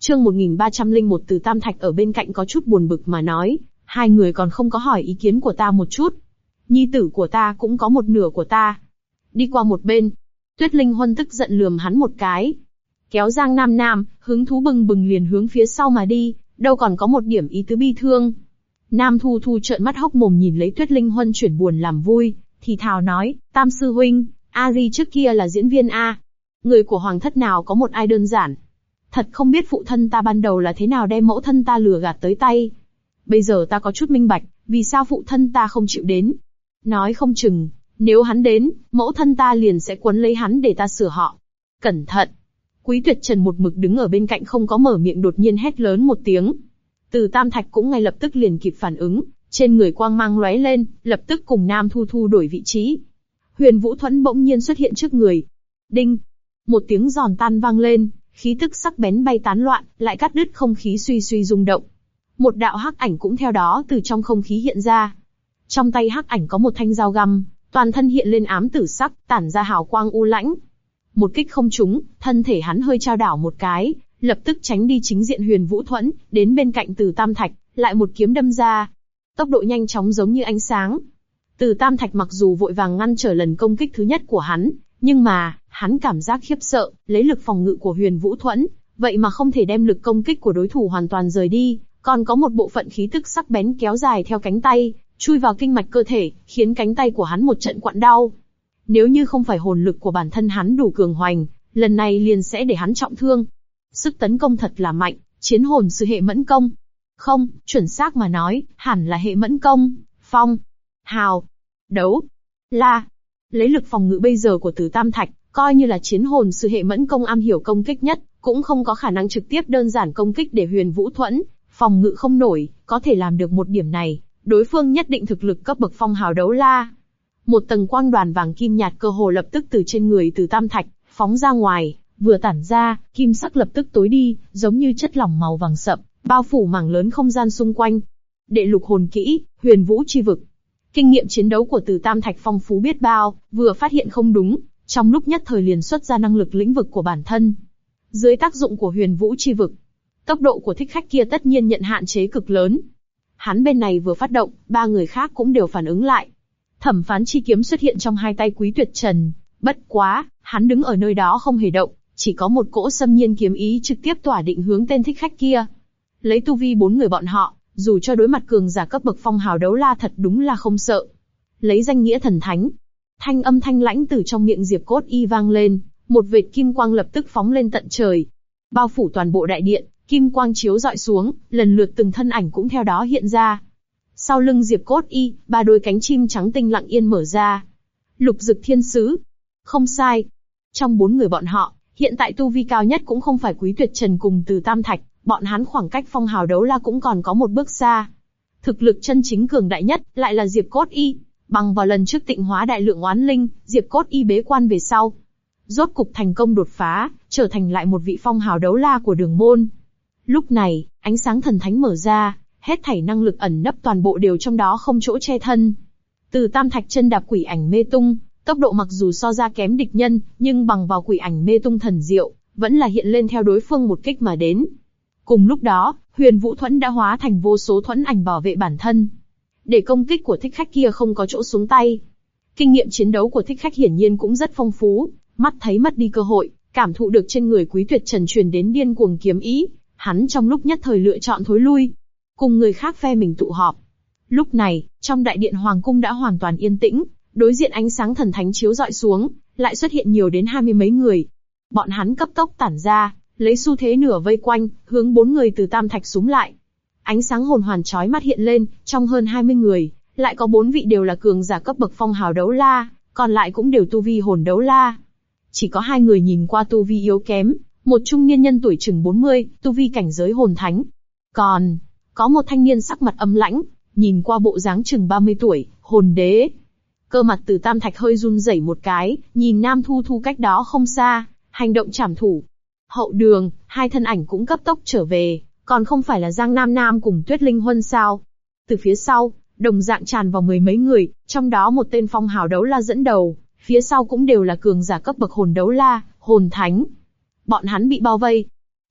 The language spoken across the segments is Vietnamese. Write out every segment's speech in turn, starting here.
Chương 1301. Từ Tam Thạch ở bên cạnh có chút buồn bực mà nói, hai người còn không có hỏi ý kiến của ta một chút. Nhi tử của ta cũng có một nửa của ta. Đi qua một bên. Tuyết Linh Huân tức giận lườm hắn một cái. Kéo Giang Nam Nam, hứng thú bừng bừng liền hướng phía sau mà đi, đâu còn có một điểm ý tứ bi thương. Nam Thu Thu trợn mắt hốc mồm nhìn lấy Tuyết Linh Huân chuyển buồn làm vui, thì thào nói, Tam sư huynh, A Di trước kia là diễn viên A. Người của hoàng thất nào có một ai đơn giản. Thật không biết phụ thân ta ban đầu là thế nào đem mẫu thân ta lừa gạt tới tay. Bây giờ ta có chút minh bạch, vì sao phụ thân ta không chịu đến. Nói không chừng, nếu hắn đến, mẫu thân ta liền sẽ quấn lấy hắn để ta sửa họ. Cẩn thận! Quý Tuyệt Trần một mực đứng ở bên cạnh không có mở miệng đột nhiên hét lớn một tiếng. Từ Tam Thạch cũng ngay lập tức liền kịp phản ứng, trên người quang mang lóe lên, lập tức cùng Nam Thu Thu đổi vị trí. Huyền Vũ Thuẫn bỗng nhiên xuất hiện trước người. Đinh! Một tiếng giòn tan vang lên, khí tức sắc bén bay tán loạn, lại cắt đứt không khí suy suy rung động. Một đạo hắc ảnh cũng theo đó từ trong không khí hiện ra. Trong tay hắc ảnh có một thanh dao găm, toàn thân hiện lên ám tử sắc, tản ra hào quang u lãnh. Một kích không trúng, thân thể hắn hơi chao đảo một cái, lập tức tránh đi chính diện Huyền Vũ Thuẫn, đến bên cạnh Từ Tam Thạch, lại một kiếm đâm ra. Tốc độ nhanh chóng giống như ánh sáng. Từ Tam Thạch mặc dù vội vàng ngăn trở lần công kích thứ nhất của hắn, nhưng mà, hắn cảm giác khiếp sợ, lấy lực phòng ngự của Huyền Vũ Thuẫn, vậy mà không thể đem lực công kích của đối thủ hoàn toàn rời đi, còn có một bộ phận khí tức sắc bén kéo dài theo cánh tay, chui vào kinh mạch cơ thể, khiến cánh tay của hắn một trận quặn đau. Nếu như không phải hồn lực của bản thân hắn đủ cường hoành, lần này liền sẽ để hắn trọng thương. Sức tấn công thật là mạnh, chiến hồn sư hệ mẫn công. Không, chuẩn xác mà nói, hẳn là hệ mẫn công, phong, hào, đấu, la. Lấy lực phòng ngự bây giờ của Từ Tam Thạch, coi như là chiến hồn sư hệ mẫn công am hiểu công kích nhất, cũng không có khả năng trực tiếp đơn giản công kích để Huyền Vũ Thuẫn phòng ngự không nổi, có thể làm được một điểm này, đối phương nhất định thực lực cấp bậc phong hào đấu la. Một tầng quang đoàn vàng kim nhạt cơ hồ lập tức từ trên người Từ Tam Thạch phóng ra ngoài, vừa tản ra, kim sắc lập tức tối đi, giống như chất lỏng màu vàng sậm, bao phủ mảng lớn không gian xung quanh. Đệ lục hồn kỹ, Huyền Vũ chi vực. Kinh nghiệm chiến đấu của Từ Tam Thạch phong phú biết bao, vừa phát hiện không đúng, trong lúc nhất thời liền xuất ra năng lực lĩnh vực của bản thân. Dưới tác dụng của Huyền Vũ chi vực, tốc độ của thích khách kia tất nhiên nhận hạn chế cực lớn. Hắn bên này vừa phát động, ba người khác cũng đều phản ứng lại. Thẩm Phán chi kiếm xuất hiện trong hai tay Quý Tuyệt Trần, bất quá, hắn đứng ở nơi đó không hề động, chỉ có một cỗ xâm nhiên kiếm ý trực tiếp tỏa định hướng tên thích khách kia. Lấy tu vi bốn người bọn họ, dù cho đối mặt cường giả cấp bậc phong hào đấu la thật đúng là không sợ. Lấy danh nghĩa thần thánh, thanh âm thanh lãnh từ trong miệng Diệp Cốt Y vang lên, một vệt kim quang lập tức phóng lên tận trời, bao phủ toàn bộ đại điện, kim quang chiếu rọi xuống, lần lượt từng thân ảnh cũng theo đó hiện ra. Sau lưng Diệp Cốt Y, ba đôi cánh chim trắng tinh lặng yên mở ra. Lục Dực Thiên Sứ. Không sai. Trong bốn người bọn họ, hiện tại tu vi cao nhất cũng không phải Quý Tuyệt Trần cùng Từ Tam Thạch, bọn hắn khoảng cách phong hào đấu la cũng còn có một bước xa. Thực lực chân chính cường đại nhất, lại là Diệp Cốt Y. Bằng vào lần trước tịnh hóa đại lượng oán linh, Diệp Cốt Y bế quan về sau, rốt cục thành công đột phá, trở thành lại một vị phong hào đấu la của đường môn. Lúc này, ánh sáng thần thánh mở ra, hết thảy năng lực ẩn nấp toàn bộ đều trong đó không chỗ che thân. Từ Tam Thạch chân đạp quỷ ảnh mê tung, tốc độ mặc dù so ra kém địch nhân, nhưng bằng vào quỷ ảnh mê tung thần diệu, vẫn là hiện lên theo đối phương một kích mà đến. Cùng lúc đó, Huyền Vũ Thuẫn đã hóa thành vô số thuẫn ảnh bảo vệ bản thân, để công kích của thích khách kia không có chỗ xuống tay. Kinh nghiệm chiến đấu của thích khách hiển nhiên cũng rất phong phú, mắt thấy mất đi cơ hội, cảm thụ được trên người Quý Tuyệt Trần truyền đến điên cuồng kiếm ý, hắn trong lúc nhất thời lựa chọn thối lui, cùng người khác phe mình tụ họp. Lúc này, trong đại điện hoàng cung đã hoàn toàn yên tĩnh, đối diện ánh sáng thần thánh chiếu rọi xuống, lại xuất hiện nhiều đến 20 mấy người. Bọn hắn cấp tốc tản ra, lấy xu thế nửa vây quanh, hướng bốn người Từ Tam Thạch xúm lại. Ánh sáng hồn hoàn chói mắt hiện lên, trong hơn 20 người, lại có 4 vị đều là cường giả cấp bậc phong hào đấu la, còn lại cũng đều tu vi hồn đấu la. Chỉ có 2 người nhìn qua tu vi yếu kém, một trung niên nhân tuổi chừng 40, tu vi cảnh giới hồn thánh. Còn có một thanh niên sắc mặt âm lãnh, nhìn qua bộ dáng chừng 30 tuổi, hồn đế. Cơ mặt Từ Tam Thạch hơi run rẩy một cái, nhìn Nam Thu Thu cách đó không xa, hành động trảm thủ. Hậu đường, hai thân ảnh cũng cấp tốc trở về, còn không phải là Giang Nam Nam cùng Tuyết Linh Huân sao? Từ phía sau, đồng dạng tràn vào mười mấy người, trong đó một tên phong hào đấu la dẫn đầu, phía sau cũng đều là cường giả cấp bậc hồn đấu la, hồn thánh. Bọn hắn bị bao vây.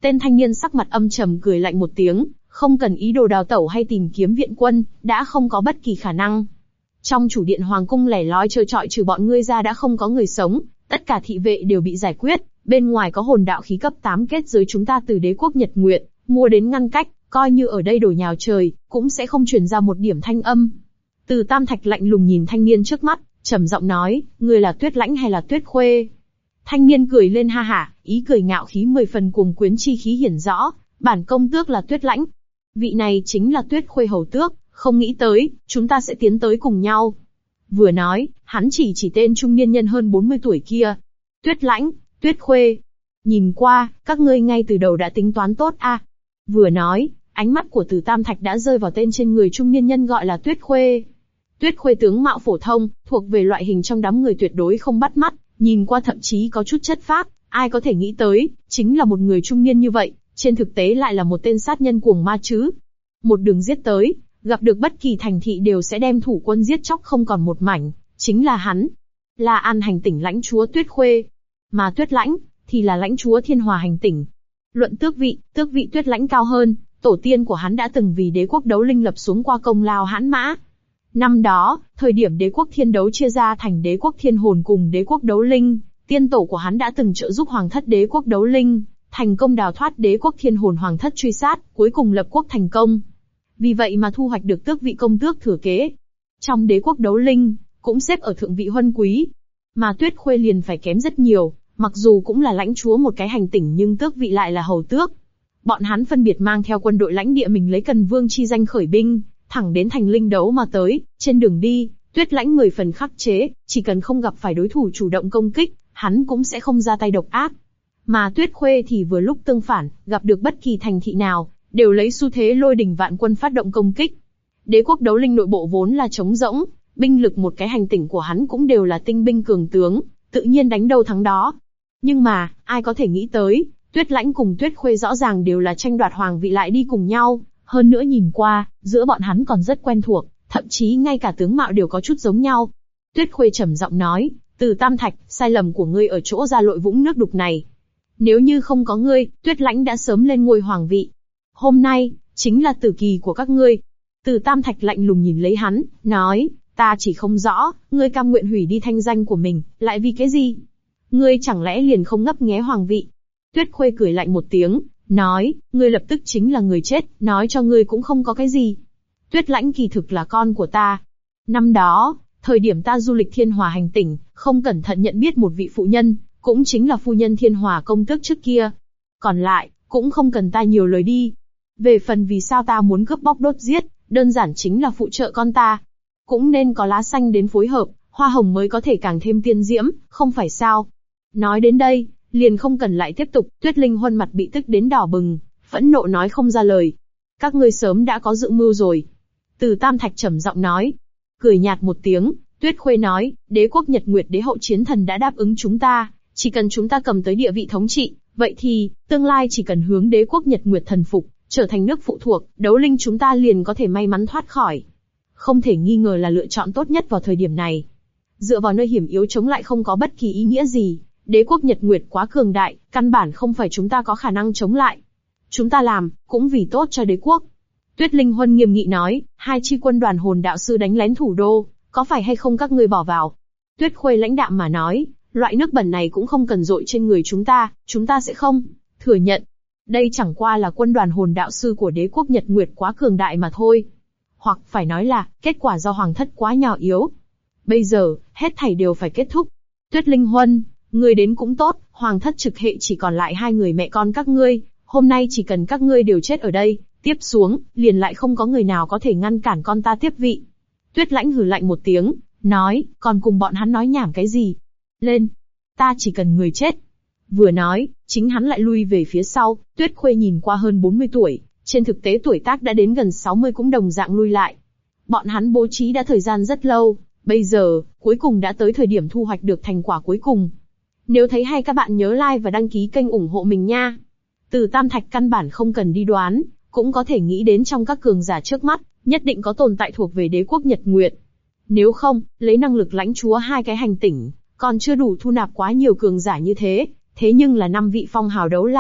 Tên thanh niên sắc mặt âm trầm cười lạnh một tiếng, không cần ý đồ đào tẩu hay tìm kiếm viện quân, đã không có bất kỳ khả năng. Trong chủ điện hoàng cung lẻ loi trơ trọi trừ bọn ngươi ra đã không có người sống, tất cả thị vệ đều bị giải quyết, bên ngoài có hồn đạo khí cấp 8 kết giới chúng ta từ đế quốc Nhật Nguyệt mua đến ngăn cách, coi như ở đây đổ nhào trời, cũng sẽ không truyền ra một điểm thanh âm. Từ Tam Thạch lạnh lùng nhìn thanh niên trước mắt, trầm giọng nói, ngươi là Tuyết Lãnh hay là Tuyết Khuê? Thanh niên cười lên ha hả, ý cười ngạo khí 10 phần cuồng quyến chi khí hiển rõ, bản công tước là Tuyết Lãnh. Vị này chính là Tuyết Khuê hầu tước, không nghĩ tới, chúng ta sẽ tiến tới cùng nhau. Vừa nói, hắn chỉ tên trung niên nhân hơn 40 tuổi kia. Tuyết Lãnh, Tuyết Khuê. Nhìn qua, các ngươi ngay từ đầu đã tính toán tốt à. Vừa nói, ánh mắt của Từ Tam Thạch đã rơi vào tên trên người trung niên nhân gọi là Tuyết Khuê. Tuyết Khuê tướng mạo phổ thông, thuộc về loại hình trong đám người tuyệt đối không bắt mắt, nhìn qua thậm chí có chút chất phác, ai có thể nghĩ tới, chính là một người trung niên như vậy, trên thực tế lại là một tên sát nhân cuồng ma chứ. Một đường giết tới, gặp được bất kỳ thành thị đều sẽ đem thủ quân giết chóc không còn một mảnh, chính là hắn. Là An hành tỉnh lãnh chúa Tuyết Khuê. Mà Tuyết Lãnh, thì là lãnh chúa Thiên Hòa hành tỉnh. Luận tước vị Tuyết Lãnh cao hơn, tổ tiên của hắn đã từng vì đế quốc đấu linh lập xuống qua công lao hãn mã. Năm đó, thời điểm đế quốc thiên đấu chia ra thành đế quốc thiên hồn cùng đế quốc đấu linh, tiên tổ của hắn đã từng trợ giúp hoàng thất đế quốc đấu linh, thành công đào thoát đế quốc thiên hồn hoàng thất truy sát, cuối cùng lập quốc thành công. Vì vậy mà thu hoạch được tước vị công tước thừa kế. Trong đế quốc đấu linh, cũng xếp ở thượng vị huân quý. Mà Tuyết Khuê liền phải kém rất nhiều, mặc dù cũng là lãnh chúa một cái hành tỉnh nhưng tước vị lại là hầu tước. Bọn hắn phân biệt mang theo quân đội lãnh địa mình lấy Cần Vương chi danh khởi binh, thẳng đến thành linh đấu mà tới. Trên đường đi, Tuyết Lãnh 10 phần khắc chế, chỉ cần không gặp phải đối thủ chủ động công kích, hắn cũng sẽ không ra tay độc ác. Mà Tuyết Khuê thì vừa lúc tương phản, gặp được bất kỳ thành thị nào, đều lấy xu thế lôi đình vạn quân phát động công kích. Đế quốc đấu linh nội bộ vốn là trống rỗng, binh lực một cái hành tỉnh của hắn cũng đều là tinh binh cường tướng, tự nhiên đánh đâu thắng đó. Nhưng mà, ai có thể nghĩ tới, Tuyết Lãnh cùng Tuyết Khuê rõ ràng đều là tranh đoạt hoàng vị lại đi cùng nhau, hơn nữa nhìn qua, giữa bọn hắn còn rất quen thuộc, thậm chí ngay cả tướng mạo đều có chút giống nhau. Tuyết Khuê trầm giọng nói, Từ Tam Thạch, sai lầm của ngươi ở chỗ ra lội vũng nước đục này. Nếu như không có ngươi, Tuyết Lãnh đã sớm lên ngôi hoàng vị. Hôm nay, chính là tử kỳ của các ngươi. Từ Tam Thạch lạnh lùng nhìn lấy hắn, nói, ta chỉ không rõ, ngươi cam nguyện hủy đi thanh danh của mình, lại vì cái gì? Ngươi chẳng lẽ liền không ngấp nghé hoàng vị? Tuyết Khuê cười lạnh một tiếng, nói, ngươi lập tức chính là người chết, nói cho ngươi cũng không có cái gì. Tuyết Lãnh kỳ thực là con của ta. Năm đó, thời điểm ta du lịch Thiên Hòa hành tỉnh, không cẩn thận nhận biết một vị phụ nhân, cũng chính là phu nhân Thiên Hòa công tước trước kia. Còn lại, cũng không cần ta nhiều lời đi. Về phần vì sao ta muốn cướp bóc đốt giết, đơn giản chính là phụ trợ con ta. Cũng nên có lá xanh đến phối hợp, hoa hồng mới có thể càng thêm tiên diễm, không phải sao? Nói đến đây, liền không cần lại tiếp tục, Tuyết Linh Huân mặt bị tức đến đỏ bừng, phẫn nộ nói không ra lời. Các ngươi sớm đã có dự mưu rồi. Từ Tam Thạch trầm giọng nói. Cười nhạt một tiếng, Tuyết Khuê nói, đế quốc Nhật Nguyệt đế hậu chiến thần đã đáp ứng chúng ta, chỉ cần chúng ta cầm tới địa vị thống trị, vậy thì, tương lai chỉ cần hướng đế quốc Nhật Nguyệt thần phục, trở thành nước phụ thuộc, đấu linh chúng ta liền có thể may mắn thoát khỏi. Không thể nghi ngờ là lựa chọn tốt nhất vào thời điểm này. Dựa vào nơi hiểm yếu chống lại không có bất kỳ ý nghĩa gì, đế quốc Nhật Nguyệt quá cường đại, căn bản không phải chúng ta có khả năng chống lại. Chúng ta làm, cũng vì tốt cho đế quốc. Tuyết Linh Huân nghiêm nghị nói, 2 chi quân đoàn hồn đạo sư đánh lén thủ đô, có phải hay không các ngươi bỏ vào? Tuyết Khuê lãnh đạm mà nói, loại nước bẩn này cũng không cần dội trên người chúng ta sẽ không thừa nhận. Đây chẳng qua là quân đoàn hồn đạo sư của đế quốc Nhật Nguyệt quá cường đại mà thôi. Hoặc phải nói là, kết quả do hoàng thất quá nhỏ yếu. Bây giờ, hết thảy đều phải kết thúc. Tuyết Linh Huân, ngươi đến cũng tốt, hoàng thất trực hệ chỉ còn lại 2 người mẹ con các ngươi, hôm nay chỉ cần các ngươi đều chết ở đây, tiếp xuống, liền lại không có người nào có thể ngăn cản con ta tiếp vị. Tuyết Lãnh hừ lạnh một tiếng, nói, còn cùng bọn hắn nói nhảm cái gì? Lên! Ta chỉ cần người chết. Vừa nói, chính hắn lại lui về phía sau, Tuyết Khuê nhìn qua hơn 40 tuổi, trên thực tế tuổi tác đã đến gần 60 cũng đồng dạng lui lại. Bọn hắn bố trí đã thời gian rất lâu, bây giờ, cuối cùng đã tới thời điểm thu hoạch được thành quả cuối cùng. Nếu thấy hay các bạn nhớ like và đăng ký kênh ủng hộ mình nha. Từ Tam Thạch căn bản không cần đi đoán, cũng có thể nghĩ đến trong các cường giả trước mắt, nhất định có tồn tại thuộc về đế quốc Nhật Nguyệt. Nếu không, lấy năng lực lãnh chúa 2 cái hành tỉnh, còn chưa đủ thu nạp quá nhiều cường giả như thế, thế nhưng là 5 vị phong hào đấu la,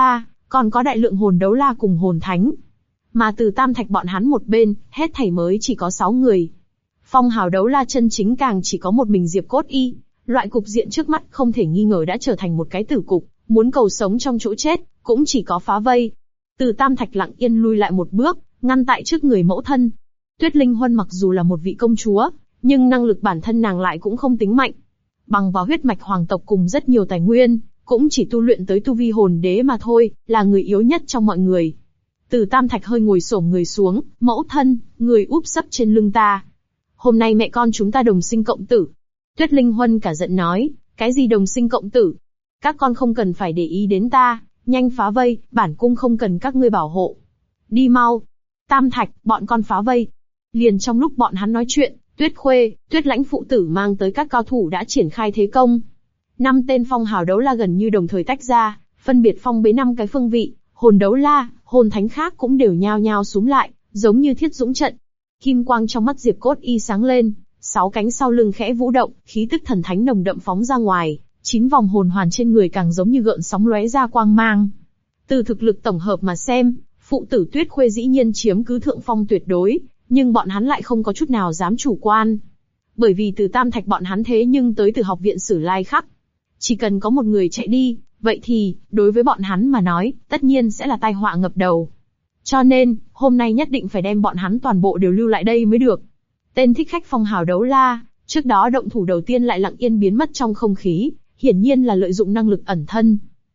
còn có đại lượng hồn đấu la cùng hồn thánh. Mà từ tam thạch bọn hắn một bên, hết thảy mới chỉ có 6 người. Phong hào đấu la chân chính càng chỉ có một mình Diệp Cốt Y. Loại cục diện trước mắt không thể nghi ngờ đã trở thành một cái tử cục, muốn cầu sống trong chỗ chết, cũng chỉ có phá vây. Từ tam thạch lặng yên lui lại một bước, ngăn tại trước người mẫu thân. Tuyết Linh Huân mặc dù là một vị công chúa, nhưng năng lực bản thân nàng lại cũng không tính mạnh. Bằng vào huyết mạch hoàng tộc cùng rất nhiều tài nguyên, cũng chỉ tu luyện tới tu vi hồn đế mà thôi, là người yếu nhất trong mọi người. Từ tam thạch hơi ngồi xổm người xuống, mẫu thân, người úp sấp trên lưng ta. Hôm nay mẹ con chúng ta đồng sinh cộng tử. Tuyết Linh Huân cả giận nói, cái gì đồng sinh cộng tử? Các con không cần phải để ý đến ta, nhanh phá vây, bản cung không cần các ngươi bảo hộ. Đi mau. Tam thạch, bọn con phá vây. Liền trong lúc bọn hắn nói chuyện, Tuyết Khuê, Tuyết Lãnh phụ tử mang tới các cao thủ đã triển khai thế công. 5 tên phong hào đấu la gần như đồng thời tách ra, phân biệt phong bế 5 cái phương vị, hồn đấu la, hồn thánh khác cũng đều nhao nhao xúm lại, giống như thiết dũng trận. Kim quang trong mắt Diệp Cốt Y sáng lên, 6 cánh sau lưng khẽ vũ động, khí tức thần thánh nồng đậm phóng ra ngoài, 9 vòng hồn hoàn trên người càng giống như gợn sóng lóe ra quang mang. Từ thực lực tổng hợp mà xem, phụ tử Tuyết Khuê dĩ nhiên chiếm cứ thượng phong tuyệt đối, nhưng bọn hắn lại không có chút nào dám chủ quan. Bởi vì từ tam thạch bọn hắn thế nhưng tới từ học viện Sử Lai Khắc. Chỉ cần có một người chạy đi, vậy thì, đối với bọn hắn mà nói, tất nhiên sẽ là tai họa ngập đầu. Cho nên, hôm nay nhất định phải đem bọn hắn toàn bộ đều lưu lại đây mới được. Tên thích khách phong hào đấu la, trước đó động thủ đầu tiên lại lặng yên biến mất trong không khí, hiển nhiên là lợi dụng năng lực ẩn thân.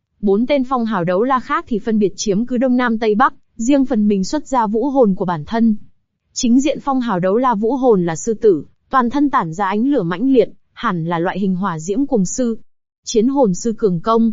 4 tên phong hào đấu la khác thì phân biệt chiếm cứ đông nam tây bắc, riêng phần mình xuất ra vũ hồn của bản thân. Chính diện phong hào đấu la vũ hồn là sư tử, toàn thân tản ra ánh lửa mãnh liệt, hẳn là loại hình hỏa diễm cuồng sư. Chiến hồn sư cường công.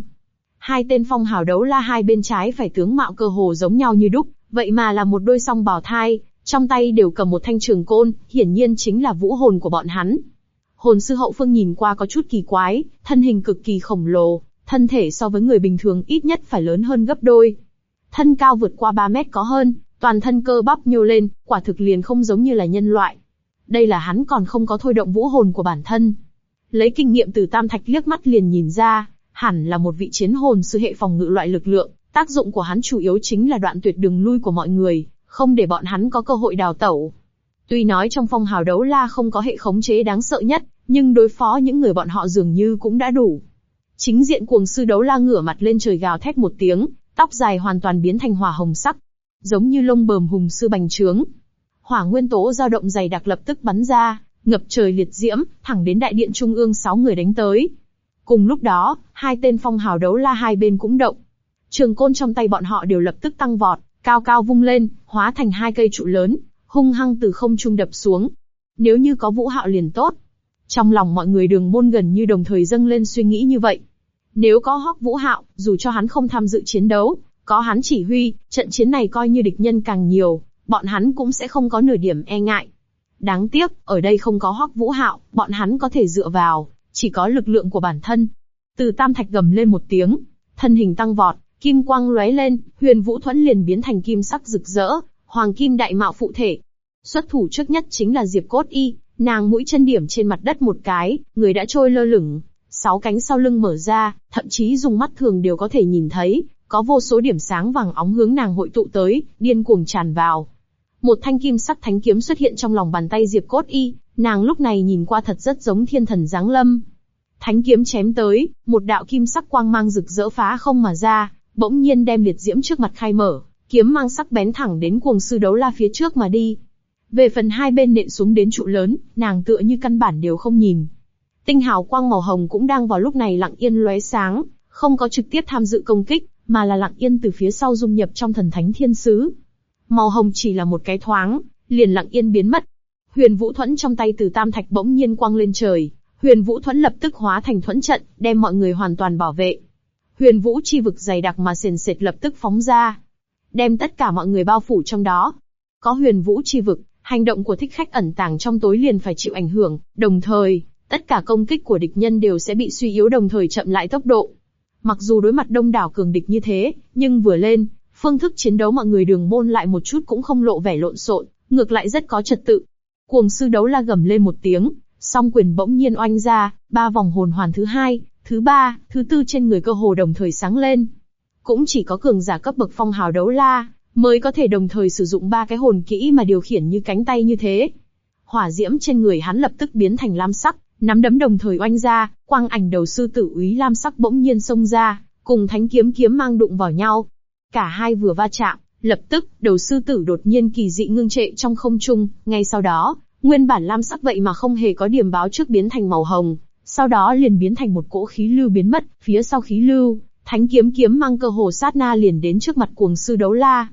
2 tên phong hào đấu la hai bên trái phải tướng mạo cơ hồ giống nhau như đúc, vậy mà là một đôi song bào thai, trong tay đều cầm một thanh trường côn, hiển nhiên chính là vũ hồn của bọn hắn. Hồn sư hậu phương nhìn qua có chút kỳ quái, thân hình cực kỳ khổng lồ, thân thể so với người bình thường ít nhất phải lớn hơn gấp đôi. Thân cao vượt qua 3 mét có hơn, toàn thân cơ bắp nhô lên, quả thực liền không giống như là nhân loại. Đây là hắn còn không có thôi động vũ hồn của bản thân. Lấy kinh nghiệm từ tam thạch liếc mắt liền nhìn ra, hẳn là một vị chiến hồn sư hệ phòng ngự loại lực lượng, tác dụng của hắn chủ yếu chính là đoạn tuyệt đường lui của mọi người, không để bọn hắn có cơ hội đào tẩu. Tuy nói trong phong hào đấu la không có hệ khống chế đáng sợ nhất, nhưng đối phó những người bọn họ dường như cũng đã đủ. Chính diện cuồng sư đấu la ngửa mặt lên trời gào thét một tiếng, tóc dài hoàn toàn biến thành hỏa hồng sắc, giống như lông bờm hùng sư bành trướng. Hỏa nguyên tố dao động dày đặc lập tức bắn ra, ngập trời liệt diễm, thẳng đến đại điện trung ương 6 người đánh tới. Cùng lúc đó, 2 tên phong hào đấu la hai bên cũng động. Trường côn trong tay bọn họ đều lập tức tăng vọt, cao cao vung lên, hóa thành 2 cây trụ lớn, hung hăng từ không trung đập xuống. Nếu như có Vũ Hạo liền tốt. Trong lòng mọi người Đường Môn gần như đồng thời dâng lên suy nghĩ như vậy. Nếu có Hoắc Vũ Hạo, dù cho hắn không tham dự chiến đấu, có hắn chỉ huy, trận chiến này coi như địch nhân càng nhiều, bọn hắn cũng sẽ không có nửa điểm e ngại. Đáng tiếc, ở đây không có Hoắc Vũ Hạo, bọn hắn có thể dựa vào, chỉ có lực lượng của bản thân. Từ tam thạch gầm lên một tiếng, thân hình tăng vọt, kim quang lóe lên, Huyền Vũ Thuẫn liền biến thành kim sắc rực rỡ, hoàng kim đại mạo phụ thể. Xuất thủ trước nhất chính là Diệp Cốt Y, nàng mũi chân điểm trên mặt đất một cái, người đã trôi lơ lửng, 6 cánh sau lưng mở ra, thậm chí dùng mắt thường đều có thể nhìn thấy, có vô số điểm sáng vàng óng hướng nàng hội tụ tới, điên cuồng tràn vào. Một thanh kim sắc thánh kiếm xuất hiện trong lòng bàn tay Diệp Cốt Y, nàng lúc này nhìn qua thật rất giống thiên thần giáng lâm. Thánh kiếm chém tới, một đạo kim sắc quang mang rực rỡ phá không mà ra, bỗng nhiên đem liệt diễm trước mặt khai mở, kiếm mang sắc bén thẳng đến cuồng sư đấu la phía trước mà đi. Về phần hai bên nện xuống đến trụ lớn, nàng tựa như căn bản đều không nhìn. Tinh hào quang màu hồng cũng đang vào lúc này lặng yên lóe sáng, không có trực tiếp tham dự công kích, mà là lặng yên từ phía sau dung nhập trong thần thánh thiên sứ. Màu hồng chỉ là một cái thoáng, liền lặng yên biến mất. Huyền Vũ Thuẫn trong tay từ tam thạch bỗng nhiên quang lên trời, Huyền Vũ Thuẫn lập tức hóa thành thuẫn trận, đem mọi người hoàn toàn bảo vệ. Huyền Vũ chi vực dày đặc mà sền sệt lập tức phóng ra, đem tất cả mọi người bao phủ trong đó. Có Huyền Vũ chi vực, hành động của thích khách ẩn tàng trong tối liền phải chịu ảnh hưởng, đồng thời, tất cả công kích của địch nhân đều sẽ bị suy yếu đồng thời chậm lại tốc độ. Mặc dù đối mặt đông đảo cường địch như thế, nhưng vừa lên, phương thức chiến đấu mọi người Đường Môn lại một chút cũng không lộ vẻ lộn xộn, ngược lại rất có trật tự. Cuồng sư đấu la gầm lên một tiếng, song quyền bỗng nhiên oanh ra, 3 vòng hồn hoàn thứ 2, thứ 3, thứ 4 trên người cơ hồ đồng thời sáng lên. cũng chỉ có cường giả cấp bậc phong hào đấu la mới có thể đồng thời sử dụng 3 cái hồn kỹ mà điều khiển như cánh tay như thế. Hỏa diễm trên người hắn lập tức biến thành lam sắc, nắm đấm đồng thời oanh ra, quang ảnh đầu sư tử úy lam sắc bỗng nhiên xông ra, cùng thánh kiếm kiếm mang đụng vào nhau. Cả hai vừa va chạm, lập tức, đầu sư tử đột nhiên kỳ dị ngưng trệ trong không trung, ngay sau đó, nguyên bản lam sắc vậy mà không hề có điểm báo trước biến thành màu hồng, sau đó liền biến thành một cỗ khí lưu biến mất, phía sau khí lưu, thánh kiếm kiếm mang cơ hồ sát na liền đến trước mặt cuồng sư đấu la.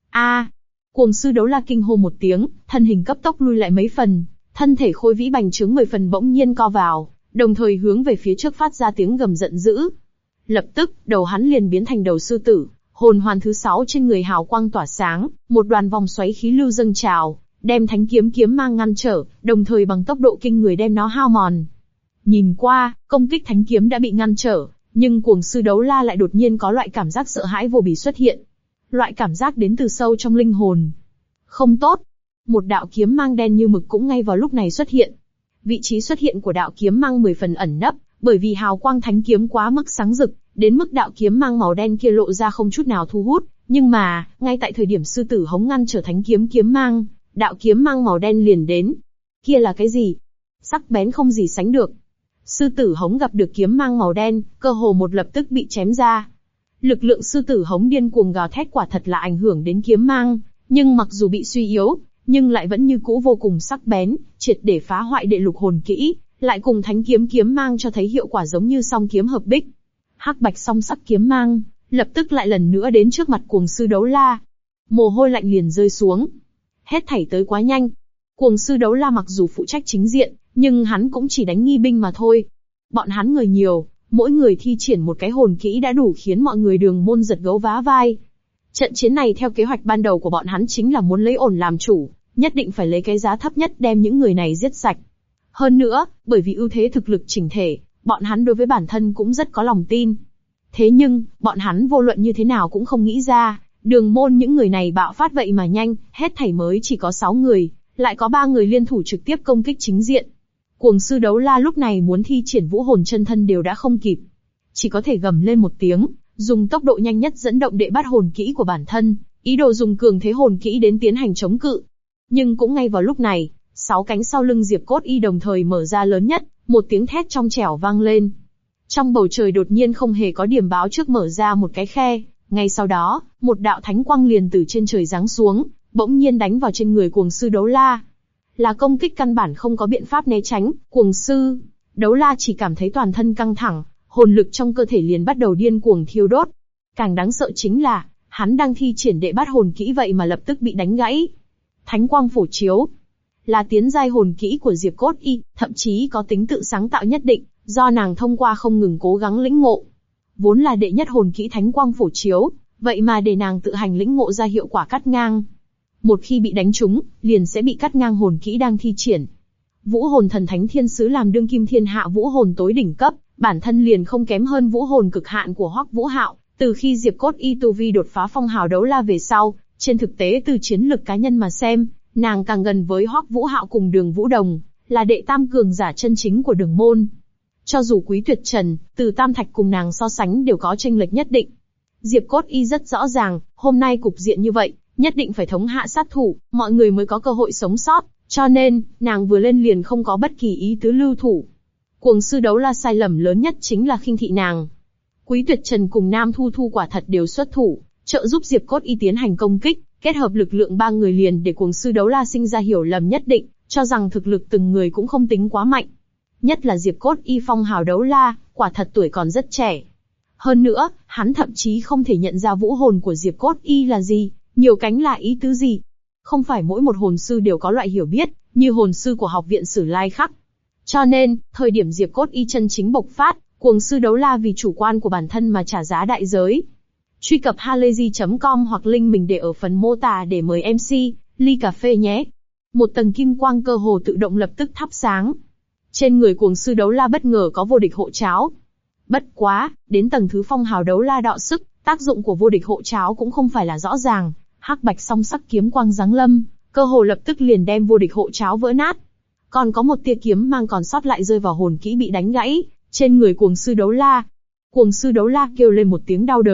Cuồng sư đấu la kinh hô một tiếng, thân hình cấp tốc lui lại mấy phần, thân thể khôi vĩ bành trướng 10 phần bỗng nhiên co vào, đồng thời hướng về phía trước phát ra tiếng gầm giận dữ. Lập tức, đầu hắn liền biến thành đầu sư tử, hồn hoàn thứ 6 trên người hào quang tỏa sáng, một đoàn vòng xoáy khí lưu dâng trào, đem thánh kiếm kiếm mang ngăn trở, đồng thời bằng tốc độ kinh người đem nó hao mòn. Nhìn qua, công kích thánh kiếm đã bị ngăn trở, nhưng cuồng sư đấu la lại đột nhiên có loại cảm giác sợ hãi vô bì xuất hiện. Loại cảm giác đến từ sâu trong linh hồn. Không tốt. Một đạo kiếm mang đen như mực cũng ngay vào lúc này xuất hiện. Vị trí xuất hiện của đạo kiếm mang 10 phần ẩn nấp, bởi vì hào quang thánh kiếm quá mức sáng rực, đến mức đạo kiếm mang màu đen kia lộ ra không chút nào thu hút. Nhưng mà, ngay tại thời điểm sư tử hống ngăn trở thánh kiếm kiếm mang, đạo kiếm mang màu đen liền đến. Kia là cái gì? Sắc bén không gì sánh được. Sư tử hống gặp được kiếm mang màu đen, cơ hồ một lập tức bị chém ra. Lực lượng sư tử hống điên cuồng gào thét quả thật là ảnh hưởng đến kiếm mang, nhưng mặc dù bị suy yếu, nhưng lại vẫn như cũ vô cùng sắc bén, triệt để phá hoại đệ lục hồn kỹ, lại cùng thánh kiếm kiếm mang cho thấy hiệu quả giống như song kiếm hợp bích. Hắc bạch song sắc kiếm mang, lập tức lại lần nữa đến trước mặt cuồng sư đấu la. Mồ hôi lạnh liền rơi xuống. Hết thảy tới quá nhanh. Cuồng sư đấu la mặc dù phụ trách chính diện, nhưng hắn cũng chỉ đánh nghi binh mà thôi. Bọn hắn người nhiều, mỗi người thi triển một cái hồn kỹ đã đủ khiến mọi người đường môn giật gấu vá vai. Trận chiến này theo kế hoạch ban đầu của bọn hắn chính là muốn lấy ổn làm chủ, nhất định phải lấy cái giá thấp nhất đem những người này giết sạch. Hơn nữa, bởi vì ưu thế thực lực chỉnh thể, bọn hắn đối với bản thân cũng rất có lòng tin. Thế nhưng, bọn hắn vô luận như thế nào cũng không nghĩ ra, đường môn những người này bạo phát vậy mà nhanh, hết thảy mới chỉ có 6 người, lại có 3 người liên thủ trực tiếp công kích chính diện. Cuồng sư đấu la lúc này muốn thi triển vũ hồn chân thân đều đã không kịp. Chỉ có thể gầm lên một tiếng, dùng tốc độ nhanh nhất dẫn động đệ bát hồn kỹ của bản thân, ý đồ dùng cường thế hồn kỹ đến tiến hành chống cự. Nhưng cũng ngay vào lúc này, 6 cánh sau lưng Diệp Cốt Y đồng thời mở ra lớn nhất, một tiếng thét trong trẻo vang lên. Trong bầu trời đột nhiên không hề có điểm báo trước mở ra một cái khe, ngay sau đó, một đạo thánh quang liền từ trên trời giáng xuống, bỗng nhiên đánh vào trên người cuồng sư đấu la. Là công kích căn bản không có biện pháp né tránh, cuồng sư đấu la chỉ cảm thấy toàn thân căng thẳng, hồn lực trong cơ thể liền bắt đầu điên cuồng thiêu đốt. Càng đáng sợ chính là, hắn đang thi triển đệ bát hồn kỹ vậy mà lập tức bị đánh gãy. Thánh quang phổ chiếu là tiến giai hồn kỹ của Diệp Cốt Y, thậm chí có tính tự sáng tạo nhất định, do nàng thông qua không ngừng cố gắng lĩnh ngộ. Vốn là đệ nhất hồn kỹ thánh quang phổ chiếu, vậy mà để nàng tự hành lĩnh ngộ ra hiệu quả cắt ngang. Một khi bị đánh trúng, liền sẽ bị cắt ngang hồn kỹ đang thi triển. Vũ hồn thần thánh thiên sứ làm đương kim thiên hạ vũ hồn tối đỉnh cấp, bản thân liền không kém hơn vũ hồn cực hạn của Hoắc Vũ Hạo. Từ khi Diệp Cốt Y tu vi đột phá phong hào đấu la về sau, trên thực tế từ chiến lực cá nhân mà xem, nàng càng gần với Hoắc Vũ Hạo cùng Đường Vũ Đồng, là đệ tam cường giả chân chính của Đường môn. Cho dù Quý Tuyệt Trần, Từ Tam Thạch cùng nàng so sánh đều có chênh lệch nhất định. Diệp Cốt Y rất rõ ràng, hôm nay cục diện như vậy, nhất định phải thống hạ sát thủ, mọi người mới có cơ hội sống sót, cho nên, nàng vừa lên liền không có bất kỳ ý tứ lưu thủ. Cuồng sư đấu la sai lầm lớn nhất chính là khinh thị nàng. Quý Tuyệt Trần cùng Nam Thu Thu quả thật đều xuất thủ, trợ giúp Diệp Cốt Y tiến hành công kích, kết hợp lực lượng 3 người liền để cuồng sư đấu la sinh ra hiểu lầm nhất định, cho rằng thực lực từng người cũng không tính quá mạnh. Nhất là Diệp Cốt Y phong hào đấu la, quả thật tuổi còn rất trẻ. Hơn nữa, hắn thậm chí không thể nhận ra vũ hồn của Diệp Cốt Y là gì, nhiều cánh là ý tứ gì. Không phải mỗi một hồn sư đều có loại hiểu biết, như hồn sư của học viện Sử Lai Khắc. Cho nên, thời điểm Diệp Cốt Y chân chính bộc phát, cuồng sư đấu la vì chủ quan của bản thân mà trả giá đại giới. Truy cập halayzi.com hoặc link mình để ở phần mô tả để mời MC, ly cà phê nhé. Một tầng kim quang cơ hồ tự động lập tức thắp sáng. Trên người cuồng sư đấu la bất ngờ có vô địch hộ cháo. Bất quá, đến tầng thứ phong hào đấu la đọ sức, tác dụng của vô địch hộ cháo cũng không phải là rõ ràng. Hắc bạch song sắc kiếm quang giáng lâm, cơ hồ lập tức liền đem vô địch hộ cháo vỡ nát. Còn có một tia kiếm mang còn sót lại rơi vào hồn kỹ bị đánh gãy, trên người cuồng sư đấu la. Cuồng sư đấu la kêu lên một tiếng đau đớn,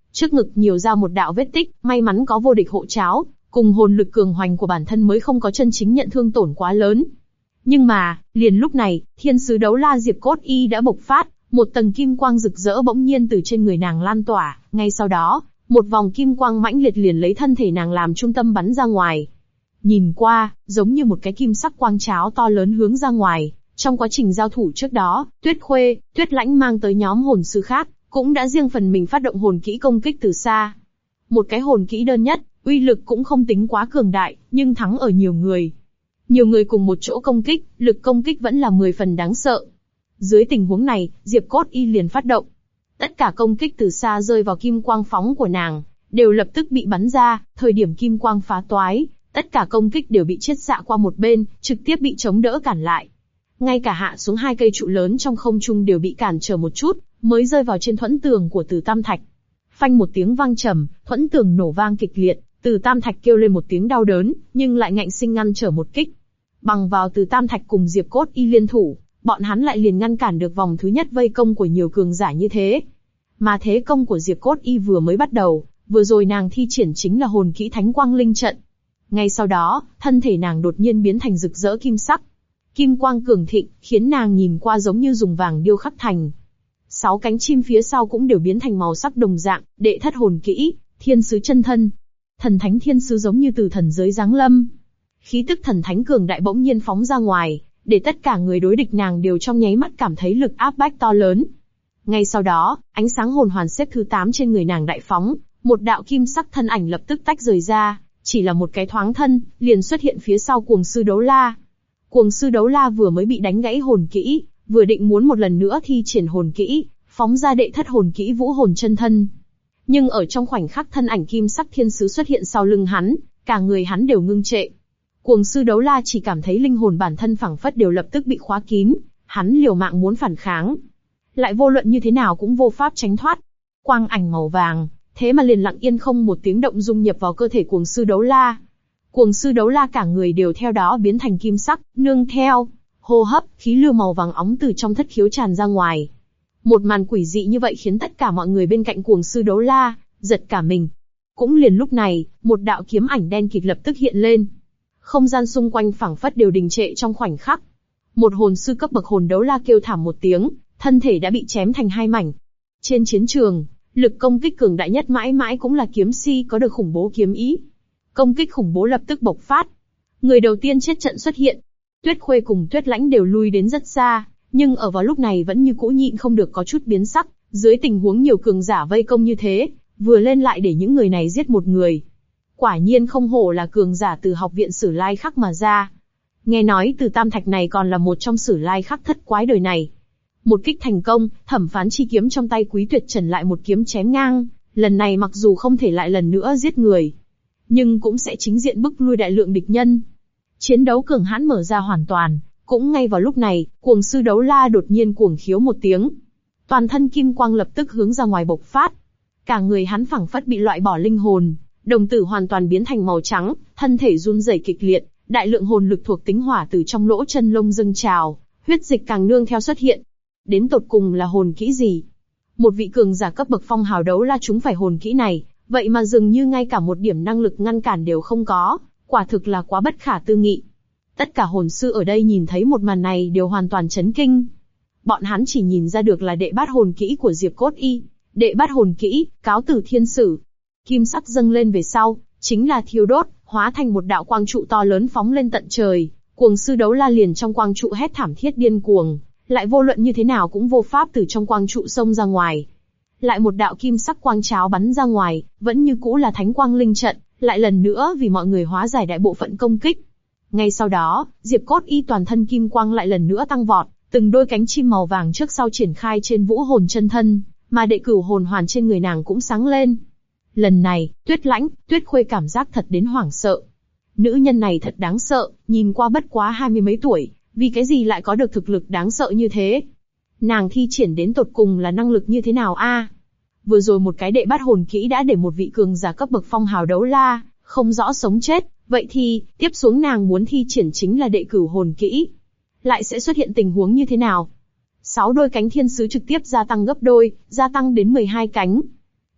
Trước ngực nhiều ra một đạo vết tích, may mắn có vô địch hộ tráo, cùng hồn lực cường hoành của bản thân mới không có chân chính nhận thương tổn quá lớn. Nhưng mà, liền lúc này, thiên sứ đấu la Diệp Cốt Y đã bộc phát, một tầng kim quang rực rỡ bỗng nhiên từ trên người nàng lan tỏa, ngay sau đó, một vòng kim quang mãnh liệt liền lấy thân thể nàng làm trung tâm bắn ra ngoài. Nhìn qua, giống như một cái kim sắc quang tráo to lớn hướng ra ngoài. Trong quá trình giao thủ trước đó, Tuyết Khuê, Tuyết Lãnh mang tới nhóm hồn sư khác, cũng đã riêng phần mình phát động hồn kỹ công kích từ xa. Một cái hồn kỹ đơn nhất, uy lực cũng không tính quá cường đại, nhưng thắng ở nhiều người. Nhiều người cùng một chỗ công kích, lực công kích vẫn là 10 phần đáng sợ. Dưới tình huống này, Diệp Cốt Y liền phát động. Tất cả công kích từ xa rơi vào kim quang phóng của nàng, đều lập tức bị bắn ra, thời điểm kim quang phá toái, tất cả công kích đều bị chiết xạ qua một bên, trực tiếp bị chống đỡ cản lại. Ngay cả hạ xuống 2 cây trụ lớn trong không trung đều bị cản trở một chút, mới rơi vào trên thuẫn tường của Từ Tam Thạch. Phanh một tiếng vang trầm, thuẫn tường nổ vang kịch liệt, Từ Tam Thạch kêu lên một tiếng đau đớn, nhưng lại ngạnh sinh ngăn trở một kích. Bằng vào Từ Tam Thạch cùng Diệp Cốt Y liên thủ, bọn hắn lại liền ngăn cản được vòng thứ nhất vây công của nhiều cường giả như thế. Mà thế công của Diệp Cốt Y vừa mới bắt đầu, vừa rồi nàng thi triển chính là hồn kỹ Thánh Quang Linh Trận. Ngay sau đó, thân thể nàng đột nhiên biến thành rực rỡ kim sắc. Kim quang cường thịnh, khiến nàng nhìn qua giống như dùng vàng điêu khắc thành. 6 cánh chim phía sau cũng đều biến thành màu sắc đồng dạng, đệ thất hồn kỹ, thiên sứ chân thân. Thần thánh thiên sứ giống như từ thần giới giáng lâm. Khí tức thần thánh cường đại bỗng nhiên phóng ra ngoài, để tất cả người đối địch nàng đều trong nháy mắt cảm thấy lực áp bách to lớn. Ngay sau đó, ánh sáng hồn hoàn xếp thứ 8 trên người nàng đại phóng, một đạo kim sắc thân ảnh lập tức tách rời ra, chỉ là một cái thoáng thân, liền xuất hiện phía sau cuồng sư đấu la. Cuồng sư đấu la vừa mới bị đánh gãy hồn kỹ, vừa định muốn một lần nữa thi triển hồn kỹ, phóng ra đệ thất hồn kỹ vũ hồn chân thân. Nhưng ở trong khoảnh khắc thân ảnh kim sắc thiên sứ xuất hiện sau lưng hắn, cả người hắn đều ngưng trệ. Cuồng sư đấu la chỉ cảm thấy linh hồn bản thân phảng phất đều lập tức bị khóa kín, hắn liều mạng muốn phản kháng. Lại vô luận như thế nào cũng vô pháp tránh thoát. Quang ảnh màu vàng, thế mà liền lặng yên không một tiếng động dung nhập vào cơ thể cuồng sư đấu la. Cuồng sư đấu la cả người đều theo đó biến thành kim sắc, nương theo hô hấp, khí lưu màu vàng óng từ trong thất khiếu tràn ra ngoài. Một màn quỷ dị như vậy khiến tất cả mọi người bên cạnh cuồng sư đấu la giật cả mình. Cũng liền lúc này, một đạo kiếm ảnh đen kịt lập tức hiện lên. Không gian xung quanh phảng phất đều đình trệ trong khoảnh khắc. Một hồn sư cấp bậc hồn đấu la kêu thảm một tiếng, thân thể đã bị chém thành 2 mảnh. Trên chiến trường, lực công kích cường đại nhất mãi mãi cũng là kiếm si có được khủng bố kiếm ý. Công kích khủng bố lập tức bộc phát. Người đầu tiên chết trận xuất hiện. Tuyết Khuê cùng Tuyết Lãnh đều lui đến rất xa, nhưng ở vào lúc này vẫn như cũ nhịn không được có chút biến sắc. Dưới tình huống nhiều cường giả vây công như thế, vừa lên lại để những người này giết một người. Quả nhiên không hổ là cường giả từ học viện Sử Lai Khắc mà ra. Nghe nói Từ Tam Thạch này còn là một trong Sử Lai Khắc thất quái đời này. Một kích thành công, Thẩm Phán chi kiếm trong tay Quý Tuyệt Trần lại một kiếm chém ngang. Lần này mặc dù không thể lại lần nữa giết người, nhưng cũng sẽ chính diện bức lui đại lượng địch nhân. Chiến đấu cường hãn mở ra hoàn toàn. Cũng ngay vào lúc này, cuồng sư đấu la đột nhiên cuồng khiếu một tiếng. Toàn thân kim quang lập tức hướng ra ngoài bộc phát. Cả người hắn phảng phất bị loại bỏ linh hồn, đồng tử hoàn toàn biến thành màu trắng, thân thể run rẩy kịch liệt, đại lượng hồn lực thuộc tính hỏa từ trong lỗ chân lông dâng trào, huyết dịch càng nương theo xuất hiện. Đến tột cùng là hồn kỹ gì? Một vị cường giả cấp bậc phong hào đấu la chúng phải hồn kỹ này, vậy mà dường như ngay cả một điểm năng lực ngăn cản đều không có, quả thực là quá bất khả tư nghị. Tất cả hồn sư ở đây nhìn thấy một màn này đều hoàn toàn chấn kinh. Bọn hắn chỉ nhìn ra được là đệ bát hồn kỹ của Diệp Cốt Y, đệ bát hồn kỹ, cáo tử thiên sử. Kim sắc dâng lên về sau, chính là thiêu đốt, hóa thành một đạo quang trụ to lớn phóng lên tận trời. Cuồng sư đấu la liền trong quang trụ hét thảm thiết điên cuồng, lại vô luận như thế nào cũng vô pháp từ trong quang trụ xông ra ngoài. Lại một đạo kim sắc quang cháo bắn ra ngoài, vẫn như cũ là Thánh Quang Linh Trận, lại lần nữa vì mọi người hóa giải đại bộ phận công kích. Ngay sau đó, Diệp Cốt Y toàn thân kim quang lại lần nữa tăng vọt, từng đôi cánh chim màu vàng trước sau triển khai trên vũ hồn chân thân, mà đệ cửu hồn hoàn trên người nàng cũng sáng lên. Lần này, Tuyết Lãnh, Tuyết Khuê cảm giác thật đến hoảng sợ. Nữ nhân này thật đáng sợ, nhìn qua bất quá 20 mấy tuổi, vì cái gì lại có được thực lực đáng sợ như thế? Nàng thi triển đến tột cùng là năng lực như thế nào a? Vừa rồi một cái đệ bát hồn kỹ đã để một vị cường giả cấp bậc phong hào đấu la không rõ sống chết, vậy thì tiếp xuống nàng muốn thi triển chính là đệ cửu hồn kỹ, lại sẽ xuất hiện tình huống như thế nào? 6 đôi cánh thiên sứ trực tiếp gia tăng gấp đôi, gia tăng đến 12 cánh.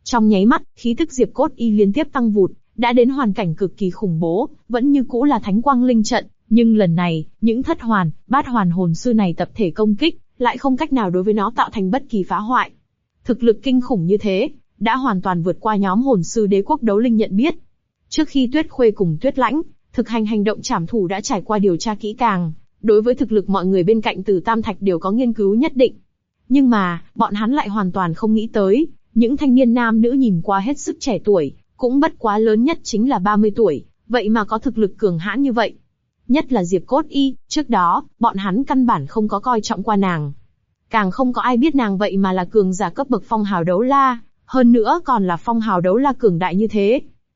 Trong nháy mắt, khí tức Diệp Cốt Y liên tiếp tăng vụt, đã đến hoàn cảnh cực kỳ khủng bố, vẫn như cũ là Thánh Quang Linh trận, nhưng lần này, những thất hoàn, bát hoàn hồn sư này tập thể công kích, lại không cách nào đối với nó tạo thành bất kỳ phá hoại. Thực lực kinh khủng như thế, đã hoàn toàn vượt qua nhóm hồn sư Đế quốc Đấu Linh nhận biết. Trước khi Tuyết Khuê cùng Tuyết Lãnh thực hành hành động trảm thủ đã trải qua điều tra kỹ càng, đối với thực lực mọi người bên cạnh Tử Tam Thạch đều có nghiên cứu nhất định. Nhưng mà, bọn hắn lại hoàn toàn không nghĩ tới, những thanh niên nam nữ nhìn qua hết sức trẻ tuổi, cũng bất quá lớn nhất chính là 30 tuổi, vậy mà có thực lực cường hãn như vậy. Nhất là Diệp Cốt Y, trước đó, bọn hắn căn bản không có coi trọng qua nàng. Càng không có ai biết nàng vậy mà là cường giả cấp bậc phong hào đấu la, hơn nữa còn là phong hào đấu la cường đại như thế.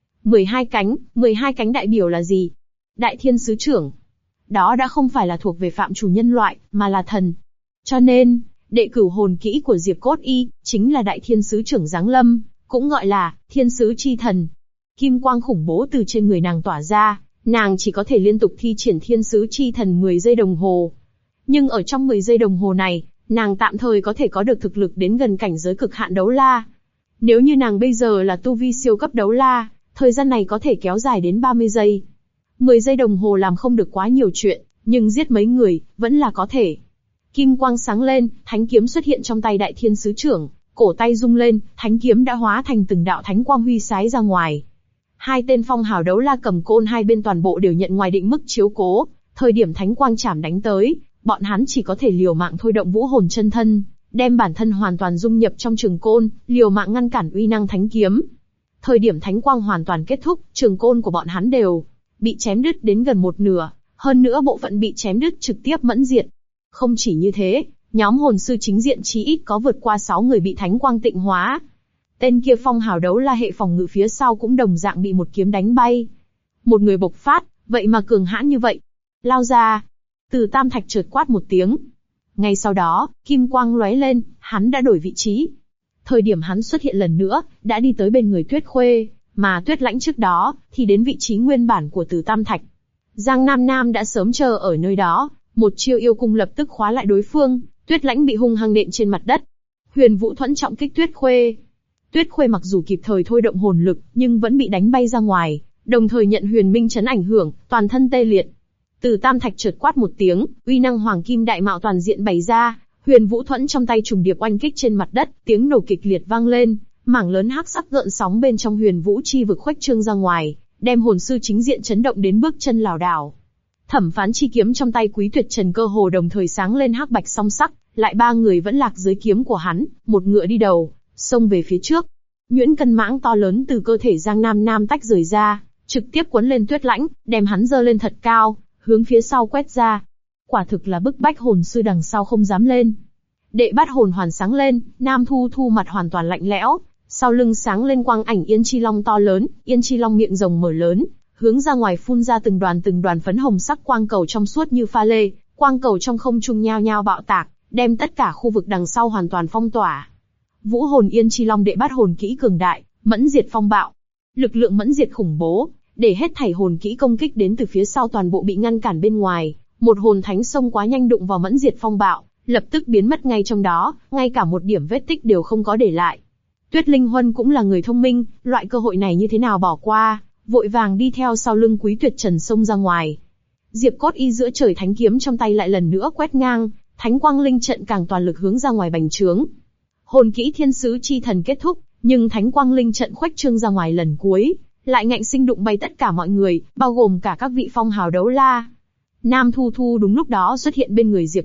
12 cánh đại biểu là gì? Đại thiên sứ trưởng. Đó đã không phải là thuộc về phạm chủ nhân loại, mà là thần. Cho nên, đệ cửu hồn kỹ của Diệp Cốt Y, chính là đại thiên sứ trưởng giáng lâm, cũng gọi là thiên sứ chi thần. Kim quang khủng bố từ trên người nàng tỏa ra, nàng chỉ có thể liên tục thi triển thiên sứ chi thần 10 giây đồng hồ. Nhưng ở trong 10 giây đồng hồ này, nàng tạm thời có thể có được thực lực đến gần cảnh giới cực hạn đấu la. Nếu như nàng bây giờ là tu vi siêu cấp đấu la, thời gian này có thể kéo dài đến 30 giây. 10 giây đồng hồ làm không được quá nhiều chuyện, nhưng giết mấy người, vẫn là có thể. Kim quang sáng lên, thánh kiếm xuất hiện trong tay đại thiên sứ trưởng, cổ tay rung lên, thánh kiếm đã hóa thành từng đạo thánh quang huy sái ra ngoài. Hai tên phong hào đấu la cầm côn hai bên toàn bộ đều nhận ngoài định mức chiếu cố, thời điểm thánh quang chảm đánh tới, bọn hắn chỉ có thể liều mạng thôi động vũ hồn chân thân, đem bản thân hoàn toàn dung nhập trong trường côn, liều mạng ngăn cản uy năng thánh kiếm. Thời điểm thánh quang hoàn toàn kết thúc, trường côn của bọn hắn đều bị chém đứt đến gần một nửa, hơn nữa bộ phận bị chém đứt trực tiếp mẫn diệt. Không chỉ như thế, nhóm hồn sư chính diện chí ít có vượt qua 6 người bị thánh quang tịnh hóa. Tên kia phong hào đấu la hệ phòng ngự phía sau cũng đồng dạng bị một kiếm đánh bay. Một người bộc phát, vậy mà cường hãn như vậy. Lao ra. Từ Tam Thạch chợt quát một tiếng. Ngay sau đó, kim quang lóe lên, hắn đã đổi vị trí. Thời điểm hắn xuất hiện lần nữa, đã đi tới bên người Tuyết Khuê, mà Tuyết Lãnh trước đó, thì đến vị trí nguyên bản của Từ Tam Thạch. Giang Nam Nam đã sớm chờ ở nơi đó, một chiêu yêu cung lập tức khóa lại đối phương, Tuyết Lãnh bị hung hăng nện trên mặt đất. Huyền Vũ Thuẫn trọng kích Tuyết Khuê. Tuyết Khuê mặc dù kịp thời thôi động hồn lực, nhưng vẫn bị đánh bay ra ngoài, đồng thời nhận huyền minh chấn ảnh hưởng, toàn thân tê liệt. Từ Tam Thạch chợt quát một tiếng, uy năng hoàng kim đại mạo toàn diện bày ra, Huyền Vũ Thuẫn trong tay trùng điệp oanh kích trên mặt đất, tiếng nổ kịch liệt vang lên, mảng lớn hắc sắc gợn sóng bên trong Huyền Vũ chi vực khuếch trương ra ngoài, đem hồn sư chính diện chấn động đến bước chân lảo đảo. Thẩm Phán chi kiếm trong tay Quý Tuyệt Trần cơ hồ đồng thời sáng lên hắc bạch song sắc, lại ba người vẫn lạc dưới kiếm của hắn, một ngựa đi đầu, xông về phía trước. Nhuyễn cân mãng to lớn từ cơ thể Giang Nam Nam tách rời ra, trực tiếp quấn lên Tuyết Lãnh, đem hắn giơ lên thật cao, hướng phía sau quét ra. Quả thực là bức bách hồn sư đằng sau không dám lên. Đệ Bát hồn hoàn sáng lên, Nam Thu Thu mặt hoàn toàn lạnh lẽo, sau lưng sáng lên quang ảnh Yên Chi Long to lớn, Yên Chi Long miệng rồng mở lớn, hướng ra ngoài phun ra từng đoàn phấn hồng sắc quang cầu trong suốt như pha lê, quang cầu trong không trung nhao nhao bạo tạc, đem tất cả khu vực đằng sau hoàn toàn phong tỏa. Vũ hồn Yên Chi Long Đệ Bát hồn kỹ cường đại, mẫn diệt phong bạo. Lực lượng mẫn diệt khủng bố, để hết thảy hồn kỹ công kích đến từ phía sau toàn bộ bị ngăn cản bên ngoài, một hồn thánh xông quá nhanh đụng vào mẫn diệt phong bạo, lập tức biến mất ngay trong đó, ngay cả một điểm vết tích đều không có để lại. Tuyết Linh Huân cũng là người thông minh, loại cơ hội này như thế nào bỏ qua, vội vàng đi theo sau lưng Quý Tuyệt Trần xông ra ngoài. Diệp Cốt Y giữa trời thánh kiếm trong tay lại lần nữa quét ngang, thánh quang linh trận càng toàn lực hướng ra ngoài bành trướng. Hồn kỹ thiên sứ chi thần kết thúc, nhưng thánh quang linh trận khuếch trương ra ngoài lần cuối, lại ngạnh sinh đụng bay tất cả mọi người, bao gồm cả các vị phong hào đấu la. Nam Thu Thu đúng lúc đó xuất hiện bên người Diệp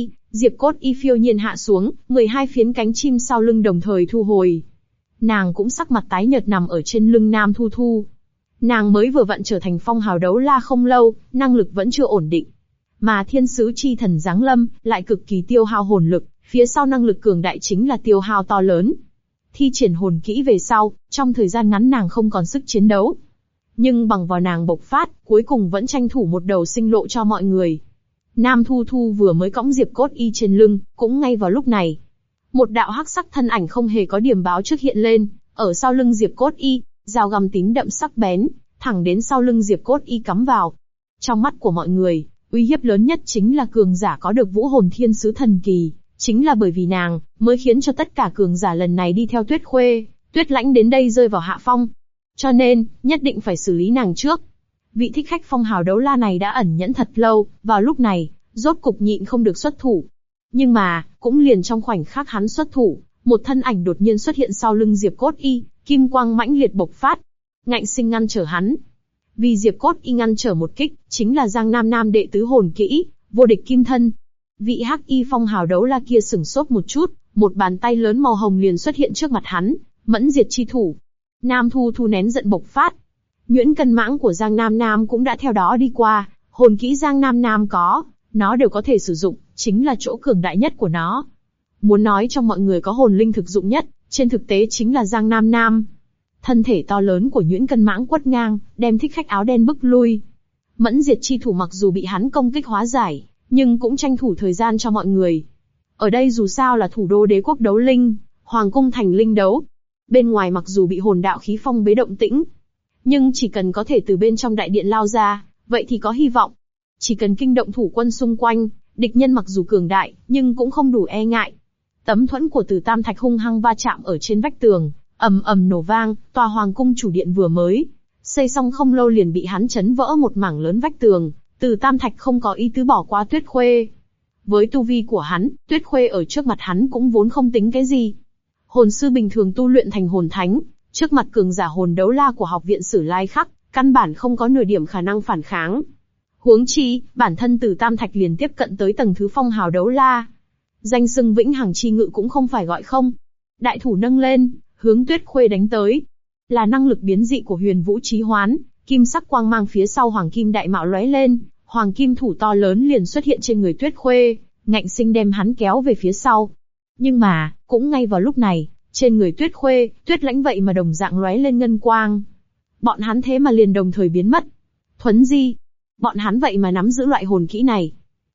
Cốt Y phiêu nhiên hạ xuống, 12 phiến cánh chim sau lưng đồng thời thu hồi. Nàng cũng sắc mặt tái nhợt nằm ở trên lưng Nam Thu Thu. Nàng mới vừa vặn trở thành phong hào đấu la không lâu, năng lực vẫn chưa ổn định. Mà thiên sứ chi thần giáng lâm, lại cực kỳ tiêu hao hồn lực, phía sau năng lực cường đại chính là tiêu hao to lớn. Thi triển hồn kỹ về sau, trong thời gian ngắn nàng không còn sức chiến đấu. Nhưng bằng vào nàng bộc phát, cuối cùng vẫn tranh thủ một đầu sinh lộ cho mọi người. Nam Thu Thu vừa mới cõng Diệp Cốt Y trên lưng, cũng ngay vào lúc này. Một đạo hắc sắc thân ảnh không hề có điểm báo trước hiện lên, ở sau lưng Diệp Cốt Y, dao găm tím đậm sắc bén, thẳng đến sau lưng Diệp Cốt Y cắm vào. Trong mắt của mọi người, uy hiếp lớn nhất chính là cường giả có được vũ hồn thiên sứ thần kỳ, chính là bởi vì nàng, mới khiến cho tất cả cường giả lần này đi theo Tuyết Khuê, Tuyết Lãnh đến đây rơi vào hạ phong. Cho nên, nhất định phải xử lý nàng trước. Vị thích khách phong hào đấu la này đã ẩn nhẫn thật lâu, vào lúc này, rốt cục nhịn không được xuất thủ. Nhưng mà, cũng liền trong khoảnh khắc hắn xuất thủ, một thân ảnh đột nhiên xuất hiện sau lưng Diệp Cốt Y, kim quang mãnh liệt bộc phát. Ngạnh sinh ngăn trở hắn. Vì Diệp Cốt Y ngăn trở một kích, chính là Giang Nam Nam đệ tứ hồn kỹ, vô địch kim thân. Vị hắc y phong hào đấu la kia sửng sốt một chút, một bàn tay lớn màu hồng liền xuất hiện trước mặt hắn, mẫn diệt chi thủ. Nam Thu Thu nén giận bộc phát. Nhuyễn cân mãng của Giang Nam Nam cũng đã theo đó đi qua, hồn kỹ Giang Nam Nam có, nó đều có thể sử dụng, chính là chỗ cường đại nhất của nó. Muốn nói trong mọi người có hồn linh thực dụng nhất, trên thực tế chính là Giang Nam Nam. Thân thể to lớn của Nhuyễn cân mãng quất ngang, đem thích khách áo đen bức lui. Mẫn diệt chi thủ mặc dù bị hắn công kích hóa giải, nhưng cũng tranh thủ thời gian cho mọi người. Ở đây dù sao là thủ đô đế quốc đấu linh, hoàng cung thành linh đấu. Bên ngoài mặc dù bị hồn đạo khí phong bế động tĩnh, nhưng chỉ cần có thể từ bên trong đại điện lao ra, vậy thì có hy vọng. Chỉ cần kinh động thủ quân xung quanh, địch nhân mặc dù cường đại, nhưng cũng không đủ e ngại. Tấm thuẫn của Từ Tam Thạch hung hăng va chạm ở trên vách tường, ầm ầm nổ vang, tòa hoàng cung chủ điện vừa mới xây xong không lâu liền bị hắn chấn vỡ một mảng lớn vách tường. Từ Tam Thạch không có ý tứ bỏ qua Tuyết Khuê. Với tu vi của hắn, Tuyết Khuê ở trước mặt hắn cũng vốn không tính cái gì. Hồn sư bình thường tu luyện thành hồn thánh, trước mặt cường giả hồn đấu la của học viện Sử Lai Khắc, căn bản không có nửa điểm khả năng phản kháng. Huống chi, bản thân Từ Tam Thạch liền tiếp cận tới tầng thứ phong hào đấu la. Danh xưng vĩnh hằng chi ngự cũng không phải gọi không. Đại thủ nâng lên, hướng Tuyết Khuê đánh tới. Là năng lực biến dị của Huyền Vũ Chí Hoán, kim sắc quang mang phía sau hoàng kim đại mạo lóe lên, hoàng kim thủ to lớn liền xuất hiện trên người Tuyết Khuê, ngạnh sinh đem hắn kéo về phía sau. Nhưng mà, cũng ngay vào lúc này, trên người Tuyết Khuê, Tuyết Lãnh vậy mà đồng dạng lóe lên ngân quang. Bọn hắn thế mà liền đồng thời biến mất. Thuấn di. Bọn hắn vậy mà nắm giữ loại hồn kỹ này.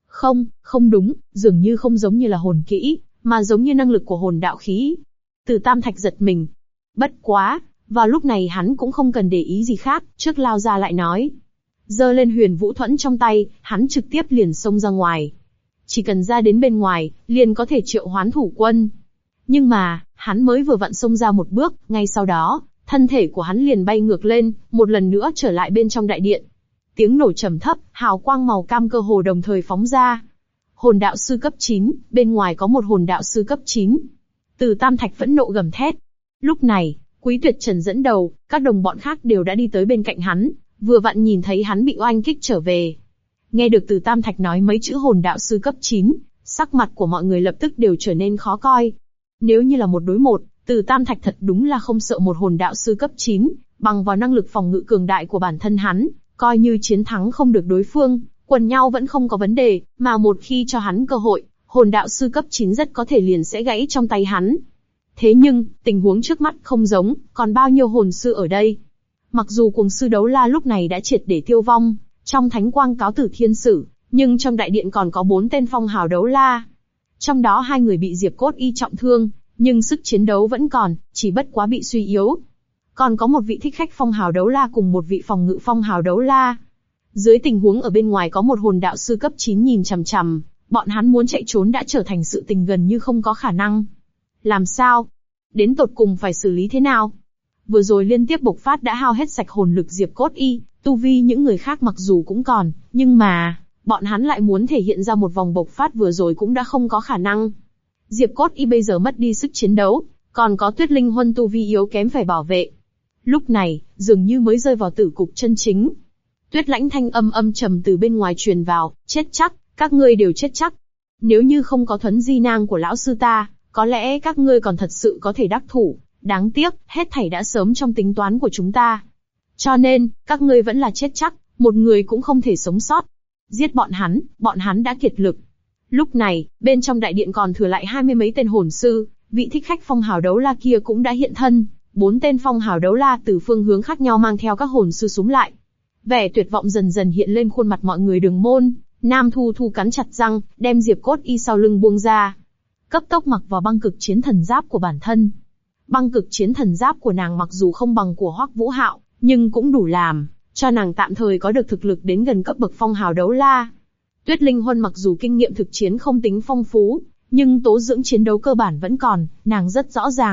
Không đúng, dường như không giống như là hồn kỹ, mà giống như năng lực của hồn đạo khí. Từ Tam Thạch giật mình. Bất quá, vào lúc này hắn cũng không cần để ý gì khác, trước lao ra lại nói. Giơ lên Huyền Vũ Thuẫn trong tay, hắn trực tiếp liền xông ra ngoài. Chỉ cần ra đến bên ngoài, liền có thể triệu hoán thủ quân. Nhưng mà, hắn mới vừa vặn xông ra một bước, ngay sau đó, thân thể của hắn liền bay ngược lên, một lần nữa trở lại bên trong đại điện. Tiếng nổ trầm thấp, hào quang màu cam cơ hồ đồng thời phóng ra. Hồn đạo sư cấp 9, bên ngoài có một hồn đạo sư cấp 9. Từ Tam Thạch phẫn nộ gầm thét. Lúc này, Quý Tuyệt Trần dẫn đầu, các đồng bọn khác đều đã đi tới bên cạnh hắn, vừa vặn nhìn thấy hắn bị oanh kích trở về. Nghe được Từ Tam Thạch nói mấy chữ hồn đạo sư cấp 9, sắc mặt của mọi người lập tức đều trở nên khó coi. Nếu như là một đối một, Từ Tam Thạch thật đúng là không sợ một hồn đạo sư cấp 9, bằng vào năng lực phòng ngự cường đại của bản thân hắn, coi như chiến thắng không được đối phương, quần nhau vẫn không có vấn đề, mà một khi cho hắn cơ hội, hồn đạo sư cấp 9 rất có thể liền sẽ gãy trong tay hắn. Thế nhưng, tình huống trước mắt không giống, còn bao nhiêu hồn sư ở đây. Mặc dù cuồng sư đấu la lúc này đã triệt để tiêu vong, trong thánh quang cáo tử thiên sử, nhưng trong đại điện còn có 4 tên phong hào đấu la. Trong đó 2 người bị Diệp Cốt Y trọng thương, nhưng sức chiến đấu vẫn còn, chỉ bất quá bị suy yếu. Còn có một vị thích khách phong hào đấu la cùng một vị phòng ngự phong hào đấu la. Dưới tình huống ở bên ngoài có một hồn đạo sư cấp 9 nhìn chằm chằm, bọn hắn muốn chạy trốn đã trở thành sự tình gần như không có khả năng. Làm sao? Đến tột cùng phải xử lý thế nào? Vừa rồi liên tiếp bộc phát đã hao hết sạch hồn lực Diệp Cốt Y, tu vi những người khác mặc dù cũng còn, nhưng mà, bọn hắn lại muốn thể hiện ra một vòng bộc phát vừa rồi cũng đã không có khả năng. Diệp Cốt Y bây giờ mất đi sức chiến đấu, còn có Tuyết Linh Huân tu vi yếu kém phải bảo vệ. Lúc này, dường như mới rơi vào tử cục chân chính. Tuyết Lãnh thanh âm trầm từ bên ngoài truyền vào, chết chắc, các ngươi đều chết chắc. Nếu như không có thuấn di nang của lão sư ta, có lẽ các ngươi còn thật sự có thể đắc thủ, đáng tiếc, hết thảy đã sớm trong tính toán của chúng ta. Cho nên, các ngươi vẫn là chết chắc, một người cũng không thể sống sót. Giết bọn hắn đã kiệt lực. Lúc này, bên trong đại điện còn thừa lại 20 mấy tên hồn sư, vị thích khách phong hào đấu la kia cũng đã hiện thân, 4 tên phong hào đấu la từ phương hướng khác nhau mang theo các hồn sư xúm lại. Vẻ tuyệt vọng dần dần hiện lên khuôn mặt mọi người Đường Môn, Nam Thu Thu cắn chặt răng, đem Diệp Cốt Y sau lưng buông ra. Cấp tốc mặc vào băng cực chiến thần giáp của bản thân. Băng cực chiến thần giáp của nàng mặc dù không bằng của Hoắc Vũ Hạo, nhưng cũng đủ làm cho nàng tạm thời có được thực lực đến gần cấp bậc phong hào đấu la. Tuyết Linh Huân mặc dù kinh nghiệm thực chiến không tính phong phú, nhưng tố dưỡng chiến đấu cơ bản vẫn còn, nàng rất rõ ràng,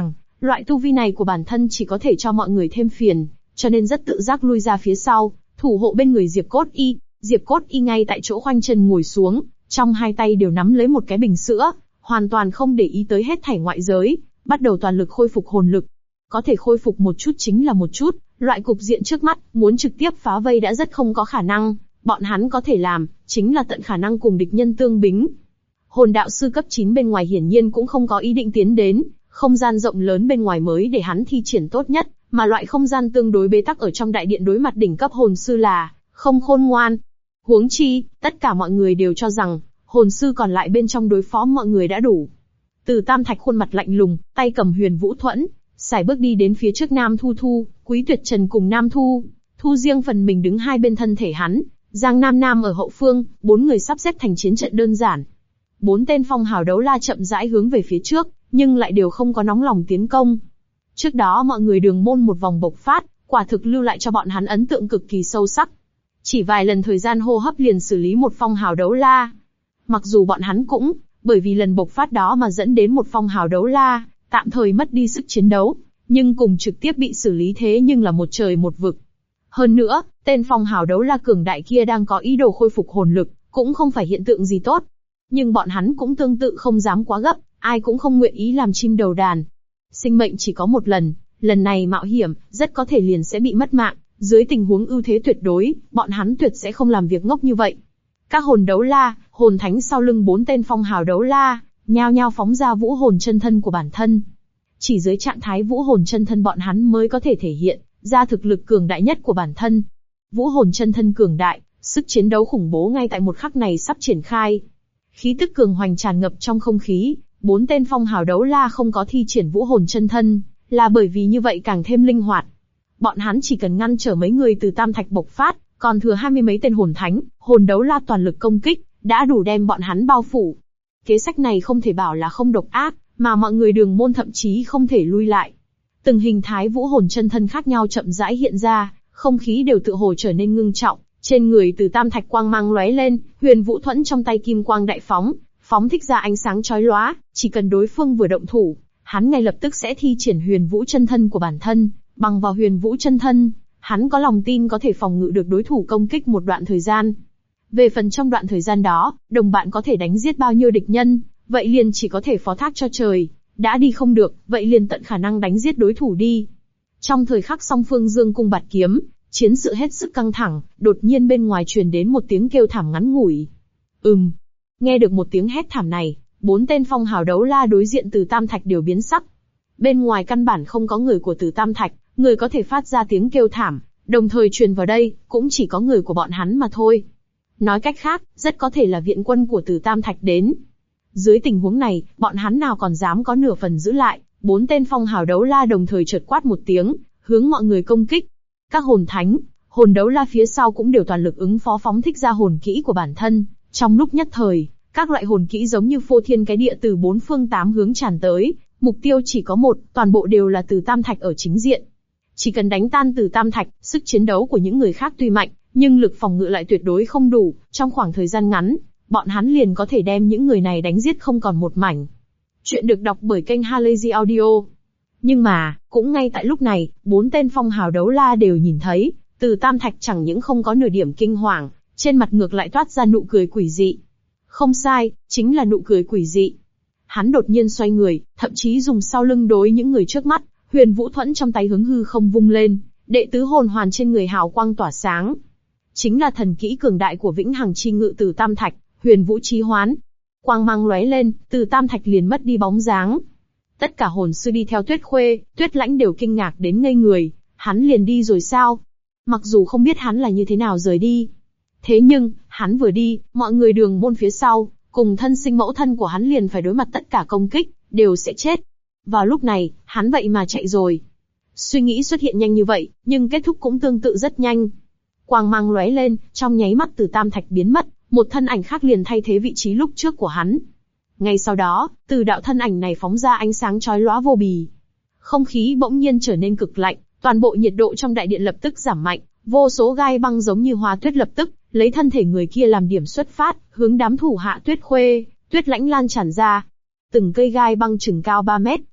Loại tu vi này của bản thân chỉ có thể cho mọi người thêm phiền, cho nên rất tự giác lui ra phía sau, thủ hộ bên người Diệp Cốt Y. Diệp Cốt Y ngay tại chỗ khoanh chân ngồi xuống, trong hai tay đều nắm lấy một cái bình sữa, hoàn toàn không để ý tới hết thảy ngoại giới, bắt đầu toàn lực khôi phục hồn lực. Có thể khôi phục một chút chính là một chút, loại cục diện trước mắt, muốn trực tiếp phá vây đã rất không có khả năng, bọn hắn có thể làm, chính là tận khả năng cùng địch nhân tương bính. Hồn đạo sư cấp 9 bên ngoài hiển nhiên cũng không có ý định tiến đến, không gian rộng lớn bên ngoài mới để hắn thi triển tốt nhất, mà loại không gian tương đối bế tắc ở trong đại điện đối mặt đỉnh cấp hồn sư là không khôn ngoan. Huống chi, tất cả mọi người đều cho rằng, hồn sư còn lại bên trong đối phó mọi người đã đủ. Từ Tam Thạch khuôn mặt lạnh lùng, tay cầm Huyền Vũ Thuẫn, sải bước đi đến phía trước Nam Thu Thu, Quý Tuyệt Trần cùng Nam Thu. Thu riêng phần mình đứng hai bên thân thể hắn, Giang Nam Nam ở hậu phương, bốn người sắp xếp thành chiến trận đơn giản. Bốn tên phong hào đấu la chậm rãi hướng về phía trước, nhưng lại đều không có nóng lòng tiến công. Trước đó mọi người đường môn một vòng bộc phát, quả thực lưu lại cho bọn hắn ấn tượng cực kỳ sâu sắc. Chỉ vài lần thời gian hô hấp liền xử lý một phong hào đấu la. Mặc dù bọn hắn cũng, bởi vì lần bộc phát đó mà dẫn đến một phong hào đấu la, tạm thời mất đi sức chiến đấu, nhưng cùng trực tiếp bị xử lý thế nhưng là một trời một vực. Hơn nữa, tên phong hào đấu la cường đại kia đang có ý đồ khôi phục hồn lực, cũng không phải hiện tượng gì tốt. Nhưng bọn hắn cũng tương tự không dám quá gấp, ai cũng không nguyện ý làm chim đầu đàn. Sinh mệnh chỉ có một lần, lần này mạo hiểm, rất có thể liền sẽ bị mất mạng, dưới tình huống ưu thế tuyệt đối, bọn hắn tuyệt sẽ không làm việc ngốc như vậy. Các hồn đấu la, hồn thánh sau lưng bốn tên phong hào đấu la, nhao nhao phóng ra vũ hồn chân thân của bản thân. Chỉ dưới trạng thái vũ hồn chân thân bọn hắn mới có thể thể hiện ra thực lực cường đại nhất của bản thân. Vũ hồn chân thân cường đại, sức chiến đấu khủng bố ngay tại một khắc này sắp triển khai. Khí tức cường hoành tràn ngập trong không khí, bốn tên phong hào đấu la không có thi triển vũ hồn chân thân, là bởi vì như vậy càng thêm linh hoạt. Bọn hắn chỉ cần ngăn trở mấy người từ Tam Thạch bộc phát, còn thừa 20 mấy tên hồn thánh, hồn đấu la toàn lực công kích, đã đủ đem bọn hắn bao phủ. Kế sách này không thể bảo là không độc ác, mà mọi người đường môn thậm chí không thể lui lại. Từng hình thái vũ hồn chân thân khác nhau chậm rãi hiện ra, không khí đều tự hồ trở nên ngưng trọng, trên người từ Tam Thạch quang mang lóe lên, Huyền Vũ Thuẫn trong tay kim quang đại phóng, phóng thích ra ánh sáng chói lóa, chỉ cần đối phương vừa động thủ, hắn ngay lập tức sẽ thi triển Huyền Vũ chân thân của bản thân, bằng vào Huyền Vũ chân thân, hắn có lòng tin có thể phòng ngự được đối thủ công kích một đoạn thời gian. Về phần trong đoạn thời gian đó, đồng bạn có thể đánh giết bao nhiêu địch nhân, vậy liền chỉ có thể phó thác cho trời, đã đi không được, vậy liền tận khả năng đánh giết đối thủ đi. Trong thời khắc song phương dương cung bạt kiếm, chiến sự hết sức căng thẳng, đột nhiên bên ngoài truyền đến một tiếng kêu thảm ngắn ngủi. Nghe được một tiếng hét thảm này, bốn tên phong hào đấu la đối diện từ Tam Thạch đều biến sắc. Bên ngoài căn bản không có người của từ Tam Thạch, người có thể phát ra tiếng kêu thảm, đồng thời truyền vào đây, cũng chỉ có người của bọn hắn mà thôi. Nói cách khác, rất có thể là viện quân của từ Tam Thạch đến. Dưới tình huống này, bọn hắn nào còn dám có nửa phần giữ lại, bốn tên phong hào đấu la đồng thời chợt quát một tiếng, hướng mọi người công kích. Các hồn thánh, hồn đấu la phía sau cũng đều toàn lực ứng phó phóng thích ra hồn kỹ của bản thân. Trong lúc nhất thời, các loại hồn kỹ giống như phô thiên cái địa từ bốn phương tám hướng tràn tới, mục tiêu chỉ có một, toàn bộ đều là từ Tam Thạch ở chính diện. Chỉ cần đánh tan từ Tam Thạch, sức chiến đấu của những người khác tuy mạnh, nhưng lực phòng ngự lại tuyệt đối không đủ, trong khoảng thời gian ngắn, bọn hắn liền có thể đem những người này đánh giết không còn một mảnh. Chuyện được đọc bởi kênh Halazy Audio. Nhưng mà, cũng ngay tại lúc này, bốn tên phong hào đấu la đều nhìn thấy, từ Tam Thạch chẳng những không có nửa điểm kinh hoàng, trên mặt ngược lại toát ra nụ cười quỷ dị. Không sai, chính là nụ cười quỷ dị. Hắn đột nhiên xoay người, thậm chí dùng sau lưng đối những người trước mắt, Huyền Vũ Thuẫn trong tay hướng hư không vung lên, đệ tứ hồn hoàn trên người hào quang tỏa sáng. Chính là thần kỹ cường đại của Vĩnh Hằng Chi Ngự từ Tam Thạch, Huyền Vũ Chí Hoán. Quang mang lóe lên, từ Tam Thạch liền mất đi bóng dáng. Tất cả hồn sư đi theo Tuyết Khuê, Tuyết Lãnh đều kinh ngạc đến ngây người, hắn liền đi rồi sao? Mặc dù không biết hắn là như thế nào rời đi. Thế nhưng, hắn vừa đi, mọi người đường môn phía sau, cùng thân sinh mẫu thân của hắn liền phải đối mặt tất cả công kích, đều sẽ chết. Vào lúc này, hắn vậy mà chạy rồi. Suy nghĩ xuất hiện nhanh như vậy, nhưng kết thúc cũng tương tự rất nhanh. Quang mang lóe lên, trong nháy mắt từ Tam Thạch biến mất, một thân ảnh khác liền thay thế vị trí lúc trước của hắn. Ngay sau đó, từ đạo thân ảnh này phóng ra ánh sáng chói lóa vô bì. Không khí bỗng nhiên trở nên cực lạnh, toàn bộ nhiệt độ trong đại điện lập tức giảm mạnh, vô số gai băng giống như hoa tuyết lập tức lấy thân thể người kia làm điểm xuất phát, hướng đám thủ hạ Tuyết Khuê, Tuyết Lãnh lan tràn ra. Từng cây gai băng chừng cao 3 mét,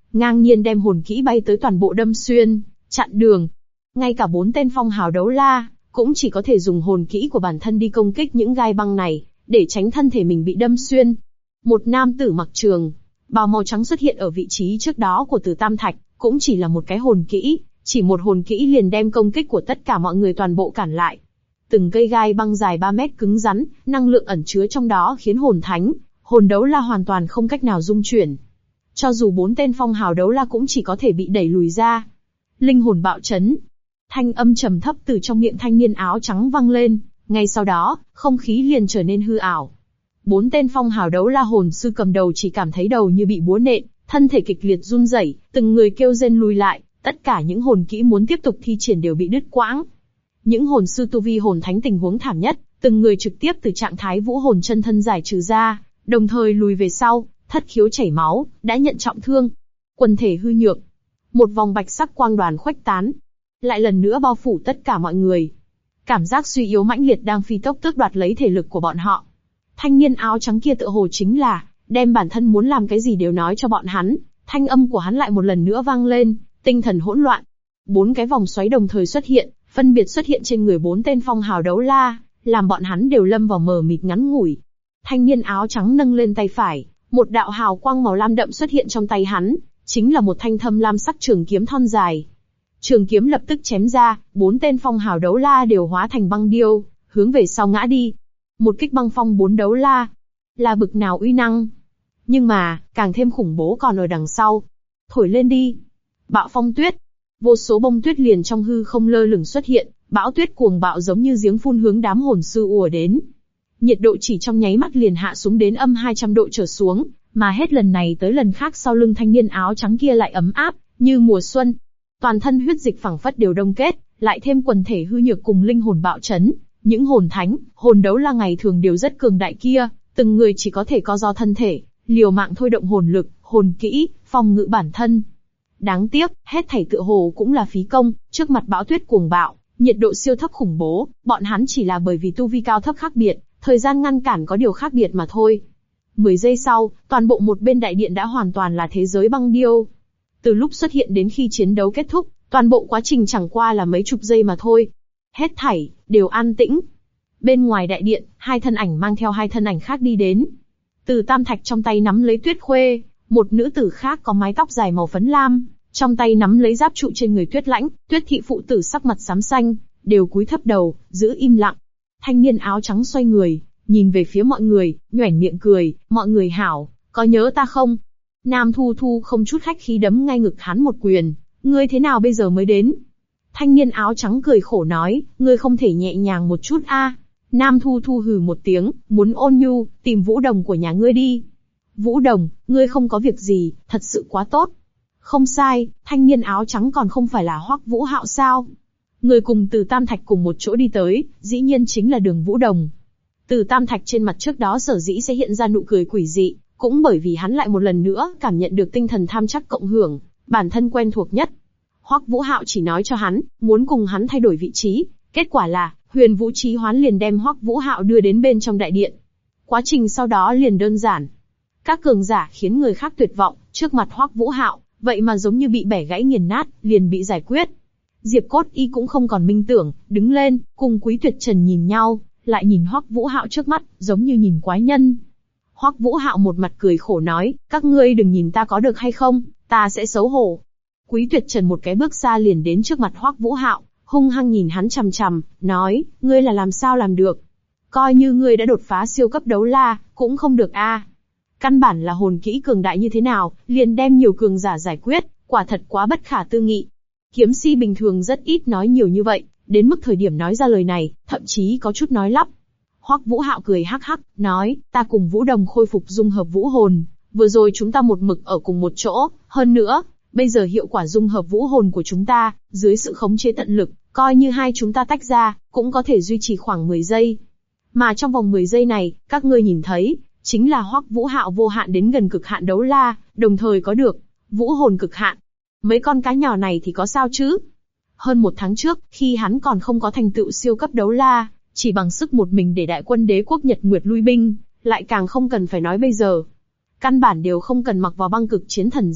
ngang nhiên đem hồn kỹ bay tới toàn bộ đâm xuyên, chặn đường. Ngay cả 4 tên phong hào đấu la, cũng chỉ có thể dùng hồn kỹ của bản thân đi công kích những gai băng này, để tránh thân thể mình bị đâm xuyên. Một nam tử mặc trường bào màu trắng xuất hiện ở vị trí trước đó của Từ Tam Thạch, cũng chỉ là một cái hồn kỹ, chỉ một hồn kỹ liền đem công kích của tất cả mọi người toàn bộ cản lại. Từng cây gai băng dài 3 mét cứng rắn, năng lượng ẩn chứa trong đó khiến hồn thánh, hồn đấu la hoàn toàn không cách nào dung chuyển. Cho dù 4 tên phong hào đấu la cũng chỉ có thể bị đẩy lùi ra. Linh hồn bạo chấn. Thanh âm trầm thấp từ trong miệng thanh niên áo trắng vang lên, ngay sau đó, không khí liền trở nên hư ảo. 4 tên phong hào đấu la hồn sư cầm đầu chỉ cảm thấy đầu như bị búa nện, thân thể kịch liệt run rẩy, từng người kêu rên lùi lại, tất cả những hồn kỹ muốn tiếp tục thi triển đều bị đứt quãng. Những hồn sư tu vi hồn thánh tình huống thảm nhất, từng người trực tiếp từ trạng thái vũ hồn chân thân giải trừ ra, đồng thời lùi về sau, thất khiếu chảy máu, đã nhận trọng thương. Quần thể hư nhược. Một vòng bạch sắc quang đoàn khuếch tán, lại lần nữa bao phủ tất cả mọi người. Cảm giác suy yếu mãnh liệt đang phi tốc tước đoạt lấy thể lực của bọn họ. Thanh niên áo trắng kia tựa hồ chính là đem bản thân muốn làm cái gì đều nói cho bọn hắn. Thanh âm của hắn lại một lần nữa vang lên, tinh thần hỗn loạn. 4 cái vòng xoáy đồng thời xuất hiện, phân biệt xuất hiện trên người 4 tên phong hào đấu la, làm bọn hắn đều lâm vào mờ mịt ngắn ngủi. Thanh niên áo trắng nâng lên tay phải, một đạo hào quang màu lam đậm xuất hiện trong tay hắn, chính là một thanh thâm lam sắc trường kiếm thon dài. Trường kiếm lập tức chém ra, 4 tên phong hào đấu la đều hóa thành băng điêu, hướng về sau ngã đi. Một kích băng phong 4 đấu la, là bực nào uy năng. Nhưng mà, càng thêm khủng bố còn ở đằng sau. Thổi lên đi. Bạo phong tuyết. Vô số bông tuyết liền trong hư không lơ lửng xuất hiện, bão tuyết cuồng bạo giống như giếng phun hướng đám hồn sư ùa đến. Nhiệt độ chỉ trong nháy mắt liền hạ xuống đến âm 200 độ trở xuống, mà hết lần này tới lần khác sau lưng thanh niên áo trắng kia lại ấm áp, như mùa xuân. Toàn thân huyết dịch phảng phất đều đông kết, lại thêm quần thể hư nhược cùng linh hồn bạo chấn. Những hồn thánh, hồn đấu la ngày thường đều rất cường đại kia, từng người chỉ có thể co do thân thể, liều mạng thôi động hồn lực, hồn kỹ, phòng ngự bản thân. Đáng tiếc, hết thảy tựa hồ cũng là phí công, trước mặt bão tuyết cuồng bạo, nhiệt độ siêu thấp khủng bố, bọn hắn chỉ là bởi vì tu vi cao thấp khác biệt, thời gian ngăn cản có điều khác biệt mà thôi. 10 giây sau, toàn bộ một bên đại điện đã hoàn toàn là thế giới băng điêu. Từ lúc xuất hiện đến khi chiến đấu kết thúc, toàn bộ quá trình chẳng qua là mấy chục giây mà thôi. Hết thảy đều an tĩnh. Bên ngoài đại điện, 2 thân ảnh mang theo 2 thân ảnh khác đi đến. Từ Tam Thạch trong tay nắm lấy Tuyết Khuê, một nữ tử khác có mái tóc dài màu phấn lam, trong tay nắm lấy giáp trụ trên người Tuyết Lãnh. Tuyết thị phụ tử sắc mặt xám xanh, đều cúi thấp đầu, giữ im lặng. Thanh niên áo trắng xoay người, nhìn về phía mọi người, nhoẻn miệng cười, mọi người hảo, có nhớ ta không? Nam Thu Thu không chút khách khí đấm ngay ngực hắn một quyền, ngươi thế nào bây giờ mới đến? Thanh niên áo trắng cười khổ nói, ngươi không thể nhẹ nhàng một chút a? Nam Thu Thu hừ một tiếng, muốn ôn nhu, tìm Vũ Đồng của nhà ngươi đi. Vũ Đồng, ngươi không có việc gì, thật sự quá tốt. Không sai, thanh niên áo trắng còn không phải là Hoắc Vũ Hạo sao? Người cùng Từ Tam Thạch cùng một chỗ đi tới, dĩ nhiên chính là Đường Vũ Đồng. Từ Tam Thạch trên mặt trước đó sở dĩ sẽ hiện ra nụ cười quỷ dị, cũng bởi vì hắn lại một lần nữa cảm nhận được tinh thần tham chắc cộng hưởng, bản thân quen thuộc nhất. Hoắc Vũ Hạo chỉ nói cho hắn, muốn cùng hắn thay đổi vị trí, kết quả là, Huyền Vũ Chí Hoán liền đem Hoắc Vũ Hạo đưa đến bên trong đại điện. Quá trình sau đó liền đơn giản. Các cường giả khiến người khác tuyệt vọng, trước mặt Hoắc Vũ Hạo, vậy mà giống như bị bẻ gãy nghiền nát, liền bị giải quyết. Diệp Cốt Y cũng không còn minh tưởng, đứng lên, cùng Quý Tuyệt Trần nhìn nhau, lại nhìn Hoắc Vũ Hạo trước mắt, giống như nhìn quái nhân. Hoắc Vũ Hạo một mặt cười khổ nói, các ngươi đừng nhìn ta có được hay không, ta sẽ xấu hổ. Quý Tuyệt Trần một cái bước xa liền đến trước mặt Hoắc Vũ Hạo, hung hăng nhìn hắn chằm chằm, nói, ngươi là làm sao làm được? Coi như ngươi đã đột phá siêu cấp đấu la, cũng không được a. Căn bản là hồn kỹ cường đại như thế nào, liền đem nhiều cường giả giải quyết, quả thật quá bất khả tư nghị. Kiếm si bình thường rất ít nói nhiều như vậy, đến mức thời điểm nói ra lời này, thậm chí có chút nói lắp. Hoắc Vũ Hạo cười hắc hắc, nói, ta cùng Vũ Đồng khôi phục dung hợp vũ hồn, vừa rồi chúng ta một mực ở cùng một chỗ, hơn nữa, bây giờ hiệu quả dung hợp vũ hồn của chúng ta, dưới sự khống chế tận lực, coi như hai chúng ta tách ra, cũng có thể duy trì khoảng 10 giây. Mà trong vòng 10 giây này, các ngươi nhìn thấy, chính là Hoắc Vũ Hạo vô hạn đến gần cực hạn đấu la, đồng thời có được vũ hồn cực hạn. Mấy con cá nhỏ này thì có sao chứ? Hơn 1 tháng trước, khi hắn còn không có thành tựu siêu cấp đấu la, chỉ bằng sức một mình để đại quân đế quốc Nhật Nguyệt lui binh, lại càng không cần phải nói bây giờ. Căn bản đều không cần mặc vào băng cực chiến thần giáp,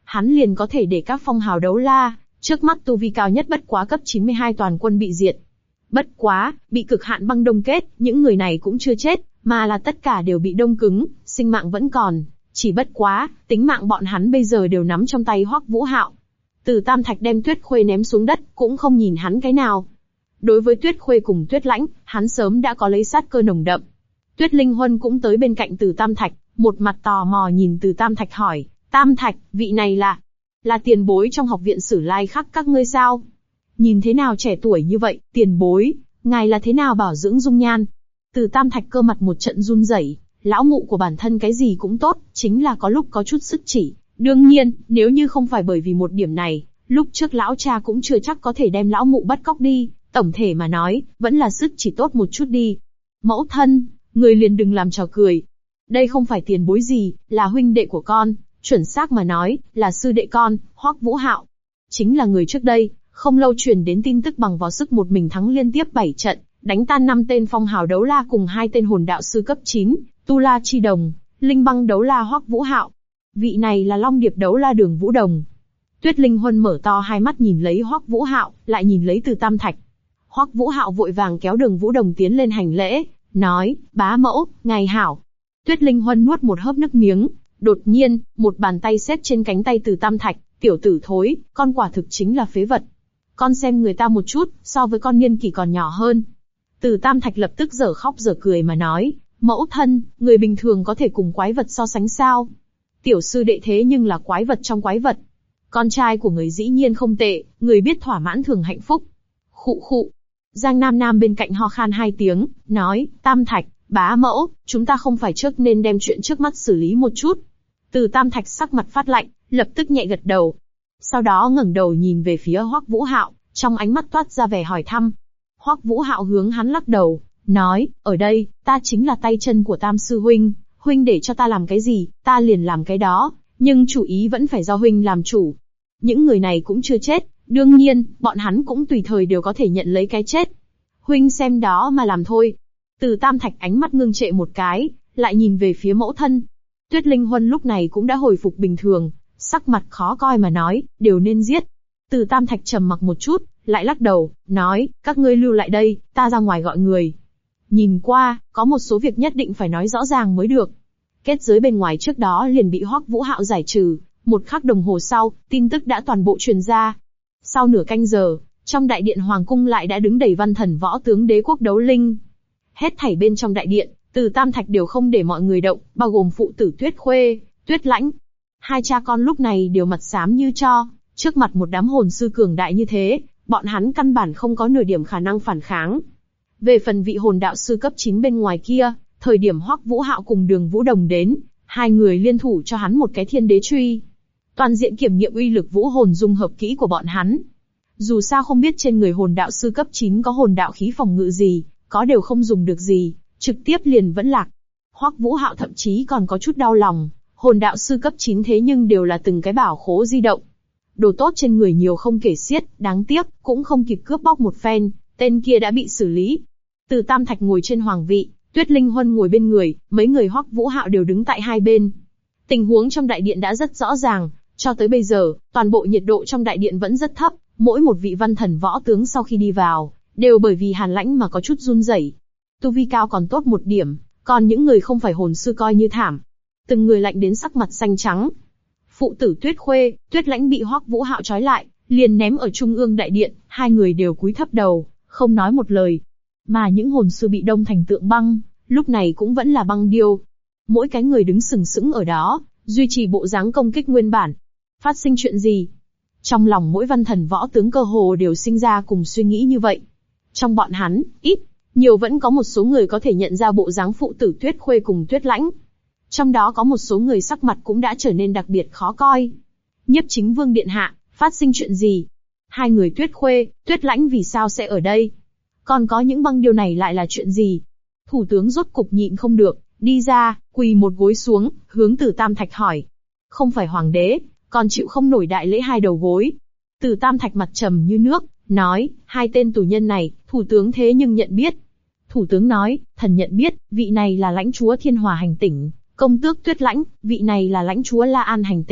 hắn liền có thể để các phong hào đấu la, trước mắt tu vi cao nhất bất quá cấp 92 toàn quân bị diệt. Bất quá, bị cực hạn băng đông kết, những người này cũng chưa chết, mà là tất cả đều bị đông cứng, sinh mạng vẫn còn. Chỉ bất quá, tính mạng bọn hắn bây giờ đều nắm trong tay Hoắc Vũ Hạo. Từ Tam Thạch đem Tuyết Khuê ném xuống đất, cũng không nhìn hắn cái nào. Đối với Tuyết Khuê cùng Tuyết Lãnh, hắn sớm đã có lấy sát cơ nồng đậm. Tuyết Linh Huân cũng tới bên cạnh Từ Tam Thạch, một mặt tò mò nhìn Từ Tam Thạch hỏi, Tam Thạch, vị này là tiền bối trong học viện Sử Lai Khắc các ngươi sao? Nhìn thế nào trẻ tuổi như vậy, tiền bối, ngài là thế nào bảo dưỡng dung nhan? Từ Tam Thạch cơ mặt một trận run rẩy, lão mụ của bản thân cái gì cũng tốt, chính là có lúc có chút sức chỉ. Đương nhiên, nếu như không phải bởi vì một điểm này, lúc trước lão cha cũng chưa chắc có thể đem lão mụ bắt cóc đi, tổng thể mà nói, vẫn là sức chỉ tốt một chút đi. Mẫu thân, người liền đừng làm trò cười. Đây không phải tiền bối gì, là huynh đệ của con, chuẩn xác mà nói, là sư đệ con, Hoắc Vũ Hạo. Chính là người trước đây, không lâu truyền đến tin tức bằng vào sức một mình thắng liên tiếp 7 trận, đánh tan 5 tên phong hào đấu la cùng 2 tên hồn đạo sư cấp 9, Tu La Chi Đồng, Linh Băng đấu la Hoắc Vũ Hạo. Vị này là Long Điệp đấu la Đường Vũ Đồng. Tuyết Linh Huân mở to hai mắt nhìn lấy Hoắc Vũ Hạo, lại nhìn lấy Từ Tam Thạch. Hoắc Vũ Hạo vội vàng kéo Đường Vũ Đồng tiến lên hành lễ, nói, bá mẫu, ngài hảo. Tuyết Linh Huân nuốt một hớp nước miếng, đột nhiên, một bàn tay xếp trên cánh tay Từ Tam Thạch, tiểu tử thối, con quả thực chính là phế vật. Con xem người ta một chút, so với con niên kỷ còn nhỏ hơn. Từ Tam Thạch lập tức dở khóc dở cười mà nói, mẫu thân, người bình thường có thể cùng quái vật so sánh sao? Tiểu sư đệ thế nhưng là quái vật trong quái vật. Con trai của người dĩ nhiên không tệ, người biết thỏa mãn thường hạnh phúc. Khụ khụ. Giang Nam Nam bên cạnh ho khan 2 tiếng, nói, Tam Thạch, bá mẫu, chúng ta không phải trước nên đem chuyện trước mắt xử lý một chút. Từ Tam Thạch sắc mặt phát lạnh, lập tức nhẹ gật đầu. Sau đó ngẩng đầu nhìn về phía Hoắc Vũ Hạo, trong ánh mắt toát ra vẻ hỏi thăm. Hoắc Vũ Hạo hướng hắn lắc đầu, nói, ở đây, ta chính là tay chân của Tam sư huynh, huynh để cho ta làm cái gì, ta liền làm cái đó, nhưng chủ ý vẫn phải do huynh làm chủ. Những người này cũng chưa chết, đương nhiên, bọn hắn cũng tùy thời đều có thể nhận lấy cái chết. Huynh xem đó mà làm thôi. Từ Tam Thạch ánh mắt ngưng trệ một cái, lại nhìn về phía mẫu thân. Tuyết Linh Huân lúc này cũng đã hồi phục bình thường, sắc mặt khó coi mà nói, đều nên giết. Từ Tam Thạch trầm mặc một chút, lại lắc đầu, nói, các ngươi lưu lại đây, ta ra ngoài gọi người. Nhìn qua, có một số việc nhất định phải nói rõ ràng mới được. Kết giới bên ngoài trước đó liền bị Hoắc Vũ Hạo giải trừ, một khắc đồng hồ sau, tin tức đã toàn bộ truyền ra. Sau nửa canh giờ, trong đại điện hoàng cung lại đã đứng đầy văn thần võ tướng đế quốc đấu linh. Hết thảy bên trong đại điện, Từ Tam Thạch đều không để mọi người động, bao gồm phụ tử Tuyết Khuê, Tuyết Lãnh. Hai cha con lúc này đều mặt xám như tro, trước mặt một đám hồn sư cường đại như thế, bọn hắn căn bản không có nửa điểm khả năng phản kháng. Về phần vị hồn đạo sư cấp 9 bên ngoài kia, thời điểm Hoắc Vũ Hạo cùng Đường Vũ Đồng đến, hai người liên thủ cho hắn một cái thiên đế truy. Toàn diện kiểm nghiệm uy lực vũ hồn dung hợp kỹ của bọn hắn. Dù sao không biết trên người hồn đạo sư cấp 9 có hồn đạo khí phòng ngự gì, có đều không dùng được gì, trực tiếp liền vẫn lạc. Hoắc Vũ Hạo thậm chí còn có chút đau lòng, hồn đạo sư cấp 9 thế nhưng đều là từng cái bảo khố di động. Đồ tốt trên người nhiều không kể xiết, đáng tiếc, cũng không kịp cướp bóc một phen, tên kia đã bị xử lý. Từ Tam Thạch ngồi trên hoàng vị, Tuyết Linh Huân ngồi bên người, mấy người Hoắc Vũ Hạo đều đứng tại hai bên. Tình huống trong đại điện đã rất rõ ràng, cho tới bây giờ, toàn bộ nhiệt độ trong đại điện vẫn rất thấp, mỗi một vị văn thần võ tướng sau khi đi vào, đều bởi vì hàn lãnh mà có chút run rẩy. Tu vi cao còn tốt một điểm, còn những người không phải hồn sư coi như thảm. Từng người lạnh đến sắc mặt xanh trắng. Phụ tử Tuyết Khuê, Tuyết Lãnh bị Hoắc Vũ Hạo trói lại, liền ném ở trung ương đại điện, hai người đều cúi thấp đầu, không nói một lời. Mà những hồn sư bị đông thành tượng băng, lúc này cũng vẫn là băng điêu. Mỗi cái người đứng sừng sững ở đó, duy trì bộ dáng công kích nguyên bản. Phát sinh chuyện gì? Trong lòng mỗi văn thần võ tướng cơ hồ đều sinh ra cùng suy nghĩ như vậy. Trong bọn hắn, ít, nhiều vẫn có một số người có thể nhận ra bộ dáng phụ tử Tuyết Khuê cùng Tuyết Lãnh. Trong đó có một số người sắc mặt cũng đã trở nên đặc biệt khó coi. Nhiếp Chính Vương điện hạ, phát sinh chuyện gì? Hai người Tuyết Khuê, Tuyết Lãnh vì sao sẽ ở đây? Còn có những băng điêu này lại là chuyện gì? Thủ tướng rốt cục nhịn không được, đi ra, quỳ một gối xuống, hướng Từ Tam Thạch hỏi. Không phải hoàng đế, còn chịu không nổi đại lễ hai đầu gối. Từ Tam Thạch mặt trầm như nước, nói, hai tên tù nhân này, thủ tướng thế nhưng nhận biết. Thủ tướng nói, thần nhận biết, vị này là lãnh chúa Thiên Hòa hành tỉnh, công tước Tuyết Lãnh, vị này là lãnh chúa La An hành tỉnh,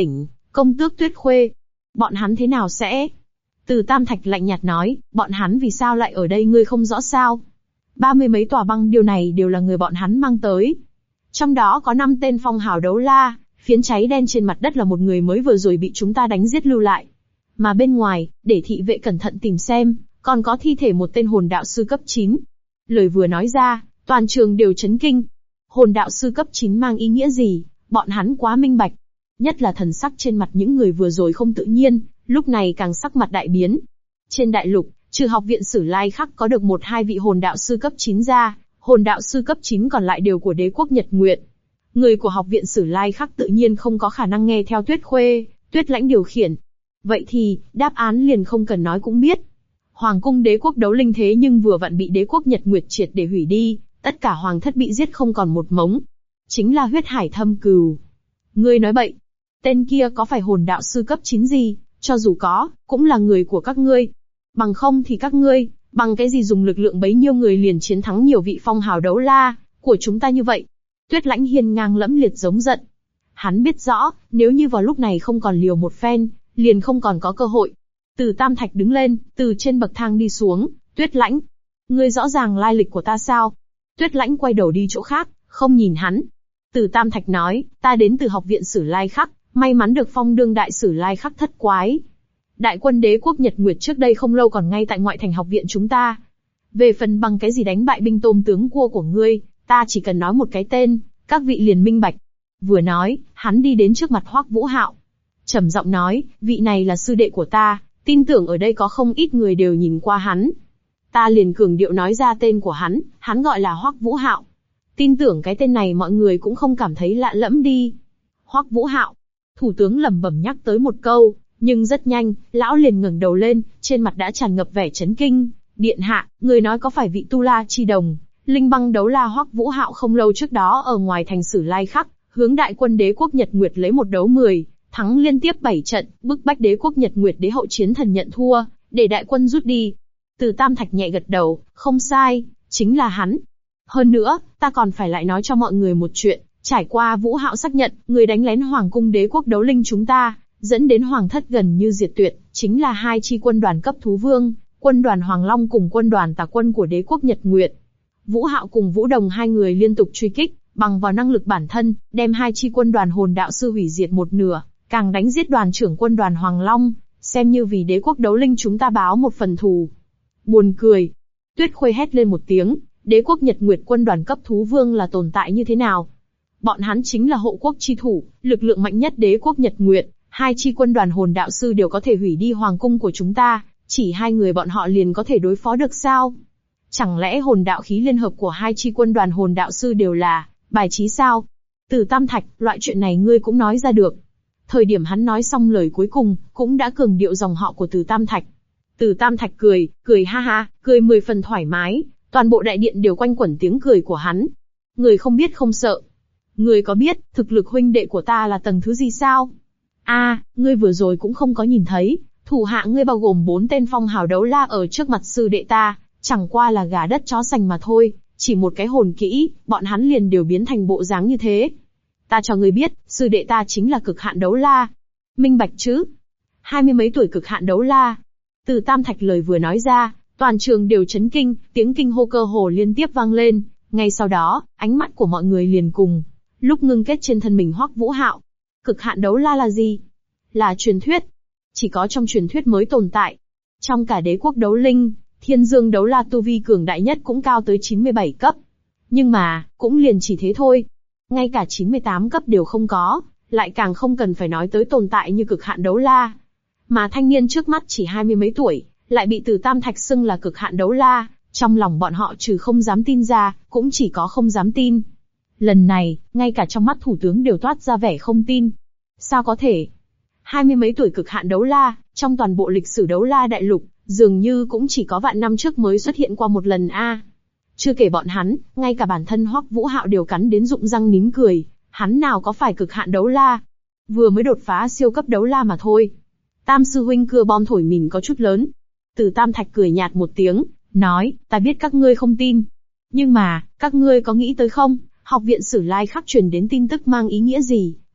Công tước Tuyết Khuê. Bọn hắn thế nào sẽ? Từ Tam Thạch lạnh nhạt nói, bọn hắn vì sao lại ở đây ngươi không rõ sao? 30 mấy tòa băng điêu này đều là người bọn hắn mang tới. Trong đó có 5 tên phong hào đấu la, phiến cháy đen trên mặt đất là một người mới vừa rồi bị chúng ta đánh giết lưu lại. Mà bên ngoài, để thị vệ cẩn thận tìm xem, còn có thi thể một tên hồn đạo sư cấp 9. Lời vừa nói ra, toàn trường đều chấn kinh. Hồn đạo sư cấp 9 mang ý nghĩa gì, bọn hắn quá minh bạch. Nhất là thần sắc trên mặt những người vừa rồi không tự nhiên, lúc này càng sắc mặt đại biến. Trên đại lục, trừ học viện Sử Lai Khắc có được 1-2 vị hồn đạo sư cấp 9 ra, hồn đạo sư cấp 9 còn lại đều của đế quốc Nhật Nguyệt. Người của học viện Sử Lai Khắc tự nhiên không có khả năng nghe theo Tuyết Khuê, Tuyết Lãnh điều khiển. Vậy thì, đáp án liền không cần nói cũng biết. Hoàng cung đế quốc Đấu Linh thế nhưng vừa vặn bị đế quốc Nhật Nguyệt triệt để hủy đi, tất cả hoàng thất bị giết không còn một mống. Chính là huyết hải thâm cừu. Ngươi nói bậy. Tên kia có phải hồn đạo sư cấp 9 gì, cho dù có, cũng là người của các ngươi. Bằng không thì các ngươi, bằng cái gì dùng lực lượng bấy nhiêu người liền chiến thắng nhiều vị phong hào đấu la của chúng ta như vậy? Tuyết Lãnh hiên ngang lẫm liệt giống giận. Hắn biết rõ, nếu như vào lúc này không còn liều một phen, liền không còn có cơ hội. Từ Tam Thạch đứng lên, từ trên bậc thang đi xuống. Tuyết Lãnh, ngươi rõ ràng lai lịch của ta sao? Tuyết Lãnh quay đầu đi chỗ khác, không nhìn hắn. Từ Tam Thạch nói, ta đến từ học viện Sử Lai Khắc, may mắn được phong đương đại Sử Lai Khắc thất quái. Đại quân đế quốc Nhật Nguyệt trước đây không lâu còn ngay tại ngoại thành học viện chúng ta. Về phần bằng cái gì đánh bại binh tôm tướng cua của ngươi, ta chỉ cần nói một cái tên, các vị liền minh bạch. Vừa nói, hắn đi đến trước mặt Hoắc Vũ Hạo. Trầm giọng nói, vị này là sư đệ của ta, tin tưởng ở đây có không ít người đều nhìn qua hắn. Ta liền cường điệu nói ra tên của hắn gọi là Hoắc Vũ Hạo. Tin tưởng cái tên này mọi người cũng không cảm thấy lạ lẫm đi. Hoắc Vũ Hạo. Thủ tướng lẩm bẩm nhắc tới một câu, nhưng rất nhanh, lão liền ngẩng đầu lên, trên mặt đã tràn ngập vẻ chấn kinh. Điện hạ, người nói có phải vị Tu La Chi Đồng, Linh Băng Đấu La Hoắc Vũ Hạo không lâu trước đó ở ngoài thành Sử Lai Khắc, hướng đại quân đế quốc Nhật Nguyệt lấy 1 đấu 10, thắng liên tiếp 7 trận, bức bách đế quốc Nhật Nguyệt đế hậu chiến thần nhận thua, để đại quân rút đi. Từ Tam Thạch nhẹ gật đầu, không sai, chính là hắn. Hơn nữa, ta còn phải lại nói cho mọi người một chuyện, trải qua Vũ Hạo xác nhận, người đánh lén Hoàng cung đế quốc Đấu Linh chúng ta, dẫn đến hoàng thất gần như diệt tuyệt, chính là 2 chi quân đoàn cấp thú vương, quân đoàn Hoàng Long cùng quân đoàn Tà quân của đế quốc Nhật Nguyệt. Vũ Hạo cùng Vũ Đồng hai người liên tục truy kích, bằng vào năng lực bản thân, đem 2 chi quân đoàn hồn đạo sư hủy diệt một nửa, càng đánh giết đoàn trưởng quân đoàn Hoàng Long, xem như vì đế quốc Đấu Linh chúng ta báo một phần thù. Buồn cười. Tuyết Khuê hét lên một tiếng, đế quốc Nhật Nguyệt quân đoàn cấp thú vương là tồn tại như thế nào? Bọn hắn chính là hộ quốc chi thủ, lực lượng mạnh nhất đế quốc Nhật Nguyệt, 2 chi quân đoàn hồn đạo sư đều có thể hủy đi hoàng cung của chúng ta, chỉ 2 người bọn họ liền có thể đối phó được sao? Chẳng lẽ hồn đạo khí liên hợp của 2 chi quân đoàn hồn đạo sư đều là bài trí sao? Từ Tam Thạch, loại chuyện này ngươi cũng nói ra được. Thời điểm hắn nói xong lời cuối cùng, cũng đã cường điệu dòng họ của Từ Tam Thạch. Từ Tam Thạch cười ha ha, cười 10 phần thoải mái, toàn bộ đại điện đều quanh quẩn tiếng cười của hắn. Người không biết không sợ. Người có biết, thực lực huynh đệ của ta là tầng thứ gì sao? Ngươi vừa rồi cũng không có nhìn thấy, thủ hạ ngươi bao gồm 4 tên phong hào đấu la ở trước mặt sư đệ ta, chẳng qua là gà đất chó sành mà thôi, chỉ một cái hồn kỹ, bọn hắn liền đều biến thành bộ dáng như thế. Ta cho ngươi biết, sư đệ ta chính là cực hạn đấu la. Minh bạch chứ? 20 mấy tuổi cực hạn đấu la. Từ Tam Thạch lời vừa nói ra, toàn trường đều chấn kinh, tiếng kinh hô cơ hồ liên tiếp vang lên, ngay sau đó, ánh mắt của mọi người liền cùng lúc ngưng kết trên thân mình Hoắc Vũ Hạo. Cực hạn đấu la là gì? Là truyền thuyết. Chỉ có trong truyền thuyết mới tồn tại. Trong cả đế quốc Đấu Linh, Thiên Dương đấu la tu vi cường đại nhất cũng cao tới 97 cấp. Nhưng mà, cũng liền chỉ thế thôi. Ngay cả 98 cấp đều không có, lại càng không cần phải nói tới tồn tại như cực hạn đấu la. Mà thanh niên trước mắt chỉ 20 mấy tuổi, lại bị Từ Tam Thạch xưng là cực hạn đấu la, trong lòng bọn họ trừ không dám tin ra, cũng chỉ có không dám tin. Lần này, ngay cả trong mắt thủ tướng đều toát ra vẻ không tin. Sao có thể? 20 mấy tuổi cực hạn đấu la, trong toàn bộ lịch sử đấu la đại lục, dường như cũng chỉ có vạn năm trước mới xuất hiện qua một lần a. Chưa kể bọn hắn, ngay cả bản thân Hoắc Vũ Hạo đều cắn đến rụng răng nín cười, hắn nào có phải cực hạn đấu la? Vừa mới đột phá siêu cấp đấu la mà thôi. Tam sư huynh cưa bom thổi mình có chút lớn. Từ Tam Thạch cười nhạt một tiếng, nói, ta biết các ngươi không tin. Nhưng mà, các ngươi có nghĩ tới không, học viện Sử Lai Khắc truyền đến tin tức mang ý nghĩa gì?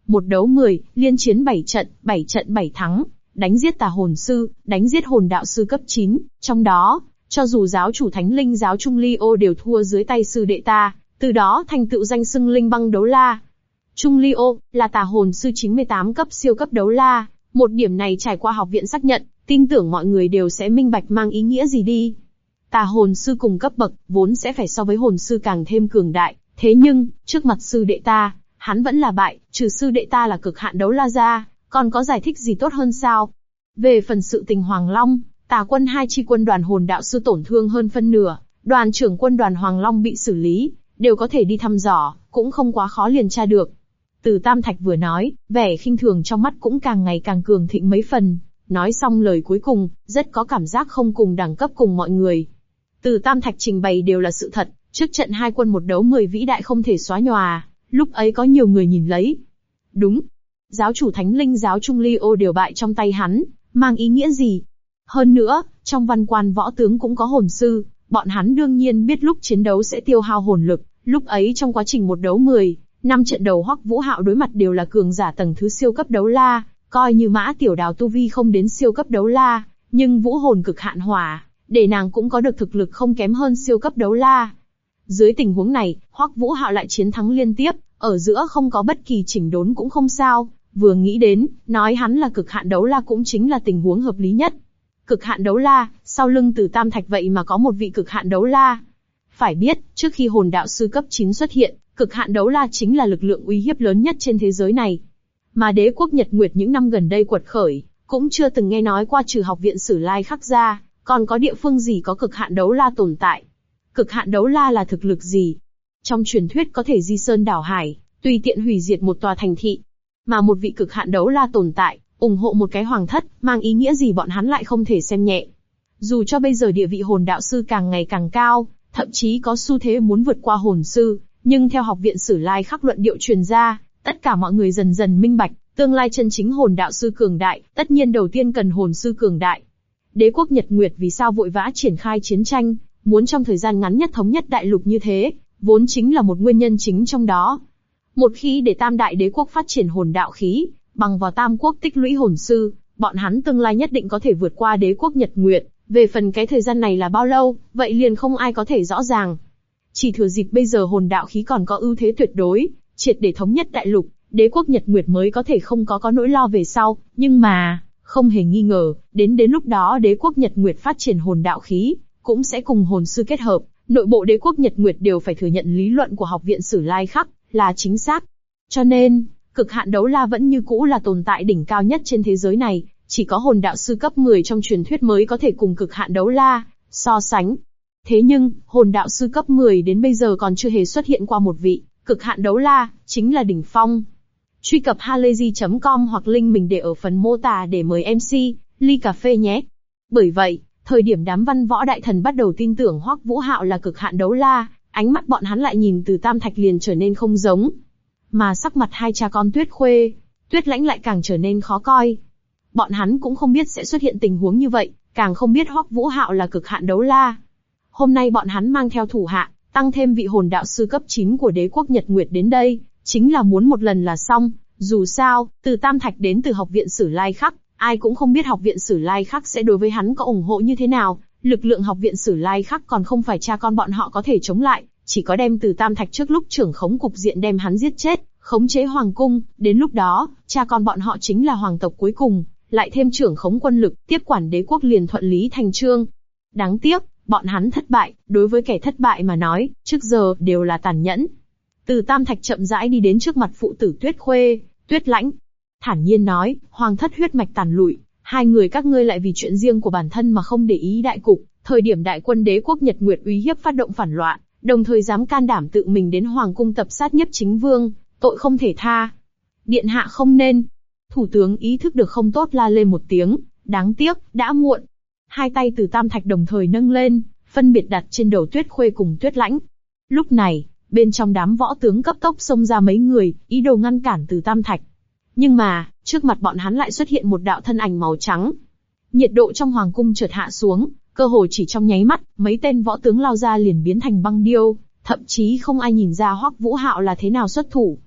1 đấu 10, liên chiến 7 trận 7 thắng, đánh giết tà hồn sư, đánh giết hồn đạo sư cấp 9, trong đó, cho dù giáo chủ Thánh Linh giáo Trung Ly Ô đều thua dưới tay sư đệ ta, từ đó thành tựu danh xưng Linh Băng Đấu La. Trung Ly Ô là tà hồn sư 98 cấp siêu cấp đấu la, một điểm này trải qua học viện xác nhận, tin tưởng mọi người đều sẽ minh bạch mang ý nghĩa gì đi. Tà hồn sư cùng cấp bậc, vốn sẽ phải so với hồn sư càng thêm cường đại, thế nhưng, trước mặt sư đệ ta, hắn vẫn là bại, trừ sư đệ ta là cực hạn đấu la ra, còn có giải thích gì tốt hơn sao? Về phần sự tình Hoàng Long, Tà quân 2 chi quân đoàn hồn đạo sư tổn thương hơn phân nửa, đoàn trưởng quân đoàn Hoàng Long bị xử lý, đều có thể đi thăm dò, cũng không quá khó liền tra được. Từ Tam Thạch vừa nói, vẻ khinh thường trong mắt cũng càng ngày càng cường thịnh mấy phần, nói xong lời cuối cùng, rất có cảm giác không cùng đẳng cấp cùng mọi người. Từ Tam Thạch trình bày đều là sự thật, trước trận 2 quân 1 đấu 10 vĩ đại không thể xóa nhòa, lúc ấy có nhiều người nhìn lấy. Đúng, giáo chủ Thánh Linh giáo Trung Ly Ô đều bại trong tay hắn, mang ý nghĩa gì? Hơn nữa, trong văn quan võ tướng cũng có hồn sư, bọn hắn đương nhiên biết lúc chiến đấu sẽ tiêu hao hồn lực, lúc ấy trong quá trình 1 đấu 10, 5 trận đầu Hoắc Vũ Hạo đối mặt đều là cường giả tầng thứ siêu cấp đấu la, coi như Mã Tiểu Đào tu vi không đến siêu cấp đấu la, nhưng vũ hồn cực hạn hỏa, để nàng cũng có được thực lực không kém hơn siêu cấp đấu la. Dưới tình huống này, Hoắc Vũ Hạo lại chiến thắng liên tiếp, ở giữa không có bất kỳ chỉnh đốn cũng không sao, vừa nghĩ đến, nói hắn là cực hạn đấu la cũng chính là tình huống hợp lý nhất. Cực hạn đấu la, sau lưng Từ Tam Thạch vậy mà có một vị cực hạn đấu la. Phải biết, trước khi hồn đạo sư cấp 9 xuất hiện, cực hạn đấu la chính là lực lượng uy hiếp lớn nhất trên thế giới này. Mà đế quốc Nhật Nguyệt những năm gần đây quật khởi, cũng chưa từng nghe nói qua trừ học viện Sử Lai Khắc ra, còn có địa phương gì có cực hạn đấu la tồn tại. Cực hạn đấu la là thực lực gì? Trong truyền thuyết có thể di sơn đảo hải, tùy tiện hủy diệt một tòa thành thị. Mà một vị cực hạn đấu la tồn tại, ủng hộ một cái hoàng thất, mang ý nghĩa gì bọn hắn lại không thể xem nhẹ. Dù cho bây giờ địa vị hồn đạo sư càng ngày càng cao, thậm chí có xu thế muốn vượt qua hồn sư, nhưng theo học viện Sử Lai Khắc luận điệu truyền ra, tất cả mọi người dần dần minh bạch, tương lai chân chính hồn đạo sư cường đại, tất nhiên đầu tiên cần hồn sư cường đại. Đế quốc Nhật Nguyệt vì sao vội vã triển khai chiến tranh, muốn trong thời gian ngắn nhất thống nhất đại lục như thế, vốn chính là một nguyên nhân chính trong đó. Một khi để Tam đại đế quốc phát triển hồn đạo khí, bằng vào Tam quốc tích lũy hồn sư, bọn hắn tương lai nhất định có thể vượt qua đế quốc Nhật Nguyệt. Về phần cái thời gian này là bao lâu, vậy liền không ai có thể rõ ràng. Chỉ thừa dịp bây giờ hồn đạo khí còn có ưu thế tuyệt đối, triệt để thống nhất đại lục, đế quốc Nhật Nguyệt mới có thể không có nỗi lo về sau. Nhưng mà, không hề nghi ngờ, đến lúc đó đế quốc Nhật Nguyệt phát triển hồn đạo khí, cũng sẽ cùng hồn sư kết hợp. Nội bộ đế quốc Nhật Nguyệt đều phải thừa nhận lý luận của học viện Sử Lai Khắc là chính xác. Cho nên, cực hạn đấu la vẫn như cũ là tồn tại đỉnh cao nhất trên thế giới này, chỉ có hồn đạo sư cấp 10 trong truyền thuyết mới có thể cùng cực hạn đấu la so sánh. Thế nhưng, hồn đạo sư cấp 10 đến bây giờ còn chưa hề xuất hiện qua một vị cực hạn đấu la, chính là đỉnh phong. Truy cập halayzi.com hoặc link mình để ở phần mô tả để mời MC ly cà phê nhé. Bởi vậy, thời điểm đám văn võ đại thần bắt đầu tin tưởng Hoắc Vũ Hạo là cực hạn đấu la, ánh mắt bọn hắn lại nhìn Từ Tam Thạch liền trở nên không giống. Mà sắc mặt hai cha con Tuyết Khuê, Tuyết Lãnh lại càng trở nên khó coi. Bọn hắn cũng không biết sẽ xuất hiện tình huống như vậy, càng không biết Hoắc Vũ Hạo là cực hạn đấu la. Hôm nay bọn hắn mang theo thủ hạ, tăng thêm vị hồn đạo sư cấp 9 của đế quốc Nhật Nguyệt đến đây, chính là muốn một lần là xong. Dù sao, Từ Tam Thạch đến từ học viện Sử Lai Khắc, ai cũng không biết học viện Sử Lai Khắc sẽ đối với hắn có ủng hộ như thế nào. Lực lượng học viện Sử Lai Khắc còn không phải cha con bọn họ có thể chống lại, chỉ có đem Từ Tam Thạch trước lúc trưởng khống cục diện đem hắn giết chết, khống chế hoàng cung. Đến lúc đó, cha con bọn họ chính là hoàng tộc cuối cùng, lại thêm trưởng khống quân lực, tiếp quản đế quốc liền thuận lý thành chương. Đáng tiếc, bọn hắn thất bại, đối với kẻ thất bại mà nói, trước giờ đều là tàn nhẫn. Từ Tam Thạch chậm rãi đi đến trước mặt phụ tử Tuyết Khuê, Tuyết Lãnh, thản nhiên nói, hoàng thất huyết mạch tàn lụi, hai người các ngươi lại vì chuyện riêng của bản thân mà không để ý đại cục, thời điểm đại quân đế quốc Nhật Nguyệt uy hiếp phát động phản loạn, đồng thời dám can đảm tự mình đến hoàng cung tập sát Nhiếp Chính Vương, tội không thể tha. Điện hạ không nên. Thủ tướng ý thức được không tốt la lên một tiếng, đáng tiếc, đã muộn. Hai tay Từ Tam Thạch đồng thời nâng lên, phân biệt đặt trên đầu Tuyết Khuê cùng Tuyết Lãnh. Lúc này, bên trong đám võ tướng cấp tốc xông ra mấy người, ý đồ ngăn cản Từ Tam Thạch. Nhưng mà, trước mặt bọn hắn lại xuất hiện một đạo thân ảnh màu trắng. Nhiệt độ trong hoàng cung chợt hạ xuống, cơ hồ chỉ trong nháy mắt, mấy tên võ tướng lao ra liền biến thành băng điêu, thậm chí không ai nhìn ra Hoắc Vũ Hạo là thế nào xuất thủ.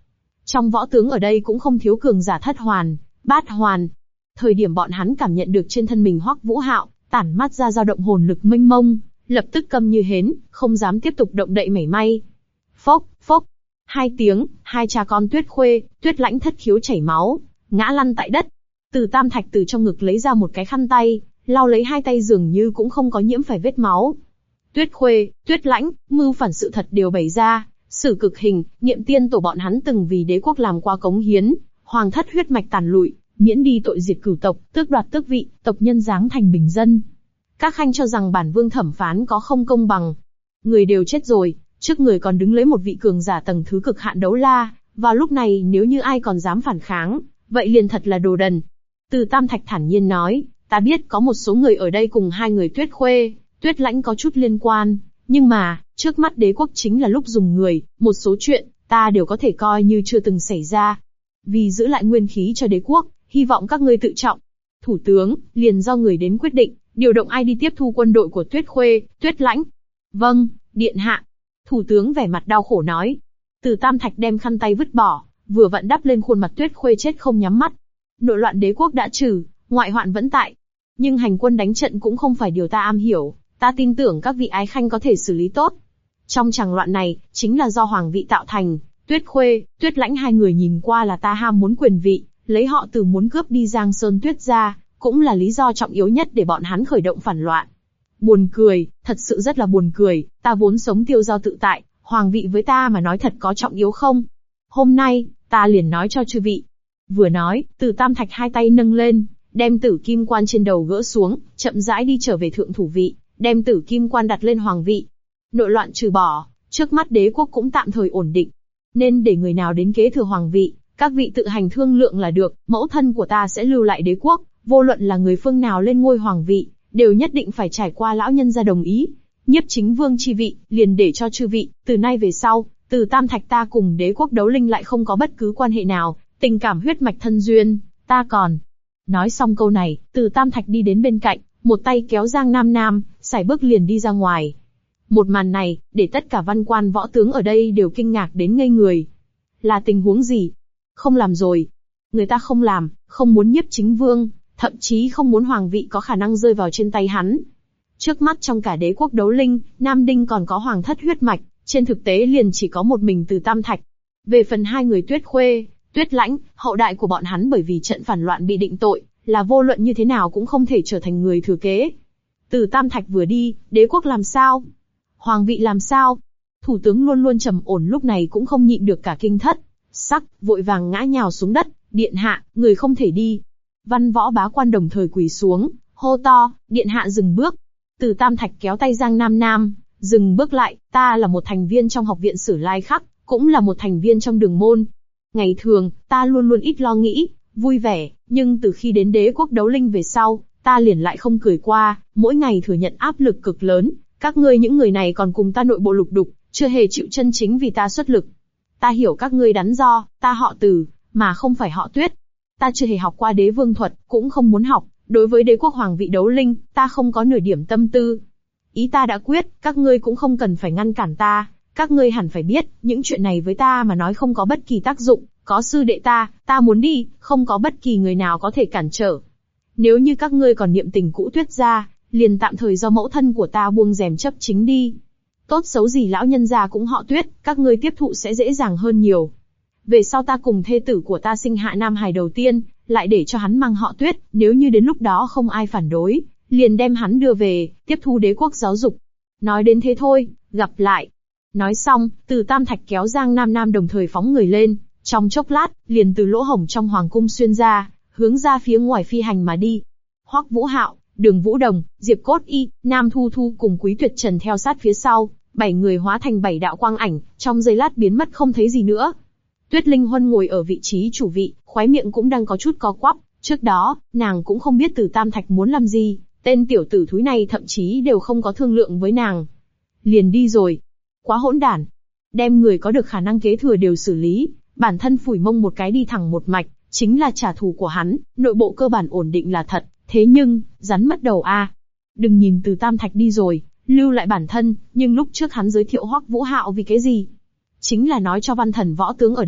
Trong võ tướng ở đây cũng không thiếu cường giả thất hoàn, bát hoàn. Thời điểm bọn hắn cảm nhận được trên thân mình Hoắc Vũ Hạo tản mát ra dao động hồn lực mênh mông, lập tức câm như hến, không dám tiếp tục động đậy mảy may. Phốc, phốc, hai tiếng, hai cha con Tuyết Khuê, Tuyết Lãnh thất khiếu chảy máu, ngã lăn tại đất. Từ Tam Thạch từ trong ngực lấy ra một cái khăn tay, lau lấy hai tay dường như cũng không có nhiễm phải vết máu. Tuyết Khuê, Tuyết Lãnh, mưu phản sự thật đều bày ra, xử cực hình, Niệm Tiên tổ bọn hắn từng vì đế quốc làm qua cống hiến, hoàng thất huyết mạch tàn lụi, miễn đi tội diệt cửu tộc, tước đoạt tước vị, tộc nhân giáng thành bình dân. Các khanh cho rằng bản vương thẩm phán có không công bằng. Người đều chết rồi, trước người còn đứng lấy một vị cường giả tầng thứ cực hạn đấu la, vào lúc này nếu như ai còn dám phản kháng, vậy liền thật là đồ đần. Từ Tam Thạch thản nhiên nói, ta biết có một số người ở đây cùng hai người Tuyết Khuê, Tuyết Lãnh có chút liên quan, nhưng mà, trước mắt đế quốc chính là lúc dùng người, một số chuyện, ta đều có thể coi như chưa từng xảy ra. Vì giữ lại nguyên khí cho đế quốc, hy vọng các ngươi tự trọng. Thủ tướng, liền do người đến quyết định, điều động ai đi tiếp thu quân đội của Tuyết Khuê, Tuyết Lãnh. Vâng, điện hạ. Thủ tướng vẻ mặt đau khổ nói. Từ Tam Thạch đem khăn tay vứt bỏ, vừa vặn đắp lên khuôn mặt Tuyết Khuê chết không nhắm mắt. Nội loạn đế quốc đã trừ, ngoại hoạn vẫn tại. Nhưng hành quân đánh trận cũng không phải điều ta am hiểu, ta tin tưởng các vị ái khanh có thể xử lý tốt. Trong tràng loạn này, chính là do hoàng vị tạo thành, Tuyết Khuê, Tuyết Lãnh hai người nhìn qua là ta ham muốn quyền vị, lấy họ Từ muốn cướp đi Giang Sơn Tuyết gia, cũng là lý do trọng yếu nhất để bọn hắn khởi động phản loạn. Buồn cười, thật sự rất là buồn cười, ta vốn sống tiêu dao tự tại, hoàng vị với ta mà nói thật có trọng yếu không? Hôm nay, ta liền nói cho chư vị. Vừa nói, Từ Tam Thạch hai tay nâng lên, đem tử kim quan trên đầu gỡ xuống, chậm rãi đi trở về thượng thủ vị, đem tử kim quan đặt lên hoàng vị. Nội loạn trừ bỏ, trước mắt đế quốc cũng tạm thời ổn định. Nên để người nào đến kế thừa hoàng vị, các vị tự hành thương lượng là được, mẫu thân của ta sẽ lưu lại đế quốc, vô luận là người phương nào lên ngôi hoàng vị, đều nhất định phải trải qua lão nhân gia đồng ý. Nhiếp chính vương chi vị, liền để cho chư vị, từ nay về sau, Từ Tam Thạch ta cùng đế quốc đấu linh lại không có bất cứ quan hệ nào, tình cảm huyết mạch thân duyên, ta còn. Nói xong câu này, Từ Tam Thạch đi đến bên cạnh, một tay kéo Giang Nam Nam, sải bước liền đi ra ngoài. Một màn này, để tất cả văn quan võ tướng ở đây đều kinh ngạc đến ngây người. Là tình huống gì? Không làm rồi. Người ta không làm, không muốn nhiếp chính vương, thậm chí không muốn hoàng vị có khả năng rơi vào trên tay hắn. Trước mắt trong cả đế quốc đấu linh, Nam Đinh còn có hoàng thất huyết mạch, trên thực tế liền chỉ có một mình Từ Tam Thạch. Về phần hai người Tuyết Khuê, Tuyết Lãnh, hậu đại của bọn hắn bởi vì trận phản loạn bị định tội, là vô luận như thế nào cũng không thể trở thành người thừa kế. Từ Tam Thạch vừa đi, đế quốc làm sao? Hoàng vị làm sao? Thủ tướng luôn luôn trầm ổn lúc này cũng không nhịn được cả kinh thất sắc, vội vàng ngã nhào xuống đất, điện hạ, người không thể đi. Văn võ bá quan đồng thời quỳ xuống, hô to, điện hạ dừng bước. Từ Tam Thạch kéo tay Giang Nam Nam, dừng bước lại, ta là một thành viên trong học viện Sử Lai Khắc, cũng là một thành viên trong đường môn. Ngày thường, ta luôn luôn ít lo nghĩ, vui vẻ, nhưng từ khi đến đế quốc đấu linh về sau, ta liền lại không cười qua, mỗi ngày thừa nhận áp lực cực lớn. Các ngươi những người này còn cùng ta nội bộ lục đục, chưa hề chịu chân chính vì ta xuất lực. Ta hiểu các ngươi đắn do, ta họ Từ, mà không phải họ Tuyết. Ta chưa hề học qua đế vương thuật, cũng không muốn học, đối với đế quốc hoàng vị đấu linh, ta không có nửa điểm tâm tư. Ý ta đã quyết, các ngươi cũng không cần phải ngăn cản ta, các ngươi hẳn phải biết, những chuyện này với ta mà nói không có bất kỳ tác dụng, có sư đệ ta muốn đi, không có bất kỳ người nào có thể cản trở. Nếu như các ngươi còn niệm tình cũ Tuyết gia, liền tạm thời do mẫu thân của ta buông rèm chấp chính đi. Tốt xấu gì lão nhân gia cũng họ Tuyết, các ngươi tiếp thụ sẽ dễ dàng hơn nhiều. Về sau ta cùng thê tử của ta sinh hạ nam hài đầu tiên, lại để cho hắn mang họ Tuyết, nếu như đến lúc đó không ai phản đối, liền đem hắn đưa về, tiếp thu đế quốc giáo dục. Nói đến thế thôi, gặp lại. Nói xong, Từ Tam Thạch kéo Giang Nam Nam đồng thời phóng người lên, trong chốc lát, liền từ lỗ hổng trong hoàng cung xuyên ra, hướng ra phía ngoài phi hành mà đi. Hoắc Vũ Hạo, Đường Vũ Đồng, Diệp Cốt Y, Nam Thu Thu cùng Quý Tuyệt Trần theo sát phía sau, 7 người hóa thành 7 đạo quang ảnh, trong giây lát biến mất không thấy gì nữa. Tuyết Linh Huân ngồi ở vị trí chủ vị, khóe miệng cũng đang có chút co quắp, trước đó, nàng cũng không biết Từ Tam Thạch muốn làm gì, tên tiểu tử thúi này thậm chí đều không có thương lượng với nàng. Liền đi rồi. Quá hỗn đản. Đem người có được khả năng kế thừa đều xử lý, bản thân phủi mông một cái đi thẳng một mạch, chính là trả thù của hắn, nội bộ cơ bản ổn định là thật, thế nhưng, rắn mất đầu a. Đừng nhìn Từ Tam Thạch đi rồi, lưu lại bản thân, nhưng lúc trước hắn giới thiệu Hoắc Vũ Hạo vì cái gì? Chính là nói cho văn thần võ tướng ở đây,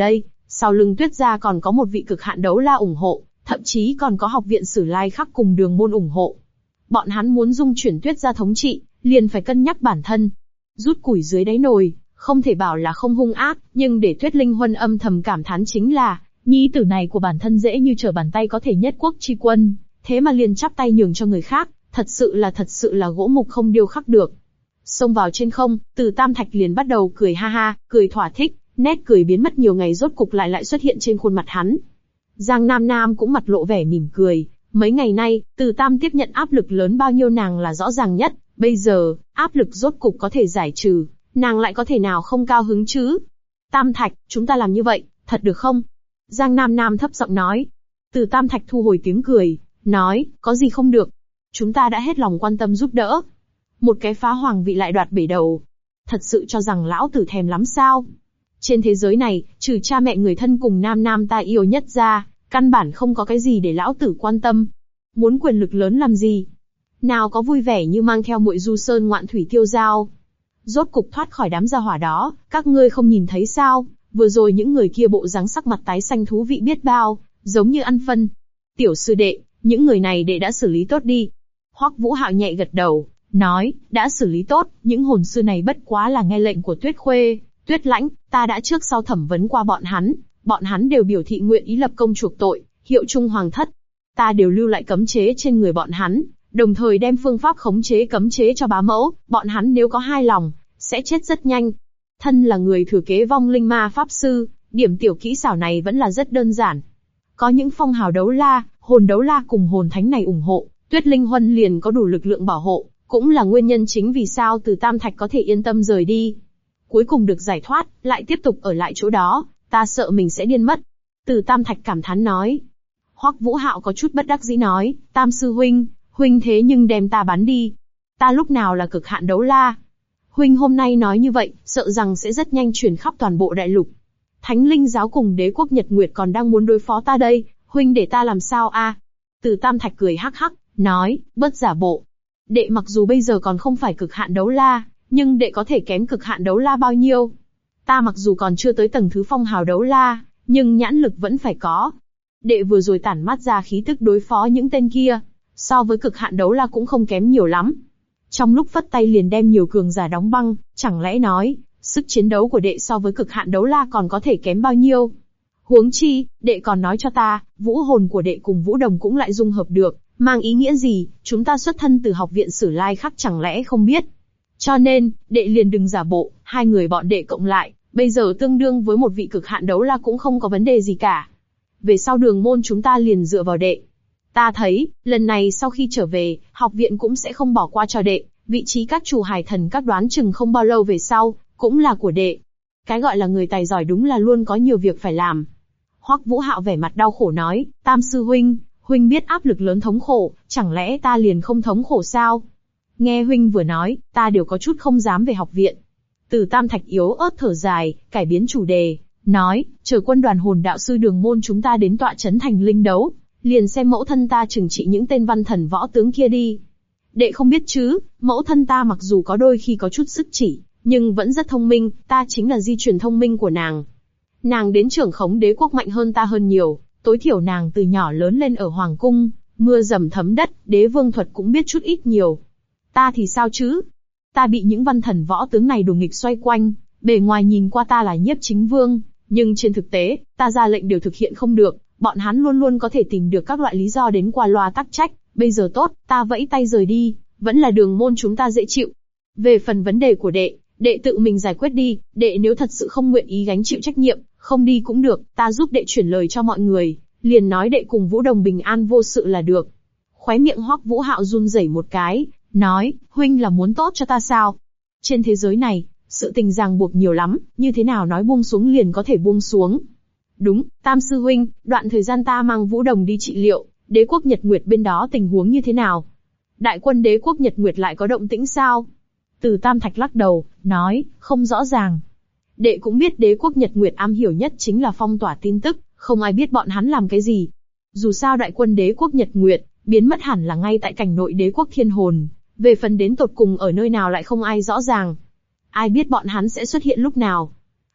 Sau lưng Tuyết gia còn có một vị cực hạn đấu la ủng hộ, thậm chí còn có học viện Sử Lai Khắc cùng Đường môn ủng hộ. Bọn hắn muốn dung chuyển Tuyết gia thống trị, liền phải cân nhắc bản thân. Rút củi dưới đáy nồi, không thể bảo là không hung ác, nhưng để Tuyết Linh Huân âm thầm cảm thán chính là, nhi tử này của bản thân dễ như trở bàn tay có thể nhất quốc chi quân, thế mà liền chắp tay nhường cho người khác, thật sự là gỗ mục không điêu khắc được. Xông vào trên không, Từ Tam Thạch liền bắt đầu cười ha ha, cười thỏa thích, nét cười biến mất nhiều ngày rốt cục lại xuất hiện trên khuôn mặt hắn. Giang Nam Nam cũng mặt lộ vẻ mỉm cười, mấy ngày nay, Từ Tam tiếp nhận áp lực lớn bao nhiêu nàng là rõ ràng nhất, bây giờ, áp lực rốt cục có thể giải trừ, nàng lại có thể nào không cao hứng chứ? Tam Thạch, chúng ta làm như vậy, thật được không? Giang Nam Nam thấp giọng nói. Từ Tam Thạch thu hồi tiếng cười, nói, có gì không được? Chúng ta đã hết lòng quan tâm giúp đỡ. Một cái phá hoàng vị lại đoạt bể đầu. Thật sự cho rằng lão tử thèm lắm sao? Trên thế giới này, trừ cha mẹ người thân cùng Nam Nam ta yêu nhất ra, căn bản không có cái gì để lão tử quan tâm. Muốn quyền lực lớn làm gì? Nào có vui vẻ như mang theo muội du sơn ngoạn thủy tiêu dao. Rốt cục thoát khỏi đám gia hỏa đó, các ngươi không nhìn thấy sao? Vừa rồi những người kia bộ dáng sắc mặt tái xanh thú vị biết bao, giống như ăn phân. Tiểu sư đệ, những người này đệ đã xử lý tốt đi. Hoắc Vũ Hạo nhẹ gật đầu, nói, đã xử lý tốt, những hồn sư này bất quá là nghe lệnh của Tuyết Khuê, Tuyết Lãnh, ta đã trước sau thẩm vấn qua bọn hắn đều biểu thị nguyện ý lập công chuộc tội, hiệu chung hoàng thất. Ta đều lưu lại cấm chế trên người bọn hắn, đồng thời đem phương pháp khống chế cấm chế cho bá mẫu, bọn hắn nếu có hai lòng, sẽ chết rất nhanh. Thân là người thừa kế vong linh ma pháp sư, điểm tiểu kỹ xảo này vẫn là rất đơn giản. Có những phong hào đấu la, hồn đấu la cùng hồn thánh này ủng hộ, Tuyết Linh Huân liền có đủ lực lượng bảo hộ, cũng là nguyên nhân chính vì sao Từ Tam Thạch có thể yên tâm rời đi. Cuối cùng được giải thoát, lại tiếp tục ở lại chỗ đó, ta sợ mình sẽ điên mất. Từ Tam Thạch cảm thán nói. Hoắc Vũ Hạo có chút bất đắc dĩ nói, Tam sư huynh, huynh thế nhưng đem ta bán đi. Ta lúc nào là cực hạn đấu la? Huynh hôm nay nói như vậy, sợ rằng sẽ rất nhanh truyền khắp toàn bộ đại lục. Thánh Linh giáo cùng đế quốc Nhật Nguyệt còn đang muốn đối phó ta đây, huynh để ta làm sao a? Từ Tam Thạch cười hắc hắc, nói, bớt giả bộ. Đệ mặc dù bây giờ còn không phải cực hạn đấu la, nhưng đệ có thể kém cực hạn đấu la bao nhiêu? Ta mặc dù còn chưa tới tầng thứ phong hào đấu la, nhưng nhãn lực vẫn phải có. Đệ vừa rồi tản mát ra khí tức đối phó những tên kia, so với cực hạn đấu la cũng không kém nhiều lắm. Trong lúc phất tay liền đem nhiều cường giả đóng băng, chẳng lẽ nói, sức chiến đấu của đệ so với cực hạn đấu la còn có thể kém bao nhiêu? Huống chi, đệ còn nói cho ta, vũ hồn của đệ cùng vũ đồng cũng lại dung hợp được, mang ý nghĩa gì, chúng ta xuất thân từ học viện Sử Lai Khắc chẳng lẽ không biết? Cho nên, đệ liền đừng giả bộ, hai người bọn đệ cộng lại, bây giờ tương đương với một vị cực hạn đấu la cũng không có vấn đề gì cả. Về sau Đường môn chúng ta liền dựa vào đệ. Ta thấy, lần này sau khi trở về, học viện cũng sẽ không bỏ qua cho đệ, vị trí các chủ hải thần các đoán chừng không bao lâu về sau, cũng là của đệ. Cái gọi là người tài giỏi đúng là luôn có nhiều việc phải làm. Hoắc Vũ Hạo vẻ mặt đau khổ nói, Tam sư huynh, huynh biết áp lực lớn thống khổ, chẳng lẽ ta liền không thống khổ sao? Nghe huynh vừa nói, ta đều có chút không dám về học viện. Từ Tam Thạch yếu ớt thở dài, cải biến chủ đề, nói, chờ quân đoàn hồn đạo sư Đường môn chúng ta đến tọa trấn thành linh đấu, liền xem mẫu thân ta trừng trị những tên văn thần võ tướng kia đi. Đệ không biết chứ, mẫu thân ta mặc dù có đôi khi có chút sức chỉ, nhưng vẫn rất thông minh, ta chính là di truyền thông minh của nàng. Nàng đến trưởng khống đế quốc mạnh hơn ta hơn nhiều, tối thiểu nàng từ nhỏ lớn lên ở hoàng cung, mưa dầm thấm đất, đế vương thuật cũng biết chút ít nhiều. Ta thì sao chứ? Ta bị những văn thần võ tướng này đùa nghịch xoay quanh, bề ngoài nhìn qua ta là nhiếp chính vương, nhưng trên thực tế, ta ra lệnh đều thực hiện không được, bọn hắn luôn luôn có thể tìm được các loại lý do đến qua loa tắc trách, bây giờ tốt, ta vẫy tay rời đi, vẫn là Đường môn chúng ta dễ chịu. Về phần vấn đề của đệ, đệ tự mình giải quyết đi, đệ nếu thật sự không nguyện ý gánh chịu trách nhiệm, không đi cũng được, ta giúp đệ chuyển lời cho mọi người, liền nói đệ cùng Vũ Đồng bình an vô sự là được. Khóe miệng Hoắc Vũ Hạo run rẩy một cái, nói, huynh là muốn tốt cho ta sao? Trên thế giới này, sự tình ràng buộc nhiều lắm, như thế nào nói buông xuống liền có thể buông xuống. Đúng, Tam sư huynh, đoạn thời gian ta mang Vũ Đồng đi trị liệu, đế quốc Nhật Nguyệt bên đó tình huống như thế nào? Đại quân đế quốc Nhật Nguyệt lại có động tĩnh sao? Từ Tam Thạch lắc đầu, nói, không rõ ràng. Đệ cũng biết đế quốc Nhật Nguyệt am hiểu nhất chính là phong tỏa tin tức, không ai biết bọn hắn làm cái gì. Dù sao đại quân đế quốc Nhật Nguyệt, biến mất hẳn là ngay tại cảnh nội đế quốc Thiên Hồn, về phần đến tột cùng ở nơi nào lại không ai rõ ràng. Ai biết bọn hắn sẽ xuất hiện lúc nào.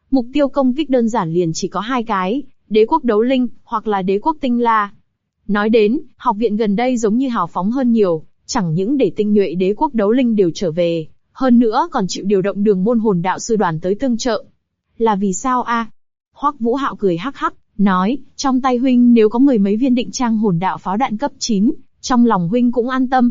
Mục tiêu công kích đơn giản liền chỉ có hai cái, đế quốc đấu linh, hoặc là đế quốc tinh la. Nói đến, học viện gần đây giống như hào phóng hơn nhiều, chẳng những để tinh nhuệ đế quốc đấu linh đều trở về, hơn nữa còn chịu điều động đường môn hồn đạo sư đoàn tới tương trợ. Là vì sao a? Hoắc Vũ Hạo cười hắc hắc, nói, trong tay huynh nếu có 10 mấy viên định trang hồn đạo pháo đạn cấp 9, trong lòng huynh cũng an tâm.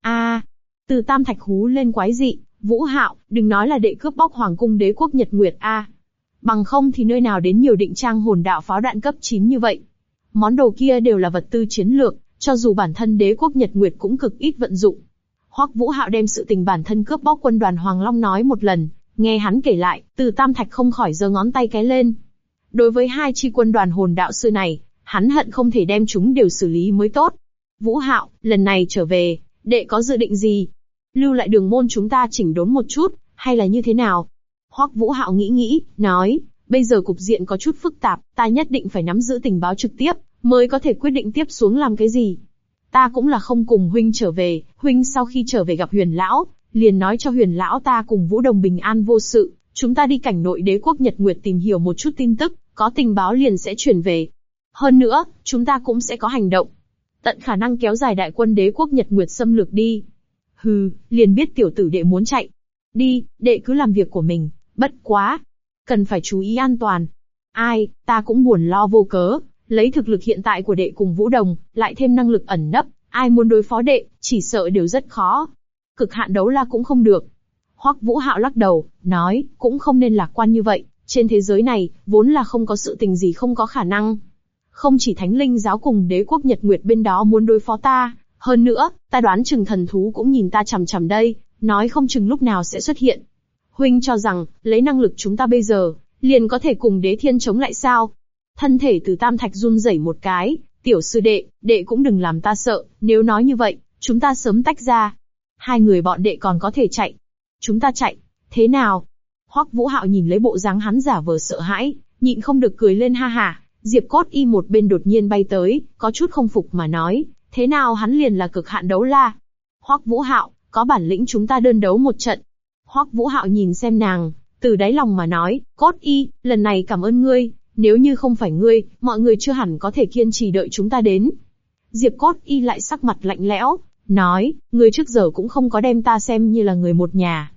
Từ Tam Thạch hú lên quái dị, Vũ Hạo, đừng nói là đệ cướp bóc hoàng cung đế quốc Nhật Nguyệt a. Bằng không thì nơi nào đến nhiều định trang hồn đạo pháo đạn cấp 9 như vậy. Món đồ kia đều là vật tư chiến lược, cho dù bản thân đế quốc Nhật Nguyệt cũng cực ít vận dụng. Hoắc Vũ Hạo đem sự tình bản thân cướp bóc quân đoàn Hoàng Long nói một lần, nghe hắn kể lại, Từ Tam Thạch không khỏi giơ ngón tay cái lên. Đối với hai chi quân đoàn hồn đạo sư này, hắn hận không thể đem chúng đều xử lý mới tốt. Vũ Hạo, lần này trở về, đệ có dự định gì? Lưu lại đường môn chúng ta chỉnh đốn một chút, hay là như thế nào? Hoắc Vũ Hạo nghĩ, nói, bây giờ cục diện có chút phức tạp, ta nhất định phải nắm giữ tình báo trực tiếp, mới có thể quyết định tiếp xuống làm cái gì. Ta cũng là không cùng huynh trở về, huynh sau khi trở về gặp Huyền Lão, liền nói cho Huyền Lão ta cùng Vũ Đồng bình an vô sự, chúng ta đi cảnh nội đế quốc Nhật Nguyệt tìm hiểu một chút tin tức, có tình báo liền sẽ chuyển về. Hơn nữa, chúng ta cũng sẽ có hành động. Tận khả năng kéo dài đại quân đế quốc Nhật Nguyệt xâm lược đi. Hừ, liền biết tiểu tử đệ muốn chạy. Đi, đệ cứ làm việc của mình, bất quá. Cần phải chú ý an toàn. Ai, ta cũng buồn lo vô cớ, lấy thực lực hiện tại của đệ cùng Vũ Đồng, lại thêm năng lực ẩn nấp, ai muốn đối phó đệ, chỉ sợ đều rất khó. Cực hạn đấu la cũng không được. Hoắc Vũ Hạo lắc đầu, nói, cũng không nên lạc quan như vậy, trên thế giới này, vốn là không có sự tình gì không có khả năng. Không chỉ Thánh Linh giáo cùng đế quốc Nhật Nguyệt bên đó muốn đối phó ta, hơn nữa, ta đoán chừng thần thú cũng nhìn ta chằm chằm đây, nói không chừng lúc nào sẽ xuất hiện. Huynh cho rằng, lấy năng lực chúng ta bây giờ, liền có thể cùng đế thiên chống lại sao? Thân thể Từ Tam Thạch run rẩy một cái, tiểu sư đệ, đệ cũng đừng làm ta sợ, nếu nói như vậy, chúng ta sớm tách ra. Hai người bọn đệ còn có thể chạy. Chúng ta chạy, thế nào? Hoắc Vũ Hạo nhìn lấy bộ dáng hắn giả vờ sợ hãi, nhịn không được cười lên ha ha. Diệp Cốt Y một bên đột nhiên bay tới, có chút không phục mà nói, thế nào hắn liền là cực hạn đấu la? Hoắc Vũ Hạo, có bản lĩnh chúng ta đơn đấu một trận. Hoắc Vũ Hạo nhìn xem nàng, từ đáy lòng mà nói, Cốt Y, lần này cảm ơn ngươi, nếu như không phải ngươi, mọi người chưa hẳn có thể kiên trì đợi chúng ta đến. Diệp Cốt Y lại sắc mặt lạnh lẽo, nói, ngươi trước giờ cũng không có đem ta xem như là người một nhà.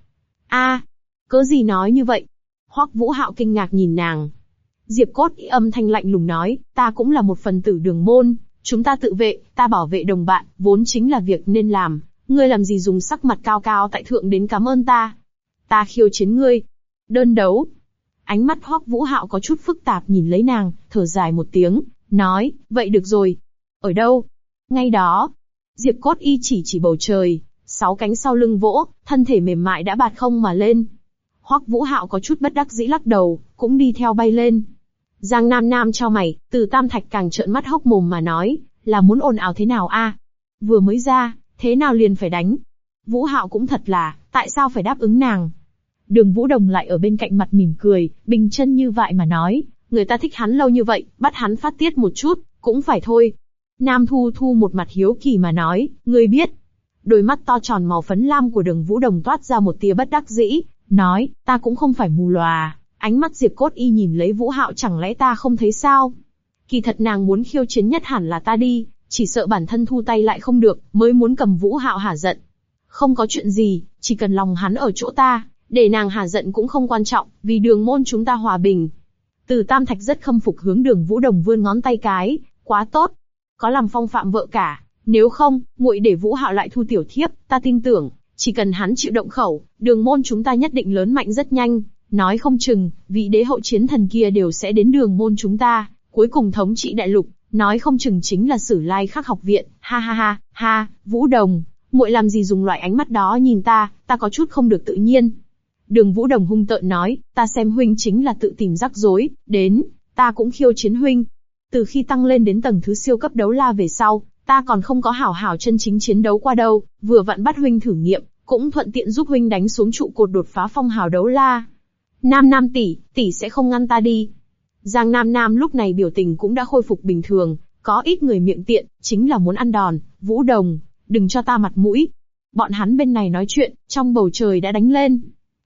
Cớ gì nói như vậy? Hoắc Vũ Hạo kinh ngạc nhìn nàng. Diệp Cốt Y âm thanh lạnh lùng nói, ta cũng là một phần tử đường môn, chúng ta tự vệ, ta bảo vệ đồng bạn, vốn chính là việc nên làm, ngươi làm gì dùng sắc mặt cao cao tại thượng đến cảm ơn ta? Ta khiêu chiến ngươi. Đơn đấu. Ánh mắt Hoắc Vũ Hạo có chút phức tạp nhìn lấy nàng, thở dài một tiếng, nói, vậy được rồi. Ở đâu? Ngay đó. Diệp Cốt Y chỉ bầu trời, 6 cánh sau lưng vỗ, thân thể mềm mại đã bạt không mà lên. Hoắc Vũ Hạo có chút bất đắc dĩ lắc đầu, cũng đi theo bay lên. Giang Nam Nam chau mày, Từ Tam Thạch càng trợn mắt hốc mồm mà nói, là muốn ồn ào thế nào a? Vừa mới ra, thế nào liền phải đánh? Vũ Hạo cũng thật là, tại sao phải đáp ứng nàng? Đường Vũ Đồng lại ở bên cạnh mặt mỉm cười, bình chân như vậy mà nói, người ta thích hắn lâu như vậy, bắt hắn phát tiết một chút, cũng phải thôi. Nam Thu Thu một mặt hiếu kỳ mà nói, ngươi biết. Đôi mắt to tròn màu phấn lam của Đường Vũ Đồng toát ra một tia bất đắc dĩ, nói, ta cũng không phải mù lòa. Ánh mắt Diệp Cốt Y nhìn lấy Vũ Hạo, chẳng lẽ ta không thấy sao? Kỳ thật nàng muốn khiêu chiến nhất hẳn là ta đi, chỉ sợ bản thân thu tay lại không được, mới muốn cầm Vũ Hạo hả giận. Không có chuyện gì, chỉ cần lòng hắn ở chỗ ta, để nàng hả giận cũng không quan trọng, vì đường môn chúng ta hòa bình. Từ Tam Thạch rất khâm phục hướng Đường Vũ Đồng vươn ngón tay cái, quá tốt, có làm phong phạm vợ cả, nếu không, muội để Vũ Hạo lại thu tiểu thiếp, ta tin tưởng, chỉ cần hắn chịu động khẩu, đường môn chúng ta nhất định lớn mạnh rất nhanh. Nói không chừng, vị đế hậu chiến thần kia đều sẽ đến đường môn chúng ta, cuối cùng thống trị đại lục, nói không chừng chính là Sử Lai Khắc học viện, ha ha ha, ha, Vũ Đồng, muội làm gì dùng loại ánh mắt đó nhìn ta có chút không được tự nhiên. Đường Vũ Đồng hung tợn nói, ta xem huynh chính là tự tìm rắc rối, đến, ta cũng khiêu chiến huynh. Từ khi tăng lên đến tầng thứ siêu cấp đấu la về sau, ta còn không có hảo hảo chân chính chiến đấu qua đâu, vừa vặn bắt huynh thử nghiệm, cũng thuận tiện giúp huynh đánh xuống trụ cột đột phá phong hào đấu la. Nam Nam tỷ sẽ không ngăn ta đi. Giang Nam Nam lúc này biểu tình cũng đã khôi phục bình thường, có ít người miệng tiện, chính là muốn ăn đòn. Vũ Đồng, đừng cho ta mặt mũi. Bọn hắn bên này nói chuyện, trong bầu trời đã đánh lên.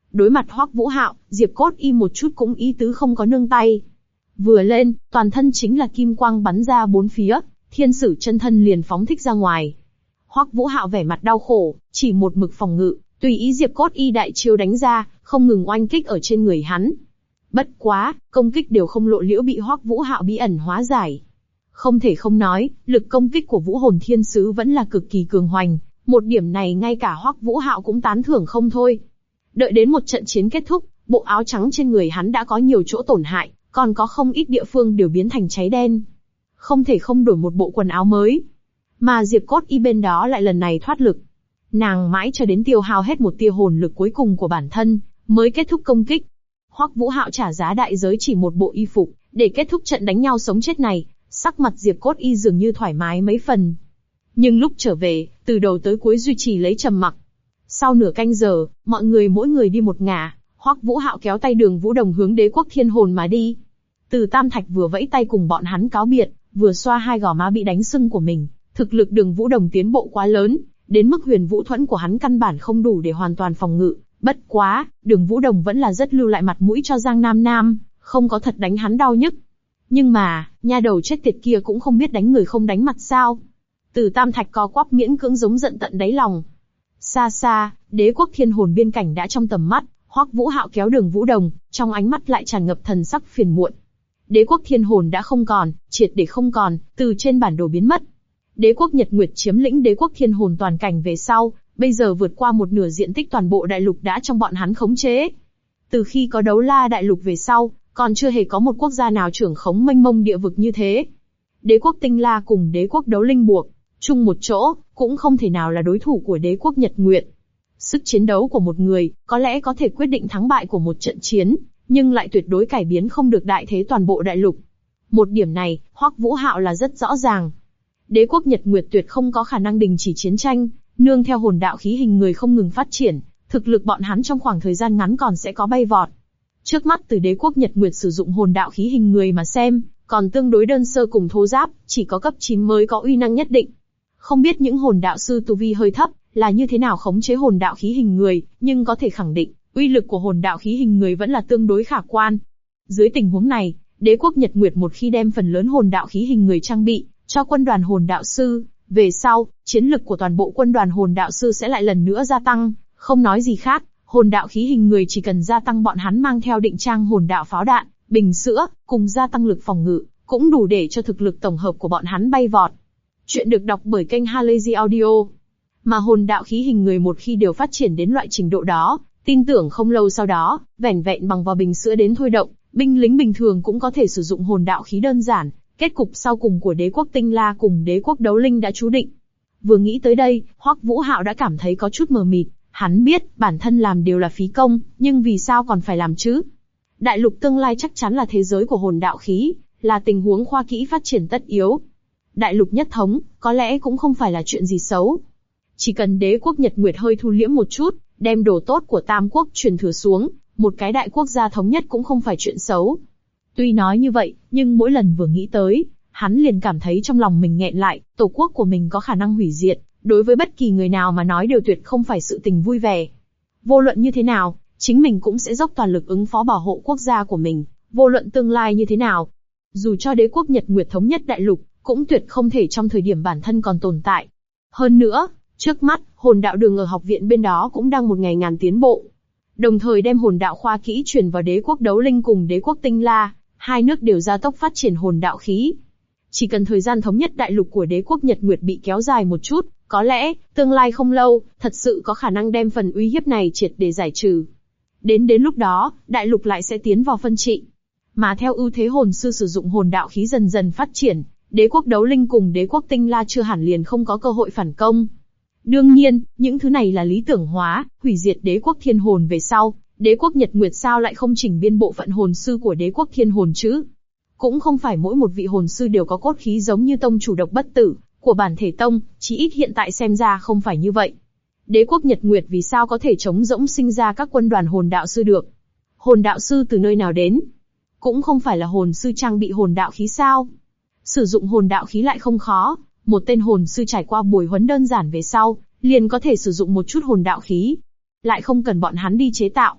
Đối mặt Hoắc Vũ Hạo, Diệp Cốt Y một chút cũng ý tứ không có nương tay. Vừa lên, toàn thân chính là kim quang bắn ra bốn phía, thiên sử chân thân liền phóng thích ra ngoài. Hoắc Vũ Hạo vẻ mặt đau khổ, chỉ một mực phòng ngự, tùy ý Diệp Cốt Y đại chiêu đánh ra, không ngừng oanh kích ở trên người hắn. Bất quá, công kích đều không lộ liễu bị Hoắc Vũ Hạo bí ẩn hóa giải. Không thể không nói, lực công kích của Vũ Hồn Thiên Sứ vẫn là cực kỳ cường hoành, một điểm này ngay cả Hoắc Vũ Hạo cũng tán thưởng không thôi. Đợi đến một trận chiến kết thúc, bộ áo trắng trên người hắn đã có nhiều chỗ tổn hại, còn có không ít địa phương đều biến thành cháy đen. Không thể không đổi một bộ quần áo mới. Mà Diệp Cốt Y bên đó lại lần này thoát lực. Nàng mãi cho đến tiêu hao hết một tia hồn lực cuối cùng của bản thân, mới kết thúc công kích. Hoắc Vũ Hạo trả giá đại giới chỉ một bộ y phục, để kết thúc trận đánh nhau sống chết này, sắc mặt Diệp Cốt Y dường như thoải mái mấy phần. Nhưng lúc trở về, từ đầu tới cuối duy trì lấy trầm mặc. Sau nửa canh giờ, mọi người mỗi người đi một ngả, Hoắc Vũ Hạo kéo tay Đường Vũ Đồng hướng Đế Quốc Thiên Hồn mà đi. Từ Tam Thạch vừa vẫy tay cùng bọn hắn cáo biệt, vừa xoa hai gò má bị đánh sưng của mình, thực lực Đường Vũ Đồng tiến bộ quá lớn, đến mức Huyền Vũ Thuẫn của hắn căn bản không đủ để hoàn toàn phòng ngự. Bất quá, Đường Vũ Đồng vẫn là rất lưu lại mặt mũi cho Giang Nam Nam, không có thật đánh hắn đau nhức. Nhưng mà, nha đầu chết tiệt kia cũng không biết đánh người không đánh mặt sao. Từ Tam Thạch co quắp miễn cưỡng giống giận tận đáy lòng. Xa xa, Đế Quốc Thiên Hồn biên cảnh đã trong tầm mắt, Hoắc Vũ Hạo kéo Đường Vũ Đồng, trong ánh mắt lại tràn ngập thần sắc phiền muộn. Đế Quốc Thiên Hồn đã không còn, triệt để không còn, từ trên bản đồ biến mất. Đế Quốc Nhật Nguyệt chiếm lĩnh Đế Quốc Thiên Hồn toàn cảnh về sau, bây giờ vượt qua một nửa diện tích toàn bộ đại lục đã trong bọn hắn khống chế. Từ khi có Đấu La đại lục về sau, còn chưa hề có một quốc gia nào trưởng khống mênh mông địa vực như thế. Đế Quốc Tinh La cùng Đế Quốc Đấu Linh buộc chung một chỗ, cũng không thể nào là đối thủ của Đế Quốc Nhật Nguyệt. Sức chiến đấu của một người, có lẽ có thể quyết định thắng bại của một trận chiến, nhưng lại tuyệt đối cải biến không được đại thế toàn bộ đại lục. Một điểm này, Hoắc Vũ Hạo là rất rõ ràng. Đế Quốc Nhật Nguyệt tuyệt không có khả năng đình chỉ chiến tranh, nương theo hồn đạo khí hình người không ngừng phát triển, thực lực bọn hắn trong khoảng thời gian ngắn còn sẽ có bay vọt. Trước mắt từ Đế Quốc Nhật Nguyệt sử dụng hồn đạo khí hình người mà xem, còn tương đối đơn sơ cùng thô giáp, chỉ có cấp 9 mới có uy năng nhất định. Không biết những hồn đạo sư tu vi hơi thấp, là như thế nào khống chế hồn đạo khí hình người, nhưng có thể khẳng định, uy lực của hồn đạo khí hình người vẫn là tương đối khả quan. Dưới tình huống này, Đế Quốc Nhật Nguyệt một khi đem phần lớn hồn đạo khí hình người trang bị cho quân đoàn hồn đạo sư, về sau, chiến lực của toàn bộ quân đoàn hồn đạo sư sẽ lại lần nữa gia tăng, không nói gì khác, hồn đạo khí hình người chỉ cần gia tăng bọn hắn mang theo định trang hồn đạo pháo đạn, bình sữa, cùng gia tăng lực phòng ngự, cũng đủ để cho thực lực tổng hợp của bọn hắn bay vọt. Chuyện được đọc bởi kênh Halazy Audio. Mà hồn đạo khí hình người một khi đều phát triển đến loại trình độ đó, tin tưởng không lâu sau đó, vẻn vẹn bằng vào bình sữa đến thôi động, binh lính bình thường cũng có thể sử dụng hồn đạo khí đơn giản. Kết cục sau cùng của Đế Quốc Tinh La cùng Đế Quốc Đấu Linh đã chú định. Vừa nghĩ tới đây, Hoắc Vũ Hạo đã cảm thấy có chút mờ mịt. Hắn biết, bản thân làm đều là phí công, nhưng vì sao còn phải làm chứ? Đại lục tương lai chắc chắn là thế giới của hồn đạo khí, là tình huống khoa kỹ phát triển tất yếu. Đại lục nhất thống, có lẽ cũng không phải là chuyện gì xấu. Chỉ cần Đế Quốc Nhật Nguyệt hơi thu liễm một chút, đem đồ tốt của Tam Quốc truyền thừa xuống, một cái đại quốc gia thống nhất cũng không phải chuyện xấu. Tuy nói như vậy, nhưng mỗi lần vừa nghĩ tới, hắn liền cảm thấy trong lòng mình nghẹn lại, tổ quốc của mình có khả năng hủy diệt, đối với bất kỳ người nào mà nói đều tuyệt không phải sự tình vui vẻ. Vô luận như thế nào, chính mình cũng sẽ dốc toàn lực ứng phó bảo hộ quốc gia của mình, vô luận tương lai như thế nào. Dù cho Đế Quốc Nhật Nguyệt thống nhất đại lục, cũng tuyệt không thể trong thời điểm bản thân còn tồn tại. Hơn nữa, trước mắt, hồn đạo đường ở học viện bên đó cũng đang một ngày ngàn tiến bộ. Đồng thời đem hồn đạo khoa kỹ truyền vào Đế Quốc Đấu Linh cùng Đế Quốc Tinh La, hai nước đều gia tốc phát triển hồn đạo khí. Chỉ cần thời gian thống nhất đại lục của Đế Quốc Nhật Nguyệt bị kéo dài một chút, có lẽ, tương lai không lâu, thật sự có khả năng đem phần uy hiếp này triệt để giải trừ. Đến lúc đó, đại lục lại sẽ tiến vào phân trị. Mà theo ưu thế hồn sư sử dụng hồn đạo khí dần dần phát triển, Đế Quốc Đấu Linh cùng Đế Quốc Tinh La chưa hẳn liền không có cơ hội phản công. Đương nhiên, những thứ này là lý tưởng hóa, hủy diệt Đế Quốc Thiên Hồn về sau, Đế Quốc Nhật Nguyệt sao lại không chỉnh biên bộ phận hồn sư của Đế Quốc Thiên Hồn chứ? Cũng không phải mỗi một vị hồn sư đều có cốt khí giống như tông chủ Độc Bất Tử của bản thể tông, chí ít hiện tại xem ra không phải như vậy. Đế Quốc Nhật Nguyệt vì sao có thể trống rỗng sinh ra các quân đoàn hồn đạo sư được? Hồn đạo sư từ nơi nào đến? Cũng không phải là hồn sư trang bị hồn đạo khí sao? Sử dụng hồn đạo khí lại không khó, một tên hồn sư trải qua buổi huấn đơn giản về sau, liền có thể sử dụng một chút hồn đạo khí. Lại không cần bọn hắn đi chế tạo.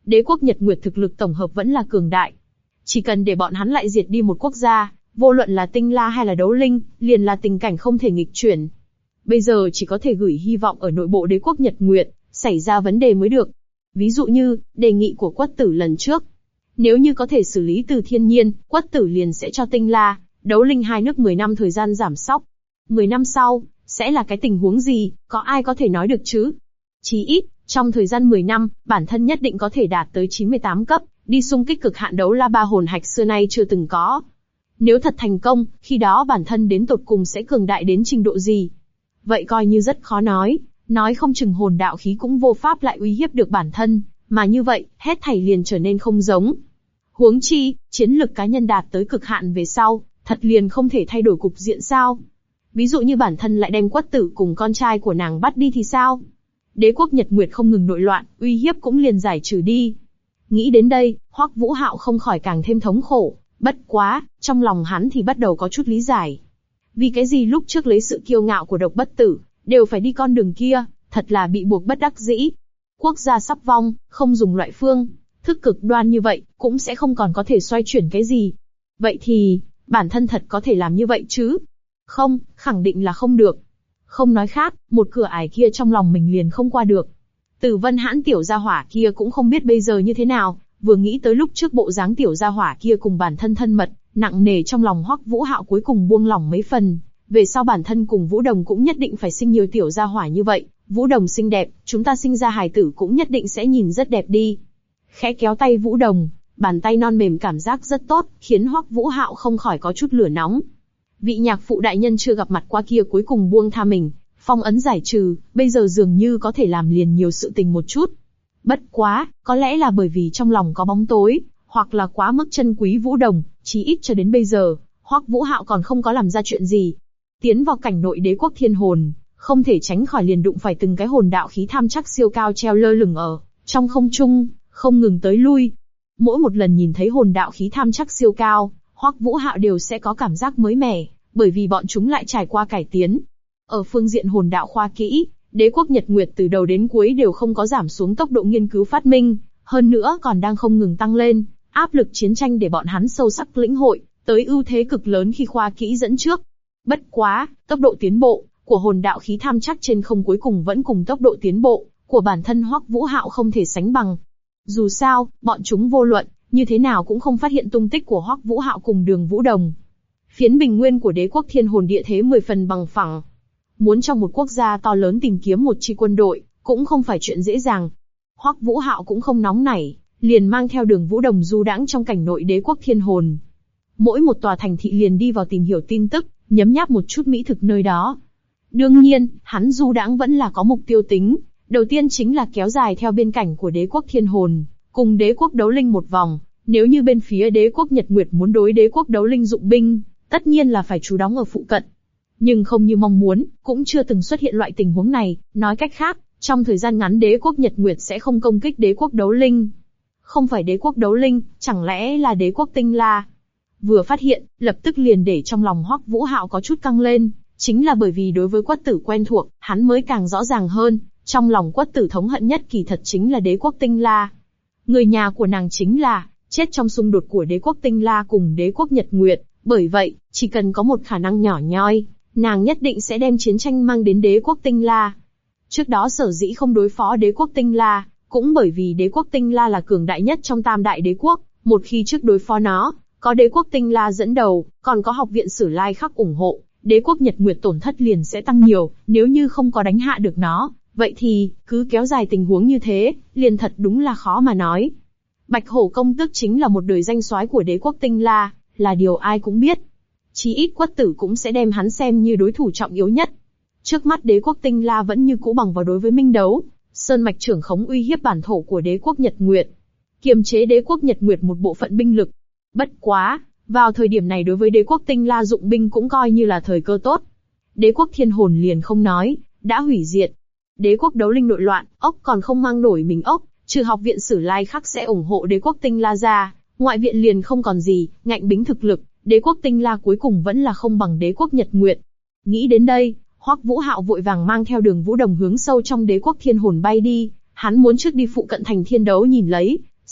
Đế quốc Nhật Nguyệt thực lực tổng hợp vẫn là cường đại. Chỉ cần để bọn hắn lại diệt đi một quốc gia, vô luận là Tinh La hay là Đấu Linh, liền là tình cảnh không thể nghịch chuyển. Bây giờ chỉ có thể gửi hy vọng ở nội bộ đế quốc Nhật Nguyệt, xảy ra vấn đề mới được. Ví dụ như, đề nghị của Quất Tử lần trước. Nếu như có thể xử lý Từ Thiên Nhiên, Quất Tử liền sẽ cho Tinh La, Đấu Linh hai nước 10 năm thời gian giảm sóc. 10 năm sau, sẽ là cái tình huống gì, có ai có thể nói được chứ? Chí ít, trong thời gian 10 năm, bản thân nhất định có thể đạt tới 98 cấp, đi xung kích cực hạn đấu la ba hồn hạch xưa nay chưa từng có. Nếu thật thành công, khi đó bản thân đến tột cùng sẽ cường đại đến trình độ gì? Vậy coi như rất khó nói không chừng hồn đạo khí cũng vô pháp lại uy hiếp được bản thân, mà như vậy, hết thảy liền trở nên không giống. Huống chi, chiến lực cá nhân đạt tới cực hạn về sau, thật liền không thể thay đổi cục diện sao? Ví dụ như bản thân lại đem Quất Tử cùng con trai của nàng bắt đi thì sao? Đế quốc Nhật Nguyệt không ngừng nội loạn, uy hiếp cũng liền giải trừ đi. Nghĩ đến đây, Hoắc Vũ Hạo không khỏi càng thêm thống khổ, bất quá, trong lòng hắn thì bắt đầu có chút lý giải. Vì cái gì lúc trước lấy sự kiêu ngạo của Độc Bất Tử, đều phải đi con đường kia, thật là bị buộc bất đắc dĩ. Quốc gia sắp vong, không dùng loại phương thức cực đoan như vậy, cũng sẽ không còn có thể xoay chuyển cái gì. Vậy thì, bản thân thật có thể làm như vậy chứ? Không, khẳng định là không được. Không nói khác, một cửa ải kia trong lòng mình liền không qua được. Từ Vân Hãn tiểu gia hỏa kia cũng không biết bây giờ như thế nào, vừa nghĩ tới lúc trước bộ dáng tiểu gia hỏa kia cùng bản thân thân mật, nặng nề trong lòng Hoắc Vũ Hạo cuối cùng buông lỏng mấy phần. Về sau bản thân cùng Vũ Đồng cũng nhất định phải sinh nhiều tiểu gia hỏa như vậy, Vũ Đồng xinh đẹp, chúng ta sinh ra hài tử cũng nhất định sẽ nhìn rất đẹp đi. Khẽ kéo tay Vũ Đồng, bàn tay non mềm cảm giác rất tốt, khiến Hoắc Vũ Hạo không khỏi có chút lửa nóng. Vị nhạc phụ đại nhân chưa gặp mặt qua kia cuối cùng buông tha mình, phong ấn giải trừ, bây giờ dường như có thể làm liền nhiều sự tình một chút. Bất quá, có lẽ là bởi vì trong lòng có bóng tối, hoặc là quá mức trân quý Vũ Đồng, chí ít cho đến bây giờ, Hoắc Vũ Hạo còn không có làm ra chuyện gì. Tiến vào cảnh nội đế quốc thiên hồn, không thể tránh khỏi liền đụng phải từng cái hồn đạo khí tham chắc siêu cao treo lơ lửng ở trong không trung, không ngừng tới lui. Mỗi một lần nhìn thấy hồn đạo khí tham chắc siêu cao, Hoắc Vũ Hạo đều sẽ có cảm giác mới mẻ, bởi vì bọn chúng lại trải qua cải tiến. Ở phương diện hồn đạo khoa kỹ, đế quốc Nhật Nguyệt từ đầu đến cuối đều không có giảm xuống tốc độ nghiên cứu phát minh, hơn nữa còn đang không ngừng tăng lên, áp lực chiến tranh để bọn hắn sâu sắc lĩnh hội, tới ưu thế cực lớn khi khoa kỹ dẫn trước. Bất quá, tốc độ tiến bộ của hồn đạo khí tham chắc trên không cuối cùng vẫn cùng tốc độ tiến bộ của bản thân Hoắc Vũ Hạo không thể sánh bằng. Dù sao, bọn chúng vô luận như thế nào cũng không phát hiện tung tích của Hoắc Vũ Hạo cùng Đường Vũ Đồng. Phiến bình nguyên của đế quốc thiên hồn địa thế 10 phần bằng phẳng. Muốn trong một quốc gia to lớn tìm kiếm một chi quân đội, cũng không phải chuyện dễ dàng. Hoắc Vũ Hạo cũng không nóng nảy, liền mang theo Đường Vũ Đồng du đãng trong cảnh nội đế quốc thiên hồn. Mỗi một tòa thành thị liền đi vào tìm hiểu tin tức, nhấm nháp một chút mỹ thực nơi đó. Đương nhiên, hắn du đãng vẫn là có mục tiêu tính, đầu tiên chính là kéo dài theo biên cảnh của đế quốc thiên hồn, cùng đế quốc đấu linh một vòng. Nếu như bên phía đế quốc Nhật Nguyệt muốn đối đế quốc đấu linh dụng binh, tất nhiên là phải trú đóng ở phụ cận. Nhưng không như mong muốn, cũng chưa từng xuất hiện loại tình huống này, nói cách khác, trong thời gian ngắn đế quốc Nhật Nguyệt sẽ không công kích đế quốc đấu linh. Không phải đế quốc đấu linh, chẳng lẽ là đế quốc Tinh La? Vừa phát hiện, lập tức liền để trong lòng Hoắc Vũ Hạo có chút căng lên, chính là bởi vì đối với Quất Tử quen thuộc, hắn mới càng rõ ràng hơn, trong lòng Quất Tử thống hận nhất kỳ thật chính là đế quốc Tinh La. Người nhà của nàng chính là chết trong xung đột của đế quốc Tinh La cùng đế quốc Nhật Nguyệt, bởi vậy, chỉ cần có một khả năng nhỏ nhoi, nàng nhất định sẽ đem chiến tranh mang đến đế quốc Tinh La. Trước đó sở dĩ không đối phó đế quốc Tinh La, cũng bởi vì đế quốc Tinh La là cường đại nhất trong tam đại đế quốc, một khi trước đối phó nó, có đế quốc Tinh La dẫn đầu, còn có học viện Sử Lai Khắc ủng hộ, đế quốc Nhật Nguyệt tổn thất liền sẽ tăng nhiều, nếu như không có đánh hạ được nó, vậy thì, cứ kéo dài tình huống như thế, liền thật đúng là khó mà nói. Bạch Hổ công tước chính là một đời danh soái của đế quốc Tinh La, là điều ai cũng biết. Chí ít Quất Tử cũng sẽ đem hắn xem như đối thủ trọng yếu nhất. Trước mắt đế quốc Tinh La vẫn như cũ bằng vào đối với Minh Đấu, Sơn Mạch trưởng khống uy hiếp bản thổ của đế quốc Nhật Nguyệt, kiềm chế đế quốc Nhật Nguyệt một bộ phận binh lực. Bất quá, vào thời điểm này đối với đế quốc Tinh La dụng binh cũng coi như là thời cơ tốt. Đế quốc Thiên Hồn liền không nói, đã hủy diệt. Đế quốc đấu linh nội loạn, ốc còn không mang nổi mình ốc, trừ học viện Sử Lai Khắc sẽ ủng hộ đế quốc Tinh La ra, ngoại viện liền không còn gì, ngạnh bính thực lực, đế quốc Tinh La cuối cùng vẫn là không bằng đế quốc Nhật Nguyệt. Nghĩ đến đây, Hoắc Vũ Hạo vội vàng mang theo Đường Vũ Đồng hướng sâu trong đế quốc Thiên Hồn bay đi, hắn muốn trước đi phụ cận thành Thiên Đấu nhìn lấy,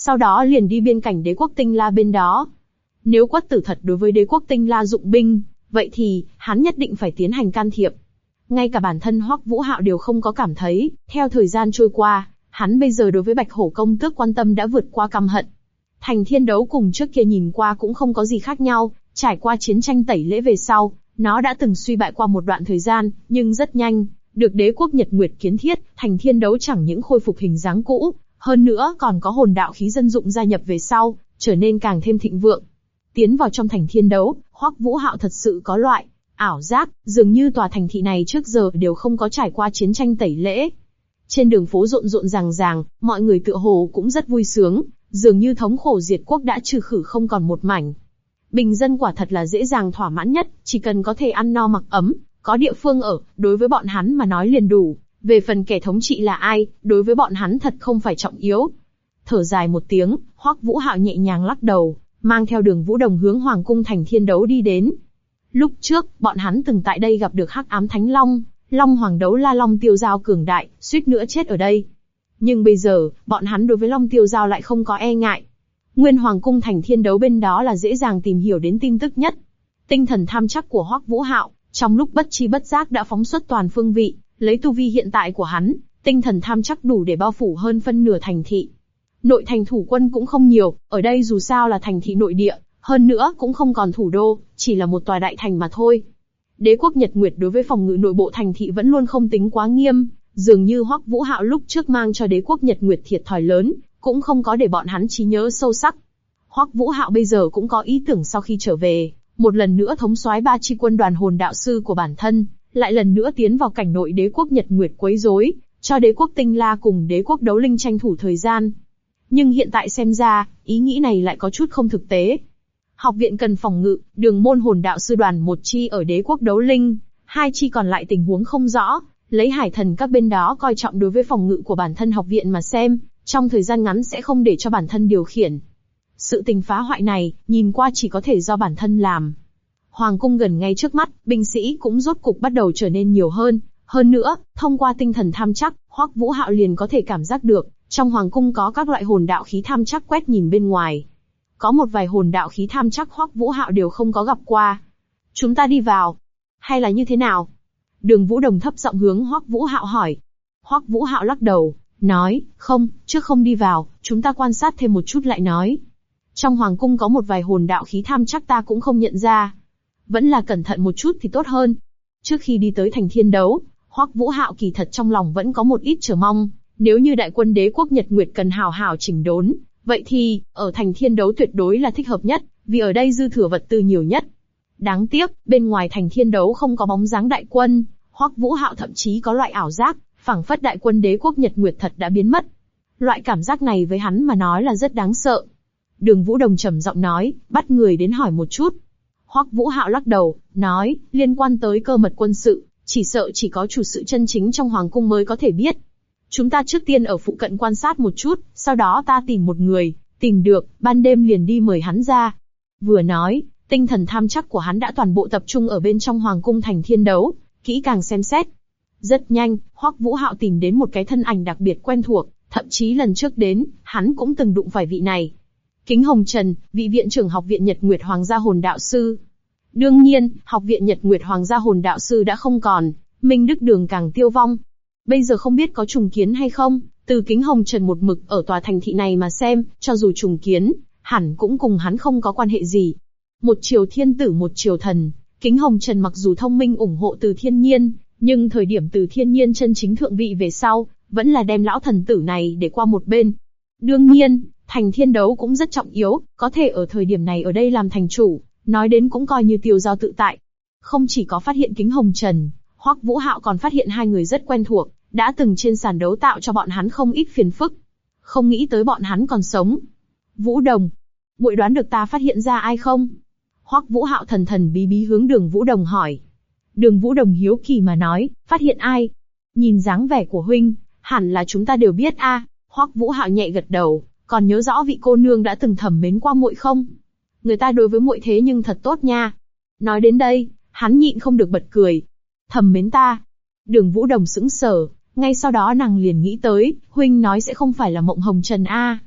sau đó liền đi biên cảnh đế quốc Tinh La bên đó. Nếu Quất Tử thật đối với đế quốc Tinh La dụng binh, vậy thì, hắn nhất định phải tiến hành can thiệp. Ngay cả bản thân Hoắc Vũ Hạo đều không có cảm thấy, theo thời gian trôi qua, hắn bây giờ đối với Bạch Hổ công tước quan tâm đã vượt qua căm hận. Thành Thiên Đấu cùng trước kia nhìn qua cũng không có gì khác nhau, trải qua chiến tranh tẩy lễ về sau, nó đã từng suy bại qua một đoạn thời gian, nhưng rất nhanh, được đế quốc Nhật Nguyệt kiến thiết, Thành Thiên Đấu chẳng những khôi phục hình dáng cũ, hơn nữa còn có hồn đạo khí dân dụng gia nhập về sau, trở nên càng thêm thịnh vượng. Tiến vào trong Thành Thiên Đấu, Hoắc Vũ Hạo thật sự có loại ảo giác, dường như tòa thành thị này trước giờ đều không có trải qua chiến tranh tẩy lễ. Trên đường phố rộn rộn ràng ràng, mọi người tựa hồ cũng rất vui sướng, dường như thống khổ diệt quốc đã trừ khử không còn một mảnh. Bình dân quả thật là dễ dàng thỏa mãn nhất, chỉ cần có thể ăn no mặc ấm, có địa phương ở, đối với bọn hắn mà nói liền đủ. Về phần kẻ thống trị là ai, đối với bọn hắn thật không phải trọng yếu. Thở dài một tiếng, Hoắc Vũ Hạo nhẹ nhàng lắc đầu, mang theo Đường Vũ Đồng hướng Hoàng cung Thành Thiên Đấu đi đến. Lúc trước, bọn hắn từng tại đây gặp được Hắc Ám Thánh Long, Long Hoàng Đấu La Long Tiêu Dao cường đại, suýt nữa chết ở đây. Nhưng bây giờ, bọn hắn đối với Long Tiêu Dao lại không có e ngại. Nguyên Hoàng cung Thành Thiên Đấu bên đó là dễ dàng tìm hiểu đến tin tức nhất. Tinh thần tham chắc của Hoắc Vũ Hạo, trong lúc bất chi bất giác đã phóng xuất toàn phương vị, lấy tu vi hiện tại của hắn, tinh thần tham chắc đủ để bao phủ hơn phân nửa thành thị. Nội thành thủ quân cũng không nhiều, ở đây dù sao là thành thị nội địa, hơn nữa cũng không còn thủ đô, chỉ là một tòa đại thành mà thôi. Đế quốc Nhật Nguyệt đối với phòng ngự nội bộ thành thị vẫn luôn không tính quá nghiêm, dường như Hoắc Vũ Hạo lúc trước mang cho đế quốc Nhật Nguyệt thiệt thòi lớn, cũng không có để bọn hắn trí nhớ sâu sắc. Hoắc Vũ Hạo bây giờ cũng có ý tưởng sau khi trở về, một lần nữa thống soái 3 chi quân đoàn hồn đạo sư của bản thân, lại lần nữa tiến vào cảnh nội đế quốc Nhật Nguyệt quấy rối, cho đế quốc Tinh La cùng đế quốc Đấu Linh tranh thủ thời gian. Nhưng hiện tại xem ra, ý nghĩ này lại có chút không thực tế. Học viện cần phòng ngự, Đường môn hồn đạo sư đoàn một chi ở đế quốc Đấu Linh, 2 chi còn lại tình huống không rõ, lấy Hải Thần các bên đó coi trọng đối với phòng ngự của bản thân học viện mà xem, trong thời gian ngắn sẽ không để cho bản thân điều khiển. Sự tình phá hoại này, nhìn qua chỉ có thể do bản thân làm. Hoàng cung gần ngay trước mắt, binh sĩ cũng rốt cục bắt đầu trở nên nhiều hơn. Hơn nữa, thông qua tinh thần tham chắc, Hoắc Vũ Hạo liền có thể cảm giác được, trong hoàng cung có các loại hồn đạo khí tham chắc quét nhìn bên ngoài. Có một vài hồn đạo khí tham chắc Hoắc Vũ Hạo đều không có gặp qua. Chúng ta đi vào, hay là như thế nào? Đường Vũ Đồng thấp giọng hướng Hoắc Vũ Hạo hỏi. Hoắc Vũ Hạo lắc đầu, nói, không, trước không đi vào, chúng ta quan sát thêm một chút lại nói. Trong hoàng cung có một vài hồn đạo khí tham chắc ta cũng không nhận ra. Vẫn là cẩn thận một chút thì tốt hơn. Trước khi đi tới Thành Thiên Đấu, Hoắc Vũ Hạo kỳ thật trong lòng vẫn có một ít chờ mong, nếu như đại quân đế quốc Nhật Nguyệt cần hào hào chỉnh đốn, vậy thì, ở Thành Thiên Đấu tuyệt đối là thích hợp nhất, vì ở đây dư thừa vật tư nhiều nhất. Đáng tiếc, bên ngoài Thành Thiên Đấu không có bóng dáng đại quân, Hoắc Vũ Hạo thậm chí có loại ảo giác, phảng phất đại quân đế quốc Nhật Nguyệt thật đã biến mất. Loại cảm giác này với hắn mà nói là rất đáng sợ. Đường Vũ Đồng trầm giọng nói, bắt người đến hỏi một chút. Hoắc Vũ Hạo lắc đầu, nói, liên quan tới cơ mật quân sự, chỉ sợ chỉ có chủ sự chân chính trong hoàng cung mới có thể biết. Chúng ta trước tiên ở phụ cận quan sát một chút, sau đó ta tìm một người, tìm được, ban đêm liền đi mời hắn ra. Vừa nói, tinh thần tham chắc của hắn đã toàn bộ tập trung ở bên trong hoàng cung Thành Thiên Đấu, kỹ càng xem xét. Rất nhanh, Hoắc Vũ Hạo tìm đến một cái thân ảnh đặc biệt quen thuộc, thậm chí lần trước đến, hắn cũng từng đụng phải vị này. Kính Hồng Trần, vị viện trưởng học viện Nhật Nguyệt Hoàng gia hồn đạo sư. Đương nhiên, học viện Nhật Nguyệt Hoàng gia hồn đạo sư đã không còn, Minh Đức Đường càng tiêu vong. Bây giờ không biết có trùng kiến hay không, từ Kính Hồng Trần một mực ở tòa thành thị này mà xem, cho dù trùng kiến, hẳn cũng cùng hắn không có quan hệ gì. Một triều thiên tử một triều thần, Kính Hồng Trần mặc dù thông minh ủng hộ Từ Thiên Nhiên, nhưng thời điểm Từ Thiên Nhiên chân chính thượng vị về sau, vẫn là đem lão thần tử này để qua một bên. Đương nhiên, Thành Thiên Đấu cũng rất trọng yếu, có thể ở thời điểm này ở đây làm thành chủ, nói đến cũng coi như tiêu giao tự tại. Không chỉ có phát hiện Kính Hồng Trần, Hoắc Vũ Hạo còn phát hiện hai người rất quen thuộc, đã từng trên sàn đấu tạo cho bọn hắn không ít phiền phức. Không nghĩ tới bọn hắn còn sống. Vũ Đồng, muội đoán được ta phát hiện ra ai không? Hoắc Vũ Hạo thần thần bí bí hướng Đường Vũ Đồng hỏi. Đường Vũ Đồng hiếu kỳ mà nói, phát hiện ai? Nhìn dáng vẻ của huynh, hẳn là chúng ta đều biết a. Hoắc Vũ Hạo nhẹ gật đầu, còn nhớ rõ vị cô nương đã từng thầm mến qua muội không? Người ta đối với muội thế nhưng thật tốt nha. Nói đến đây, hắn nhịn không được bật cười. Thầm mến ta? Đường Vũ Đồng sững sờ, ngay sau đó nàng liền nghĩ tới, huynh nói sẽ không phải là Mộng Hồng Trần a.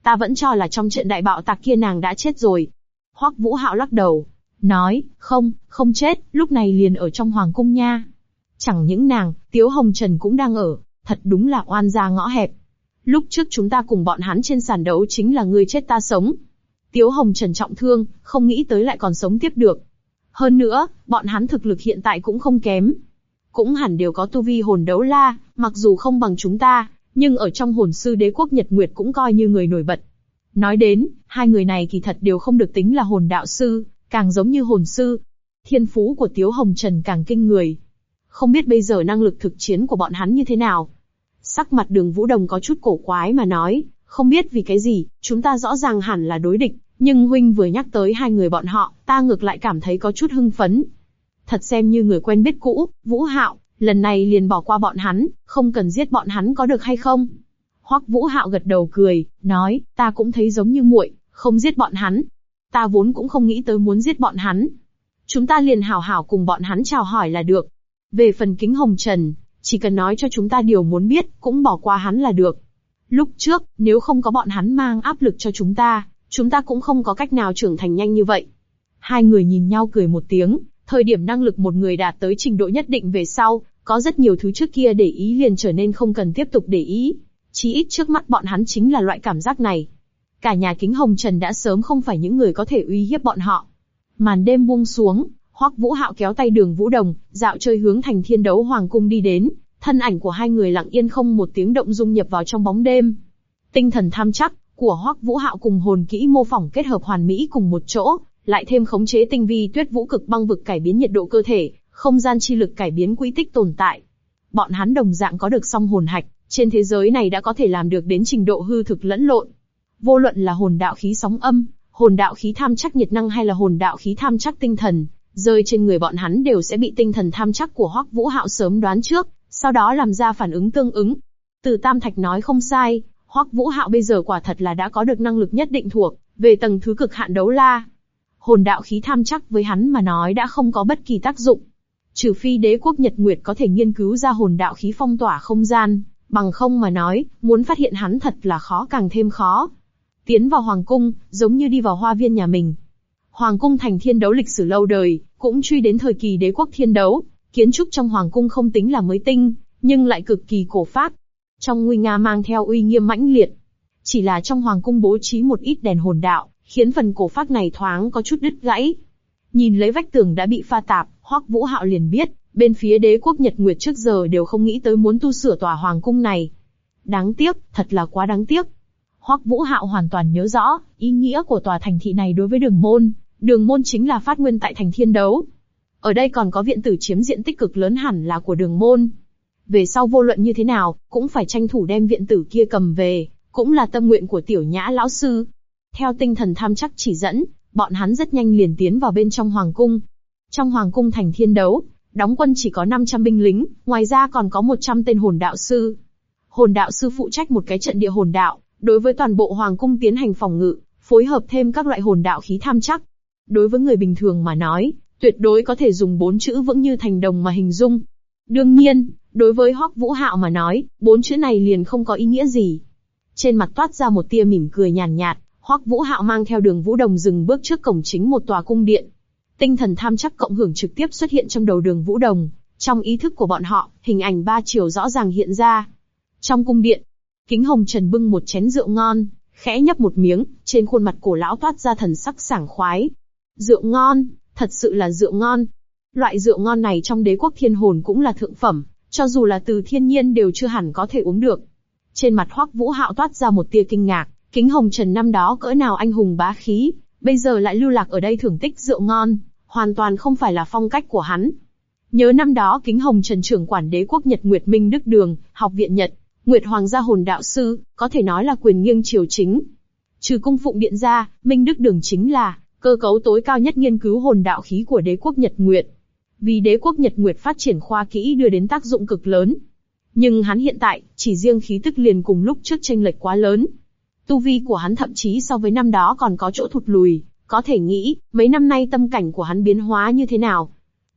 Ta vẫn cho là trong trận đại bạo tạc kia nàng đã chết rồi. Hoắc Vũ Hạo lắc đầu, nói, không chết, lúc này liền ở trong hoàng cung nha. Chẳng những nàng, Tiếu Hồng Trần cũng đang ở, thật đúng là oan gia ngõ hẹp. Lúc trước chúng ta cùng bọn hắn trên sàn đấu chính là ngươi chết ta sống. Tiếu Hồng Trần trọng thương, không nghĩ tới lại còn sống tiếp được. Hơn nữa, bọn hắn thực lực hiện tại cũng không kém. Cũng hẳn đều có tu vi hồn đấu la, mặc dù không bằng chúng ta, nhưng ở trong hồn sư đế quốc Nhật Nguyệt cũng coi như người nổi bật. Nói đến, hai người này kỳ thật đều không được tính là hồn đạo sư, càng giống như hồn sư. Thiên phú của Tiếu Hồng Trần càng kinh người. Không biết bây giờ năng lực thực chiến của bọn hắn như thế nào. Sắc mặt Đường Vũ Đồng có chút cổ quái mà nói, không biết vì cái gì, chúng ta rõ ràng hẳn là đối địch, nhưng huynh vừa nhắc tới hai người bọn họ, ta ngược lại cảm thấy có chút hưng phấn. Thật xem như người quen biết cũ, Vũ Hạo, lần này liền bỏ qua bọn hắn, không cần giết bọn hắn có được hay không? Hoắc Vũ Hạo gật đầu cười, nói, ta cũng thấy giống như muội, không giết bọn hắn. Ta vốn cũng không nghĩ tới muốn giết bọn hắn. Chúng ta liền hảo hảo cùng bọn hắn chào hỏi là được. Về phần Kính Hồng Trần, chỉ cần nói cho chúng ta điều muốn biết, cũng bỏ qua hắn là được. Lúc trước, nếu không có bọn hắn mang áp lực cho chúng ta cũng không có cách nào trưởng thành nhanh như vậy. Hai người nhìn nhau cười một tiếng, thời điểm năng lực một người đạt tới trình độ nhất định về sau, có rất nhiều thứ trước kia để ý liền trở nên không cần tiếp tục để ý. Chí ít trước mắt bọn hắn chính là loại cảm giác này. Cả nhà Kính Hồng Trần đã sớm không phải những người có thể uy hiếp bọn họ. Màn đêm buông xuống, Hoắc Vũ Hạo kéo tay Đường Vũ Đồng, dạo chơi hướng thành Thiên Đấu Hoàng cung đi đến, thân ảnh của hai người lặng yên không một tiếng động dung nhập vào trong bóng đêm. Tinh thần tham chắc của Hoắc Vũ Hạo cùng hồn kỹ mô phỏng kết hợp hoàn mỹ cùng một chỗ, lại thêm khống chế tinh vi Tuyết Vũ Cực Băng Vực cải biến nhiệt độ cơ thể, không gian chi lực cải biến quỹ tích tồn tại. Bọn hắn đồng dạng có được song hồn hạch, trên thế giới này đã có thể làm được đến trình độ hư thực lẫn lộn. Vô luận là hồn đạo khí sóng âm, hồn đạo khí tham chắc nhiệt năng hay là hồn đạo khí tham chắc tinh thần, rơi trên người bọn hắn đều sẽ bị tinh thần tham chắc của Hoắc Vũ Hạo sớm đoán trước, sau đó làm ra phản ứng tương ứng. Từ Tam Thạch nói không sai, Hoắc Vũ Hạo bây giờ quả thật là đã có được năng lực nhất định thuộc về tầng thứ cực hạn đấu la. Hồn đạo khí tham chắc với hắn mà nói đã không có bất kỳ tác dụng. Trừ phi đế quốc Nhật Nguyệt có thể nghiên cứu ra hồn đạo khí phong tỏa không gian, bằng không mà nói, muốn phát hiện hắn thật là khó càng thêm khó. Tiến vào hoàng cung, giống như đi vào hoa viên nhà mình. Hoàng cung thành Thiên Đấu lịch sử lâu đời, cũng truy đến thời kỳ đế quốc Thiên Đấu, kiến trúc trong hoàng cung không tính là mới tinh, nhưng lại cực kỳ cổ phác. Trong nguy nga mang theo uy nghiêm mãnh liệt. Chỉ là trong hoàng cung bố trí một ít đèn hồn đạo, khiến phần cổ phác này thoáng có chút đứt gãy. Nhìn lấy vách tường đã bị pha tạp, Hoắc Vũ Hạo liền biết, bên phía đế quốc Nhật Nguyệt trước giờ đều không nghĩ tới muốn tu sửa tòa hoàng cung này. Đáng tiếc, thật là quá đáng tiếc. Hoắc Vũ Hạo hoàn toàn nhớ rõ, ý nghĩa của tòa thành thị này đối với Đường Môn. Đường Môn chính là phát nguyên tại thành Thiên Đấu. Ở đây còn có viện tử chiếm diện tích cực lớn hẳn là của Đường Môn. Về sau vô luận như thế nào, cũng phải tranh thủ đem viện tử kia cầm về, cũng là tâm nguyện của Tiểu Nhã lão sư. Theo tinh thần tham chắc chỉ dẫn, bọn hắn rất nhanh liền tiến vào bên trong hoàng cung. Trong hoàng cung thành Thiên Đấu, đóng quân chỉ có 500 binh lính, ngoài ra còn có 100 tên hồn đạo sư. Hồn đạo sư phụ trách một cái trận địa hồn đạo, đối với toàn bộ hoàng cung tiến hành phòng ngự, phối hợp thêm các loại hồn đạo khí tham chắc. Đối với người bình thường mà nói, tuyệt đối có thể dùng 4 chữ vững như thành đồng mà hình dung. Đương nhiên, đối với Hoắc Vũ Hạo mà nói, 4 chữ này liền không có ý nghĩa gì. Trên mặt toát ra một tia mỉm cười nhàn nhạt, Hoắc Vũ Hạo mang theo Đường Vũ Đồng dừng bước trước cổng chính một tòa cung điện. Tinh thần tham chắc cộng hưởng trực tiếp xuất hiện trong đầu Đường Vũ Đồng, trong ý thức của bọn họ, hình ảnh 3 chiều rõ ràng hiện ra. Trong cung điện, Kính Hồng Trần bưng một chén rượu ngon, khẽ nhấp một miếng, trên khuôn mặt cổ lão toát ra thần sắc sảng khoái. Rượu ngon, thật sự là rượu ngon. Loại rượu ngon này trong đế quốc thiên hồn cũng là thượng phẩm, cho dù là từ thiên nhiên đều chưa hẳn có thể uống được. Trên mặt Hoắc Vũ Hạo toát ra một tia kinh ngạc, Kính Hồng Trần năm đó cỡ nào anh hùng bá khí, bây giờ lại lưu lạc ở đây thưởng tích rượu ngon, hoàn toàn không phải là phong cách của hắn. Nhớ năm đó Kính Hồng Trần trưởng quản đế quốc Nhật Nguyệt Minh Đức Đường, học viện Nhật, Nguyệt Hoàng gia hồn đạo sư, có thể nói là quyền nghiêng triều chính. Trừ cung phụng điện ra, Minh Đức Đường chính là cơ cấu tối cao nhất nghiên cứu hồn đạo khí của đế quốc Nhật Nguyệt. Vì đế quốc Nhật Nguyệt phát triển khoa kỹ đưa đến tác dụng cực lớn. Nhưng hắn hiện tại, chỉ riêng khí tức liền cùng lúc trước chênh lệch quá lớn. Tu vi của hắn thậm chí so với năm đó còn có chỗ thụt lùi, có thể nghĩ, mấy năm nay tâm cảnh của hắn biến hóa như thế nào.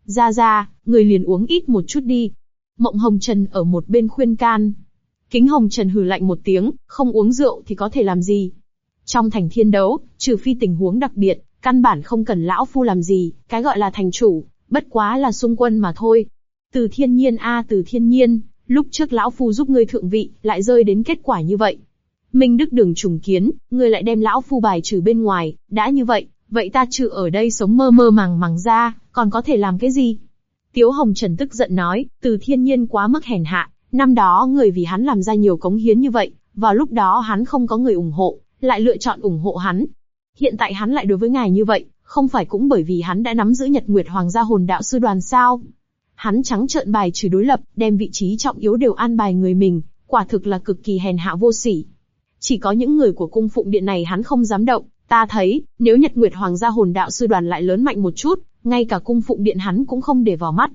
Ra, người liền uống ít một chút đi. Mộng Hồng Trần ở một bên khuyên can. Kính Hồng Trần hừ lạnh một tiếng, không uống rượu thì có thể làm gì. Trong thành thiên đấu, trừ phi tình huống đặc biệt, căn bản không cần lão phu làm gì, cái gọi là thành chủ, bất quá là xung quân mà thôi. Từ Thiên Nhiên Từ Thiên Nhiên, lúc trước lão phu giúp ngươi thượng vị, lại rơi đến kết quả như vậy. Minh Đức Đường trùng kiến, ngươi lại đem lão phu bài trừ bên ngoài, đã như vậy, vậy ta trừ ở đây sống mơ mơ màng màng ra, còn có thể làm cái gì? Tiếu Hồng Trần tức giận nói, Từ Thiên Nhiên quá mức hèn hạ, năm đó người vì hắn làm ra nhiều cống hiến như vậy, vào lúc đó hắn không có người ủng hộ, lại lựa chọn ủng hộ hắn. Hiện tại hắn lại đối với ngài như vậy, không phải cũng bởi vì hắn đã nắm giữ Nhật Nguyệt Hoàng gia hồn đạo sư đoàn sao? Hắn trắng trợn bài trừ đối lập, đem vị trí trọng yếu đều an bài người mình, quả thực là cực kỳ hèn hạ vô sỉ. Chỉ có những người của cung phụng điện này hắn không dám động, ta thấy, nếu Nhật Nguyệt Hoàng gia hồn đạo sư đoàn lại lớn mạnh một chút, ngay cả cung phụng điện hắn cũng không để vào mắt.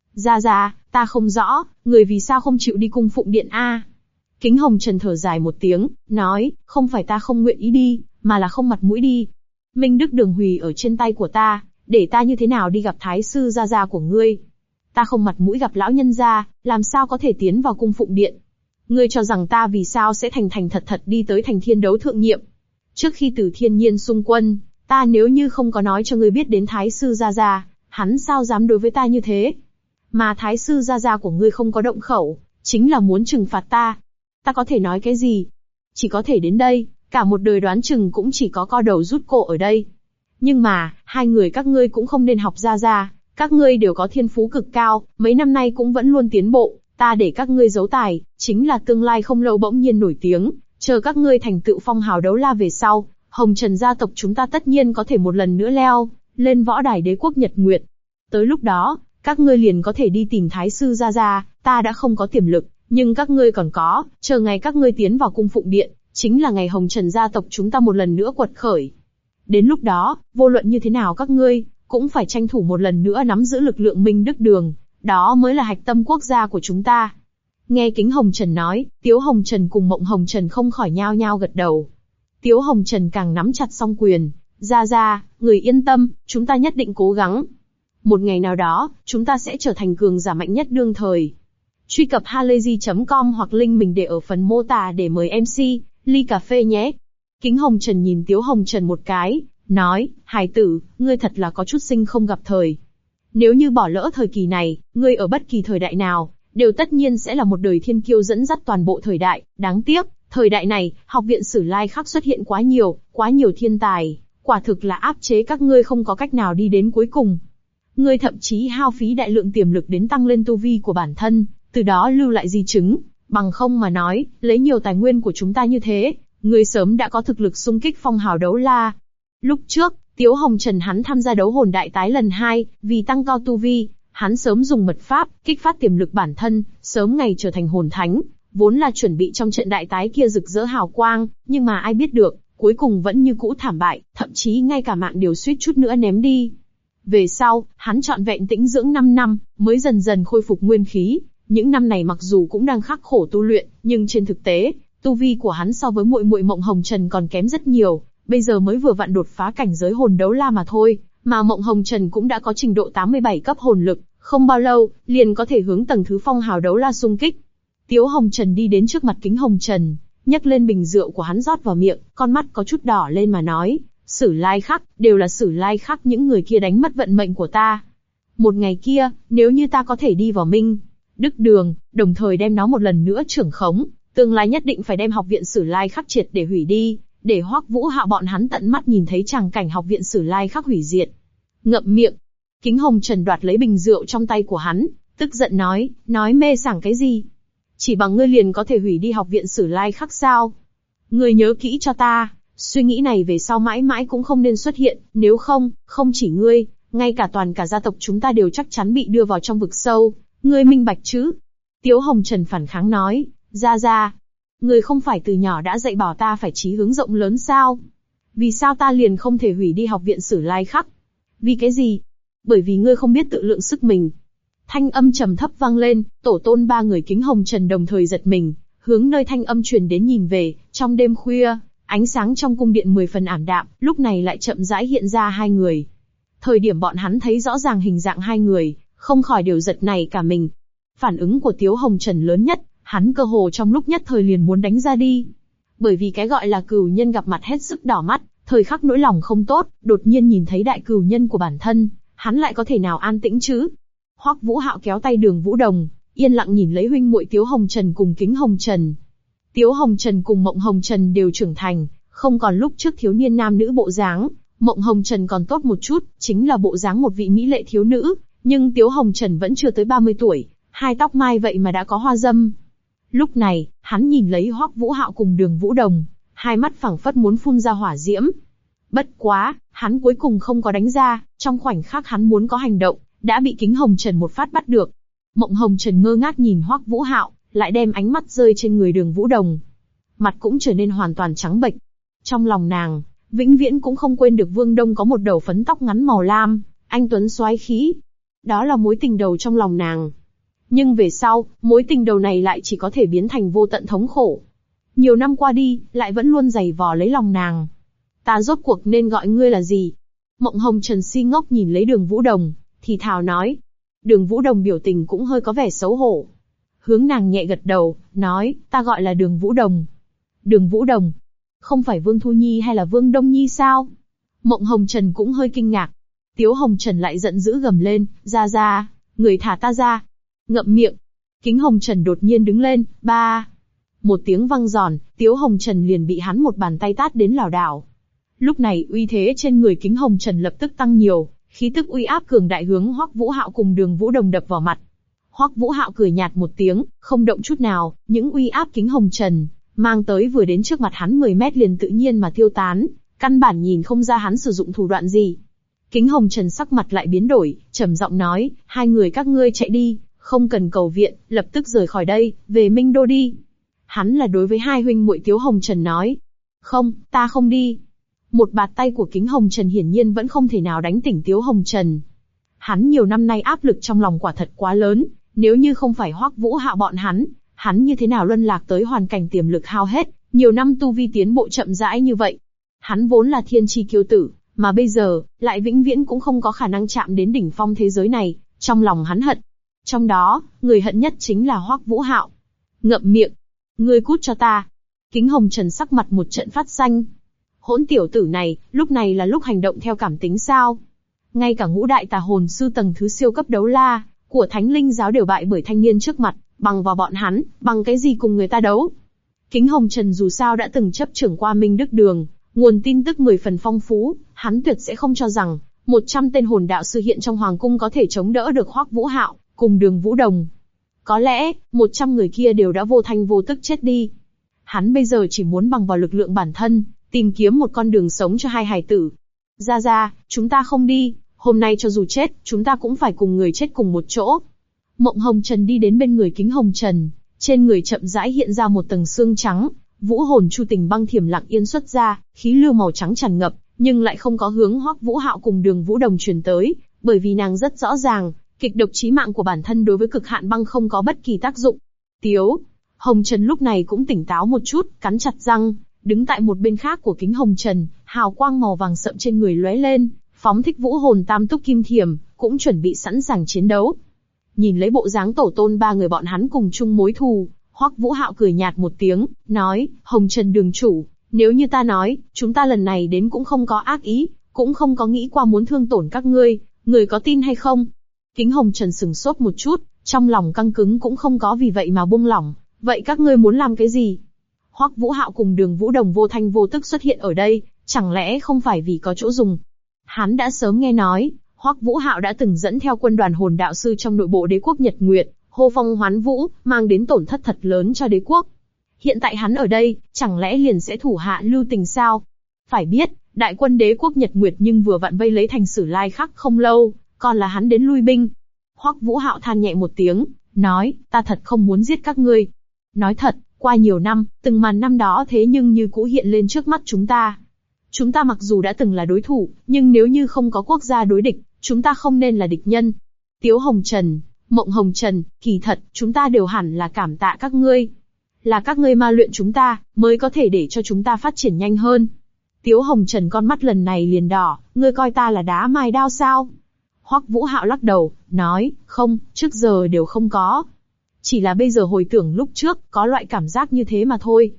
Ra, ta không rõ, người vì sao không chịu đi cung phụng điện a? Kính Hồng Trần thở dài một tiếng, nói, không phải ta không nguyện ý đi, mà là không mặt mũi đi. Minh Đức Đường hủy ở trên tay của ta, để ta như thế nào đi gặp thái sư gia của ngươi? Ta không mặt mũi gặp lão nhân gia, làm sao có thể tiến vào cung phụng điện? Ngươi cho rằng ta vì sao sẽ thành thật đi tới thành thiên đấu thượng nhiệm? Trước khi Từ Thiên Nhiên xung quân, ta nếu như không có nói cho ngươi biết đến thái sư gia, hắn sao dám đối với ta như thế? Mà thái sư gia của ngươi không có động khẩu, chính là muốn trừng phạt ta. Ta có thể nói cái gì? Chỉ có thể đến đây, cả một đời đoán chừng cũng chỉ có co đầu rút cổ ở đây. Nhưng mà, hai người các ngươi cũng không nên học gia, các ngươi đều có thiên phú cực cao, mấy năm nay cũng vẫn luôn tiến bộ, ta để các ngươi giấu tài, chính là tương lai không lâu bỗng nhiên nổi tiếng, chờ các ngươi thành tựu phong hào đấu la về sau, Hồng Trần gia tộc chúng ta tất nhiên có thể một lần nữa leo lên võ đài đế quốc Nhật Nguyệt. Tới lúc đó, các ngươi liền có thể đi tìm thái sư gia, ta đã không có tiềm lực, nhưng các ngươi còn có, chờ ngày các ngươi tiến vào cung phụng điện, chính là ngày Hồng Trần gia tộc chúng ta một lần nữa quật khởi. Đến lúc đó, vô luận như thế nào các ngươi, cũng phải tranh thủ một lần nữa nắm giữ lực lượng Minh Đức Đường, đó mới là hạch tâm quốc gia của chúng ta. Nghe Kính Hồng Trần nói, Tiếu Hồng Trần cùng Mộng Hồng Trần không khỏi nhao nhao gật đầu. Tiếu Hồng Trần càng nắm chặt song quyền, ra, người yên tâm, chúng ta nhất định cố gắng. Một ngày nào đó, chúng ta sẽ trở thành cường giả mạnh nhất đương thời. Truy cập halayzi.com hoặc link mình để ở phần mô tả để mời MC, ly cà phê nhé. Kính Hồng Trần nhìn Tiếu Hồng Trần một cái, nói, hài tử, ngươi thật là có chút sinh không gặp thời. Nếu như bỏ lỡ thời kỳ này, ngươi ở bất kỳ thời đại nào, đều tất nhiên sẽ là một đời thiên kiêu dẫn dắt toàn bộ thời đại. Đáng tiếc, thời đại này, học viện Sử Lai Khắc xuất hiện quá nhiều thiên tài, quả thực là áp chế các ngươi không có cách nào đi đến cuối cùng. Ngươi thậm chí hao phí đại lượng tiềm lực đến tăng lên tu vi của bản thân, từ đó lưu lại di chứng, bằng không mà nói, lấy nhiều tài nguyên của chúng ta như thế, ngươi sớm đã có thực lực xung kích phong hào đấu la. Lúc trước, Tiếu Hồng Trần hắn tham gia đấu hồn đại tái lần 2, vì tăng cao tu vi, hắn sớm dùng mật pháp, kích phát tiềm lực bản thân, sớm ngày trở thành hồn thánh, vốn là chuẩn bị trong trận đại tái kia rực rỡ hào quang, nhưng mà ai biết được, cuối cùng vẫn như cũ thảm bại, thậm chí ngay cả mạng đều suýt chút nữa ném đi. Về sau, hắn trọn vẹn tĩnh dưỡng 5 năm, mới dần dần khôi phục nguyên khí. Những năm này mặc dù cũng đang khắc khổ tu luyện, nhưng trên thực tế, tu vi của hắn so với muội muội Mộng Hồng Trần còn kém rất nhiều, bây giờ mới vừa vặn đột phá cảnh giới hồn đấu la mà thôi, mà Mộng Hồng Trần cũng đã có trình độ 87 cấp hồn lực, không bao lâu, liền có thể hướng tầng thứ phong hào đấu la xung kích. Tiếu Hồng Trần đi đến trước mặt Kính Hồng Trần, nhấc lên bình rượu của hắn rót vào miệng, con mắt có chút đỏ lên mà nói, Sử Lai Khắc, đều là Sử Lai Khắc những người kia đánh mất vận mệnh của ta. Một ngày kia, nếu như ta có thể đi vào Minh Đức Đường, đồng thời đem nó một lần nữa trưởng khống, tương lai nhất định phải đem học viện Sử Lai Khắc triệt để hủy đi, để Hoắc Vũ Hạo bọn hắn tận mắt nhìn thấy tràng cảnh học viện Sử Lai Khắc hủy diệt. Ngậm miệng. Kính Hồng Trần đoạt lấy bình rượu trong tay của hắn, tức giận nói mê sảng cái gì? Chỉ bằng ngươi liền có thể hủy đi học viện Sử Lai Khắc sao? Ngươi nhớ kỹ cho ta, suy nghĩ này về sau mãi mãi cũng không nên xuất hiện, nếu không, không chỉ ngươi, ngay cả toàn cả gia tộc chúng ta đều chắc chắn bị đưa vào trong vực sâu, ngươi minh bạch chứ? Tiếu Hồng Trần phản kháng nói, ra, ngươi không phải từ nhỏ đã dạy bảo ta phải chí hướng rộng lớn sao? Vì sao ta liền không thể hủy đi học viện Sử Lai Khắc? Vì cái gì? Bởi vì ngươi không biết tự lượng sức mình. Thanh âm trầm thấp vang lên, tổ tôn ba người Kính Hồng Trần đồng thời giật mình, hướng nơi thanh âm truyền đến nhìn về, trong đêm khuya, ánh sáng trong cung điện 10 phần ảm đạm, lúc này lại chậm rãi hiện ra hai người. Thời điểm bọn hắn thấy rõ ràng hình dạng hai người, không khỏi đều giật nảy cả mình. Phản ứng của Tiếu Hồng Trần lớn nhất, hắn cơ hồ trong lúc nhất thời liền muốn đánh ra đi. bởi vì cái gọi là cửu nhân gặp mặt hết sức đỏ mắt, thời khắc nỗi lòng không tốt, đột nhiên nhìn thấy đại cửu nhân của bản thân, hắn lại có thể nào an tĩnh chứ? Hoắc Vũ Hạo kéo tay Đường Vũ Đồng, yên lặng nhìn lấy huynh muội Tiếu Hồng Trần cùng Kính Hồng Trần. Tiếu Hồng Trần cùng Mộng Hồng Trần đều trưởng thành, không còn lúc trước thiếu niên nam nữ bộ dáng. Mộng Hồng Trần còn tốt một chút, chính là bộ dáng một vị mỹ lệ thiếu nữ, nhưng Tiếu Hồng Trần vẫn chưa tới 30 tuổi, hai tóc mai vậy mà đã có hoa dâm. Lúc này, hắn nhìn lấy Hoắc Vũ Hạo cùng Đường Vũ Đồng, hai mắt phảng phất muốn phun ra hỏa diễm. Bất quá, hắn cuối cùng không có đánh ra, trong khoảnh khắc hắn muốn có hành động, đã bị Kính Hồng Trần một phát bắt được. Mộng Hồng Trần ngơ ngác nhìn Hoắc Vũ Hạo, lại đem ánh mắt rơi trên người Đường Vũ Đồng. Mặt cũng trở nên hoàn toàn trắng bệch. Trong lòng nàng, vĩnh viễn cũng không quên được Vương Đông có một đầu phấn tóc ngắn màu lam, anh tuấn soái khí. Đó là mối tình đầu trong lòng nàng. Nhưng về sau, mối tình đầu này lại chỉ có thể biến thành vô tận thống khổ. Nhiều năm qua đi, lại vẫn luôn giày vò lấy lòng nàng. Ta rốt cuộc nên gọi ngươi là gì? Mộng Hồng Trần si ngốc nhìn lấy Đường Vũ Đồng, thì thào nói. Đường Vũ Đồng biểu tình cũng hơi có vẻ xấu hổ. Hướng nàng nhẹ gật đầu, nói, ta gọi là Đường Vũ Đồng. Đường Vũ Đồng? Không phải Vương Thu Nhi hay là Vương Đông Nhi sao? Mộng Hồng Trần cũng hơi kinh ngạc. Tiếu Hồng Trần lại giận dữ gầm lên, ra, người thả ta ra. Ngậm miệng. Kính Hồng Trần đột nhiên đứng lên, ba. Một tiếng vang giòn, Tiếu Hồng Trần liền bị hắn một bàn tay tát đến lảo đảo. Lúc này uy thế trên người Kính Hồng Trần lập tức tăng nhiều, khí tức uy áp cường đại hướng Hoắc Vũ Hạo cùng Đường Vũ Đồng đập vào mặt. Hoắc Vũ Hạo cười nhạt một tiếng, không động chút nào, những uy áp Kính Hồng Trần mang tới vừa đến trước mặt hắn 10 mét liền tự nhiên mà tiêu tán, căn bản nhìn không ra hắn sử dụng thủ đoạn gì. Kính Hồng Trần sắc mặt lại biến đổi, trầm giọng nói, hai người các ngươi chạy đi, không cần cầu viện, lập tức rời khỏi đây, về Minh Đô đi. Hắn là đối với hai huynh muội Tiếu Hồng Trần nói. Không, ta không đi. Một bạt tay của Kính Hồng Trần hiển nhiên vẫn không thể nào đánh tỉnh Tiếu Hồng Trần. Hắn nhiều năm nay áp lực trong lòng quả thật quá lớn, nếu như không phải Hoắc Vũ Hạo bọn hắn như thế nào luân lạc tới hoàn cảnh tiềm lực hao hết, nhiều năm tu vi tiến bộ chậm rãi như vậy. Hắn vốn là thiên chi kiêu tử, mà bây giờ, lại vĩnh viễn cũng không có khả năng chạm đến đỉnh phong thế giới này, trong lòng hắn hận. Trong đó, người hận nhất chính là Hoắc Vũ Hạo. Ngậm miệng! Ngươi cút cho ta! Kính Hồng Trần sắc mặt một trận phát xanh. Hỗn tiểu tử này, lúc này là lúc hành động theo cảm tính sao? Ngay cả ngũ đại tà hồn sư tầng thứ siêu cấp đấu la của Thánh Linh giáo đều bại bởi thanh niên trước mặt, bằng vào bọn hắn, bằng cái gì cùng người ta đấu? Kính Hồng Trần dù sao đã từng chấp trưởng qua Minh Đức Đường, nguồn tin tức 10 phần phong phú, hắn tuyệt sẽ không cho rằng 100 tên hồn đạo sư hiện trong hoàng cung có thể chống đỡ được Hoắc Vũ Hạo cùng Đường Vũ Đồng. Có lẽ, 100 người kia đều đã vô thanh vô tức chết đi. Hắn bây giờ chỉ muốn bằng vào lực lượng bản thân, tìm kiếm một con đường sống cho hai hài tử. Ra, chúng ta không đi, hôm nay cho dù chết, chúng ta cũng phải cùng người chết cùng một chỗ. Mộng Hồng Trần đi đến bên người Kính Hồng Trần, trên người chậm rãi hiện ra một tầng xương trắng, vũ hồn chu tình băng thiểm lặng yên xuất ra, khí lưu màu trắng tràn ngập, nhưng lại không có hướng Hoắc Vũ Hạo cùng Đường Vũ Đồng truyền tới, bởi vì nàng rất rõ ràng, kịch độc chí mạng của bản thân đối với cực hạn băng không có bất kỳ tác dụng. Tiếu Hồng Trần lúc này cũng tỉnh táo một chút, cắn chặt răng, đứng tại một bên khác của Kính Hồng Trần, hào quang màu vàng sậm trên người lóe lên, phóng thích vũ hồn tam túc kim thiểm, cũng chuẩn bị sẵn sàng chiến đấu. Nhìn lấy bộ dáng tổ tôn ba người bọn hắn cùng chung mối thù, Hoắc Vũ Hạo cười nhạt một tiếng, nói, Hồng Trần đường chủ, nếu như ta nói, chúng ta lần này đến cũng không có ác ý, cũng không có nghĩ qua muốn thương tổn các ngươi, người có tin hay không? Kính Hồng Trần sừng sốt một chút, trong lòng căng cứng cũng không có vì vậy mà buông lỏng, vậy các ngươi muốn làm cái gì? Hoắc Vũ Hạo cùng Đường Vũ Đồng vô thanh vô tức xuất hiện ở đây, chẳng lẽ không phải vì có chỗ dùng? Hắn đã sớm nghe nói, Hoắc Vũ Hạo đã từng dẫn theo quân đoàn hồn đạo sư trong nội bộ đế quốc Nhật Nguyệt, hô phong hoán vũ, mang đến tổn thất thật lớn cho đế quốc. Hiện tại hắn ở đây, chẳng lẽ liền sẽ thủ hạ lưu tình sao? Phải biết, đại quân đế quốc Nhật Nguyệt nhưng vừa vặn vây lấy thành Sử Lai Khắc không lâu, còn là hắn đến lui binh. Hoắc Vũ Hạo than nhẹ một tiếng, nói, ta thật không muốn giết các ngươi. Nói thật, qua nhiều năm, từng màn năm đó thế nhưng như cũ hiện lên trước mắt chúng ta. Chúng ta mặc dù đã từng là đối thủ, nhưng nếu như không có quốc gia đối địch, chúng ta không nên là địch nhân. Tiếu Hồng Trần, Mộng Hồng Trần, kỳ thật, chúng ta đều hẳn là cảm tạ các ngươi. Là các ngươi ma luyện chúng ta, mới có thể để cho chúng ta phát triển nhanh hơn. Tiếu Hồng Trần con mắt lần này liền đỏ, ngươi coi ta là đá mài đao sao? Hoắc Vũ Hạo lắc đầu, nói, không, trước giờ đều không có. Chỉ là bây giờ hồi tưởng lúc trước, có loại cảm giác như thế mà thôi.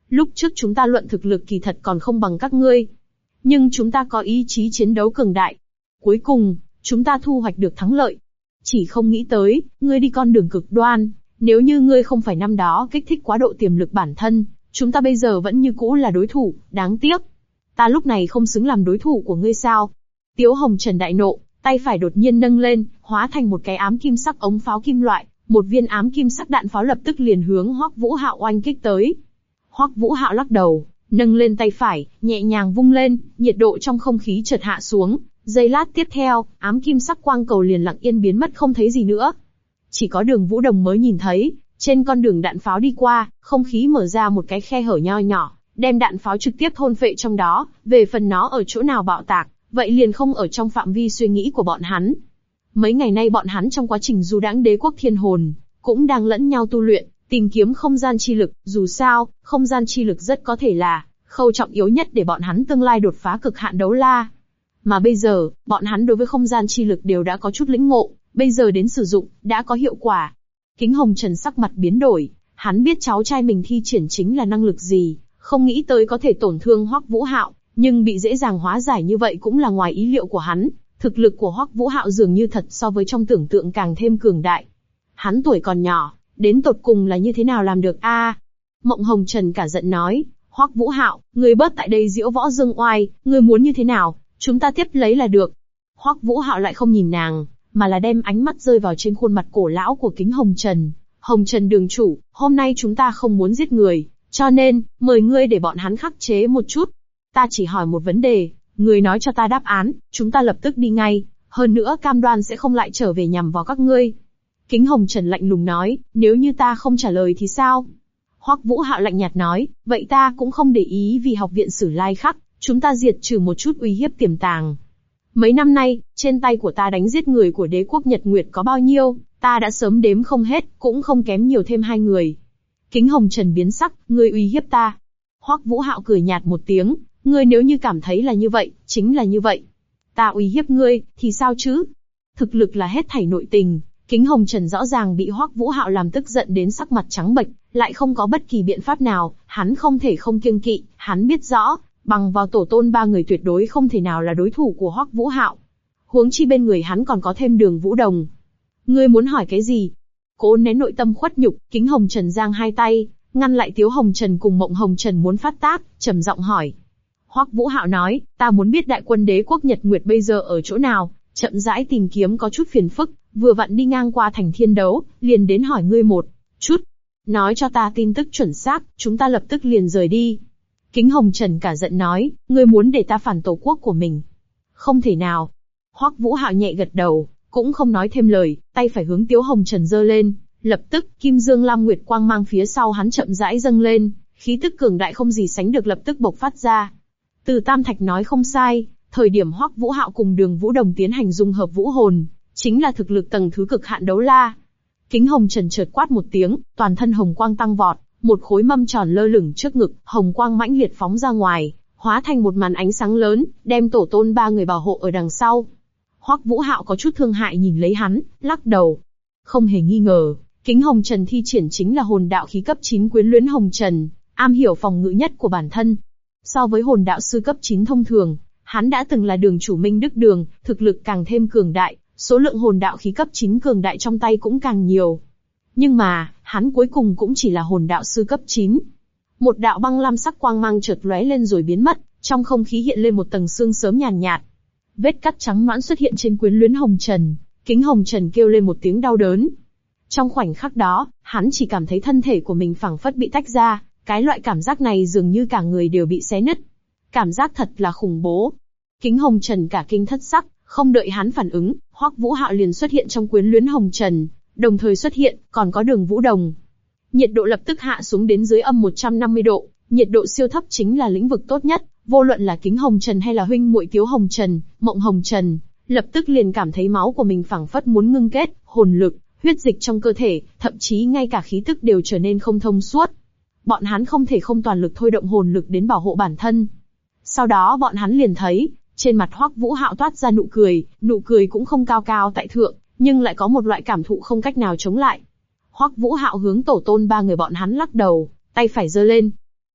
Lúc trước chúng ta luận thực lực kỳ thật còn không bằng các ngươi. Nhưng chúng ta có ý chí chiến đấu cường đại. Cuối cùng, chúng ta thu hoạch được thắng lợi. Chỉ không nghĩ tới, ngươi đi con đường cực đoan. Nếu như ngươi không phải năm đó kích thích quá độ tiềm lực bản thân, chúng ta bây giờ vẫn như cũ là đối thủ, đáng tiếc. Ta lúc này không xứng làm đối thủ của ngươi sao? Tiếu Hồng Trần đại nộ, tay phải đột nhiên nâng lên, hóa thành một cái ám kim sắc ống pháo kim loại, một viên ám kim sắc đạn pháo lập tức liền hướng Hoắc Vũ Hạo oanh kích tới. Hoắc Vũ Hạo lắc đầu, nâng lên tay phải, nhẹ nhàng vung lên, nhiệt độ trong không khí chợt hạ xuống, giây lát tiếp theo, ám kim sắc quang cầu liền lặng yên biến mất không thấy gì nữa. Chỉ có Đường Vũ Đồng mới nhìn thấy, trên con đường đạn pháo đi qua, không khí mở ra một cái khe hở nho nhỏ, đem đạn pháo trực tiếp thôn phệ trong đó, về phần nó ở chỗ nào bạo tạc, vậy liền không ở trong phạm vi suy nghĩ của bọn hắn. Mấy ngày nay bọn hắn trong quá trình du đãng đế quốc thiên hồn, cũng đang lẫn nhau tu luyện, tìm kiếm không gian chi lực, dù sao, không gian chi lực rất có thể là khâu trọng yếu nhất để bọn hắn tương lai đột phá cực hạn đấu la. Mà bây giờ, bọn hắn đối với không gian chi lực đều đã có chút lĩnh ngộ, bây giờ đến sử dụng, đã có hiệu quả. Kính Hồng Trần sắc mặt biến đổi, hắn biết cháu trai mình thi triển chính là năng lực gì, không nghĩ tới có thể tổn thương Hoắc Vũ Hạo, nhưng bị dễ dàng hóa giải như vậy cũng là ngoài ý liệu của hắn. Thực lực của Hoắc Vũ Hạo dường như thật so với trong tưởng tượng càng thêm cường đại. Hắn tuổi còn nhỏ, đến tột cùng là như thế nào làm được a? Mộng Hồng Trần cả giận nói, Hoắc Vũ Hạo, ngươi bớt tại đây diễu võ dương oai, ngươi muốn như thế nào, chúng ta tiếp lấy là được. Hoắc Vũ Hạo lại không nhìn nàng, mà là đem ánh mắt rơi vào trên khuôn mặt cổ lão của Kính Hồng Trần. Hồng Trần đường chủ, hôm nay chúng ta không muốn giết người, cho nên, mời ngươi để bọn hắn khắc chế một chút. Ta chỉ hỏi một vấn đề, ngươi nói cho ta đáp án, chúng ta lập tức đi ngay, hơn nữa cam đoan sẽ không lại trở về nhằm vào các ngươi. Kính Hồng Trần lạnh lùng nói, nếu như ta không trả lời thì sao? Hoắc Vũ Hạo lạnh nhạt nói, vậy ta cũng không để ý vì học viện Sử Lai Khắc, chúng ta diệt trừ một chút uy hiếp tiềm tàng. Mấy năm nay, trên tay của ta đánh giết người của đế quốc Nhật Nguyệt có bao nhiêu, ta đã sớm đếm không hết, cũng không kém nhiều thêm 2 người. Kính Hồng Trần biến sắc, ngươi uy hiếp ta. Hoắc Vũ Hạo cười nhạt một tiếng, ngươi nếu như cảm thấy là như vậy, chính là như vậy. Ta uy hiếp ngươi, thì sao chứ? Thực lực là hết thảy nội tình. Kính Hồng Trần rõ ràng bị Hoắc Vũ Hạo làm tức giận đến sắc mặt trắng bệch, lại không có bất kỳ biện pháp nào, hắn không thể không kiêng kỵ, hắn biết rõ, bằng vào tổ tôn 3 người tuyệt đối không thể nào là đối thủ của Hoắc Vũ Hạo. Huống chi bên người hắn còn có thêm Đường Vũ Đồng. Ngươi muốn hỏi cái gì? Cố nén nội tâm khuất nhục, Kính Hồng Trần giang hai tay, ngăn lại Tiếu Hồng Trần cùng Mộng Hồng Trần muốn phát tác, trầm giọng hỏi. Hoắc Vũ Hạo nói, ta muốn biết đại quân đế quốc Nhật Nguyệt bây giờ ở chỗ nào, chậm rãi tìm kiếm có chút phiền phức, vừa vặn đi ngang qua thành Thiên Đấu, liền đến hỏi ngươi một chút. Nói cho ta tin tức chuẩn xác, chúng ta lập tức liền rời đi. Kính Hồng Trần cả giận nói, ngươi muốn để ta phản tổ quốc của mình. Không thể nào. Hoắc Vũ Hạo nhẹ gật đầu, cũng không nói thêm lời, tay phải hướng Tiếu Hồng Trần giơ lên, lập tức, Kim Dương Lam Nguyệt quang mang phía sau hắn chậm rãi dâng lên, khí tức cường đại không gì sánh được lập tức bộc phát ra. Từ Tam Thạch nói không sai, thời điểm Hoắc Vũ Hạo cùng Đường Vũ Đồng tiến hành dung hợp vũ hồn, chính là thực lực tầng thứ cực hạn đấu la. Kính Hồng Trần chợt quát một tiếng, toàn thân hồng quang tăng vọt, một khối mâm tròn lơ lửng trước ngực, hồng quang mãnh liệt phóng ra ngoài, hóa thành một màn ánh sáng lớn, đem tổ tôn 3 người bảo hộ ở đằng sau. Hoắc Vũ Hạo có chút thương hại nhìn lấy hắn, lắc đầu. Không hề nghi ngờ, Kính Hồng Trần thi triển chính là hồn đạo khí cấp 9 Quyến Luyến Hồng Trần, am hiểu phòng ngự nhất của bản thân. So với hồn đạo sư cấp 9 thông thường, hắn đã từng là đường chủ Minh Đức Đường, thực lực càng thêm cường đại, số lượng hồn đạo khí cấp 9 cường đại trong tay cũng càng nhiều. Nhưng mà, hắn cuối cùng cũng chỉ là hồn đạo sư cấp 9. Một đạo băng lam sắc quang mang chợt lóe lên rồi biến mất, trong không khí hiện lên một tầng sương sớm nhàn nhạt. Vết cắt trắng nõn xuất hiện trên Quyến Luyến Hồng Trần, Kính Hồng Trần kêu lên một tiếng đau đớn. Trong khoảnh khắc đó, hắn chỉ cảm thấy thân thể của mình phảng phất bị tách ra, cái loại cảm giác này dường như cả người đều bị xé nứt. Cảm giác thật là khủng bố. Kính Hồng Trần cả kinh thất sắc, không đợi hắn phản ứng, Hoắc Vũ Hạo liền xuất hiện trong Quyến Luyến Hồng Trần, đồng thời xuất hiện, còn có Đường Vũ Đồng. Nhiệt độ lập tức hạ xuống đến dưới âm 150 độ, nhiệt độ siêu thấp chính là lĩnh vực tốt nhất, vô luận là Kính Hồng Trần hay là huynh muội Tiếu Hồng Trần, Mộng Hồng Trần, lập tức liền cảm thấy máu của mình phảng phất muốn ngưng kết, hồn lực, huyết dịch trong cơ thể, thậm chí ngay cả khí tức đều trở nên không thông suốt. Bọn hắn không thể không toàn lực thôi động hồn lực đến bảo hộ bản thân. Sau đó bọn hắn liền thấy, trên mặt Hoắc Vũ Hạo toát ra nụ cười cũng không cao cao tại thượng, nhưng lại có một loại cảm thụ không cách nào chống lại. Hoắc Vũ Hạo hướng tổ tôn 3 người bọn hắn lắc đầu, tay phải giơ lên.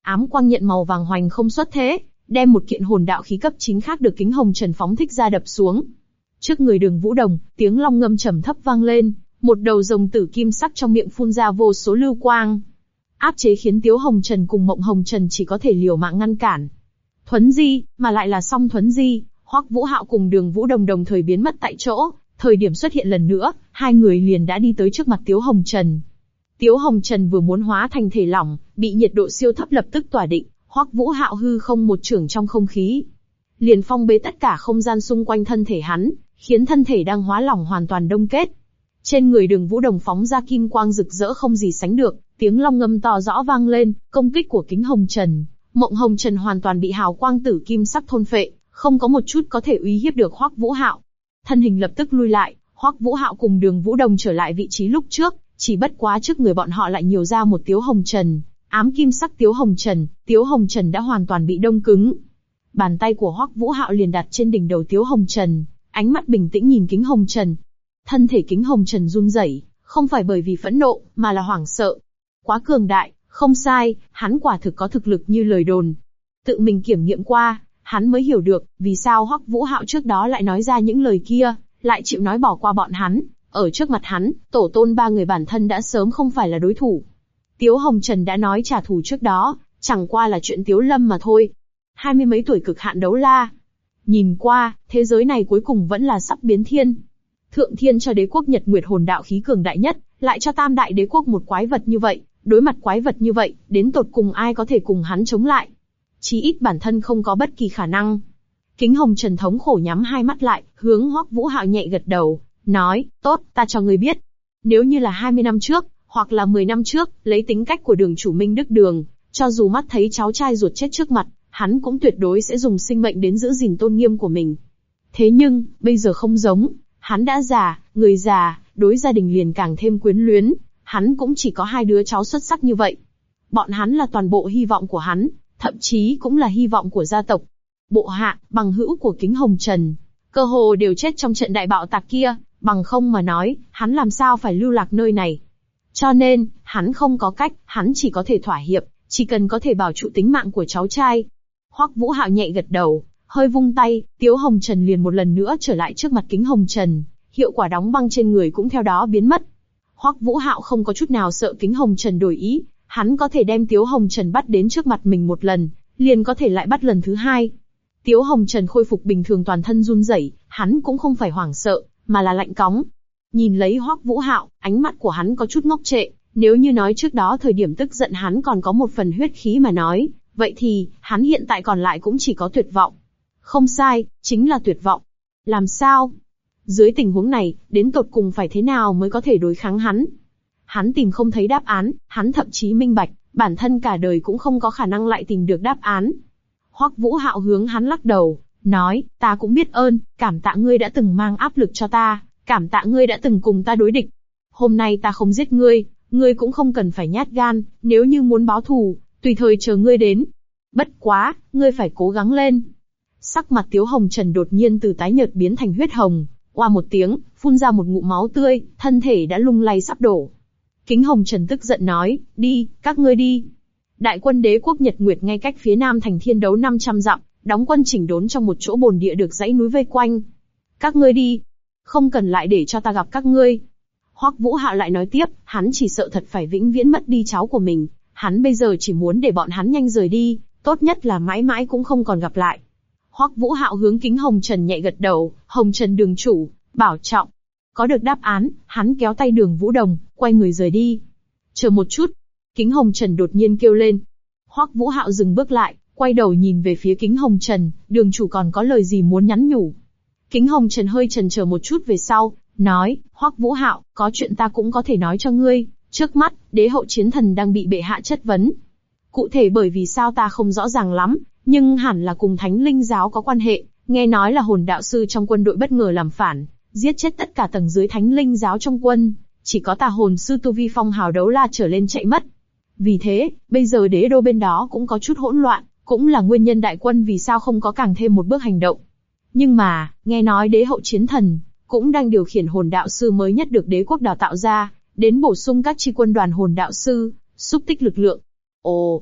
Ám quang nhận màu vàng hoành không xuất thế, đem một kiện hồn đạo khí cấp chính khác được Kính Hồng Trần phóng thích ra đập xuống. Trước người Đường Vũ Đồng, tiếng long ngâm trầm thấp vang lên, một đầu rồng tử kim sắc trong miệng phun ra vô số lưu quang. Áp chế khiến Tiếu Hồng Trần cùng Mộng Hồng Trần chỉ có thể liều mạng ngăn cản. Thuấn di, mà lại là song thuấn di, Hoắc Vũ Hạo cùng Đường Vũ Đồng đồng thời biến mất tại chỗ, thời điểm xuất hiện lần nữa, hai người liền đã đi tới trước mặt Tiếu Hồng Trần. Tiếu Hồng Trần vừa muốn hóa thành thể lỏng, bị nhiệt độ siêu thấp lập tức tỏa định, Hoắc Vũ Hạo hư không một chưởng trong không khí, liền phong bế tất cả không gian xung quanh thân thể hắn, khiến thân thể đang hóa lỏng hoàn toàn đông kết. Trên người Đường Vũ Đồng phóng ra kim quang rực rỡ không gì sánh được, tiếng long ngâm to rõ vang lên, công kích của Kính Hồng Trần, Mộng Hồng Trần hoàn toàn bị hào quang tử kim sắc thôn phệ, không có một chút có thể uy hiếp được Hoắc Vũ Hạo. Thân hình lập tức lui lại, Hoắc Vũ Hạo cùng Đường Vũ Đồng trở lại vị trí lúc trước, chỉ bất quá trước người bọn họ lại nhiều ra một Tiếu Hồng Trần, ám kim sắc Tiếu Hồng Trần đã hoàn toàn bị đông cứng. Bàn tay của Hoắc Vũ Hạo liền đặt trên đỉnh đầu Tiếu Hồng Trần, ánh mắt bình tĩnh nhìn Kính Hồng Trần. Thân thể Kính Hồng Trần run rẩy, không phải bởi vì phẫn nộ, mà là hoảng sợ. Quá cường đại, không sai, hắn quả thực có thực lực như lời đồn. Tự mình kiểm nghiệm qua, hắn mới hiểu được, vì sao Hoắc Vũ Hạo trước đó lại nói ra những lời kia, lại chịu nói bỏ qua bọn hắn. Ở trước mặt hắn, tổ tôn ba người bản thân đã sớm không phải là đối thủ. Tiếu Hồng Trần đã nói trả thù trước đó, chẳng qua là chuyện Tiếu Lâm mà thôi. 20 mấy tuổi cực hạn đấu la. Nhìn qua, thế giới này cuối cùng vẫn là sắp biến thiên. Thượng thiên cho đế quốc Nhật Nguyệt hồn đạo khí cường đại nhất, lại cho tam đại đế quốc một quái vật như vậy, đối mặt quái vật như vậy, đến tột cùng ai có thể cùng hắn chống lại? Chí ít bản thân không có bất kỳ khả năng. Kính Hồng Trần thống khổ nhắm hai mắt lại, hướng Hoắc Vũ Hạo nhẹ gật đầu, nói, tốt, ta cho ngươi biết. Nếu như là 20 năm trước, hoặc là 10 năm trước, lấy tính cách của Đường chủ Minh Đức Đường, cho dù mắt thấy cháu trai ruột chết trước mặt, hắn cũng tuyệt đối sẽ dùng sinh mệnh đến giữ gìn tôn nghiêm của mình. Thế nhưng, bây giờ không giống, hắn đã già, người già, đối gia đình liền càng thêm quyến luyến, hắn cũng chỉ có hai đứa cháu xuất sắc như vậy. Bọn hắn là toàn bộ hy vọng của hắn, thậm chí cũng là hy vọng của gia tộc. Bộ hạ, bằng hữu của Kính Hồng Trần, cơ hồ đều chết trong trận đại bạo tạc kia, bằng không mà nói, hắn làm sao phải lưu lạc nơi này. Cho nên, hắn không có cách, hắn chỉ có thể thỏa hiệp, chỉ cần có thể bảo trụ tính mạng của cháu trai. Hoắc Vũ Hạo nhẹ gật đầu, hơi vung tay, Tiếu Hồng Trần liền một lần nữa trở lại trước mặt Kính Hồng Trần, hiệu quả đóng băng trên người cũng theo đó biến mất. Hoắc Vũ Hạo không có chút nào sợ Kính Hồng Trần đổi ý, hắn có thể đem Tiếu Hồng Trần bắt đến trước mặt mình một lần, liền có thể lại bắt lần thứ hai. Tiếu Hồng Trần khôi phục bình thường, toàn thân run rẩy, hắn cũng không phải hoảng sợ, mà là lạnh cóng. Nhìn lấy Hoắc Vũ Hạo, ánh mắt của hắn có chút ngốc trệ, nếu như nói trước đó thời điểm tức giận hắn còn có một phần huyết khí mà nói, vậy thì, hắn hiện tại còn lại cũng chỉ có tuyệt vọng. Không sai, chính là tuyệt vọng. Làm sao? Dưới tình huống này, đến tột cùng phải thế nào mới có thể đối kháng hắn? Hắn tìm không thấy đáp án, hắn thậm chí minh bạch, bản thân cả đời cũng không có khả năng lại tìm được đáp án. Hoắc Vũ Hạo hướng hắn lắc đầu, nói, ta cũng biết ơn, cảm tạ ngươi đã từng mang áp lực cho ta, cảm tạ ngươi đã từng cùng ta đối địch. Hôm nay ta không giết ngươi, ngươi cũng không cần phải nhát gan, nếu như muốn báo thù, tùy thời chờ ngươi đến. Bất quá, ngươi phải cố gắng lên. Sắc mặt Tiếu Hồng Trần đột nhiên từ tái nhợt biến thành huyết hồng, oa một tiếng, phun ra một ngụm máu tươi, thân thể đã lung lay sắp đổ. Kính Hồng Trần tức giận nói, đi, các ngươi đi. Đại quân đế quốc Nhật Nguyệt ngay cách phía nam thành Thiên Đấu 500 dặm, đóng quân chỉnh đốn trong một chỗ bồn địa được dãy núi vây quanh. Các ngươi đi, không cần lại để cho ta gặp các ngươi. Hoắc Vũ Hạo lại nói tiếp, hắn chỉ sợ thật phải vĩnh viễn mất đi cháu của mình, hắn bây giờ chỉ muốn để bọn hắn nhanh rời đi, tốt nhất là mãi mãi cũng không còn gặp lại. Hoắc Vũ Hạo hướng Kính Hồng Trần nhẹ gật đầu, Hồng Trần đường chủ, bảo trọng. Có được đáp án, hắn kéo tay Đường Vũ Đồng, quay người rời đi. Chờ một chút. Kính Hồng Trần đột nhiên kêu lên. Hoắc Vũ Hạo dừng bước lại, quay đầu nhìn về phía Kính Hồng Trần, đường chủ còn có lời gì muốn nhắn nhủ. Kính Hồng Trần hơi chần chờ một chút về sau, nói, Hoắc Vũ Hạo, có chuyện ta cũng có thể nói cho ngươi. Trước mắt, đế hậu chiến thần đang bị bệ hạ chất vấn. Cụ thể bởi vì sao ta không rõ ràng lắm, nhưng hẳn là cùng Thánh Linh giáo có quan hệ. Nghe nói là hồn đạo sư trong quân đội bất ngờ làm phản, giết chết tất cả tầng dưới Thánh Linh giáo trong quân, chỉ có tà hồn sư tu vi phong hào đấu la trở lên chạy mất. Vì thế, bây giờ đế đô bên đó cũng có chút hỗn loạn, cũng là nguyên nhân đại quân vì sao không có càng thêm một bước hành động. Nhưng mà, nghe nói đế hậu chiến thần cũng đang điều khiển hồn đạo sư mới nhất được đế quốc đào tạo ra, đến bổ sung các chi quân đoàn hồn đạo sư, xúc tích lực lượng. Ồ!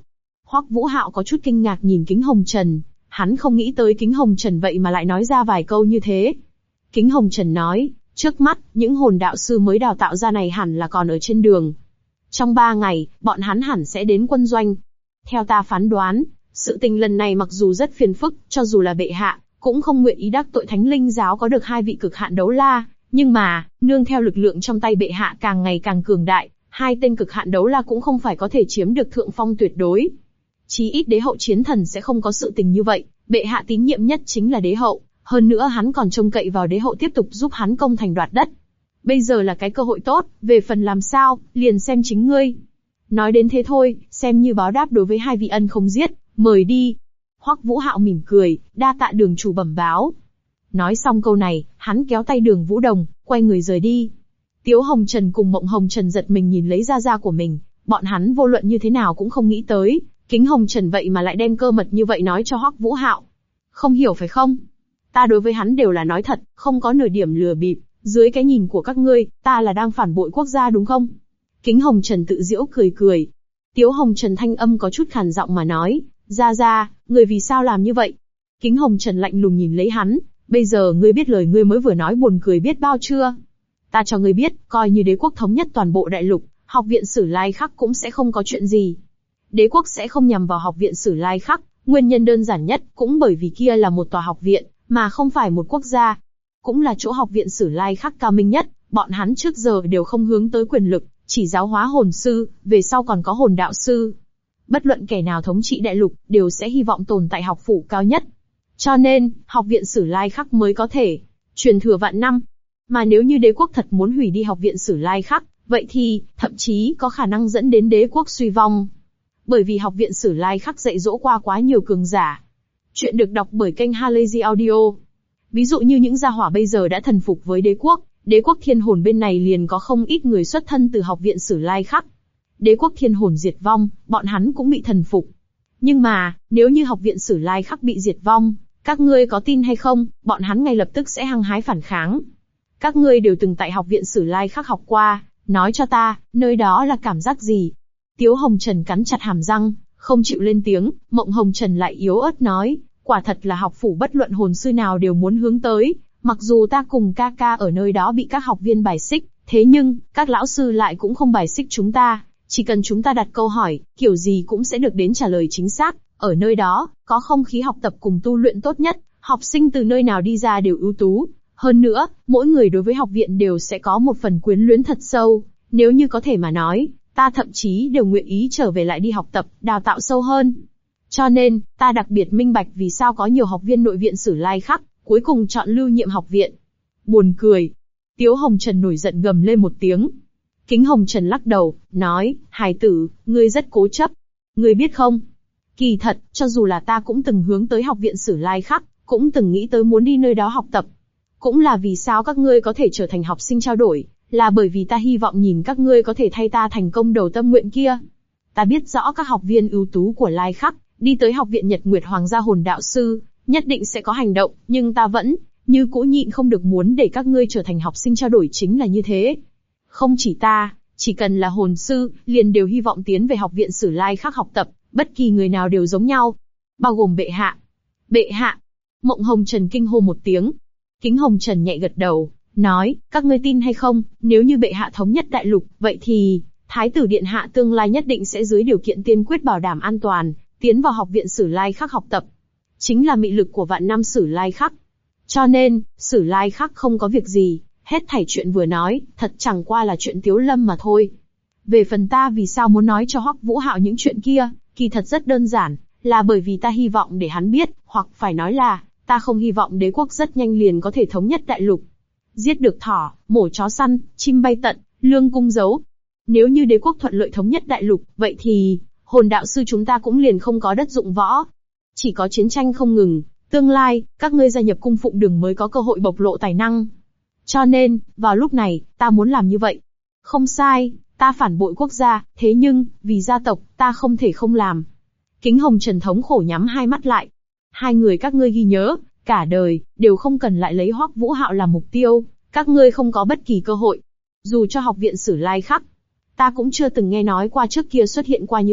Hoắc Vũ Hạo có chút kinh ngạc nhìn Kính Hồng Trần, hắn không nghĩ tới Kính Hồng Trần vậy mà lại nói ra vài câu như thế. Kính Hồng Trần nói, trước mắt, những hồn đạo sư mới đào tạo ra này hẳn là còn ở trên đường. Trong 3 ngày, bọn hắn hẳn sẽ đến quân doanh. Theo ta phán đoán, sự tình lần này mặc dù rất phiền phức, cho dù là bệ hạ, cũng không nguyện ý đắc tội Thánh Linh giáo có được 2 vị cực hạn đấu la, nhưng mà, nương theo lực lượng trong tay bệ hạ càng ngày càng cường đại, 2 tên cực hạn đấu la cũng không phải có thể chiếm được thượng phong tuyệt đối. Chí ít đế hậu chiến thần sẽ không có sự tình như vậy, bệ hạ tín nhiệm nhất chính là đế hậu, hơn nữa hắn còn trông cậy vào đế hậu tiếp tục giúp hắn công thành đoạt đất. Bây giờ là cái cơ hội tốt, về phần làm sao, liền xem chính ngươi. Nói đến thế thôi, xem như báo đáp đối với 2 vị ân không giết, mời đi. Hoắc Vũ Hạo mỉm cười, đa tạ đường chủ bẩm báo. Nói xong câu này, hắn kéo tay Đường Vũ Đồng, quay người rời đi. Tiếu Hồng Trần cùng Mộng Hồng Trần giật mình nhìn lấy gia gia của mình, bọn hắn vô luận như thế nào cũng không nghĩ tới, Kính Hồng Trần vậy mà lại đem cơ mật như vậy nói cho Hoắc Vũ Hạo. Không hiểu phải không? Ta đối với hắn đều là nói thật, không có nửa điểm lừa bịp, dưới cái nhìn của các ngươi, ta là đang phản bội quốc gia đúng không? Kính Hồng Trần tự giễu cười cười. Tiếu Hồng Trần thanh âm có chút khàn giọng mà nói, gia gia, người vì sao làm như vậy? Kính Hồng Trần lạnh lùng nhìn lấy hắn, bây giờ ngươi biết lời ngươi mới vừa nói buồn cười biết bao chưa? Ta cho ngươi biết, coi như đế quốc thống nhất toàn bộ đại lục, học viện Sử Lai Khắc cũng sẽ không có chuyện gì. Đế quốc sẽ không nhằm vào học viện Sử Lai Khắc, nguyên nhân đơn giản nhất cũng bởi vì kia là một tòa học viện, mà không phải một quốc gia. Cũng là chỗ học viện Sử Lai Khắc cao minh nhất, bọn hắn trước giờ đều không hướng tới quyền lực, chỉ giáo hóa hồn sư, về sau còn có hồn đạo sư. Bất luận kẻ nào thống trị đại lục, đều sẽ hy vọng tồn tại học phủ cao nhất. Cho nên, học viện Sử Lai Khắc mới có thể truyền thừa vạn năm. Mà nếu như đế quốc thật muốn hủy đi học viện Sử Lai Khắc, vậy thì, thậm chí có khả năng dẫn đến đế quốc suy vong. Bởi vì học viện Sử Lai Khắc dạy dỗ qua quá nhiều cường giả. Chuyện được đọc bởi kênh Halazy Audio. Ví dụ như những gia hỏa bây giờ đã thần phục với đế quốc thiên hồn bên này liền có không ít người xuất thân từ học viện Sử Lai Khắc. Đế quốc thiên hồn diệt vong, bọn hắn cũng bị thần phục. Nhưng mà, nếu như học viện Sử Lai Khắc bị diệt vong, các ngươi có tin hay không, bọn hắn ngay lập tức sẽ hăng hái phản kháng. Các ngươi đều từng tại học viện Sử Lai Khắc học qua, nói cho ta, nơi đó là cảm giác gì? Tiếu Hồng Trần cắn chặt hàm răng, không chịu lên tiếng, Mộng Hồng Trần lại yếu ớt nói, quả thật là học phủ bất luận hồn sư nào đều muốn hướng tới, mặc dù ta cùng ca ca ở nơi đó bị các học viên bài xích, thế nhưng, các lão sư lại cũng không bài xích chúng ta, chỉ cần chúng ta đặt câu hỏi, kiểu gì cũng sẽ được đến trả lời chính xác, ở nơi đó, có không khí học tập cùng tu luyện tốt nhất, học sinh từ nơi nào đi ra đều ưu tú, hơn nữa, mỗi người đối với học viện đều sẽ có một phần quyến luyến thật sâu, nếu như có thể mà nói, ta thậm chí đều nguyện ý trở về lại đi học tập, đào tạo sâu hơn. Cho nên, ta đặc biệt minh bạch vì sao có nhiều học viên nội viện Sử Lai Khắc, cuối cùng chọn lưu nhiệm học viện. Buồn cười. Tiếu Hồng Trần nổi giận gầm lên một tiếng. Kính Hồng Trần lắc đầu, nói, hài tử, ngươi rất cố chấp. Ngươi biết không? Kỳ thật, cho dù là ta cũng từng hướng tới học viện Sử Lai Khắc, cũng từng nghĩ tới muốn đi nơi đó học tập. Cũng là vì sao các ngươi có thể trở thành học sinh trao đổi, là bởi vì ta hy vọng nhìn các ngươi có thể thay ta thành công đầu tâm nguyện kia. Ta biết rõ các học viên ưu tú của Lai Khắc, đi tới học viện Nhật Nguyệt Hoàng gia hồn đạo sư, nhất định sẽ có hành động, nhưng ta vẫn, như cũ nhịn không được muốn để các ngươi trở thành học sinh trao đổi chính là như thế. Không chỉ ta, chỉ cần là hồn sư, liền đều hy vọng tiến về học viện Sử Lai Khắc học tập, bất kỳ người nào đều giống nhau. Bao gồm bệ hạ. Bệ hạ. Mộng Hồng Trần kinh hô một tiếng. Kính Hồng Trần nhẹ gật đầu, nói, các ngươi tin hay không, nếu như bệ hạ thống nhất đại lục, vậy thì, Thái tử Điện Hạ tương lai nhất định sẽ dưới điều kiện tiên quyết bảo đảm an toàn, tiến vào học viện Sử Lai Khắc học tập. Chính là mị lực của vạn năm Sử Lai Khắc. Cho nên, Sử Lai Khắc không có việc gì, hết thảy chuyện vừa nói, thật chẳng qua là chuyện Tiếu Lâm mà thôi. Về phần ta vì sao muốn nói cho Hoắc Vũ Hạo những chuyện kia, kỳ thật rất đơn giản, là bởi vì ta hy vọng để hắn biết, hoặc phải nói là, ta không hy vọng đế quốc rất nhanh liền có thể thống nhất đại lục. Giết được thỏ, mổ chó săn, chim bay tận, lương cung giấu. Nếu như đế quốc thuận lợi thống nhất đại lục, vậy thì, hồn đạo sư chúng ta cũng liền không có đất dụng võ. Chỉ có chiến tranh không ngừng, tương lai, các ngươi gia nhập cung phụng đường mới có cơ hội bộc lộ tài năng. Cho nên, vào lúc này, ta muốn làm như vậy. Không sai, ta phản bội quốc gia, thế nhưng, vì gia tộc, ta không thể không làm. Kính Hồng Trần thống khổ nhắm hai mắt lại. Hai người các ngươi ghi nhớ, cả đời, đều không cần lại lấy Hoắc Vũ Hạo làm mục tiêu, các ngươi không có bất kỳ cơ hội. Dù cho học viện Sử Lai Khắc, ta cũng chưa từng nghe nói qua trước kia xuất hiện qua như vậy,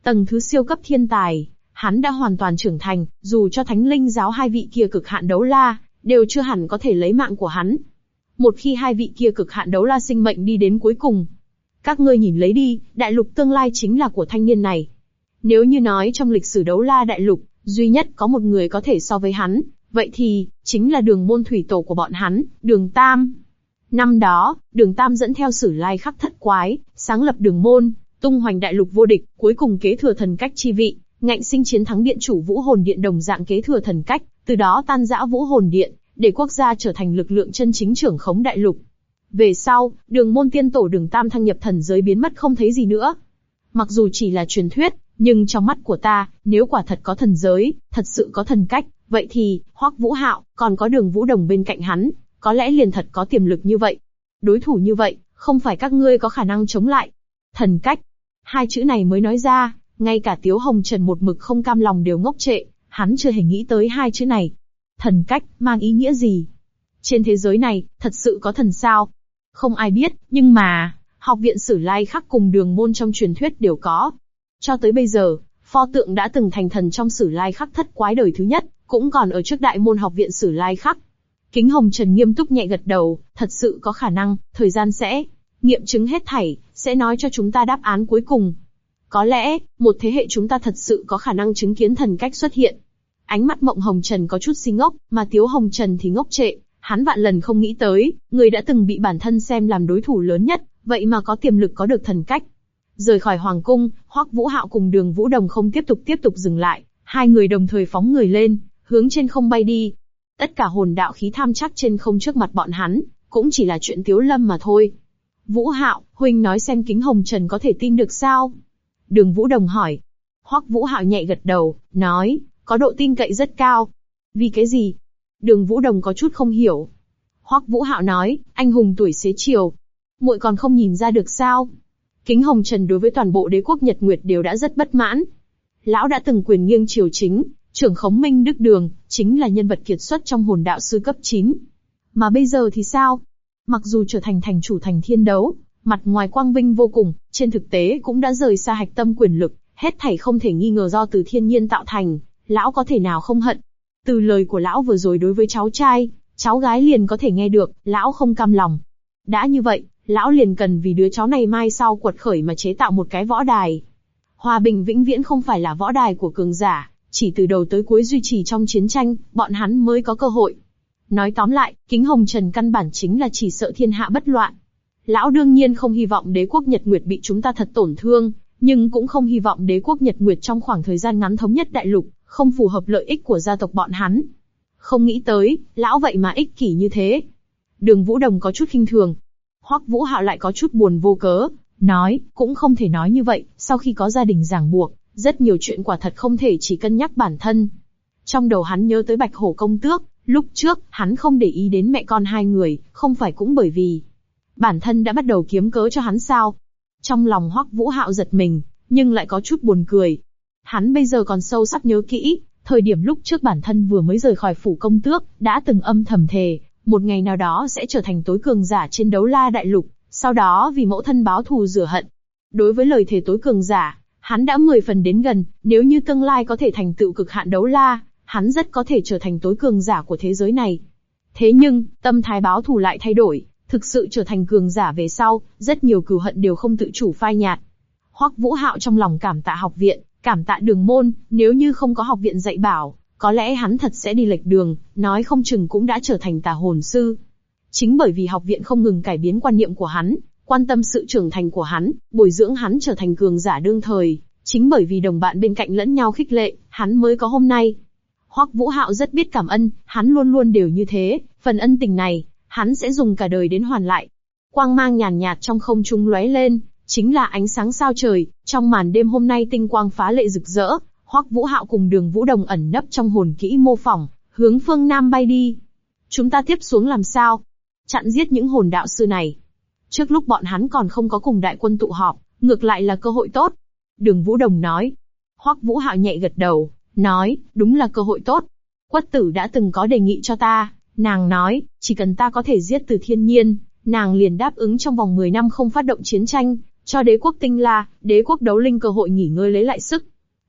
Tầng thứ siêu cấp thiên tài, hắn đã hoàn toàn trưởng thành, dù cho Thánh Linh giáo hai vị kia cực hạn đấu la, đều chưa hẳn có thể lấy mạng của hắn. Một khi hai vị kia cực hạn đấu la sinh mệnh đi đến cuối cùng, các ngươi nhìn lấy đi, đại lục tương lai chính là của thanh niên này. Nếu như nói trong lịch sử đấu la đại lục, duy nhất có một người có thể so với hắn, vậy thì, chính là Đường Môn thủy tổ của bọn hắn, Đường Tam. Năm đó, Đường Tam dẫn theo Sử Lai Khắc thất quái, sáng lập Đường Môn, tung hoành đại lục vô địch, cuối cùng kế thừa thần cách chi vị, ngạnh sinh chiến thắng điện chủ Vũ Hồn Điện đồng dạng kế thừa thần cách, từ đó tan rã Vũ Hồn Điện, để quốc gia trở thành lực lượng chân chính trưởng khống đại lục. Về sau, Đường Môn tiên tổ Đường Tam thăng nhập thần giới biến mất không thấy gì nữa. Mặc dù chỉ là truyền thuyết, nhưng trong mắt của ta, nếu quả thật có thần giới, thật sự có thần cách, vậy thì, Hoắc Vũ Hạo, còn có Đường Vũ Đồng bên cạnh hắn, có lẽ liền thật có tiềm lực như vậy. Đối thủ như vậy, không phải các ngươi có khả năng chống lại. Thần cách. Hai chữ này mới nói ra, ngay cả Tiếu Hồng Trần một mực không cam lòng đều ngốc trệ, hắn chưa hề nghĩ tới hai chữ này. Thần cách, mang ý nghĩa gì? Trên thế giới này, thật sự có thần sao? Không ai biết, nhưng mà, học viện Sử Lai Khắc cùng Đường Môn trong truyền thuyết đều có. Cho tới bây giờ, pho tượng đã từng thành thần trong Sử Lai Khắc thất quái đời thứ nhất, cũng còn ở trước đại môn học viện Sử Lai Khắc. Kính Hồng Trần nghiêm túc nhẹ gật đầu, thật sự có khả năng, thời gian sẽ nghiệm chứng hết thảy, sẽ nói cho chúng ta đáp án cuối cùng. Có lẽ, một thế hệ chúng ta thật sự có khả năng chứng kiến thần cách xuất hiện. Ánh mắt Mộng Hồng Trần có chút si ngốc, mà Tiếu Hồng Trần thì ngốc trệ, hắn vạn lần không nghĩ tới, người đã từng bị bản thân xem làm đối thủ lớn nhất, vậy mà có tiềm lực có được thần cách. Rời khỏi hoàng cung, Hoắc Vũ Hạo cùng Đường Vũ Đồng không tiếp tục dừng lại, hai người đồng thời phóng người lên, hướng trên không bay đi. Tất cả hồn đạo khí tham chắc trên không trước mặt bọn hắn, cũng chỉ là chuyện tiếu lâm mà thôi. Vũ Hạo, huynh nói xem Kính Hồng Trần có thể tin được sao? Đường Vũ Đồng hỏi. Hoắc Vũ Hạo nhẹ gật đầu, nói, có độ tin cậy rất cao. Vì cái gì? Đường Vũ Đồng có chút không hiểu. Hoắc Vũ Hạo nói, anh hùng tuổi xế chiều. Muội còn không nhìn ra được sao? Kính Hồng Trần đối với toàn bộ đế quốc Nhật Nguyệt đều đã rất bất mãn. Lão đã từng quyền nghiêng triều chính, trưởng khống Minh Đức Đường, chính là nhân vật kiệt xuất trong hồn đạo sư cấp 9. Mà bây giờ thì sao? Mặc dù trở thành thành chủ thành thiên đấu, mặt ngoài quang vinh vô cùng, trên thực tế cũng đã rời xa hạch tâm quyền lực, hết thảy không thể nghi ngờ do từ thiên nhiên tạo thành, lão có thể nào không hận. Từ lời của lão vừa rồi đối với cháu trai, cháu gái liền có thể nghe được, lão không cam lòng. Đã như vậy, lão liền cần vì đứa cháu này mai sau quật khởi mà chế tạo một cái võ đài. Hòa bình vĩnh viễn không phải là võ đài của cường giả, chỉ từ đầu tới cuối duy trì trong chiến tranh, bọn hắn mới có cơ hội. Nói tóm lại, Kính Hồng Trần căn bản chính là chỉ sợ thiên hạ bất loạn. Lão đương nhiên không hy vọng đế quốc Nhật Nguyệt bị chúng ta thật tổn thương, nhưng cũng không hy vọng đế quốc Nhật Nguyệt trong khoảng thời gian ngắn thống nhất đại lục, không phù hợp lợi ích của gia tộc bọn hắn. Không nghĩ tới, lão vậy mà ích kỷ như thế. Đường Vũ Đồng có chút khinh thường. Hoắc Vũ Hạo lại có chút buồn vô cớ, nói, cũng không thể nói như vậy, sau khi có gia đình ràng buộc, rất nhiều chuyện quả thật không thể chỉ cân nhắc bản thân. Trong đầu hắn nhớ tới Bạch Hổ công tước, lúc trước, hắn không để ý đến mẹ con hai người, không phải cũng bởi vì bản thân đã bắt đầu kiếm cớ cho hắn sao? Trong lòng Hoắc Vũ Hạo giật mình, nhưng lại có chút buồn cười. Hắn bây giờ còn sâu sắc nhớ kỹ, thời điểm lúc trước bản thân vừa mới rời khỏi phủ công tước, đã từng âm thầm thề, một ngày nào đó sẽ trở thành tối cường giả trên đấu la đại lục, sau đó vì mẫu thân báo thù rửa hận. Đối với lời thề tối cường giả, hắn đã 10 phần đến gần, nếu như tương lai có thể thành tựu cực hạn đấu la, hắn rất có thể trở thành tối cường giả của thế giới này. Thế nhưng, tâm thái báo thù lại thay đổi, thực sự trở thành cường giả về sau, rất nhiều cừu hận đều không tự chủ phai nhạt. Hoắc Vũ Hạo trong lòng cảm tạ học viện, cảm tạ Đường Môn, nếu như không có học viện dạy bảo, có lẽ hắn thật sẽ đi lệch đường, nói không chừng cũng đã trở thành tà hồn sư. Chính bởi vì học viện không ngừng cải biến quan niệm của hắn, quan tâm sự trưởng thành của hắn, bồi dưỡng hắn trở thành cường giả đương thời, chính bởi vì đồng bạn bên cạnh lẫn nhau khích lệ, hắn mới có hôm nay. Hoắc Vũ Hạo rất biết cảm ơn, hắn luôn luôn đều như thế, phần ân tình này, hắn sẽ dùng cả đời đến hoàn lại. Quang mang nhàn nhạt trong không trung lóe lên, chính là ánh sáng sao trời, trong màn đêm hôm nay tinh quang phá lệ rực rỡ, Hoắc Vũ Hạo cùng Đường Vũ Đồng ẩn nấp trong hồn kỹ mô phỏng, hướng phương Nam bay đi. Chúng ta tiếp xuống làm sao? Chặn giết những hồn đạo sư này. Trước lúc bọn hắn còn không có cùng đại quân tụ họp, ngược lại là cơ hội tốt. Đường Vũ Đồng nói. Hoắc Vũ Hạo nhẹ gật đầu, nói, đúng là cơ hội tốt. Quất Tử đã từng có đề nghị cho ta, nàng nói, chỉ cần ta có thể giết Từ Thiên Nhiên, nàng liền đáp ứng trong vòng 10 năm không phát động chiến tranh, cho đế quốc Tinh La, đế quốc Đấu Linh cơ hội nghỉ ngơi lấy lại sức.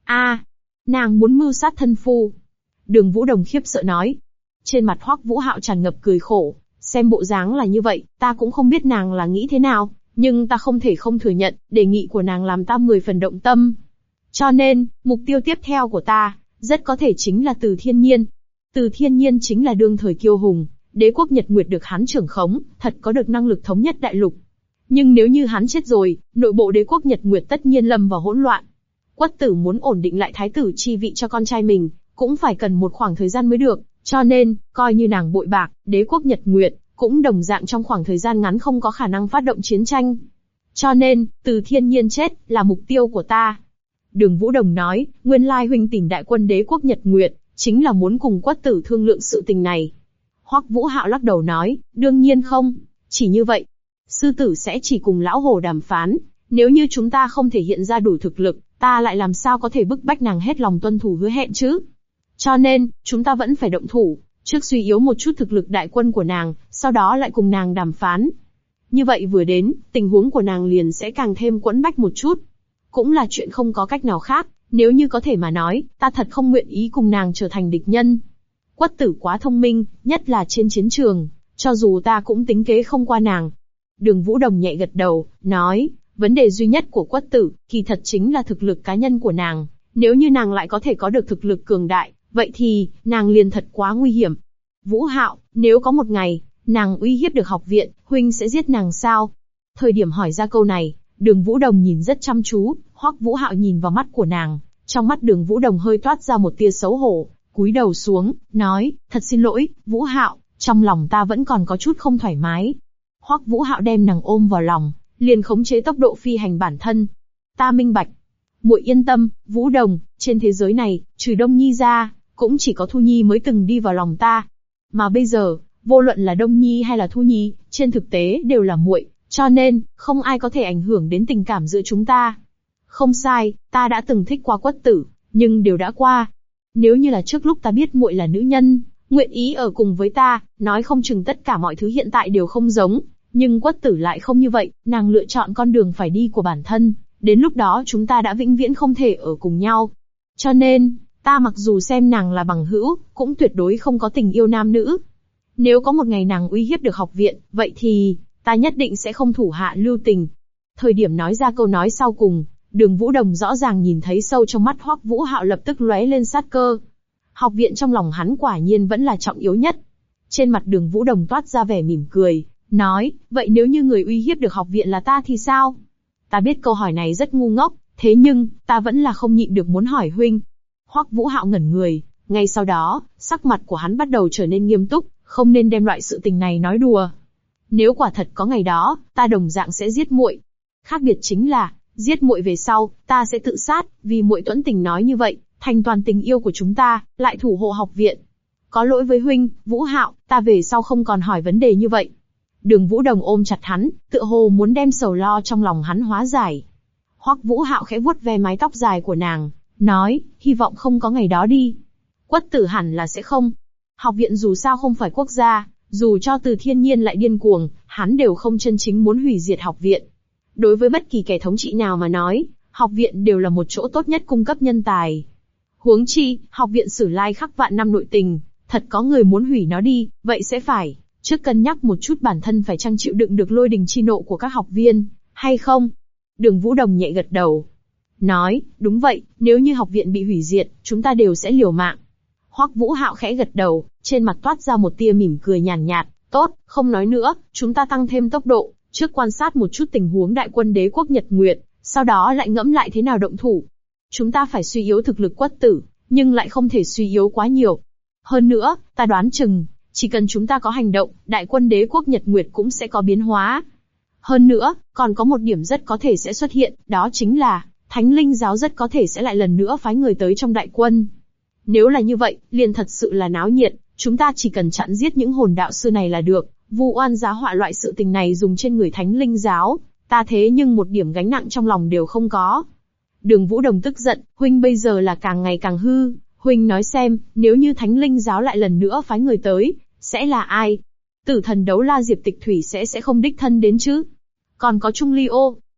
Nàng muốn mưu sát thân phu. Đường Vũ Đồng khiếp sợ nói. Trên mặt Hoắc Vũ Hạo tràn ngập cười khổ, xem bộ dáng là như vậy, ta cũng không biết nàng là nghĩ thế nào, nhưng ta không thể không thừa nhận, đề nghị của nàng làm ta 10 phần động tâm. Cho nên, mục tiêu tiếp theo của ta, rất có thể chính là Từ Thiên Nhiên. Từ Thiên Nhiên chính là đương thời kiêu hùng, đế quốc Nhật Nguyệt được hắn trưởng khống, thật có được năng lực thống nhất đại lục. Nhưng nếu như hắn chết rồi, nội bộ đế quốc Nhật Nguyệt tất nhiên lâm vào hỗn loạn. Quất Tử muốn ổn định lại thái tử chi vị cho con trai mình, cũng phải cần một khoảng thời gian mới được, cho nên, coi như nàng bội bạc, đế quốc Nhật Nguyệt cũng đồng dạng trong khoảng thời gian ngắn không có khả năng phát động chiến tranh. Cho nên, Từ Thiên Nhiên chết là mục tiêu của ta. Đường Vũ Đồng nói, nguyên lai huynh tìm đại quân đế quốc Nhật Nguyệt, chính là muốn cùng Quất Tử thương lượng sự tình này. Hoắc Vũ Hạo lắc đầu nói, đương nhiên không, chỉ như vậy. Sư tử sẽ chỉ cùng lão hồ đàm phán, nếu như chúng ta không thể hiện ra đủ thực lực, ta lại làm sao có thể bức bách nàng hết lòng tuân thủ hứa hẹn chứ? Cho nên, chúng ta vẫn phải động thủ, trước suy yếu một chút thực lực đại quân của nàng, sau đó lại cùng nàng đàm phán. Như vậy vừa đến, tình huống của nàng liền sẽ càng thêm quẫn bách một chút. Cũng là chuyện không có cách nào khác, nếu như có thể mà nói, ta thật không nguyện ý cùng nàng trở thành địch nhân. Quất Tử quá thông minh, nhất là trên chiến trường, cho dù ta cũng tính kế không qua nàng. Đường Vũ Đồng nhẹ gật đầu, nói, vấn đề duy nhất của Quất Tử, kỳ thật chính là thực lực cá nhân của nàng. Nếu như nàng lại có thể có được thực lực cường đại, vậy thì, nàng liền thật quá nguy hiểm. Vũ Hạo, nếu có một ngày, nàng uy hiếp được học viện, huynh sẽ giết nàng sao? Thời điểm hỏi ra câu này, Đường Vũ Đồng nhìn rất chăm chú, Hoắc Vũ Hạo nhìn vào mắt của nàng, trong mắt Đường Vũ Đồng hơi toát ra một tia xấu hổ, cúi đầu xuống, nói, thật xin lỗi, Vũ Hạo, trong lòng ta vẫn còn có chút không thoải mái. Hoắc Vũ Hạo đem nàng ôm vào lòng, liền khống chế tốc độ phi hành bản thân. Ta minh bạch. Muội yên tâm, Vũ Đồng, trên thế giới này, trừ Đông Nhi ra, cũng chỉ có Thu Nhi mới từng đi vào lòng ta. Mà bây giờ, vô luận là Đông Nhi hay là Thu Nhi, trên thực tế đều là muội, cho nên, không ai có thể ảnh hưởng đến tình cảm giữa chúng ta. Không sai, ta đã từng thích qua Quất Tử, nhưng đều đã qua. Nếu như là trước lúc ta biết muội là nữ nhân, nguyện ý ở cùng với ta, nói không chừng tất cả mọi thứ hiện tại đều không giống. Nhưng Quất Tử lại không như vậy, nàng lựa chọn con đường phải đi của bản thân, đến lúc đó chúng ta đã vĩnh viễn không thể ở cùng nhau. Cho nên, ta mặc dù xem nàng là bằng hữu, cũng tuyệt đối không có tình yêu nam nữ. Nếu có một ngày nàng uy hiếp được học viện, vậy thì, ta nhất định sẽ không thủ hạ lưu tình. Thời điểm nói ra câu nói sau cùng, Đường Vũ Đồng rõ ràng nhìn thấy sâu trong mắt Hoắc Vũ Hạo lập tức lóe lên sát cơ. Học viện trong lòng hắn quả nhiên vẫn là trọng yếu nhất. Trên mặt Đường Vũ Đồng toát ra vẻ mỉm cười, nói, vậy nếu như người uy hiếp được học viện là ta thì sao? Ta biết câu hỏi này rất ngu ngốc, thế nhưng, ta vẫn là không nhịn được muốn hỏi huynh. Hoắc Vũ Hạo ngẩn người, ngay sau đó, sắc mặt của hắn bắt đầu trở nên nghiêm túc, không nên đem loại sự tình này nói đùa. Nếu quả thật có ngày đó, ta đồng dạng sẽ giết muội. Khác biệt chính là, giết muội về sau, ta sẽ tự sát, vì muội tuẫn tình nói như vậy, thành toàn tình yêu của chúng ta, lại thủ hộ học viện. Có lỗi với huynh, Vũ Hạo, ta về sau không còn hỏi vấn đề như vậy. Đường Vũ Đồng ôm chặt hắn, tựa hồ muốn đem sầu lo trong lòng hắn hóa giải. Hoắc Vũ Hạo khẽ vuốt ve mái tóc dài của nàng, nói, hy vọng không có ngày đó đi. Quất Tử hẳn là sẽ không. Học viện dù sao không phải quốc gia, dù cho Từ Thiên Nhiên lại điên cuồng, hắn đều không chân chính muốn hủy diệt học viện. Đối với bất kỳ kẻ thống trị nào mà nói, học viện đều là một chỗ tốt nhất cung cấp nhân tài. Huống chi, học viện Sử Lai khắc vạn năm nội tình, thật có người muốn hủy nó đi, vậy sẽ phải trước cân nhắc một chút bản thân phải chăng chịu đựng được lôi đình chi nộ của các học viên, hay không? Đường Vũ Đồng nhẹ gật đầu. Nói, đúng vậy, nếu như học viện bị hủy diệt, chúng ta đều sẽ liều mạng. Hoắc Vũ Hạo khẽ gật đầu, trên mặt toát ra một tia mỉm cười nhàn nhạt, tốt, không nói nữa, chúng ta tăng thêm tốc độ, trước quan sát một chút tình huống đại quân đế quốc Nhật Nguyệt, sau đó lại ngẫm lại thế nào động thủ. Chúng ta phải suy yếu thực lực Quất Tử, nhưng lại không thể suy yếu quá nhiều. Hơn nữa, ta đoán chừng, chỉ cần chúng ta có hành động, đại quân đế quốc Nhật Nguyệt cũng sẽ có biến hóa. Hơn nữa, còn có một điểm rất có thể sẽ xuất hiện, đó chính là, Thánh Linh giáo rất có thể sẽ lại lần nữa phái người tới trong đại quân. Nếu là như vậy, liền thật sự là náo nhiệt, chúng ta chỉ cần chặn giết những hồn đạo sư này là được, vu oan giá họa loại sự tình này dùng trên người Thánh Linh giáo, ta thế nhưng một điểm gánh nặng trong lòng đều không có. Đường Vũ Đồng tức giận, huynh bây giờ là càng ngày càng hư, huynh nói xem, nếu như Thánh Linh giáo lại lần nữa phái người tới, sẽ là ai? Tử thần Đấu La Diệp Tịch Thủy sẽ không đích thân đến chứ? Còn có Trung Ly Ô,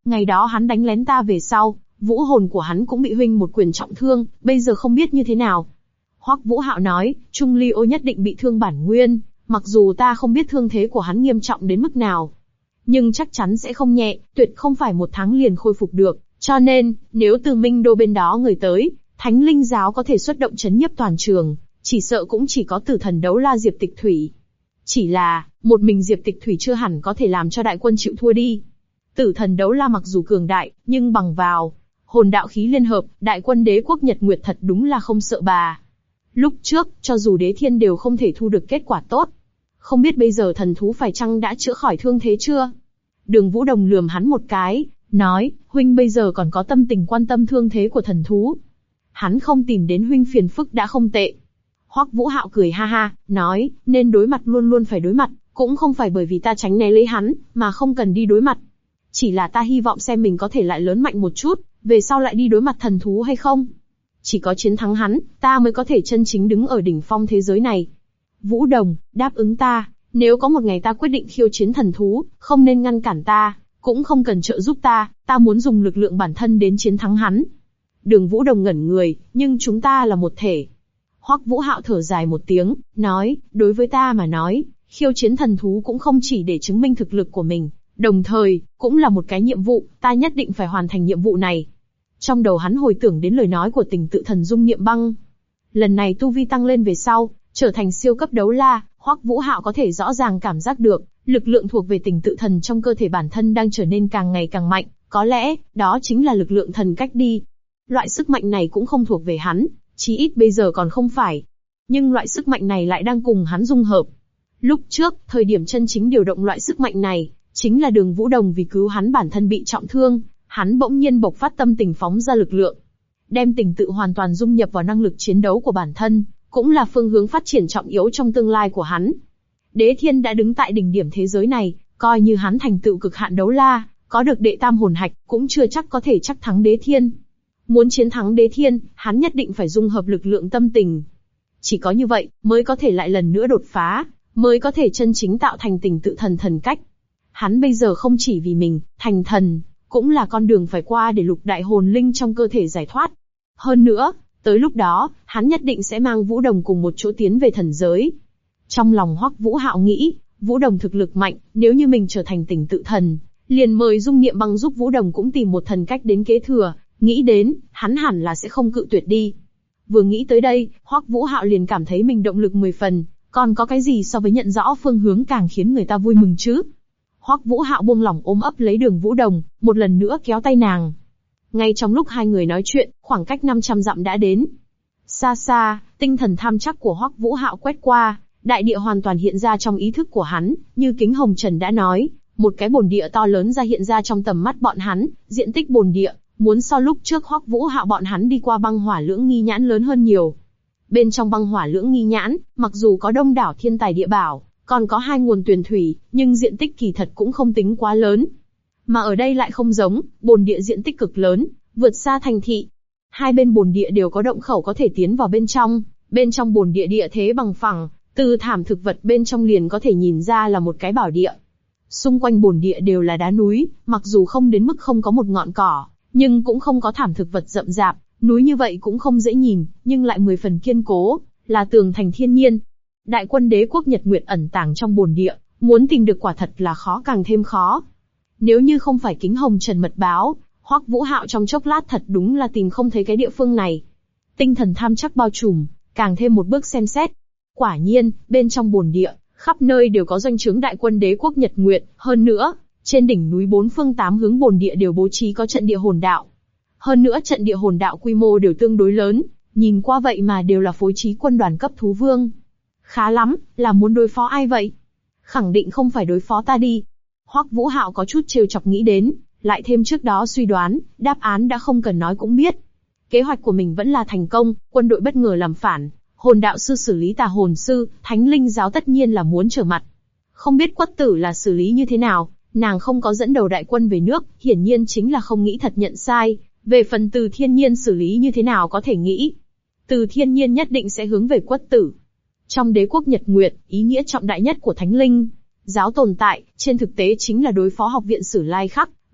Ngày đó hắn đánh lén ta về sau, vũ hồn của hắn cũng bị huynh một quyền trọng thương, bây giờ không biết như thế nào. Hoắc Vũ Hạo nói, Trung Ly Ô nhất định bị thương bản nguyên, mặc dù ta không biết thương thế của hắn nghiêm trọng đến mức nào, nhưng chắc chắn sẽ không nhẹ, tuyệt không phải 1 tháng liền khôi phục được, cho nên, nếu từ Minh Đô bên đó người tới, Thánh Linh giáo có thể xuất động chấn nhiếp toàn trường, chỉ sợ cũng chỉ có Tử Thần Đấu La Diệp Tịch Thủy. Chỉ là, một mình Diệp Tịch Thủy chưa hẳn có thể làm cho đại quân chịu thua đi. Tử Thần Đấu La mặc dù cường đại, nhưng bằng vào hồn đạo khí liên hợp, đại quân Đế quốc Nhật Nguyệt thật đúng là không sợ bà. Lúc trước, cho dù Đế Thiên đều không thể thu được kết quả tốt. Không biết bây giờ thần thú phải chăng đã chữa khỏi thương thế chưa? Đường Vũ Đồng lườm hắn một cái, nói, huynh bây giờ còn có tâm tình quan tâm thương thế của thần thú. Hắn không tìm đến huynh phiền phức đã không tệ. Hoắc Vũ Hạo cười ha ha, nói, nên đối mặt luôn luôn phải đối mặt, cũng không phải bởi vì ta tránh né lấy hắn, mà không cần đi đối mặt. Chỉ là ta hy vọng xem mình có thể lại lớn mạnh một chút, về sau lại đi đối mặt thần thú hay không. Chỉ có chiến thắng hắn, ta mới có thể chân chính đứng ở đỉnh phong thế giới này. Vũ Đồng, đáp ứng ta, nếu có một ngày ta quyết định khiêu chiến thần thú, không nên ngăn cản ta, cũng không cần trợ giúp ta muốn dùng lực lượng bản thân đến chiến thắng hắn. Đường Vũ Đồng ngẩn người, nhưng chúng ta là một thể. Hoắc Vũ Hạo thở dài một tiếng, nói, đối với ta mà nói, khiêu chiến thần thú cũng không chỉ để chứng minh thực lực của mình, đồng thời, cũng là một cái nhiệm vụ, ta nhất định phải hoàn thành nhiệm vụ này. Trong đầu hắn hồi tưởng đến lời nói của Tình Tự Thần Dung Niệm Băng. Lần này tu vi tăng lên về sau, trở thành siêu cấp đấu la, Hoắc Vũ Hạo có thể rõ ràng cảm giác được, lực lượng thuộc về Tình Tự Thần trong cơ thể bản thân đang trở nên càng ngày càng mạnh, có lẽ, đó chính là lực lượng thần cách đi. Loại sức mạnh này cũng không thuộc về hắn, chí ít bây giờ còn không phải. Nhưng loại sức mạnh này lại đang cùng hắn dung hợp. Lúc trước, thời điểm chân chính điều động loại sức mạnh này, chính là Đường Vũ Đồng vì cứu hắn bản thân bị trọng thương, hắn bỗng nhiên bộc phát tâm tình phóng ra lực lượng. Đem tình tự hoàn toàn dung nhập vào năng lực chiến đấu của bản thân, cũng là phương hướng phát triển trọng yếu trong tương lai của hắn. Đế Thiên đã đứng tại đỉnh điểm thế giới này, coi như hắn thành tựu cực hạn đấu la, có được đệ tam hồn hạch, cũng chưa chắc có thể chắc thắng Đế Thiên. Muốn chiến thắng Đế Thiên, hắn nhất định phải dung hợp lực lượng tâm tình. Chỉ có như vậy, mới có thể lại lần nữa đột phá, mới có thể chân chính tạo thành tình tự thần thần cách. Hắn bây giờ không chỉ vì mình, thành thần, cũng là con đường phải qua để lục đại hồn linh trong cơ thể giải thoát. Hơn nữa, tới lúc đó, hắn nhất định sẽ mang Vũ Đồng cùng một chỗ tiến về thần giới. Trong lòng Hoắc Vũ Hạo nghĩ, Vũ Đồng thực lực mạnh, nếu như mình trở thành tình tự thần, liền mời Dung Niệm Băng giúp Vũ Đồng cũng tìm một thần cách đến kế thừa, nghĩ đến, hắn hẳn là sẽ không cự tuyệt đi. Vừa nghĩ tới đây, Hoắc Vũ Hạo liền cảm thấy mình động lực 10 phần, còn có cái gì so với nhận rõ phương hướng càng khiến người ta vui mừng chứ? Hoắc Vũ Hạo buông lỏng ôm ấp lấy Đường Vũ Đồng, một lần nữa kéo tay nàng. Ngay trong lúc hai người nói chuyện, khoảng cách 500 dặm đã đến. Xa xa, tinh thần tham chắc của Hoắc Vũ Hạo quét qua, đại địa hoàn toàn hiện ra trong ý thức của hắn, như Kính Hồng Trần đã nói, một cái bồn địa to lớn ra hiện ra trong tầm mắt bọn hắn, diện tích bồn địa, muốn so lúc trước Hoắc Vũ Hạo bọn hắn đi qua băng hỏa lưỡng nghi nhãn lớn hơn nhiều. Bên trong băng hỏa lưỡng nghi nhãn, mặc dù có đông đảo thiên tài địa bảo, còn có 2 nguồn tuyền thủy, nhưng diện tích kỳ thật cũng không tính quá lớn. Mà ở đây lại không giống, bồn địa diện tích cực lớn, vượt xa thành thị. Hai bên bồn địa đều có động khẩu có thể tiến vào bên trong bồn địa địa thế bằng phẳng, từ thảm thực vật bên trong liền có thể nhìn ra là một cái bảo địa. Xung quanh bồn địa đều là đá núi, mặc dù không đến mức không có một ngọn cỏ, nhưng cũng không có thảm thực vật rậm rạp, núi như vậy cũng không dễ nhìn, nhưng lại 10 phần kiên cố, là tường thành thiên nhiên. Đại quân Đế quốc Nhật Nguyệt ẩn tàng trong bồn địa, muốn tìm được quả thật là khó càng thêm khó. Nếu như không phải Kính Hồng Trần mật báo, Hoắc Vũ Hạo trong chốc lát thật đúng là tìm không thấy cái địa phương này. Tinh thần tham chắc bao trùm, càng thêm một bước xem xét. Quả nhiên, bên trong bồn địa, khắp nơi đều có doanh trướng đại quân Đế quốc Nhật Nguyệt, hơn nữa, trên đỉnh núi 4 phương 8 hướng bồn địa đều bố trí có trận địa hồn đạo. Hơn nữa trận địa hồn đạo quy mô đều tương đối lớn, nhìn qua vậy mà đều là phối trí quân đoàn cấp thú vương. Khá lắm, là muốn đối phó ai vậy? Khẳng định không phải đối phó ta đi. Hoắc Vũ Hạo có chút trêu chọc nghĩ đến, lại thêm trước đó suy đoán, đáp án đã không cần nói cũng biết. Kế hoạch của mình vẫn là thành công, quân đội bất ngờ làm phản, hồn đạo sư xử lý tà hồn sư, Thánh Linh giáo tất nhiên là muốn trở mặt. Không biết Quất Tử là xử lý như thế nào, nàng không có dẫn đầu đại quân về nước, hiển nhiên chính là không nghĩ thật nhận sai. Về phần Từ Thiên Nhiên xử lý như thế nào có thể nghĩ. Từ Thiên Nhiên nhất định sẽ hướng về Quất Tử. Trong Đế quốc Nhật Nguyệt, ý nghĩa trọng đại nhất của Thánh Linh giáo tồn tại, trên thực tế chính là đối phó học viện Sử Lai Khắc,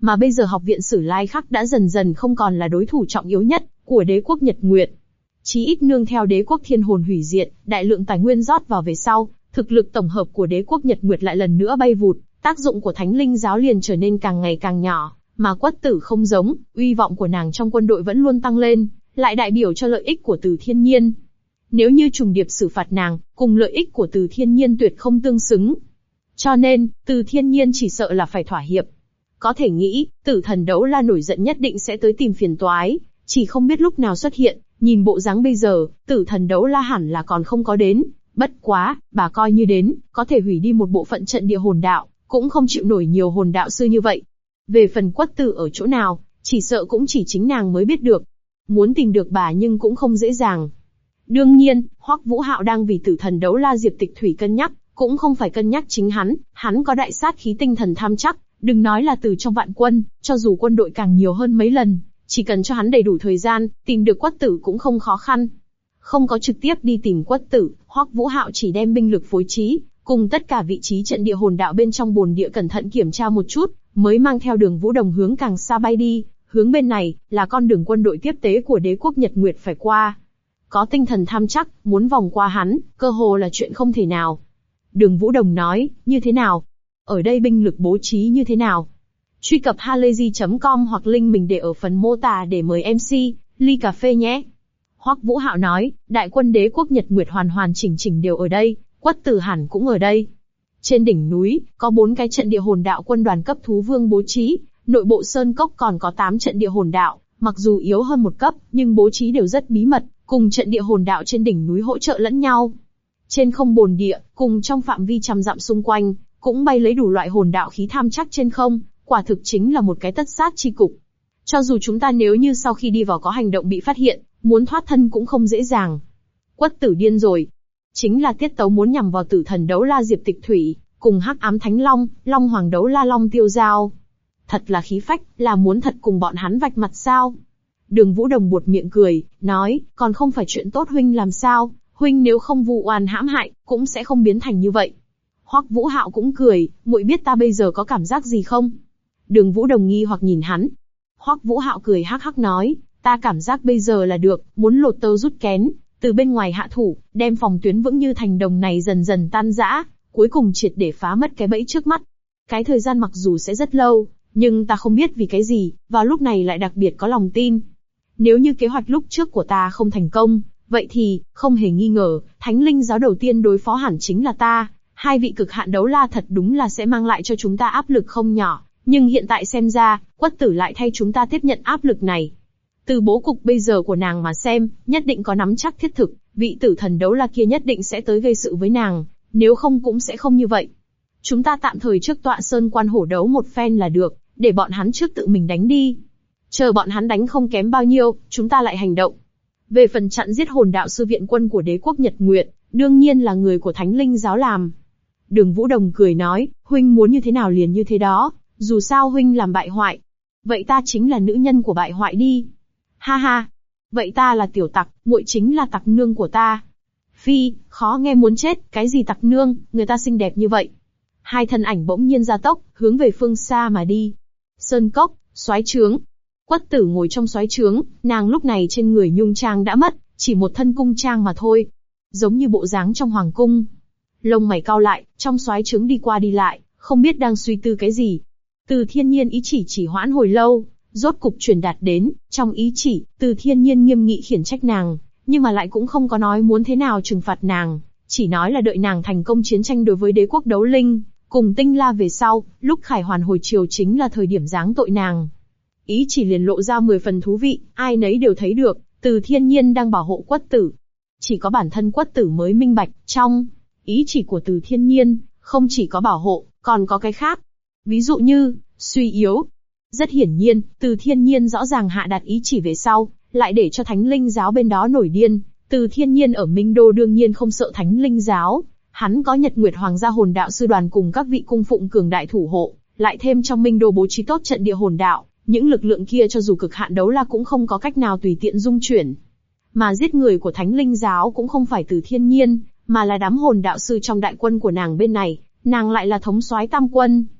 Mà bây giờ học viện Sử Lai Khắc đã dần dần không còn là đối thủ trọng yếu nhất của đế quốc Nhật Nguyệt. Chí ít nương theo đế quốc Thiên Hồn hủy diệt, đại lượng tài nguyên rót vào về sau, thực lực tổng hợp của đế quốc Nhật Nguyệt lại lần nữa bay vụt, tác dụng của Thánh Linh giáo liền trở nên càng ngày càng nhỏ, mà Quất Tử không giống, uy vọng của nàng trong quân đội vẫn luôn tăng lên, lại đại biểu cho lợi ích của Từ Thiên Nhiên. Nếu như trùng điệp xử phạt nàng, cùng lợi ích của Từ Thiên Nhiên tuyệt không tương xứng. Cho nên, Từ Thiên Nhiên chỉ sợ là phải thỏa hiệp. Có thể nghĩ, Tử Thần Đấu La nổi giận nhất định sẽ tới tìm phiền toái, chỉ không biết lúc nào xuất hiện, nhìn bộ dáng bây giờ, Tử Thần Đấu La hẳn là còn không có đến. Bất quá, bà coi như đến, có thể hủy đi một bộ phận trận địa hồn đạo, cũng không chịu nổi nhiều hồn đạo sư như vậy. Về phần Quất Tử ở chỗ nào, chỉ sợ cũng chỉ chính nàng mới biết được. Muốn tìm được bà nhưng cũng không dễ dàng. Đương nhiên, Hoắc Vũ Hạo đang vì Tử Thần Đấu La Diệp Tịch Thủy cân nhắc, cũng không phải cân nhắc chính hắn có đại sát khí tinh thần tham chắc, đừng nói là từ trong vạn quân, cho dù quân đội càng nhiều hơn mấy lần, chỉ cần cho hắn đầy đủ thời gian, tìm được Quất Tử cũng không khó khăn. Không có trực tiếp đi tìm Quất Tử, Hoắc Vũ Hạo chỉ đem binh lực phối trí, cùng tất cả vị trí trận địa hồn đạo bên trong bồn địa cẩn thận kiểm tra một chút, mới mang theo Đường Vũ Đồng hướng càng xa bay đi, hướng bên này, là con đường quân đội tiếp tế của đế quốc Nhật Nguyệt phải qua. Có tinh thần tham chắc, muốn vòng qua hắn, cơ hồ là chuyện không thể nào. Đường Vũ Đồng nói, như thế nào? Ở đây binh lực bố trí như thế nào? Truy cập halayzi.com hoặc link mình để ở phần mô tả để mời MC, ly cà phê nhé. Hoắc Vũ Hạo nói, đại quân đế quốc Nhật Nguyệt hoàn hoàn chỉnh chỉnh đều ở đây, Quất Tử hẳn cũng ở đây. Trên đỉnh núi, có 4 cái trận địa hồn đạo quân đoàn cấp thú vương bố trí, nội bộ sơn cốc còn có 8 trận địa hồn đạo, mặc dù yếu hơn một cấp, nhưng bố trí đều rất bí mật, cùng trận địa hồn đạo trên đỉnh núi hỗ trợ lẫn nhau. Trên không bồn địa, cùng trong phạm vi trăm dặm xung quanh, cũng bay lấy đủ loại hồn đạo khí tham chắc trên không, quả thực chính là một cái tất sát chi cục. Cho dù chúng ta nếu như sau khi đi vào có hành động bị phát hiện, muốn thoát thân cũng không dễ dàng. Quất Tử điên rồi. Chính là tiết tấu muốn nhằm vào Tử Thần Đấu La Diệp Tịch Thủy, cùng Hắc Ám Thánh Long, Long Hoàng Đấu La Long Tiêu Giao. Thật là khí phách, là muốn thật cùng bọn hắn vạch mặt sao? Đường Vũ Đồng buột miệng cười, nói, còn không phải chuyện tốt huynh làm sao, huynh nếu không vu oan hãm hại, cũng sẽ không biến thành như vậy. Hoắc Vũ Hạo cũng cười, muội biết ta bây giờ có cảm giác gì không? Đường Vũ Đồng nghi hoặc nhìn hắn. Hoắc Vũ Hạo cười hắc hắc nói, ta cảm giác bây giờ là được, muốn lột tơ rút kén, từ bên ngoài hạ thủ, đem phòng tuyến vững như thành đồng này dần dần tan rã, cuối cùng triệt để phá mất cái bẫy trước mắt. Cái thời gian mặc dù sẽ rất lâu, nhưng ta không biết vì cái gì, vào lúc này lại đặc biệt có lòng tin. Nếu như kế hoạch lúc trước của ta không thành công, vậy thì, không hề nghi ngờ, Thánh Linh giáo đầu tiên đối phó hẳn chính là ta. Hai vị cực hạn đấu la thật đúng là sẽ mang lại cho chúng ta áp lực không nhỏ, nhưng hiện tại xem ra, Quất Tử lại thay chúng ta tiếp nhận áp lực này. Từ bố cục bây giờ của nàng mà xem, nhất định có nắm chắc thiết thực, vị Tử Thần Đấu La kia nhất định sẽ tới gây sự với nàng, nếu không cũng sẽ không như vậy. Chúng ta tạm thời trước tọa sơn quan hổ đấu một phen là được, để bọn hắn trước tự mình đánh đi. Chờ bọn hắn đánh không kém bao nhiêu, chúng ta lại hành động. Về phần chặn giết hồn đạo sư viện quân của đế quốc Nhật Nguyệt, đương nhiên là người của Thánh Linh giáo làm. Đường Vũ Đồng cười nói, huynh muốn như thế nào liền như thế đó, dù sao huynh làm bại hoại. Vậy ta chính là nữ nhân của bại hoại đi. Ha ha, vậy ta là tiểu tặc, muội chính là tặc nương của ta. Phi, khó nghe muốn chết, cái gì tặc nương, người ta xinh đẹp như vậy. Hai thân ảnh bỗng nhiên gia tốc, hướng về phương xa mà đi. Sơn cốc, soái trướng. Quất Tử ngồi trong soái trướng, nàng lúc này trên người nhung trang đã mất, chỉ một thân cung trang mà thôi. Giống như bộ dáng trong hoàng cung. Lông mày cau lại, trong soái trướng đi qua đi lại, không biết đang suy tư cái gì. Từ Thiên Nhiên ý chỉ hoãn hồi lâu, rốt cục truyền đạt đến, trong ý chỉ, Từ Thiên Nhiên nghiêm nghị khiển trách nàng, nhưng mà lại cũng không có nói muốn thế nào trừng phạt nàng, chỉ nói là đợi nàng thành công chiến tranh đối với đế quốc Đấu Linh, cùng Tinh La về sau, lúc Khải Hoàn hồi triều chính là thời điểm giáng tội nàng. Ý chỉ liền lộ ra 10 phần thú vị, ai nấy đều thấy được, Từ Thiên Nhiên đang bảo hộ Quất Tử. Chỉ có bản thân Quất Tử mới minh bạch, trong ý chỉ của Từ Thiên Nhiên, không chỉ có bảo hộ, còn có cái khác. Ví dụ như, suy yếu. Rất hiển nhiên, Từ Thiên Nhiên rõ ràng hạ đạt ý chỉ về sau, lại để cho Thánh Linh giáo bên đó nổi điên. Từ Thiên Nhiên ở Minh Đô đương nhiên không sợ Thánh Linh giáo, hắn có Nhật Nguyệt Hoàng gia hồn đạo sư đoàn cùng các vị cung phụng cường đại thủ hộ, lại thêm trong Minh Đô bố trí tốt trận địa hồn đạo, những lực lượng kia cho dù cực hạn đấu la cũng không có cách nào tùy tiện dung chuyển. Mà giết người của Thánh Linh giáo cũng không phải Từ Thiên Nhiên, mà là đám hồn đạo sư trong đại quân của nàng bên này, nàng lại là thống soái tam quân.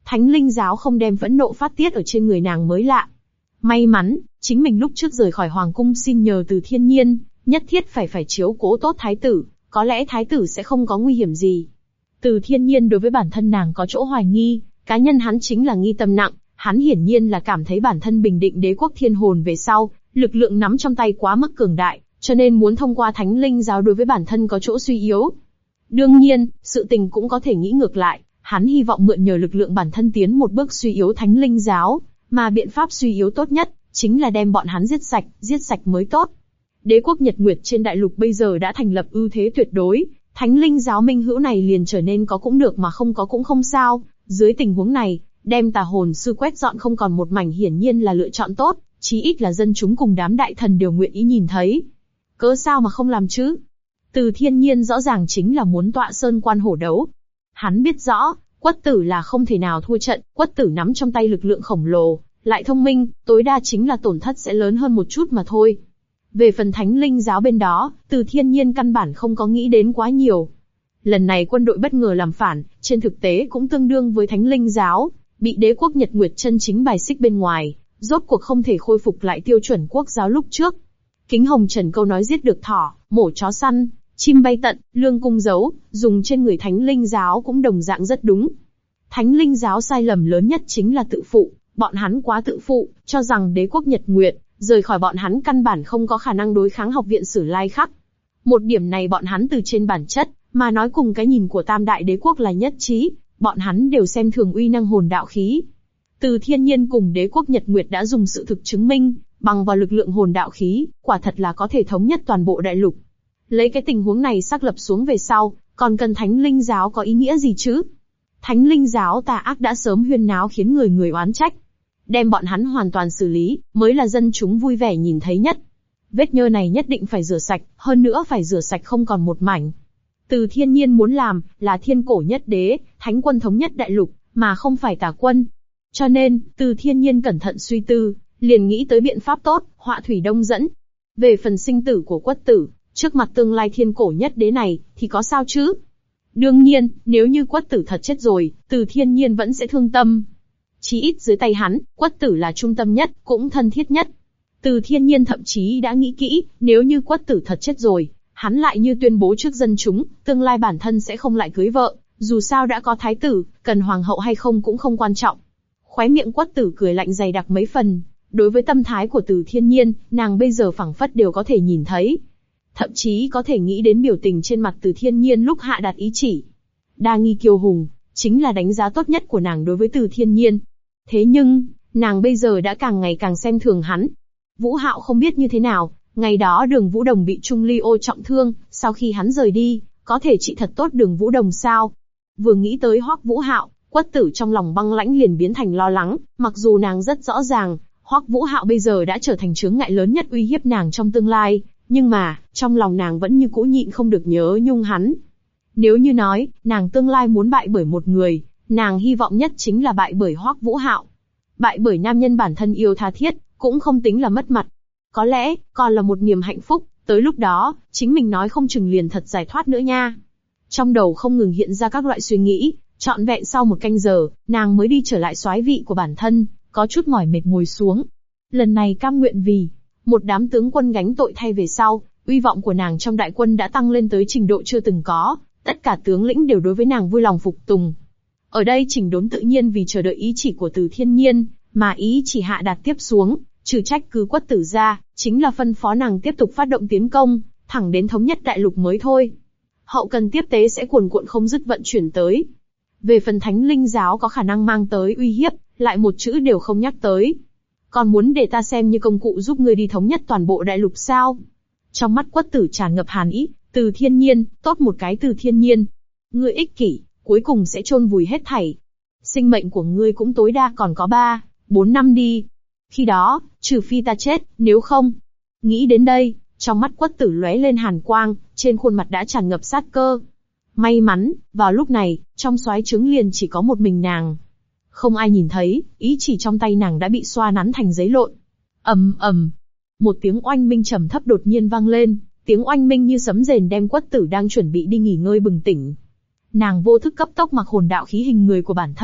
Thánh linh giáo không đem phẫn nộ phát tiết ở trên người nàng mới lạ. May mắn, chính mình lúc trước rời khỏi hoàng cung xin nhờ từ thiên nhiên, nhất thiết phải chiếu cố tốt thái tử, có lẽ thái tử sẽ không có nguy hiểm gì. Từ thiên nhiên đối với bản thân nàng có chỗ hoài nghi, cá nhân hắn chính là nghi tâm nặng, hắn hiển nhiên là cảm thấy bản thân bình định đế quốc thiên hồn về sau, lực lượng nắm trong tay quá mức cường đại, cho nên muốn thông qua thánh linh giáo đối với bản thân có chỗ suy yếu. Đương nhiên, sự tình cũng có thể nghĩ ngược lại, hắn hy vọng mượn nhờ lực lượng bản thân tiến một bước suy yếu thánh linh giáo, mà biện pháp suy yếu tốt nhất, chính là đem bọn hắn giết sạch mới tốt. Đế quốc Nhật Nguyệt trên đại lục bây giờ đã thành lập ưu thế tuyệt đối, thánh linh giáo minh hữu này liền trở nên có cũng được mà không có cũng không sao, dưới tình huống này, đem tà hồn sư quét dọn không còn một mảnh hiển nhiên là lựa chọn tốt, chí ít là dân chúng cùng đám đại thần đều nguyện ý nhìn thấy. Cớ sao mà không làm chứ? Từ thiên nhiên rõ ràng chính là muốn tọa sơn quan hổ đấu. Hắn biết rõ, Quất Tử là không thể nào thua trận, Quất Tử nắm trong tay lực lượng khổng lồ, lại thông minh, tối đa chính là tổn thất sẽ lớn hơn một chút mà thôi. Về phần thánh linh giáo bên đó, Từ thiên nhiên căn bản không có nghĩ đến quá nhiều. Lần này quân đội bất ngờ làm phản, trên thực tế cũng tương đương với thánh linh giáo, bị đế quốc Nhật Nguyệt chân chính bài xích bên ngoài, rốt cuộc không thể khôi phục lại tiêu chuẩn quốc giáo lúc trước. Kính Hồng Trần câu nói giết được thỏ, mổ chó săn, chim bay tận, lương cung giấu, dùng trên người thánh linh giáo cũng đồng dạng rất đúng. Thánh linh giáo sai lầm lớn nhất chính là tự phụ, bọn hắn quá tự phụ, cho rằng đế quốc Nhật Nguyệt, rời khỏi bọn hắn căn bản không có khả năng đối kháng học viện Sử Lai Khắc. Một điểm này bọn hắn từ trên bản chất, mà nói cùng cái nhìn của tam đại đế quốc là nhất trí, bọn hắn đều xem thường uy năng hồn đạo khí. Từ thiên nhiên cùng đế quốc Nhật Nguyệt đã dùng sự thực chứng minh, bằng vào lực lượng hồn đạo khí, quả thật là có thể thống nhất toàn bộ đại lục. Lấy cái tình huống này xác lập xuống về sau, còn cần thánh linh giáo có ý nghĩa gì chứ? Thánh linh giáo tà ác đã sớm huyên náo khiến người người oán trách. Đem bọn hắn hoàn toàn xử lý, mới là dân chúng vui vẻ nhìn thấy nhất. Vết nhơ này nhất định phải rửa sạch, hơn nữa phải rửa sạch không còn một mảnh. Từ thiên nhiên muốn làm, là thiên cổ nhất đế, thánh quân thống nhất đại lục, mà không phải tà quân. Cho nên, từ thiên nhiên cẩn thận suy tư, liền nghĩ tới biện pháp tốt, họa thủy đông dẫn. Về phần sinh tử của Quất Tử, trước mặt tương lai thiên cổ nhất đế này, thì có sao chứ? Đương nhiên, nếu như Quất Tử thật chết rồi, từ thiên nhiên vẫn sẽ thương tâm. Chí ít dưới tay hắn, Quất Tử là trung tâm nhất, cũng thân thiết nhất. Từ thiên nhiên thậm chí đã nghĩ kỹ, nếu như Quất Tử thật chết rồi, hắn lại như tuyên bố trước dân chúng, tương lai bản thân sẽ không lại cưới vợ, dù sao đã có thái tử, cần hoàng hậu hay không cũng không quan trọng. Khóe miệng Quất Tử cười lạnh dày đặc mấy phần, đối với tâm thái của Từ thiên nhiên, nàng bây giờ phảng phất đều có thể nhìn thấy. Thậm chí có thể nghĩ đến biểu tình trên mặt Từ thiên nhiên lúc hạ đạt ý chỉ. Đa nghi kiêu hùng, chính là đánh giá tốt nhất của nàng đối với Từ thiên nhiên. Thế nhưng, nàng bây giờ đã càng ngày càng xem thường hắn. Vũ Hạo không biết như thế nào, ngày đó Đường Vũ Đồng bị Trung Ly Ô trọng thương, sau khi hắn rời đi, có thể trị thật tốt Đường Vũ Đồng sao? Vừa nghĩ tới Hoắc Vũ Hạo, Quất Tử trong lòng băng lãnh liền biến thành lo lắng, mặc dù nàng rất rõ ràng, Hoắc Vũ Hạo bây giờ đã trở thành chướng ngại lớn nhất uy hiếp nàng trong tương lai, nhưng mà, trong lòng nàng vẫn như cũ nhịn không được nhớ nhung hắn. Nếu như nói, nàng tương lai muốn bại bởi một người, nàng hy vọng nhất chính là bại bởi Hoắc Vũ Hạo. Bại bởi nam nhân bản thân yêu tha thiết, cũng không tính là mất mặt. Có lẽ, còn là một niềm hạnh phúc, tới lúc đó, chính mình nói không chừng liền thật giải thoát nữa nha. Trong đầu không ngừng hiện ra các loại suy nghĩ, trọn vẹn sau một canh giờ, nàng mới đi trở lại soái vị của bản thân, có chút mỏi mệt ngồi xuống. Lần này cam nguyện vì một đám tướng quân gánh tội thay về sau, uy vọng của nàng trong đại quân đã tăng lên tới trình độ chưa từng có, tất cả tướng lĩnh đều đối với nàng vui lòng phục tùng. Ở đây Chỉnh Đốn tự nhiên vì chờ đợi ý chỉ của Từ thiên nhiên, mà ý chỉ hạ đạt tiếp xuống, trừ trách cứ Quất Tử ra, chính là phân phó nàng tiếp tục phát động tiến công, thẳng đến thống nhất đại lục mới thôi. Hậu cần tiếp tế sẽ cuồn cuộn không dứt vận chuyển tới. Về phần thánh linh giáo có khả năng mang tới uy hiếp, lại một chữ đều không nhắc tới. Còn muốn để ta xem như công cụ giúp ngươi đi thống nhất toàn bộ đại lục sao? Trong mắt Quất Tử tràn ngập hàn ý, Từ thiên nhiên, tốt một cái Từ thiên nhiên. Ngươi ích kỷ, cuối cùng sẽ chôn vùi hết thảy. Sinh mệnh của ngươi cũng tối đa còn có 3-4 năm đi. Khi đó, trừ phi ta chết, nếu không. Nghĩ đến đây, trong mắt Quất Tử lóe lên hàn quang, trên khuôn mặt đã tràn ngập sát cơ. May mắn, vào lúc này, trong soái trướng liền chỉ có một mình nàng. Không ai nhìn thấy, ý chỉ trong tay nàng đã bị xoa nắn thành giấy lộn. Ầm ầm, một tiếng oanh minh trầm thấp đột nhiên vang lên, tiếng oanh minh như sấm rền đem Quất Tử đang chuẩn bị đi nghỉ ngơi bừng tỉnh. Nàng vô thức cấp tốc mặc hồn đạo khí hình người của bản thân,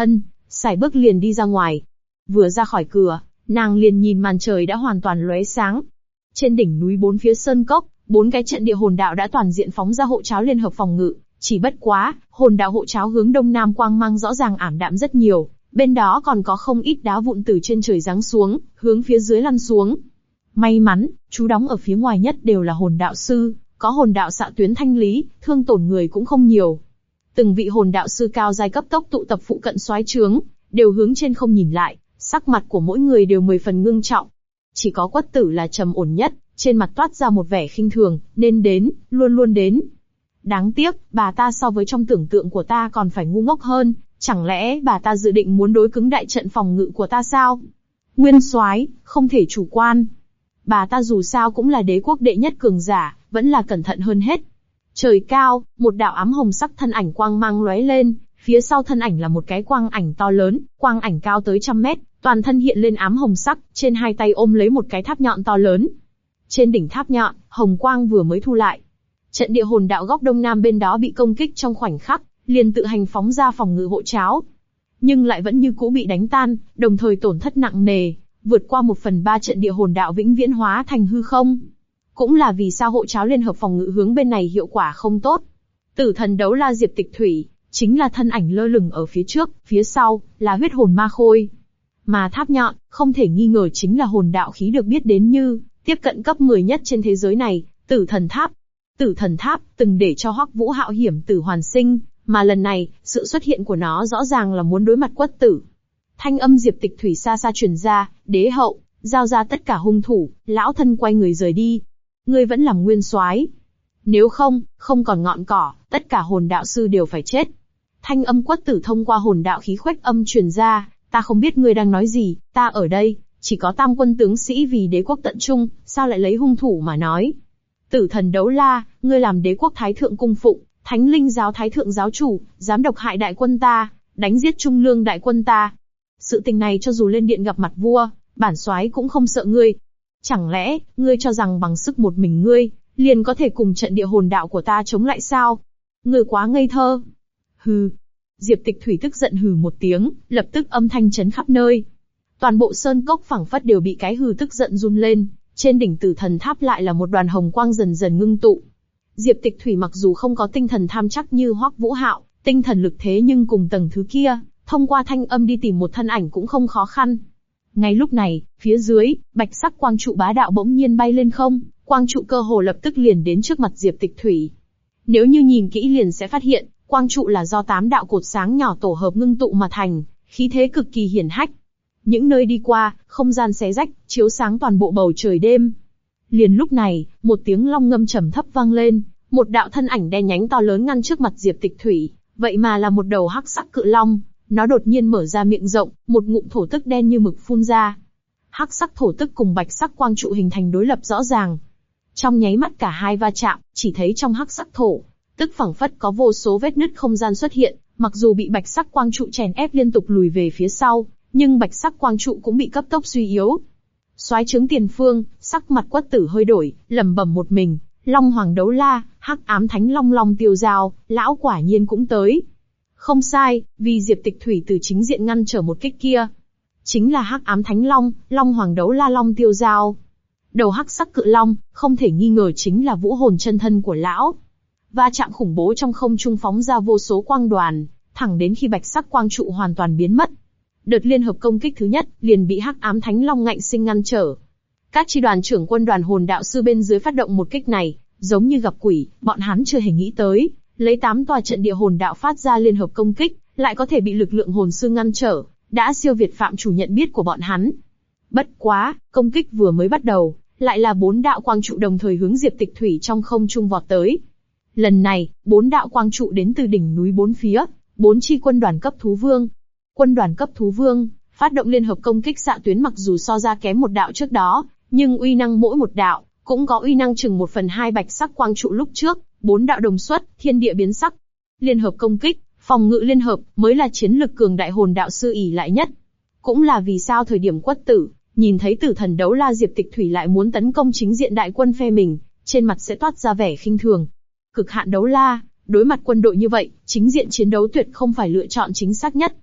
sải bước liền đi ra ngoài. Vừa ra khỏi cửa, nàng liền nhìn màn trời đã hoàn toàn lóe sáng. Trên đỉnh núi bốn phía sơn cốc, 4 cái trận địa hồn đạo đã toàn diện phóng ra hộ tráo liên hợp phòng ngự. Chỉ bất quá, hồn đạo hộ tráo hướng đông nam quang mang rõ ràng ảm đạm rất nhiều, bên đó còn có không ít đá vụn từ trên trời giáng xuống, hướng phía dưới lăn xuống. May mắn, chú đóng ở phía ngoài nhất đều là hồn đạo sư, có hồn đạo xạ tuyến thanh lý, thương tổn người cũng không nhiều. Từng vị hồn đạo sư cao giai cấp tốc tụ tập phụ cận soái trướng, đều hướng trên không nhìn lại, sắc mặt của mỗi người đều 10 phần ngưng trọng. Chỉ có Quất Tử là trầm ổn nhất, trên mặt toát ra một vẻ khinh thường, nên đến, luôn luôn đến. Đáng tiếc, bà ta so với trong tưởng tượng của ta còn phải ngu ngốc hơn, chẳng lẽ bà ta dự định muốn đối cứng đại trận phòng ngự của ta sao? Nguyên soái, không thể chủ quan. Bà ta dù sao cũng là đế quốc đệ nhất cường giả, vẫn là cẩn thận hơn hết. Trời cao, một đạo ám hồng sắc thân ảnh quang mang lóe lên, phía sau thân ảnh là một cái quang ảnh to lớn, quang ảnh cao tới 100 mét, toàn thân hiện lên ám hồng sắc, trên hai tay ôm lấy một cái tháp nhọn to lớn. Trên đỉnh tháp nhọn, hồng quang vừa mới thu lại. Trận địa hồn đạo góc đông nam bên đó bị công kích trong khoảnh khắc, liền tự hành phóng ra phòng ngự hộ tráo. Nhưng lại vẫn như cũ bị đánh tan, đồng thời tổn thất nặng nề, vượt qua 1/3 trận địa hồn đạo vĩnh viễn hóa thành hư không. Cũng là vì sao hộ tráo liên hợp phòng ngự hướng bên này hiệu quả không tốt. Tử thần đấu la Diệp Tịch Thủy, chính là thân ảnh lơ lửng ở phía trước, phía sau, là huyết hồn ma khôi. Mà tháp nhọn, không thể nghi ngờ chính là hồn đạo khí được biết đến như, tiếp cận cấp 10 nhất trên thế giới này, Tử thần tháp. Tử thần tháp, từng để cho Hoắc Vũ Hạo hiểm tử hoàn sinh, mà lần này, sự xuất hiện của nó rõ ràng là muốn đối mặt Quất Tử. Thanh âm Diệp Tịch Thủy xa xa truyền ra, đế hậu, giao ra tất cả hung thủ, lão thân quay người rời đi. Ngươi vẫn làm nguyên soái. Nếu không, không còn ngọn cỏ, tất cả hồn đạo sư đều phải chết. Thanh âm Quất Tử thông qua hồn đạo khí khuếch âm truyền ra, ta không biết ngươi đang nói gì, ta ở đây, chỉ có tam quân tướng sĩ vì đế quốc tận trung, sao lại lấy hung thủ mà nói. Tử thần đấu la, ngươi làm đế quốc thái thượng cung phụng, thánh linh giáo thái thượng giáo chủ, dám độc hại đại quân ta, đánh giết trung lương đại quân ta. Sự tình này cho dù lên điện gặp mặt vua, bản soái cũng không sợ ngươi. Chẳng lẽ, ngươi cho rằng bằng sức một mình ngươi, liền có thể cùng trận địa hồn đạo của ta chống lại sao? Ngươi quá ngây thơ. Hừ. Diệp Tịch Thủy tức giận hừ một tiếng, lập tức âm thanh chấn khắp nơi. Toàn bộ sơn cốc phảng phất đều bị cái hừ tức giận run lên, trên đỉnh Tử thần tháp lại là một đoàn hồng quang dần dần ngưng tụ. Diệp Tịch Thủy mặc dù không có tinh thần tham chắc như Hoắc Vũ Hạo, tinh thần lực thế nhưng cùng tầng thứ kia, thông qua thanh âm đi tìm một thân ảnh cũng không khó khăn. Ngay lúc này, phía dưới, bạch sắc quang trụ bá đạo bỗng nhiên bay lên không, quang trụ cơ hồ lập tức liền đến trước mặt Diệp Tịch Thủy. Nếu như nhìn kỹ liền sẽ phát hiện, quang trụ là do 8 đạo cột sáng nhỏ tổ hợp ngưng tụ mà thành, khí thế cực kỳ hiển hách. Những nơi đi qua, không gian xé rách, chiếu sáng toàn bộ bầu trời đêm. Liền lúc này, một tiếng long ngâm trầm thấp vang lên, một đạo thân ảnh đen nhánh to lớn ngăn trước mặt Diệp Tịch Thủy, vậy mà là một đầu hắc sắc cự long. Nó đột nhiên mở ra miệng rộng, một ngụm thổ tức đen như mực phun ra. Hắc sắc thổ tức cùng bạch sắc quang trụ hình thành đối lập rõ ràng. Trong nháy mắt cả hai va chạm, chỉ thấy trong hắc sắc thổ tức phảng phất có vô số vết nứt không gian xuất hiện, mặc dù bị bạch sắc quang trụ chèn ép liên tục lùi về phía sau, nhưng bạch sắc quang trụ cũng bị cấp tốc suy yếu. Soái trướng tiền phương, sắc mặt Quất Tử hơi đổi, lẩm bẩm một mình, Long Hoàng đấu la, Hắc Ám Thánh Long Long tiêu dao, lão quả nhiên cũng tới. Không sai, vì Diệp Tịch Thủy từ chính diện ngăn trở một kích kia. Chính là Hắc Ám Thánh Long, Long Hoàng đấu la Long tiêu dao. Đầu hắc sắc cự long, không thể nghi ngờ chính là vũ hồn chân thân của lão. Va chạm khủng bố trong không trung phóng ra vô số quang đoàn, thẳng đến khi bạch sắc quang trụ hoàn toàn biến mất. Đợt liên hợp công kích thứ nhất liền bị Hắc Ám Thánh Long ngạnh sinh ngăn trở. Các chi đoàn trưởng quân đoàn hồn đạo sư bên dưới phát động một kích này, giống như gặp quỷ, bọn hắn chưa hề nghĩ tới, lấy 8 tòa trận địa hồn đạo phát ra liên hợp công kích, lại có thể bị lực lượng hồn sư ngăn trở, đã siêu việt phạm chủ nhận biết của bọn hắn. Bất quá, công kích vừa mới bắt đầu, lại là 4 đạo quang trụ đồng thời hướng Diệp Tịch Thủy trong không trung vọt tới. Lần này, 4 đạo quang trụ đến từ đỉnh núi 4 phía, 4 chi quân đoàn cấp thú vương. Quân đoàn cấp thú vương, phát động liên hợp công kích xạ tuyến mặc dù so ra kém một đạo trước đó, nhưng uy năng mỗi một đạo, cũng có uy năng chừng 1/2 bạch sắc quang trụ lúc trước, 4 đạo đồng xuất, thiên địa biến sắc. Liên hợp công kích, phòng ngự liên hợp, mới là chiến lực cường đại hồn đạo sư ỷ lại nhất. Cũng là vì sao thời điểm Quất Tử, nhìn thấy Tử thần đấu la Diệp Tịch Thủy lại muốn tấn công chính diện đại quân phe mình, trên mặt sẽ toát ra vẻ khinh thường. Cực hạn đấu la, đối mặt quân đội như vậy, chính diện chiến đấu tuyệt không phải lựa chọn chính xác nhất.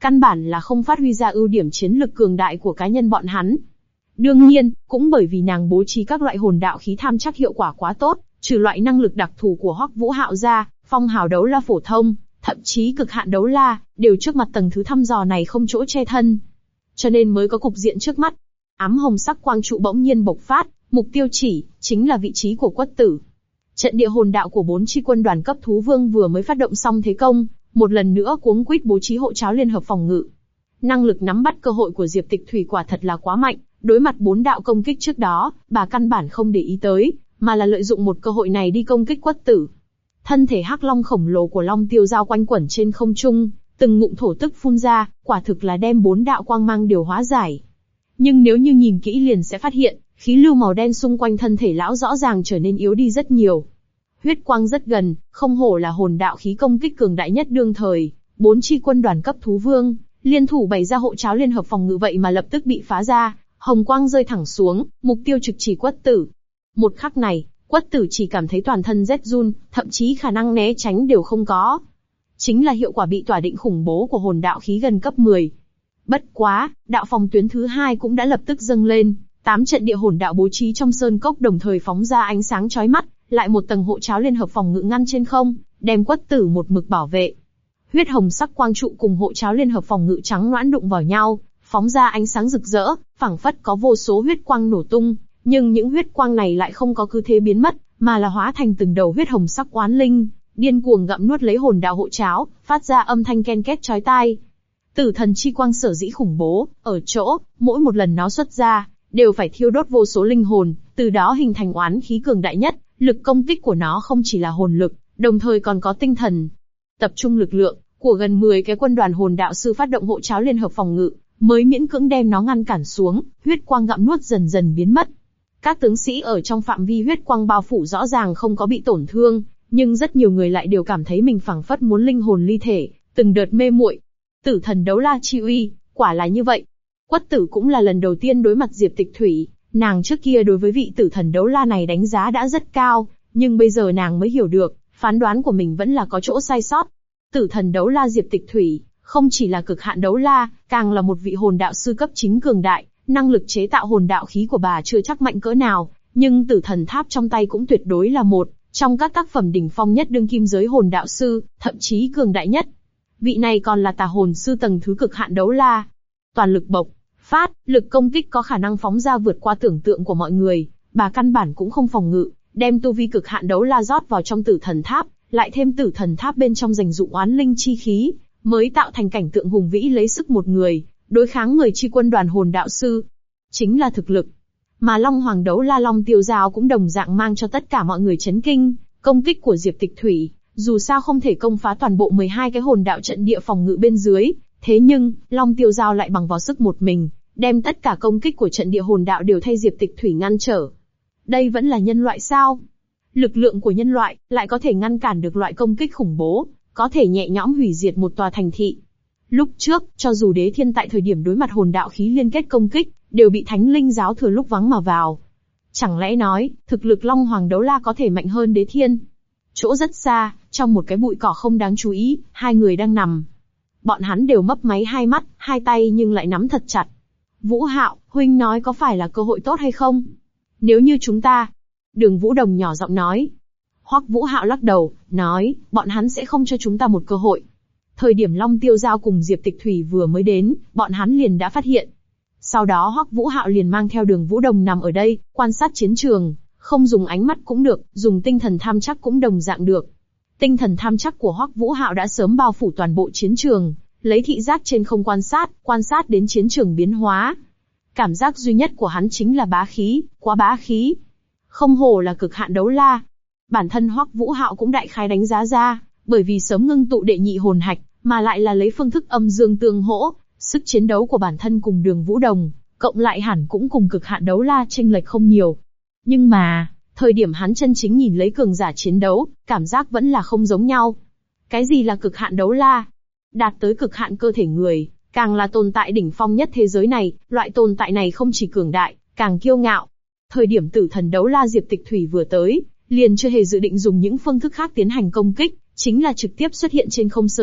căn bản là không phát huy ra ưu điểm chiến lực cường đại của cá nhân bọn hắn. Đương nhiên, cũng bởi vì nàng bố trí các loại hồn đạo khí tham chắc hiệu quả quá tốt, trừ loại năng lực đặc thù của Hoắc Vũ Hạo ra, phong hào đấu la phổ thông, thậm chí cực hạn đấu la, đều trước mặt tầng thứ thăm dò này không chỗ che thân. Cho nên mới có cục diện trước mắt. Ám hồng sắc quang trụ bỗng nhiên bộc phát, mục tiêu chỉ, chính là vị trí của Quất Tử. Trận địa hồn đạo của 4 chi quân đoàn cấp thú vương vừa mới phát động xong thế công, một lần nữa cuống quýt bố trí hộ tráo liên hợp phòng ngự. Năng lực nắm bắt cơ hội của Diệp Tịch Thủy quả thật là quá mạnh, đối mặt 4 đạo công kích trước đó, bà căn bản không để ý tới, mà là lợi dụng một cơ hội này đi công kích Quất Tử. Thân thể hắc long khổng lồ của Long Tiêu Dao quanh quẩn trên không trung, từng ngụm thổ tức phun ra, quả thực là đem 4 đạo quang mang điều hóa giải. Nhưng nếu như nhìn kỹ liền sẽ phát hiện, khí lưu màu đen xung quanh thân thể lão rõ ràng trở nên yếu đi rất nhiều. Huyết quang rất gần, không hổ là hồn đạo khí công kích cường đại nhất đương thời, 4 chi quân đoàn cấp thú vương, liên thủ bày ra hộ tráo liên hợp phòng ngự vậy mà lập tức bị phá ra, hồng quang rơi thẳng xuống, mục tiêu trực chỉ Quất Tử. Một khắc này, Quất Tử chỉ cảm thấy toàn thân rét run, thậm chí khả năng né tránh đều không có. Chính là hiệu quả bị tỏa định khủng bố của hồn đạo khí gần cấp 10. Bất quá, đạo phòng tuyến thứ 2 cũng đã lập tức dâng lên, 8 trận địa hồn đạo bố trí trong sơn cốc đồng thời phóng ra ánh sáng chói mắt, lại một tầng hộ tráo liên hợp phòng ngự ngăn trên không, đem Quất Tử một mực bảo vệ. Huyết hồng sắc quang trụ cùng hộ tráo liên hợp phòng ngự trắng loãng đụng vào nhau, phóng ra ánh sáng rực rỡ, phảng phất có vô số huyết quang nổ tung, nhưng những huyết quang này lại không có cứ thế biến mất, mà là hóa thành từng đầu huyết hồng sắc oán linh, điên cuồng gặm nuốt lấy hồn đạo hộ tráo, phát ra âm thanh ken két chói tai. Tử thần chi quang sở dĩ khủng bố, ở chỗ, mỗi một lần nó xuất ra, đều phải thiêu đốt vô số linh hồn, từ đó hình thành oán khí cường đại nhất, lực công kích của nó không chỉ là hồn lực, đồng thời còn có tinh thần. Tập trung lực lượng của gần 10 cái quân đoàn hồn đạo sư phát động hộ tráo liên hợp phòng ngự, mới miễn cưỡng đem nó ngăn cản xuống, huyết quang gặm nuốt dần dần biến mất. Các tướng sĩ ở trong phạm vi huyết quang bao phủ rõ ràng không có bị tổn thương, nhưng rất nhiều người lại đều cảm thấy mình phảng phất muốn linh hồn ly thể, từng đợt mê muội. Tử thần đấu la chi uy, quả là như vậy. Quất Tử cũng là lần đầu tiên đối mặt Diệp Tịch Thủy, nàng trước kia đối với vị tử thần đấu la này đánh giá đã rất cao, nhưng bây giờ nàng mới hiểu được, phán đoán của mình vẫn là có chỗ sai sót. Tử thần đấu la Diệp Tịch Thủy, không chỉ là cực hạn đấu la, càng là một vị hồn đạo sư cấp chính cường đại, năng lực chế tạo hồn đạo khí của bà chưa chắc mạnh cỡ nào, nhưng tử thần tháp trong tay cũng tuyệt đối là một trong các tác phẩm đỉnh phong nhất đương kim giới hồn đạo sư, thậm chí cường đại nhất. Vị này còn là tà hồn sư tầng thứ cực hạn đấu la. Toàn lực bộc phát, lực công kích có khả năng phóng ra vượt qua tưởng tượng của mọi người, bà căn bản cũng không phòng ngự, đem tu vi cực hạn đấu la rót vào trong tử thần tháp, lại thêm tử thần tháp bên trong dành dụ oán linh chi khí, mới tạo thành cảnh tượng hùng vĩ lấy sức một người, đối kháng 10 chi quân đoàn hồn đạo sư. Chính là thực lực. Mà Long Hoàng đấu la Long Tiêu Dao cũng đồng dạng mang cho tất cả mọi người chấn kinh, công kích của Diệp Tịch Thủy, dù sao không thể công phá toàn bộ 12 cái hồn đạo trận địa phòng ngự bên dưới, thế nhưng, Long Tiêu Dao lại bằng vào sức một mình, đem tất cả công kích của trận địa hồn đạo đều thay Diệp Tịch Thủy ngăn trở. Đây vẫn là nhân loại sao? Lực lượng của nhân loại, lại có thể ngăn cản được loại công kích khủng bố, có thể nhẹ nhõm hủy diệt một tòa thành thị. Lúc trước, cho dù Đế Thiên tại thời điểm đối mặt hồn đạo khí liên kết công kích, đều bị Thánh Linh giáo thừa lúc vắng mà vào. Chẳng lẽ nói, thực lực Long Hoàng đấu la có thể mạnh hơn Đế Thiên? Chỗ rất xa, trong một cái bụi cỏ không đáng chú ý, hai người đang nằm. Bọn hắn đều mấp máy hai mắt, hai tay nhưng lại nắm thật chặt. Vũ Hạo, huynh nói có phải là cơ hội tốt hay không? Nếu như chúng ta... Đường Vũ Đồng nhỏ giọng nói. Hoắc Vũ Hạo lắc đầu, nói, bọn hắn sẽ không cho chúng ta một cơ hội. Thời điểm Long Tiêu Dao cùng Diệp Tịch Thủy vừa mới đến, bọn hắn liền đã phát hiện. Sau đó Hoắc Vũ Hạo liền mang theo Đường Vũ Đồng nằm ở đây, quan sát chiến trường, không dùng ánh mắt cũng được, dùng tinh thần tham chắc cũng đồng dạng được. Tinh thần tham chắc của Hoắc Vũ Hạo đã sớm bao phủ toàn bộ chiến trường, lấy thị giác trên không quan sát đến chiến trường biến hóa. Cảm giác duy nhất của hắn chính là bá khí, quá bá khí. Không hổ là cực hạn đấu la. Bản thân Hoắc Vũ Hạo cũng đại khái đánh giá ra, bởi vì sớm ngưng tụ đệ nhị hồn hạch, mà lại là lấy phương thức âm dương tương hỗ, sức chiến đấu của bản thân cùng Đường Vũ Đồng, cộng lại hẳn cũng cùng cực hạn đấu la chênh lệch không nhiều. Nhưng mà, thời điểm hắn chân chính nhìn lấy cường giả chiến đấu, cảm giác vẫn là không giống nhau. Cái gì là cực hạn đấu la? Đạt tới cực hạn cơ thể người, càng là tồn tại đỉnh phong nhất thế giới này, loại tồn tại này không chỉ cường đại, càng kiêu ngạo. Thời điểm tử thần đấu la Diệp Tịch Thủy vừa tới, liền chưa hề dự định dùng những phương thức khác tiến hành công kích, chính là trực tiếp xuất hiện trên không sơn cốc,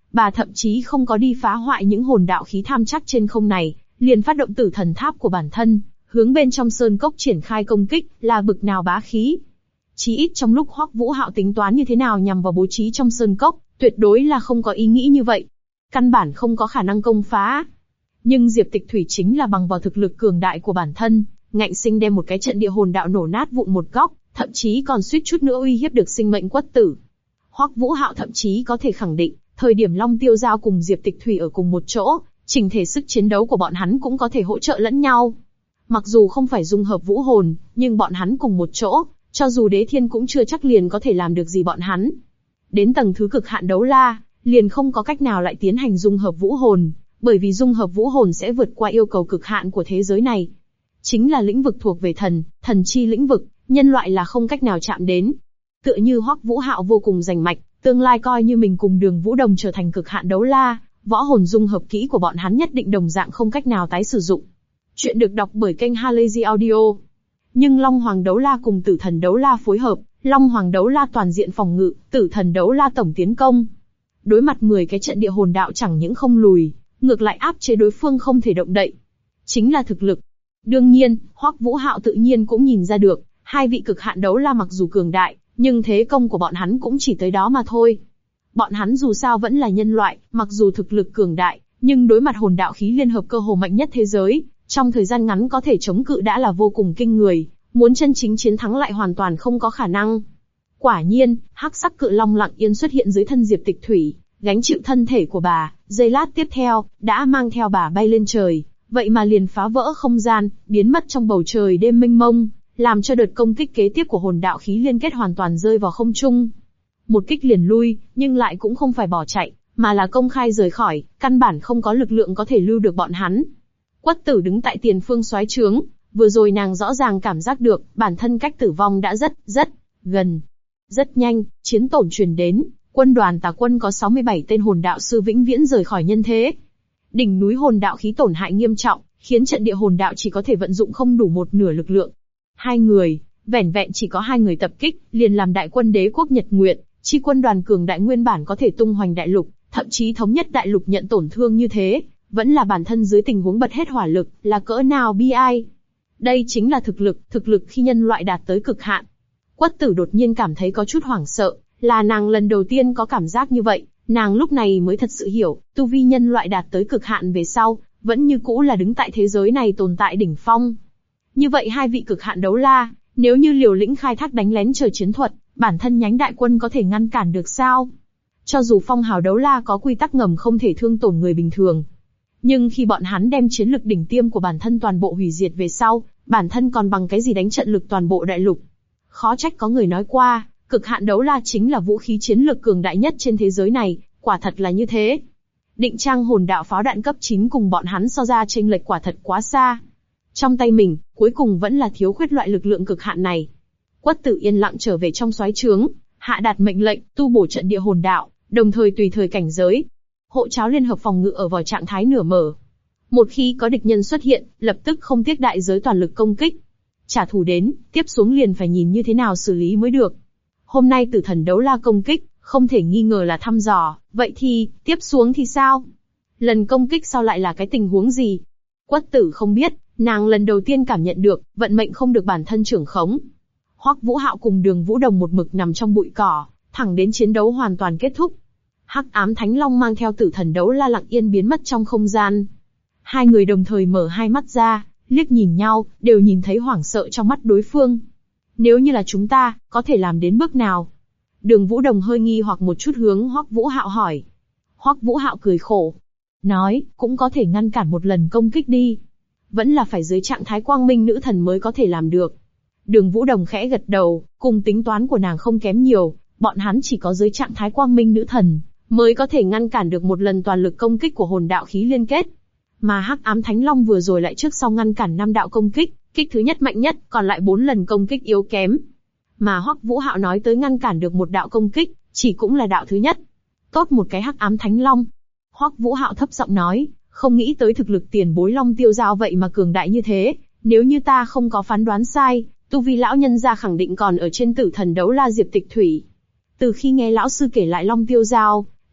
Bà thậm chí không có đi phá hoại những hồn đạo khí tham chắc trên không này, liền phát động tử thần tháp của bản thân, hướng bên trong sơn cốc triển khai công kích, là bực nào bá khí. Chí ít trong lúc Hoắc Vũ Hạo tính toán như thế nào nhằm vào bố trí trong sơn cốc, tuyệt đối là không có ý nghĩ như vậy. Căn bản không có khả năng công phá. Nhưng Diệp Tịch Thủy chính là bằng vào thực lực cường đại của bản thân, ngạnh sinh đem một cái trận địa hồn đạo nổ nát vụn một góc, thậm chí còn suýt chút nữa uy hiếp được sinh mệnh Quất Tử. Hoắc Vũ Hạo thậm chí có thể khẳng định, thời điểm Long Tiêu Giao cùng Diệp Tịch Thủy ở cùng một chỗ, chỉnh thể sức chiến đấu của bọn hắn cũng có thể hỗ trợ lẫn nhau. Mặc dù không phải dung hợp vũ hồn, nhưng bọn hắn cùng một chỗ, cho dù Đế Thiên cũng chưa chắc liền có thể làm được gì bọn hắn. Đến tầng thứ cực hạn đấu la, liền không có cách nào lại tiến hành dung hợp vũ hồn, bởi vì dung hợp vũ hồn sẽ vượt qua yêu cầu cực hạn của thế giới này. Chính là lĩnh vực thuộc về thần chi lĩnh vực, nhân loại là không cách nào chạm đến. Tựa như Hoắc Vũ Hạo vô cùng rành mạch, tương lai coi như mình cùng Đường Vũ Đồng trở thành cực hạn đấu la, võ hồn dung hợp kỹ của bọn hắn nhất định đồng dạng không cách nào tái sử dụng. Chuyện được đọc bởi kênh Halazy Audio. Nhưng Long Hoàng đấu la cùng Tử Thần đấu la phối hợp, Long Hoàng đấu la toàn diện phòng ngự, Tử Thần đấu la tổng tiến công. Đối mặt 10 cái trận địa hồn đạo chẳng những không lùi, ngược lại áp chế đối phương không thể động đậy. Chính là thực lực. Đương nhiên, Hoắc Vũ Hạo tự nhiên cũng nhìn ra được, hai vị cực hạn đấu la mặc dù cường đại, nhưng thế công của bọn hắn cũng chỉ tới đó mà thôi. Bọn hắn dù sao vẫn là nhân loại, mặc dù thực lực cường đại, nhưng đối mặt hồn đạo khí liên hợp cơ hồ mạnh nhất thế giới, trong thời gian ngắn có thể chống cự đã là vô cùng kinh người, muốn chân chính chiến thắng lại hoàn toàn không có khả năng. Quả nhiên, hắc sắc cự long lặng yên xuất hiện dưới thân Diệp Tịch Thủy, gánh chịu thân thể của bà, giây lát tiếp theo, đã mang theo bà bay lên trời, vậy mà liền phá vỡ không gian, biến mất trong bầu trời đêm mênh mông, làm cho đợt công kích kế tiếp của hồn đạo khí liên kết hoàn toàn rơi vào không trung. Một kích liền lui, nhưng lại cũng không phải bỏ chạy, mà là công khai rời khỏi, căn bản không có lực lượng có thể lưu được bọn hắn. Quất Tử đứng tại tiền phương soái trướng, vừa rồi nàng rõ ràng cảm giác được, bản thân cách tử vong đã rất gần. Rất nhanh, chiến tổn truyền đến, quân đoàn Tà Quân có 67 tên hồn đạo sư vĩnh viễn rời khỏi nhân thế. Đỉnh núi hồn đạo khí tổn hại nghiêm trọng, khiến trận địa hồn đạo chỉ có thể vận dụng không đủ một nửa lực lượng. Hai người, vẻn vẹn chỉ có 2 người tập kích, liền làm đại quân đế quốc Nhật Nguyệt, chi quân đoàn cường đại nguyên bản có thể tung hoành đại lục, thậm chí thống nhất đại lục nhận tổn thương như thế, vẫn là bản thân dưới tình huống bật hết hỏa lực, là cỡ nào bi ai. Đây chính là thực lực khi nhân loại đạt tới cực hạn. Quất Tử đột nhiên cảm thấy có chút hoảng sợ, là nàng lần đầu tiên có cảm giác như vậy, nàng lúc này mới thật sự hiểu, tu vi nhân loại đạt tới cực hạn về sau, vẫn như cũ là đứng tại thế giới này tồn tại đỉnh phong. Như vậy hai vị cực hạn đấu la, nếu như liều lĩnh khai thác đánh lén chờ chiến thuật, bản thân nhánh đại quân có thể ngăn cản được sao? Cho dù phong hào đấu la có quy tắc ngầm không thể thương tổn người bình thường, nhưng khi bọn hắn đem chiến lực đỉnh tiêm của bản thân toàn bộ hủy diệt về sau, bản thân còn bằng cái gì đánh trận lực toàn bộ đại lục? Khó trách có người nói qua, cực hạn đấu la chính là vũ khí chiến lược cường đại nhất trên thế giới này, quả thật là như thế. Định trang hồn đạo pháo đạn cấp 9 cùng bọn hắn so ra chênh lệch quả thật quá xa. Trong tay mình, cuối cùng vẫn là thiếu khuyết loại lực lượng cực hạn này. Quất Tử yên lặng trở về trong soái trướng, hạ đạt mệnh lệnh, tu bổ trận địa hồn đạo, đồng thời tùy thời cảnh giới. Hộ cháo liên hợp phòng ngự ở vào trạng thái nửa mở. Một khi có địch nhân xuất hiện, lập tức không tiếc đại giới toàn lực công kích. Trả thù đến, tiếp xuống liền phải nhìn như thế nào xử lý mới được. Hôm nay Tử Thần đấu la công kích, không thể nghi ngờ là thăm dò, vậy thì, tiếp xuống thì sao? Lần công kích sau lại là cái tình huống gì? Quất Tử không biết, nàng lần đầu tiên cảm nhận được, vận mệnh không được bản thân trưởng khống. Hoắc Vũ Hạo cùng Đường Vũ Đồng một mực nằm trong bụi cỏ, thẳng đến chiến đấu hoàn toàn kết thúc. Hắc ám Thánh Long mang theo Tử Thần đấu la lặng yên biến mất trong không gian. Hai người đồng thời mở hai mắt ra, liếc nhìn nhau, đều nhìn thấy hoảng sợ trong mắt đối phương. Nếu như là chúng ta, có thể làm đến bước nào? Đường Vũ Đồng hơi nghi hoặc một chút hướng Hoắc Vũ Hạo hỏi. Hoắc Vũ Hạo cười khổ, nói, cũng có thể ngăn cản một lần công kích đi. Vẫn là phải dưới trạng thái quang minh nữ thần mới có thể làm được. Đường Vũ Đồng khẽ gật đầu, cùng tính toán của nàng không kém nhiều, bọn hắn chỉ có dưới trạng thái quang minh nữ thần, mới có thể ngăn cản được một lần toàn lực công kích của hồn đạo khí liên kết. Mà Hắc Ám Thánh Long vừa rồi lại trước sau ngăn cản 5 đạo công kích, kích thứ nhất mạnh nhất, còn lại 4 lần công kích yếu kém. Mà Hoắc Vũ Hạo nói tới ngăn cản được một đạo công kích, chỉ cũng là đạo thứ nhất. Tốt một cái Hắc Ám Thánh Long. Hoắc Vũ Hạo thấp giọng nói, không nghĩ tới thực lực tiền bối Long Tiêu Giao vậy mà cường đại như thế, nếu như ta không có phán đoán sai, tu vi lão nhân gia khẳng định còn ở trên Tử Thần đấu la Diệp Tịch Thủy. Từ khi nghe lão sư kể lại Long Tiêu Giao,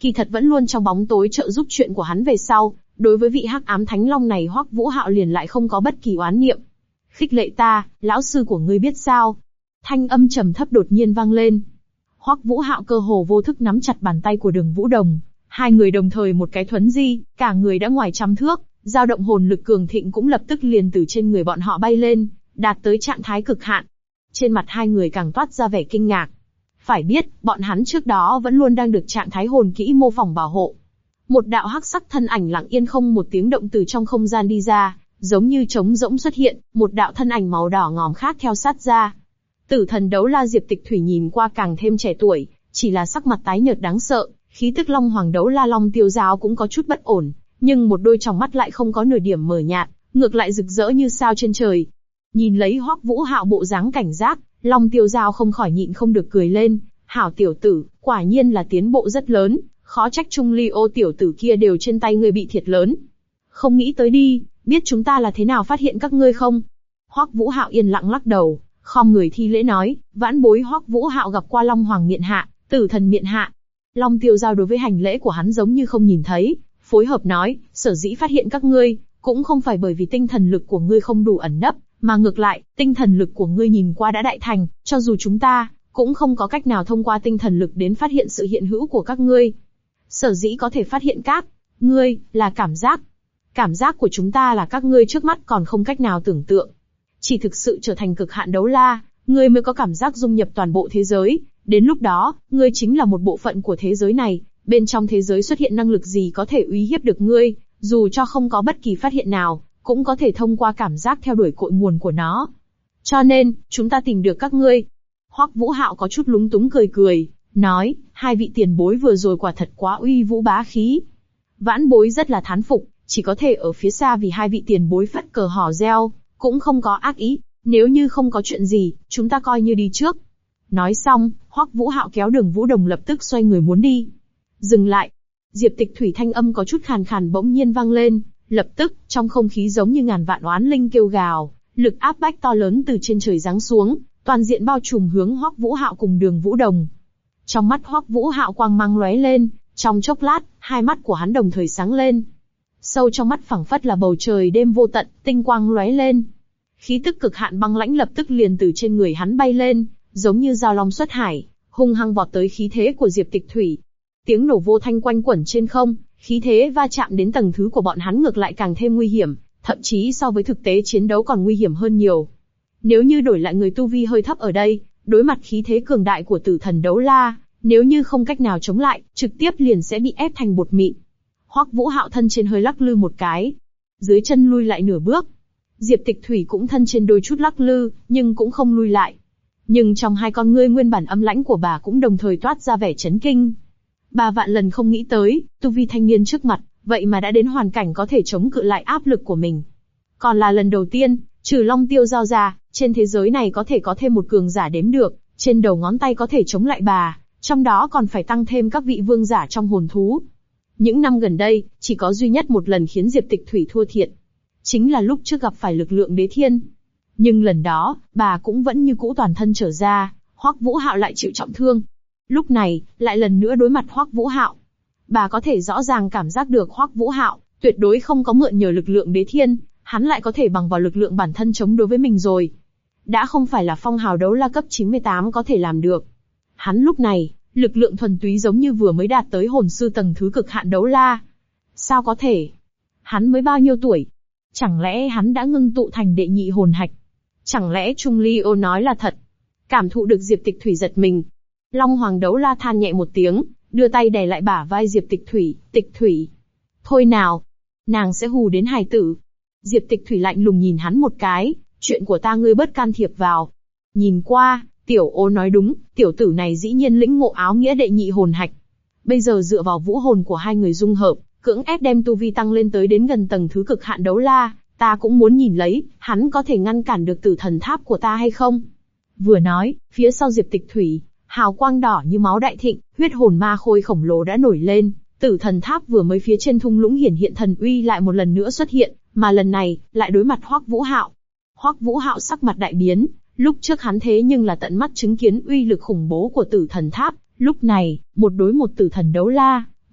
kỳ thật vẫn luôn trong bóng tối trợ giúp chuyện của hắn về sau, đối với vị Hắc Ám Thánh Long này Hoắc Vũ Hạo liền lại không có bất kỳ oán niệm. Khích lệ ta, lão sư của ngươi biết sao? Thanh âm trầm thấp đột nhiên vang lên. Hoắc Vũ Hạo cơ hồ vô thức nắm chặt bàn tay của Đường Vũ Đồng, hai người đồng thời một cái thuấn di, cả người đã ngoài trăm thước, dao động hồn lực cường thịnh cũng lập tức liền từ trên người bọn họ bay lên, đạt tới trạng thái cực hạn. Trên mặt hai người càng toát ra vẻ kinh ngạc. Phải biết, bọn hắn trước đó vẫn luôn đang được trạng thái hồn kỹ mô phỏng bảo hộ. Một đạo hắc sắc thân ảnh lặng yên không một tiếng động từ trong không gian đi ra, giống như trống rỗng xuất hiện, một đạo thân ảnh màu đỏ ngòm khác theo sát ra. Tử thần đấu la Diệp Tịch Thủy nhìn qua càng thêm trẻ tuổi, chỉ là sắc mặt tái nhợt đáng sợ, khí tức Long Hoàng đấu la Long Tiêu Giáo cũng có chút bất ổn, nhưng một đôi tròng mắt lại không có nửa điểm mờ nhạt, ngược lại rực rỡ như sao trên trời. Nhìn lấy Hoắc Vũ Hạo bộ dáng cảnh giác, Long Tiêu Giao không khỏi nhịn không được cười lên, hảo tiểu tử, quả nhiên là tiến bộ rất lớn, khó trách Trung Ly Ô tiểu tử kia đều trên tay ngươi bị thiệt lớn. Không nghĩ tới đi, biết chúng ta là thế nào phát hiện các ngươi không? Hoắc Vũ Hạo yên lặng lắc đầu, khom người thi lễ nói, vãn bối Hoắc Vũ Hạo gặp qua Long Hoàng miện hạ, Tử thần miện hạ. Long Tiêu Giao đối với hành lễ của hắn giống như không nhìn thấy, phối hợp nói, sở dĩ phát hiện các ngươi, cũng không phải bởi vì tinh thần lực của ngươi không đủ ẩn nấp, mà ngược lại, tinh thần lực của ngươi nhìn qua đã đại thành, cho dù chúng ta, cũng không có cách nào thông qua tinh thần lực đến phát hiện sự hiện hữu của các ngươi. Sở dĩ có thể phát hiện các ngươi, là cảm giác. Cảm giác của chúng ta là các ngươi trước mắt còn không cách nào tưởng tượng. Chỉ thực sự trở thành cực hạn đấu la, ngươi mới có cảm giác dung nhập toàn bộ thế giới, đến lúc đó, ngươi chính là một bộ phận của thế giới này, bên trong thế giới xuất hiện năng lực gì có thể uy hiếp được ngươi, dù cho không có bất kỳ phát hiện nào, cũng có thể thông qua cảm giác theo đuổi cội nguồn của nó. Cho nên, chúng ta tìm được các ngươi. Hoắc Vũ Hạo có chút lúng túng cười cười, nói, hai vị tiền bối vừa rồi quả thật quá uy vũ bá khí. Vãn bối rất là thán phục, chỉ có thể ở phía xa vì hai vị tiền bối phất cờ hò reo, cũng không có ác ý, nếu như không có chuyện gì, chúng ta coi như đi trước. Nói xong, Hoắc Vũ Hạo kéo Đường Vũ Đồng lập tức xoay người muốn đi. Dừng lại. Diệp Tịch Thủy thanh âm có chút khàn khàn bỗng nhiên vang lên, lập tức, trong không khí giống như ngàn vạn oán linh kêu gào, lực áp bách to lớn từ trên trời giáng xuống, toàn diện bao trùm hướng Hoắc Vũ Hạo cùng Đường Vũ Đồng. Trong mắt Hoắc Vũ Hạo quang mang lóe lên, trong chốc lát, hai mắt của hắn đồng thời sáng lên. Sâu trong mắt phảng phất là bầu trời đêm vô tận, tinh quang lóe lên. Khí tức cực hạn băng lãnh lập tức liền từ trên người hắn bay lên, giống như dao long xuất hải, hung hăng vọt tới khí thế của Diệp Tịch Thủy. Tiếng nổ vô thanh quanh quẩn trên không, khí thế va chạm đến tầng thứ của bọn hắn ngược lại càng thêm nguy hiểm, thậm chí so với thực tế chiến đấu còn nguy hiểm hơn nhiều. Nếu như đổi lại người tu vi hơi thấp ở đây, đối mặt khí thế cường đại của tử thần đấu la, nếu như không cách nào chống lại, trực tiếp liền sẽ bị ép thành bột mịn. Hoắc Vũ Hạo thân trên hơi lắc lư một cái, dưới chân lui lại nửa bước. Diệp Tịch Thủy cũng thân trên đôi chút lắc lư, nhưng cũng không lui lại. Nhưng trong hai con ngươi nguyên bản âm lãnh của bà cũng đồng thời toát ra vẻ chấn kinh. Bà vạn lần không nghĩ tới, tu vi thanh niên trước mặt, vậy mà đã đến hoàn cảnh có thể chống cự lại áp lực của mình. Còn là lần đầu tiên, trừ Long Tiêu Giao ra, trên thế giới này có thể có thêm một cường giả đếm được, trên đầu ngón tay có thể chống lại bà, trong đó còn phải tăng thêm các vị vương giả trong hồn thú. Những năm gần đây, chỉ có duy nhất một lần khiến Diệp Tịch Thủy thua thiệt. Chính là lúc trước gặp phải lực lượng đế thiên. Nhưng lần đó, bà cũng vẫn như cũ toàn thân trở ra, Hoắc Vũ Hạo lại chịu trọng thương. Lúc này, lại lần nữa đối mặt Hoắc Vũ Hạo. Bà có thể rõ ràng cảm giác được Hoắc Vũ Hạo tuyệt đối không có mượn nhờ lực lượng đế thiên, hắn lại có thể bằng vào lực lượng bản thân chống đối với mình rồi. Đã không phải là phong hào đấu la cấp 98 có thể làm được. Hắn lúc này, lực lượng thuần túy giống như vừa mới đạt tới hồn sư tầng thứ cực hạn đấu la. Sao có thể? Hắn mới bao nhiêu tuổi? Chẳng lẽ hắn đã ngưng tụ thành đệ nhị hồn hạch? Chẳng lẽ Trung Ly Ô nói là thật? Cảm thụ được Diệp Tịch Thủy giật mình. Long Hoàng đấu la than nhẹ một tiếng, đưa tay đè lại bả vai Diệp Tịch Thủy. Tịch Thủy. Thôi nào. Nàng sẽ hù đến hài tử. Diệp Tịch Thủy lạnh lùng nhìn hắn một cái. Chuyện của ta ngươi bớt can thiệp vào. Nhìn qua, Tiểu Ô nói đúng, tiểu tử này dĩ nhiên lĩnh ngộ áo nghĩa đệ nhị hồn hạch. Bây giờ dựa vào vũ hồn của hai người dung hợp, cưỡng ép đem tu vi tăng lên tới đến gần tầng thứ cực hạn đấu la, ta cũng muốn nhìn lấy, hắn có thể ngăn cản được tử thần tháp của ta hay không. Vừa nói, phía sau Diệp Tịch Thủy, hào quang đỏ như máu đại thịnh, huyết hồn ma khôi khổng lồ đã nổi lên, tử thần tháp vừa mới phía trên thung lũng hiển hiện thần uy lại một lần nữa xuất hiện, mà lần này, lại đối mặt Hoắc Vũ Hạo. Hoắc Vũ Hạo sắc mặt đại biến, lúc trước hắn thế nhưng là tận mắt chứng kiến uy lực khủng bố của tử thần tháp, lúc này, một đối một tử thần đấu la,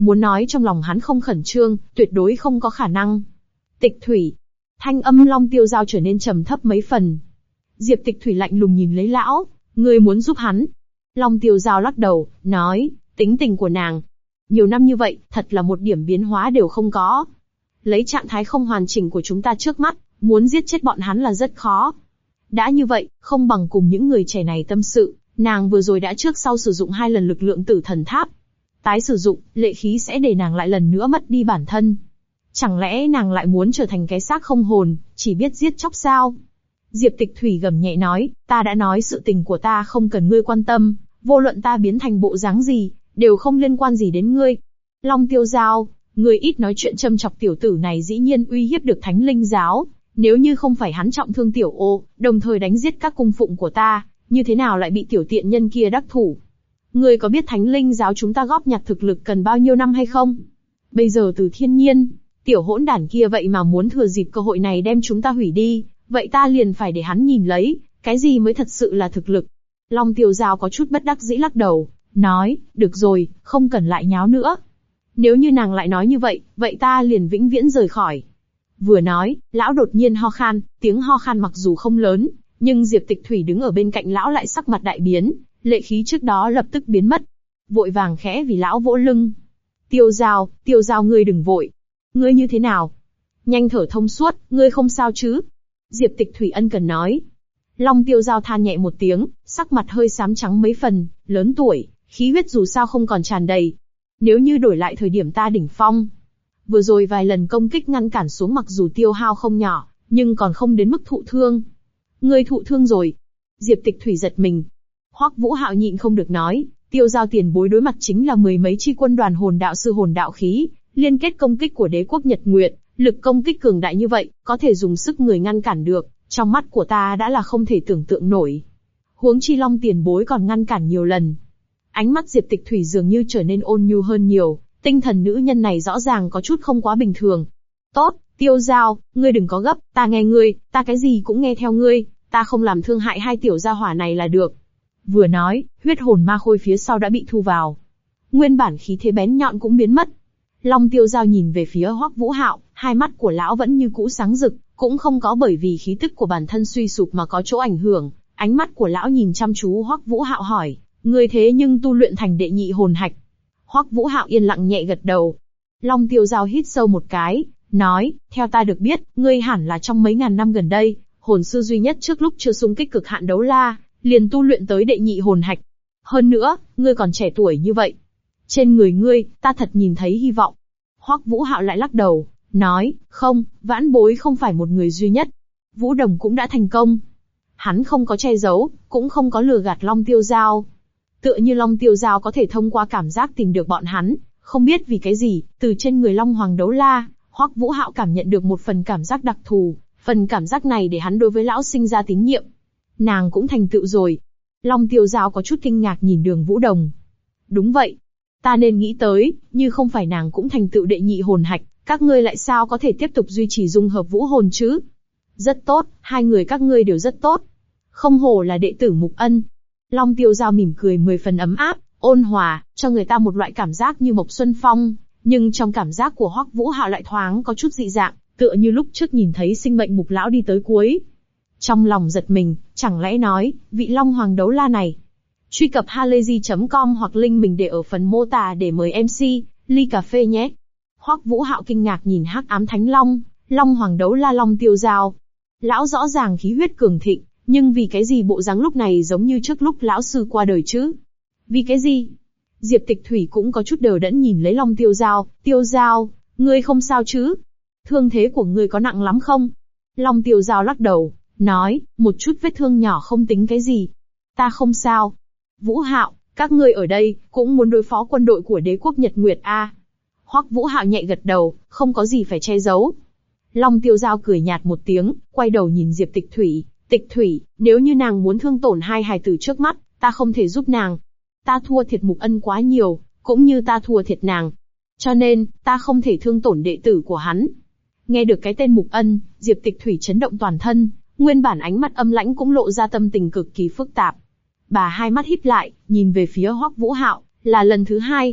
muốn nói trong lòng hắn không khẩn trương, tuyệt đối không có khả năng. Tịch Thủy. Thanh âm Long Tiêu Giao trở nên trầm thấp mấy phần. Diệp Tịch Thủy lạnh lùng nhìn lấy lão, ngươi muốn giúp hắn. Long Tiêu Giao lắc đầu, nói, tính tình của nàng. Nhiều năm như vậy, thật là một điểm biến hóa đều không có. Lấy trạng thái không hoàn chỉnh của chúng ta trước mắt, muốn giết chết bọn hắn là rất khó. Đã như vậy, không bằng cùng những người trẻ này tâm sự, nàng vừa rồi đã trước sau sử dụng 2 lần lực lượng Tử Thần Tháp. Tái sử dụng, lệ khí sẽ để nàng lại lần nữa mất đi bản thân. Chẳng lẽ nàng lại muốn trở thành cái xác không hồn, chỉ biết giết chóc sao? Diệp Tịch Thủy gầm nhẹ nói, ta đã nói sự tình của ta không cần ngươi quan tâm, vô luận ta biến thành bộ dáng gì, đều không liên quan gì đến ngươi. Long Tiêu Giao, ngươi ít nói chuyện châm chọc tiểu tử này dĩ nhiên uy hiếp được Thánh Linh Giáo. Nếu như không phải hắn trọng thương tiểu ô, đồng thời đánh giết các cung phụng của ta, như thế nào lại bị tiểu tiện nhân kia đắc thủ? Ngươi có biết Thánh Linh Giáo chúng ta góp nhặt thực lực cần bao nhiêu năm hay không? Bây giờ Từ Thiên Nhiên, tiểu hỗn đản kia vậy mà muốn thừa dịp cơ hội này đem chúng ta hủy đi, vậy ta liền phải để hắn nhìn lấy, cái gì mới thật sự là thực lực. Long Tiêu Giao có chút bất đắc dĩ lắc đầu, nói, được rồi, không cần lại nháo nữa. Nếu như nàng lại nói như vậy, vậy ta liền vĩnh viễn rời khỏi. Vừa nói, lão đột nhiên ho khan, tiếng ho khan mặc dù không lớn, nhưng Diệp Tịch Thủy đứng ở bên cạnh lão lại sắc mặt đại biến, lệ khí trước đó lập tức biến mất. Vội vàng khẽ vì lão vỗ lưng. Tiêu Giao ngươi đừng vội. Ngươi như thế nào? Nhanh thở thông suốt, ngươi không sao chứ? Diệp Tịch Thủy ân cần nói. Long Tiêu Giao than nhẹ một tiếng, sắc mặt hơi xám trắng mấy phần, lớn tuổi, khí huyết dù sao không còn tràn đầy. Nếu như đổi lại thời điểm ta đỉnh phong, vừa rồi vài lần công kích ngăn cản xuống mặc dù tiêu hao không nhỏ, nhưng còn không đến mức thụ thương. Ngươi thụ thương rồi. Diệp Tịch Thủy giật mình. Hoắc Vũ Hạo nhịn không được nói, Tiêu Giao tiền bối đối mặt chính là 10 mấy chi quân đoàn hồn đạo sư hồn đạo khí, liên kết công kích của đế quốc Nhật Nguyệt, lực công kích cường đại như vậy, có thể dùng sức người ngăn cản được, trong mắt của ta đã là không thể tưởng tượng nổi. Huống chi Long tiền bối còn ngăn cản nhiều lần. Ánh mắt Diệp Tịch Thủy dường như trở nên ôn nhu hơn nhiều, tinh thần nữ nhân này rõ ràng có chút không quá bình thường. Tốt, Tiêu Giao, ngươi đừng có gấp, ta nghe ngươi, ta cái gì cũng nghe theo ngươi, ta không làm thương hại hai tiểu gia hỏa này là được. Vừa nói, huyết hồn ma khôi phía sau đã bị thu vào. Nguyên bản khí thế bén nhọn cũng biến mất. Long Tiêu Giao nhìn về phía Hoắc Vũ Hạo, hai mắt của lão vẫn như cũ sáng rực, cũng không có bởi vì khí tức của bản thân suy sụp mà có chỗ ảnh hưởng. Ánh mắt của lão nhìn chăm chú Hoắc Vũ Hạo hỏi, ngươi thế nhưng tu luyện thành đệ nhị hồn hạch? Hoắc Vũ Hạo yên lặng nhẹ gật đầu. Long Tiêu Giao hít sâu một cái, nói, theo ta được biết, ngươi hẳn là trong mấy ngàn năm gần đây, hồn sư duy nhất trước lúc chưa xung kích cực hạn đấu la, liền tu luyện tới đệ nhị hồn hạch. Hơn nữa, ngươi còn trẻ tuổi như vậy. Trên người ngươi, ta thật nhìn thấy hy vọng. Hoắc Vũ Hạo lại lắc đầu, nói, không, vãn bối không phải một người duy nhất. Vũ Đồng cũng đã thành công. Hắn không có che giấu, cũng không có lừa gạt Long Tiêu Giao. Tựa như Long Tiêu Giao có thể thông qua cảm giác tìm được bọn hắn, không biết vì cái gì, từ trên người Long Hoàng Đấu La, Hoắc Vũ Hạo cảm nhận được một phần cảm giác đặc thù, phần cảm giác này để hắn đối với lão sinh ra tín nhiệm. Nàng cũng thành tựu rồi. Long Tiêu Giao có chút kinh ngạc nhìn Đường Vũ Đồng. Đúng vậy. Ta nên nghĩ tới, như không phải nàng cũng thành tựu đệ nhị hồn hạch, các ngươi lại sao có thể tiếp tục duy trì dung hợp vũ hồn chứ? Rất tốt, hai người các ngươi đều rất tốt. Không hổ là đệ tử Mục Ân. Long Tiêu Giao mỉm cười 10 phần ấm áp, ôn hòa, cho người ta một loại cảm giác như Mộc Xuân Phong, nhưng trong cảm giác của Hoắc Vũ Hạo lại thoáng có chút dị dạng, tựa như lúc trước nhìn thấy sinh mệnh Mục lão đi tới cuối. Trong lòng giật mình, chẳng lẽ nói, vị Long Hoàng Đấu La này. Truy cập halayzi.com hoặc link mình để ở phần mô tả để mời MC, ly cà phê nhé. Hoắc Vũ Hạo kinh ngạc nhìn Hắc Ám Thánh Long, Long Hoàng Đấu La Long Tiêu Giao. Lão rõ ràng khí huyết cường thịnh, nhưng vì cái gì bộ dáng lúc này giống như trước lúc lão sư qua đời chứ? Vì cái gì? Diệp Tịch Thủy cũng có chút đờ đẫn nhìn lấy Long Tiêu Giao, Tiêu Giao, ngươi không sao chứ? Thương thế của ngươi có nặng lắm không? Long Tiêu Giao lắc đầu, nói, một chút vết thương nhỏ không tính cái gì. Ta không sao. Vũ Hạo, các ngươi ở đây, cũng muốn đối phó quân đội của đế quốc Nhật Nguyệt a? Hoắc Vũ Hạo nhẹ gật đầu, không có gì phải che giấu. Long Tiêu Giao cười nhạt một tiếng, quay đầu nhìn Diệp Tịch Thủy. Tịch Thủy, nếu như nàng muốn thương tổn hai hài tử trước mắt, ta không thể giúp nàng. Ta thua thiệt Mục Ân quá nhiều, cũng như ta thua thiệt nàng. Cho nên, ta không thể thương tổn đệ tử của hắn. Nghe được cái tên Mục Ân, Diệp Tịch Thủy chấn động toàn thân, nguyên bản ánh mắt âm lãnh cũng lộ ra tâm tình cực kỳ phức tạp. Bà hai mắt híp lại, nhìn về phía Hoắc Vũ Hạo, là lần thứ hai.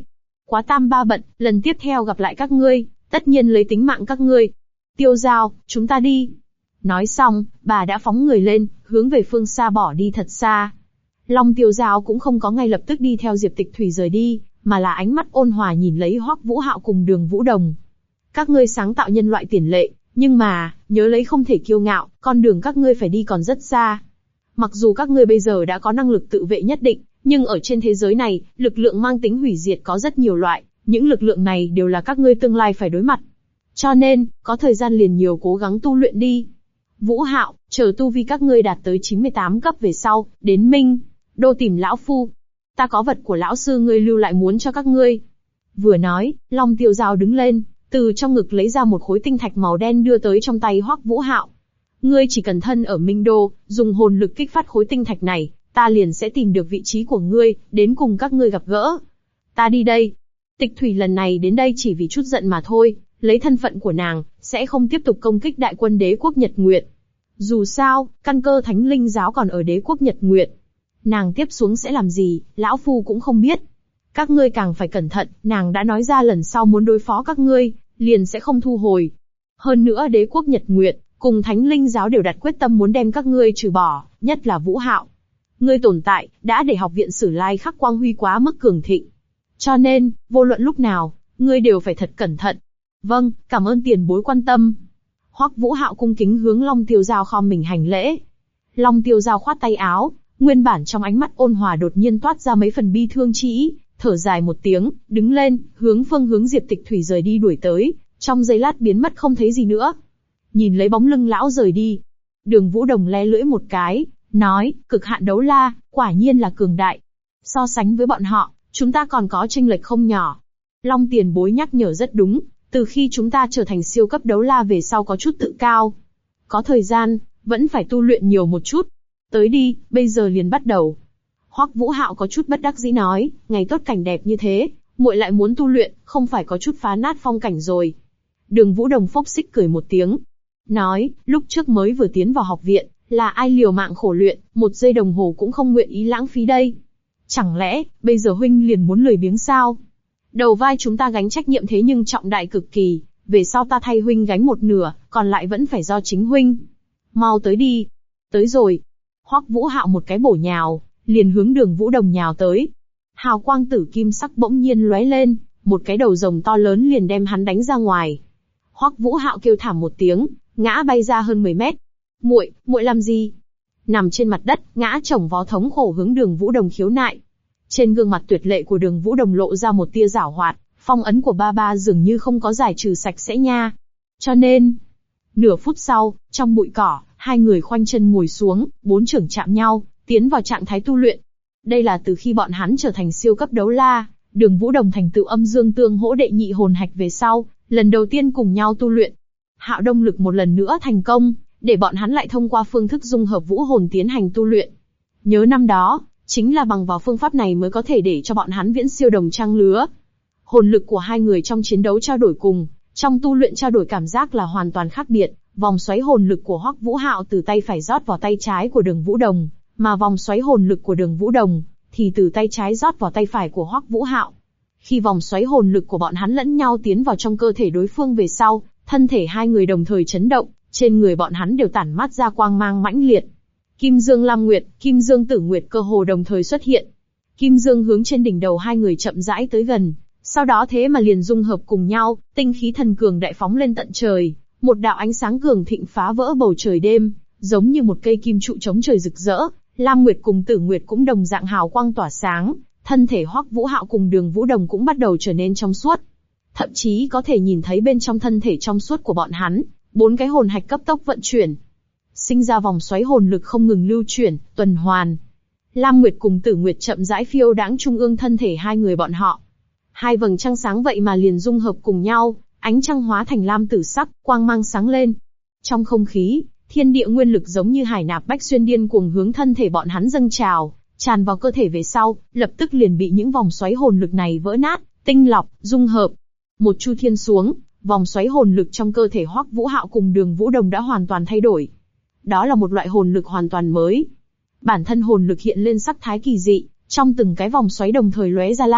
Quá tam ba bận, lần tiếp theo gặp lại các ngươi, tất nhiên lấy tính mạng các ngươi. Tiêu Giao, chúng ta đi. Nói xong, bà đã phóng người lên, hướng về phương xa bỏ đi thật xa. Long Tiêu Giao cũng không có ngay lập tức đi theo Diệp Tịch Thủy rời đi, mà là ánh mắt ôn hòa nhìn lấy Hoắc Vũ Hạo cùng Đường Vũ Đồng. Các ngươi sáng tạo nhân loại tiền lệ, nhưng mà, nhớ lấy không thể kiêu ngạo, con đường các ngươi phải đi còn rất xa. Mặc dù các ngươi bây giờ đã có năng lực tự vệ nhất định, nhưng ở trên thế giới này, lực lượng mang tính hủy diệt có rất nhiều loại, những lực lượng này đều là các ngươi tương lai phải đối mặt. Cho nên, có thời gian liền nhiều cố gắng tu luyện đi. Vũ Hạo, chờ tu vi các ngươi đạt tới 98 cấp về sau, đến Minh Đô tìm lão phu. Ta có vật của lão sư ngươi lưu lại muốn cho các ngươi. Vừa nói, Long Tiêu Giao đứng lên, từ trong ngực lấy ra một khối tinh thạch màu đen đưa tới trong tay Hoắc Vũ Hạo. Ngươi chỉ cần thân ở Minh Đô, dùng hồn lực kích phát khối tinh thạch này, ta liền sẽ tìm được vị trí của ngươi, đến cùng các ngươi gặp gỡ. Ta đi đây. Tịch Thủy lần này đến đây chỉ vì chút giận mà thôi, lấy thân phận của nàng, sẽ không tiếp tục công kích đại quân đế quốc Nhật Nguyệt. Dù sao, căn cơ Thánh Linh giáo còn ở đế quốc Nhật Nguyệt. Nàng tiếp xuống sẽ làm gì, lão phu cũng không biết. Các ngươi càng phải cẩn thận, nàng đã nói ra lần sau muốn đối phó các ngươi, liền sẽ không thu hồi. Hơn nữa đế quốc Nhật Nguyệt, cùng Thánh Linh giáo đều đặt quyết tâm muốn đem các ngươi trừ bỏ, nhất là Vũ Hạo. Ngươi tồn tại, đã để học viện Sử Lai Khắc quang huy quá mức cường thịnh. Cho nên, vô luận lúc nào, ngươi đều phải thật cẩn thận. Vâng, cảm ơn tiền bối quan tâm. Hoắc Vũ Hạo cung kính hướng Long Tiêu Giao khom mình hành lễ. Long Tiêu Giao khoát tay áo, nguyên bản trong ánh mắt ôn hòa đột nhiên toát ra mấy phần bi thương chi ý, thở dài một tiếng, đứng lên, hướng Diệp Tịch Thủy rời đi đuổi tới, trong giây lát biến mất không thấy gì nữa. Nhìn lấy bóng lưng lão rời đi, Đường Vũ Đồng le lưỡi một cái, nói, cực hạn đấu la, quả nhiên là cường đại. So sánh với bọn họ, chúng ta còn có chênh lệch không nhỏ. Long tiền bối nhắc nhở rất đúng, từ khi chúng ta trở thành siêu cấp đấu la về sau có chút tự cao. Có thời gian, vẫn phải tu luyện nhiều một chút. Tới đi, bây giờ liền bắt đầu. Hoắc Vũ Hạo có chút bất đắc dĩ nói, ngày tốt cảnh đẹp như thế, muội lại muốn tu luyện, không phải có chút phá nát phong cảnh rồi. Đường Vũ Đồng phốc xích cười một tiếng, nói, lúc trước mới vừa tiến vào học viện, là ai liều mạng khổ luyện, 1 giây đồng hồ cũng không nguyện ý lãng phí đây. Chẳng lẽ, bây giờ huynh liền muốn lười biếng sao? Đầu vai chúng ta gánh trách nhiệm thế nhưng trọng đại cực kỳ, về sau ta thay huynh gánh một nửa, còn lại vẫn phải do chính huynh. Mau tới đi. Tới rồi. Hoắc Vũ Hạo một cái bổ nhào, liền hướng Đường Vũ Đồng nhào tới. Hào quang tử kim sắc bỗng nhiên lóe lên, một cái đầu rồng to lớn liền đem hắn đánh ra ngoài. Hoắc Vũ Hạo kêu thảm một tiếng, ngã bay ra hơn 10 mét. Muội làm gì? Nằm trên mặt đất, ngã chồng vó thống khổ hướng Đường Vũ Đồng khiếu nại. Trên gương mặt tuyệt lệ của Đường Vũ Đồng lộ ra một tia giảo hoạt, phong ấn của ba dường như không có giải trừ sạch sẽ nha. Cho nên, nửa phút sau, trong bụi cỏ, hai người khoanh chân ngồi xuống, 4 trưởng chạm nhau, tiến vào trạng thái tu luyện. Đây là từ khi bọn hắn trở thành siêu cấp đấu la, Đường Vũ Đồng thành tựu âm dương tương hỗ đệ nhị hồn hạch về sau, lần đầu tiên cùng nhau tu luyện. Hạo Đông lực một lần nữa thành công, để bọn hắn lại thông qua phương thức dung hợp vũ hồn tiến hành tu luyện. Nhớ năm đó, chính là bằng vào phương pháp này mới có thể để cho bọn hắn viễn siêu đồng trang lứa. Hồn lực của hai người trong chiến đấu trao đổi cùng, trong tu luyện trao đổi cảm giác là hoàn toàn khác biệt. Vòng xoáy hồn lực của Hoắc Vũ Hạo từ tay phải rót vào tay trái của Đường Vũ Đồng, mà vòng xoáy hồn lực của Đường Vũ Đồng thì từ tay trái rót vào tay phải của Hoắc Vũ Hạo. Khi vòng xoáy hồn lực của bọn hắn lẫn nhau tiến vào trong cơ thể đối phương về sau, thân thể hai người đồng thời chấn động, trên người bọn hắn đều tản mát ra quang mang mãnh liệt. Kim Dương Lam Nguyệt, Kim Dương Tử Nguyệt cơ hồ đồng thời xuất hiện. Kim Dương hướng trên đỉnh đầu hai người chậm rãi tới gần, sau đó thế mà liền dung hợp cùng nhau, tinh khí thần cường đại phóng lên tận trời, một đạo ánh sáng cường thịnh phá vỡ bầu trời đêm, giống như một cây kim trụ chống trời rực rỡ. Lam Nguyệt cùng Tử Nguyệt cũng đồng dạng hào quang tỏa sáng, thân thể Hoắc Vũ Hạo cùng Đường Vũ Đồng cũng bắt đầu trở nên trong suốt. Thậm chí có thể nhìn thấy bên trong thân thể trong suốt của bọn hắn, 4 cái hồn hạch cấp tốc vận chuyển, sinh ra vòng xoáy hồn lực không ngừng lưu chuyển, tuần hoàn. Lam Nguyệt cùng Tử Nguyệt chậm rãi phiêu đãng trung ương thân thể hai người bọn họ. Hai vầng trăng sáng vậy mà liền dung hợp cùng nhau, ánh trăng hóa thành lam tử sắc, quang mang sáng lên. Trong không khí, thiên địa nguyên lực giống như hải nạp bách xuyên điên cuồng hướng thân thể bọn hắn dâng trào, tràn vào cơ thể về sau, lập tức liền bị những vòng xoáy hồn lực này vỡ nát, tinh lọc, dung hợp. Một chu thiên xuống, vòng xoáy hồn lực trong cơ thể Hoắc Vũ Hạo cùng Đường Vũ Đồng đã hoàn toàn thay đổi. Đó là một loại hồn lực hoàn toàn mới. Bản thân hồn lực hiện lên sắc thái kỳ dị, trong từng cái vòng xoáy đồng thời lóe ra lam,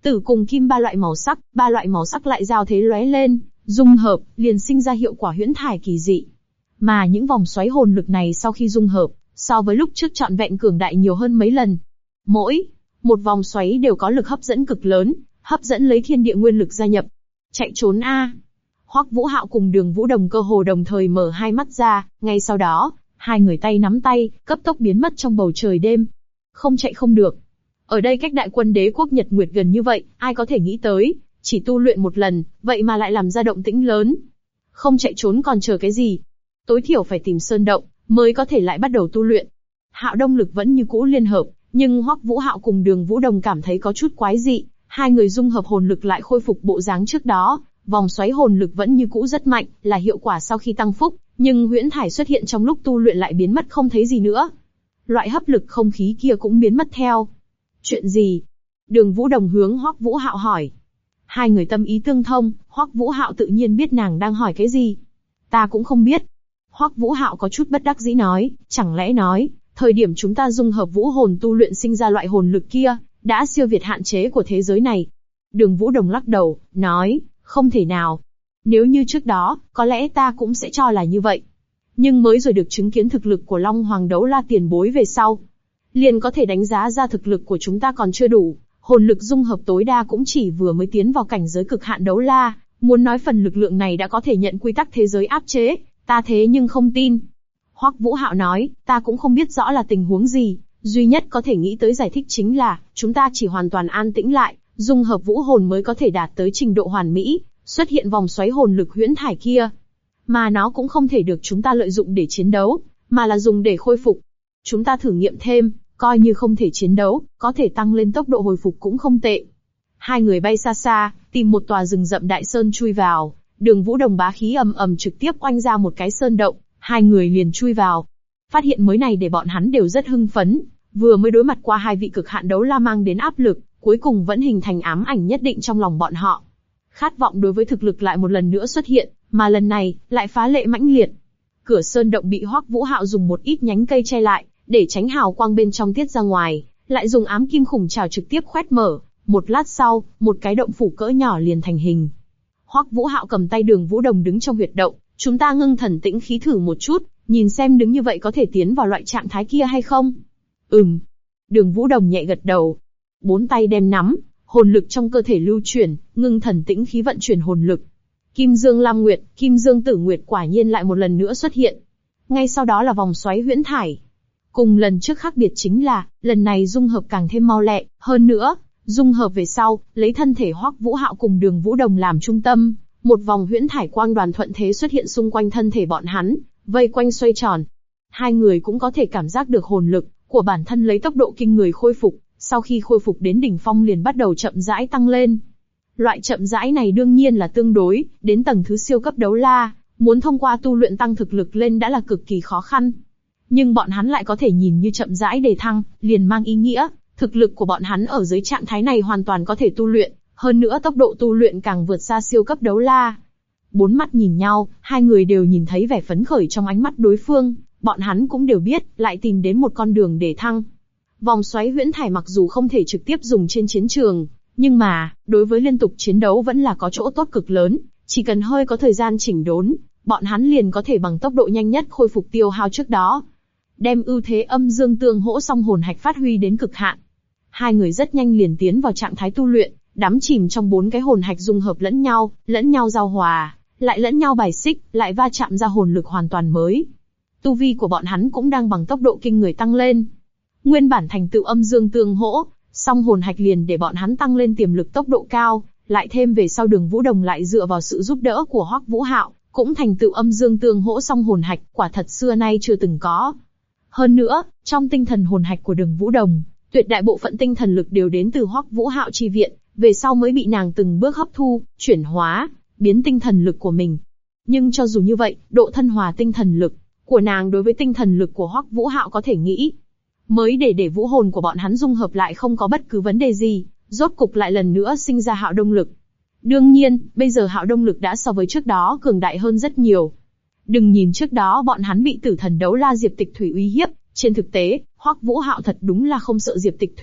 Tử cùng kim ba loại màu sắc lại giao thế lóe lên, dung hợp, liền sinh ra hiệu quả huyễn thải kỳ dị. Mà những vòng xoáy hồn lực này sau khi dung hợp, so với lúc trước trọn vẹn cường đại nhiều hơn mấy lần. Mỗi một vòng xoáy đều có lực hấp dẫn cực lớn, hấp dẫn lấy thiên địa nguyên lực gia nhập. Chạy trốn a! Hoắc Vũ Hạo cùng Đường Vũ Đồng cơ hồ đồng thời mở hai mắt ra, ngay sau đó, hai người tay nắm tay, cấp tốc biến mất trong bầu trời đêm. Không chạy không được. Ở đây cách đại quân đế quốc Nhật Nguyệt gần như vậy, ai có thể nghĩ tới, chỉ tu luyện một lần, vậy mà lại làm ra động tĩnh lớn. Không chạy trốn còn chờ cái gì? Tối thiểu phải tìm sơn động, mới có thể lại bắt đầu tu luyện. Hạo Đông Lực vẫn như cũ liên hợp, nhưng Hoắc Vũ Hạo cùng Đường Vũ Đồng cảm thấy có chút quái dị, hai người dung hợp hồn lực lại khôi phục bộ dáng trước đó, vòng xoáy hồn lực vẫn như cũ rất mạnh, là hiệu quả sau khi tăng phúc, nhưng huyễn thải xuất hiện trong lúc tu luyện lại biến mất không thấy gì nữa. Loại hấp lực không khí kia cũng biến mất theo. Chuyện gì? Đường Vũ Đồng hướng Hoắc Vũ Hạo hỏi. Hai người tâm ý tương thông, Hoắc Vũ Hạo tự nhiên biết nàng đang hỏi cái gì. Ta cũng không biết. Hoắc Vũ Hạo có chút bất đắc dĩ nói, chẳng lẽ nói, thời điểm chúng ta dung hợp vũ hồn tu luyện sinh ra loại hồn lực kia, đã siêu việt hạn chế của thế giới này. Đường Vũ Đồng lắc đầu, nói, không thể nào. Nếu như trước đó, có lẽ ta cũng sẽ cho là như vậy. Nhưng mới rồi được chứng kiến thực lực của Long Hoàng Đấu La tiền bối về sau, liền có thể đánh giá ra thực lực của chúng ta còn chưa đủ, hồn lực dung hợp tối đa cũng chỉ vừa mới tiến vào cảnh giới cực hạn đấu la, muốn nói phần lực lượng này đã có thể nhận quy tắc thế giới áp chế, ta thế nhưng không tin. Hoắc Vũ Hạo nói, ta cũng không biết rõ là tình huống gì, duy nhất có thể nghĩ tới giải thích chính là, chúng ta chỉ hoàn toàn an tĩnh lại, dung hợp vũ hồn mới có thể đạt tới trình độ hoàn mỹ, xuất hiện vòng xoáy hồn lực huyễn thải kia. Mà nó cũng không thể được chúng ta lợi dụng để chiến đấu, mà là dùng để khôi phục. Chúng ta thử nghiệm thêm, coi như không thể chiến đấu, có thể tăng lên tốc độ hồi phục cũng không tệ. Hai người bay xa xa, tìm một tòa rừng rậm đại sơn chui vào, Đường Vũ Đồng bá khí ầm ầm trực tiếp oanh ra một cái sơn động, hai người liền chui vào. Phát hiện mới này để bọn hắn đều rất hưng phấn, vừa mới đối mặt qua hai vị cực hạn đấu la mang đến áp lực, cuối cùng vẫn hình thành ám ảnh nhất định trong lòng bọn họ. Khát vọng đối với thực lực lại một lần nữa xuất hiện, mà lần này, lại phá lệ mãnh liệt. Cửa sơn động bị Hoắc Vũ Hạo dùng một ít nhánh cây che lại, để tránh hào quang bên trong tiết ra ngoài, lại dùng ám kim khủng trảo trực tiếp khoét mở. Một lát sau, một cái động phủ cỡ nhỏ liền thành hình. Hoắc Vũ Hạo cầm tay Đường Vũ Đồng đứng trong huyệt động, chúng ta ngưng thần tĩnh khí thử một chút, nhìn xem đứng như vậy có thể tiến vào loại trạng thái kia hay không. Đường Vũ Đồng nhẹ gật đầu. Bốn tay đem nắm, hồn lực trong cơ thể lưu chuyển, ngưng thần tĩnh khí vận chuyển hồn lực. Kim Dương Lam Nguyệt, Kim Dương Tử Nguyệt quả nhiên lại một lần nữa xuất hiện. Ngay sau đó là vòng xoáy huyễn thải. Cùng lần trước khác biệt chính là, lần này dung hợp càng thêm mau lẹ, hơn nữa, dung hợp về sau, lấy thân thể Hoắc Vũ Hạo cùng Đường Vũ Đồng làm trung tâm, một vòng huyễn thải quang đoàn thuận thế xuất hiện xung quanh thân thể bọn hắn, vây quanh xoay tròn. Hai người cũng có thể cảm giác được hồn lực của bản thân lấy tốc độ kinh người khôi phục, sau khi khôi phục đến đỉnh phong liền bắt đầu chậm rãi tăng lên. Loại chậm rãi này đương nhiên là tương đối, đến tầng thứ siêu cấp đấu la, muốn thông qua tu luyện tăng thực lực lên đã là cực kỳ khó khăn. Nhưng bọn hắn lại có thể nhìn như chậm rãi để thăng, liền mang ý nghĩa, thực lực của bọn hắn ở dưới trạng thái này hoàn toàn có thể tu luyện, hơn nữa tốc độ tu luyện càng vượt xa siêu cấp đấu la. Bốn mắt nhìn nhau, hai người đều nhìn thấy vẻ phấn khởi trong ánh mắt đối phương, bọn hắn cũng đều biết, lại tìm đến một con đường để thăng. Vòng xoáy huyễn thải mặc dù không thể trực tiếp dùng trên chiến trường, nhưng mà, đối với liên tục chiến đấu vẫn là có chỗ tốt cực lớn, chỉ cần hơi có thời gian chỉnh đốn, bọn hắn liền có thể bằng tốc độ nhanh nhất khôi phục tiêu hao trước đó. Đem ưu thế âm dương tương hỗ song hồn hạch phát huy đến cực hạn. Hai người rất nhanh liền tiến vào trạng thái tu luyện, đắm chìm trong bốn cái hồn hạch dung hợp lẫn nhau giao hòa, lại lẫn nhau bài xích, lại va chạm ra hồn lực hoàn toàn mới. Tu vi của bọn hắn cũng đang bằng tốc độ kinh người tăng lên. Nguyên bản thành tựu âm dương tương hỗ, song hồn hạch liền để bọn hắn tăng lên tiềm lực tốc độ cao, lại thêm về sau Đường Vũ Đồng lại dựa vào sự giúp đỡ của Hoắc Vũ Hạo, cũng thành tựu âm dương tương hỗ song hồn hạch, quả thật xưa nay chưa từng có. Hơn nữa, trong tinh thần hồn hạch của Đường Vũ Đồng, tuyệt đại bộ phận tinh thần lực đều đến từ Hoắc Vũ Hạo chi viện, về sau mới bị nàng từng bước hấp thu, chuyển hóa, biến tinh thần lực của mình. Nhưng cho dù như vậy, độ thân hòa tinh thần lực của nàng đối với tinh thần lực của Hoắc Vũ Hạo có thể nghĩ, mới để vũ hồn của bọn hắn dung hợp lại không có bất cứ vấn đề gì, rốt cục lại lần nữa sinh ra Hạo Đông Lực. Đương nhiên, bây giờ Hạo Đông Lực đã so với trước đó cường đại hơn rất nhiều. Đừng nhìn trước đó bọn hắn bị tử thần đấu la Diệp Tịch Thủy uy hiếp, trên thực tế, Hoắc Vũ Hạo thật đúng là không sợ Diệp Tịch Thủy,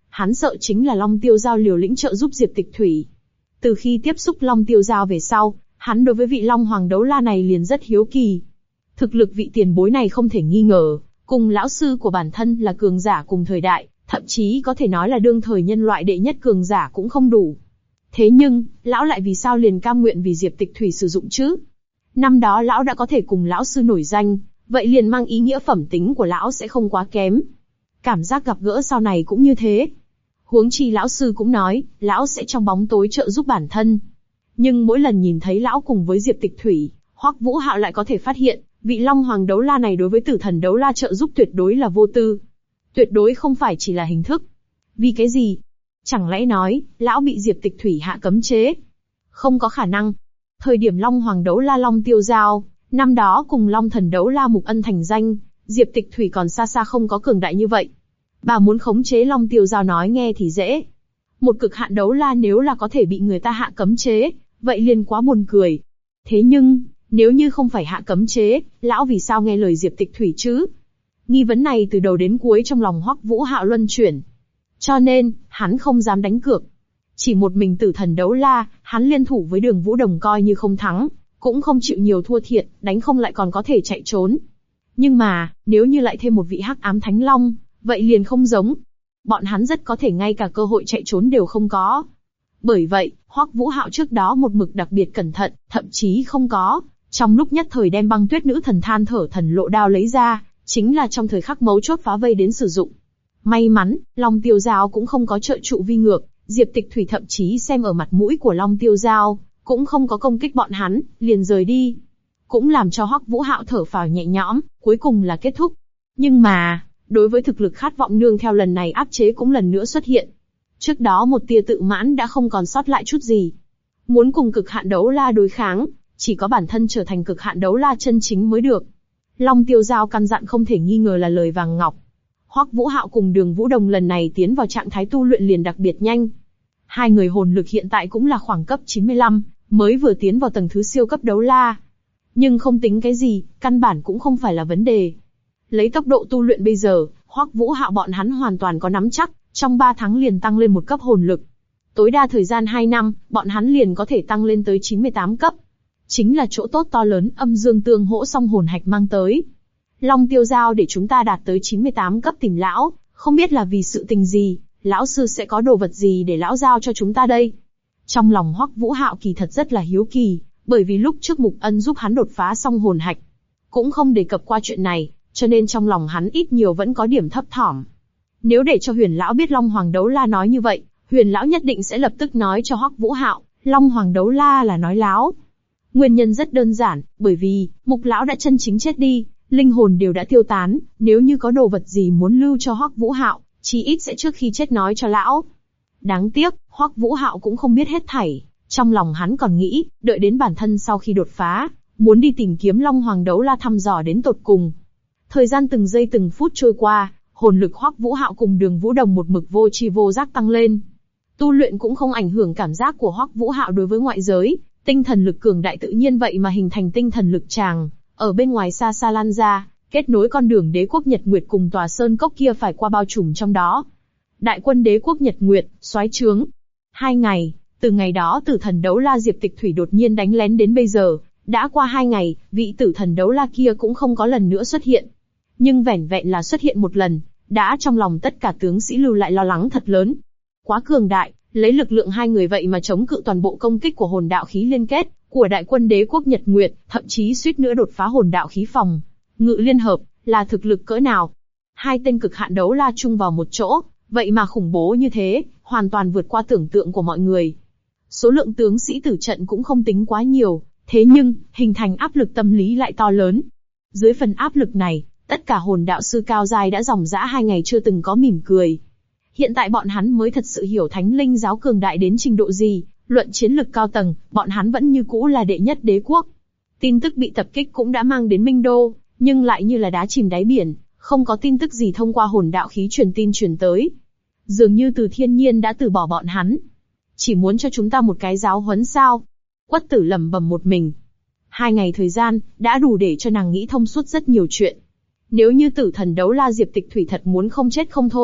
Hắn sợ chính là Long Tiêu Giao liều lĩnh trợ giúp Diệp Tịch Thủy. Từ khi tiếp xúc Long Tiêu Giao về sau, hắn đối với vị Long Hoàng đấu la này liền rất hiếu kỳ. Thực lực vị tiền bối này không thể nghi ngờ, cùng lão sư của bản thân là cường giả cùng thời đại, thậm chí có thể nói là đương thời nhân loại đệ nhất cường giả cũng không đủ. Thế nhưng, lão lại vì sao liền cam nguyện vì Diệp Tịch Thủy sử dụng chứ? Năm đó lão đã có thể cùng lão sư nổi danh, vậy liền mang ý nghĩa phẩm tính của lão sẽ không quá kém. Cảm giác gặp gỡ sau này cũng như thế. Huống chi lão sư cũng nói, lão sẽ trong bóng tối trợ giúp bản thân. Nhưng mỗi lần nhìn thấy lão cùng với Diệp Tịch Thủy, Hoắc Vũ Hạo lại có thể phát hiện, vị Long Hoàng đấu la này đối với Tử Thần đấu la trợ giúp tuyệt đối là vô tư. Tuyệt đối không phải chỉ là hình thức. Vì cái gì? Chẳng lẽ nói, lão bị Diệp Tịch Thủy hạ cấm chế? Không có khả năng. Thời điểm Long Hoàng đấu la Long Tiêu Giao, năm đó cùng Long Thần đấu la Mục Ân thành danh, Diệp Tịch Thủy còn xa xa không có cường đại như vậy. Bà muốn khống chế Long Tiêu Giao nói nghe thì dễ. Một cực hạn đấu la nếu là có thể bị người ta hạ cấm chế, vậy liền quá buồn cười. Thế nhưng, nếu như không phải hạ cấm chế, lão vì sao nghe lời Diệp Tịch Thủy chứ? Nghi vấn này từ đầu đến cuối trong lòng Hoắc Vũ Hạo luân chuyển. Cho nên, hắn không dám đánh cược. Chỉ một mình Tử Thần đấu la, hắn liên thủ với Đường Vũ Đồng coi như không thắng, cũng không chịu nhiều thua thiệt, đánh không lại còn có thể chạy trốn. Nhưng mà, nếu như lại thêm một vị Hắc Ám Thánh Long, vậy liền không giống. Bọn hắn rất có thể ngay cả cơ hội chạy trốn đều không có. Bởi vậy, Hoắc Vũ Hạo trước đó một mực đặc biệt cẩn thận, thậm chí không có. Trong lúc nhất thời đem Băng Tuyết Nữ Thần than thở thần lộ đao lấy ra, chính là trong thời khắc mấu chốt phá vây đến sử dụng. May mắn, Long Tiêu Giao cũng không có trợ trụ vi ngược, Diệp Tịch Thủy thậm chí xem ở mặt mũi của Long Tiêu Giao, cũng không có công kích bọn hắn, liền rời đi. Cũng làm cho Hoắc Vũ Hạo thở phào nhẹ nhõm, cuối cùng là kết thúc. Nhưng mà, đối với thực lực khát vọng nương theo lần này áp chế cũng lần nữa xuất hiện. Trước đó một tia tự mãn đã không còn sót lại chút gì. Muốn cùng cực hạn đấu la đối kháng, chỉ có bản thân trở thành cực hạn đấu la chân chính mới được. Long Tiêu Giao căn dặn không thể nghi ngờ là lời vàng ngọc. Hoắc Vũ Hạo cùng Đường Vũ Đồng lần này tiến vào trạng thái tu luyện liền đặc biệt nhanh. Hai người hồn lực hiện tại cũng là khoảng cấp 95, mới vừa tiến vào tầng thứ siêu cấp đấu la. Nhưng không tính cái gì, căn bản cũng không phải là vấn đề. Lấy tốc độ tu luyện bây giờ, Hoắc Vũ Hạo bọn hắn hoàn toàn có nắm chắc, trong 3 tháng liền tăng lên một cấp hồn lực. Tối đa thời gian 2 năm, bọn hắn liền có thể tăng lên tới 98 cấp. Chính là chỗ tốt to lớn âm dương tương hỗ song hồn hạch mang tới. Long Tiêu Giao để chúng ta đạt tới 98 cấp tìm lão, không biết là vì sự tình gì, lão sư sẽ có đồ vật gì để lão giao cho chúng ta đây. Trong lòng Hoắc Vũ Hạo kỳ thật rất là hiếu kỳ, bởi vì lúc trước Mục Ân giúp hắn đột phá song hồn hạch, cũng không đề cập qua chuyện này, cho nên trong lòng hắn ít nhiều vẫn có điểm thấp thỏm. Nếu để cho Huyền lão biết Long Hoàng đấu la nói như vậy, Huyền lão nhất định sẽ lập tức nói cho Hoắc Vũ Hạo, Long Hoàng đấu la là nói láo. Nguyên nhân rất đơn giản, bởi vì Mục lão đã chân chính chết đi, linh hồn đều đã tiêu tán, nếu như có đồ vật gì muốn lưu cho Hoắc Vũ Hạo, chí ít sẽ trước khi chết nói cho lão. Đáng tiếc, Hoắc Vũ Hạo cũng không biết hết thảy, trong lòng hắn còn nghĩ, đợi đến bản thân sau khi đột phá, muốn đi tìm kiếm Long Hoàng đấu la thăm dò đến tột cùng. Thời gian từng giây từng phút trôi qua, hồn lực Hoắc Vũ Hạo cùng Đường Vũ Đồng một mực vô tri vô giác tăng lên. Tu luyện cũng không ảnh hưởng cảm giác của Hoắc Vũ Hạo đối với ngoại giới, tinh thần lực cường đại tự nhiên vậy mà hình thành tinh thần lực tràng, ở bên ngoài xa xa lan ra, kết nối con đường đế quốc Nhật Nguyệt cùng tòa sơn cốc kia phải qua bao trùm trong đó. Đại quân đế quốc Nhật Nguyệt, soái trướng. 2 ngày, từ ngày đó Tử Thần đấu la Diệp Tịch Thủy đột nhiên đánh lén đến bây giờ, đã qua 2 ngày, vị Tử Thần đấu la kia cũng không có lần nữa xuất hiện. Nhưng vẻn vẹn là xuất hiện một lần, đã trong lòng tất cả tướng sĩ lưu lại lo lắng thật lớn. Quá cường đại, lấy lực lượng hai người vậy mà chống cự toàn bộ công kích của hồn đạo khí liên kết của đại quân đế quốc Nhật Nguyệt, thậm chí suýt nữa đột phá hồn đạo khí phòng ngự liên hợp, là thực lực cỡ nào? Hai tên cực hạn đấu la chung vào một chỗ, vậy mà khủng bố như thế, hoàn toàn vượt qua tưởng tượng của mọi người. Số lượng tướng sĩ tử trận cũng không tính quá nhiều, thế nhưng, hình thành áp lực tâm lý lại to lớn. Dưới phần áp lực này, tất cả hồn đạo sư cao giai đã ròng rã 2 ngày chưa từng có mỉm cười. Hiện tại bọn hắn mới thật sự hiểu Thánh Linh giáo cường đại đến trình độ gì, luận chiến lực cao tầng, bọn hắn vẫn như cũ là đệ nhất đế quốc. Tin tức bị tập kích cũng đã mang đến Minh Đô, nhưng lại như là đá chìm đáy biển, không có tin tức gì thông qua hồn đạo khí truyền tin truyền tới. Dường như Từ Thiên Nhiên đã từ bỏ bọn hắn. Chỉ muốn cho chúng ta một cái giáo huấn sao? Quất Tử lẩm bẩm một mình. 2 ngày thời gian, đã đủ để cho nàng nghĩ thông suốt rất nhiều chuyện. Nếu như Tử Thần đấu la Diệp Tịch Thủy thật muốn không chết không thôi,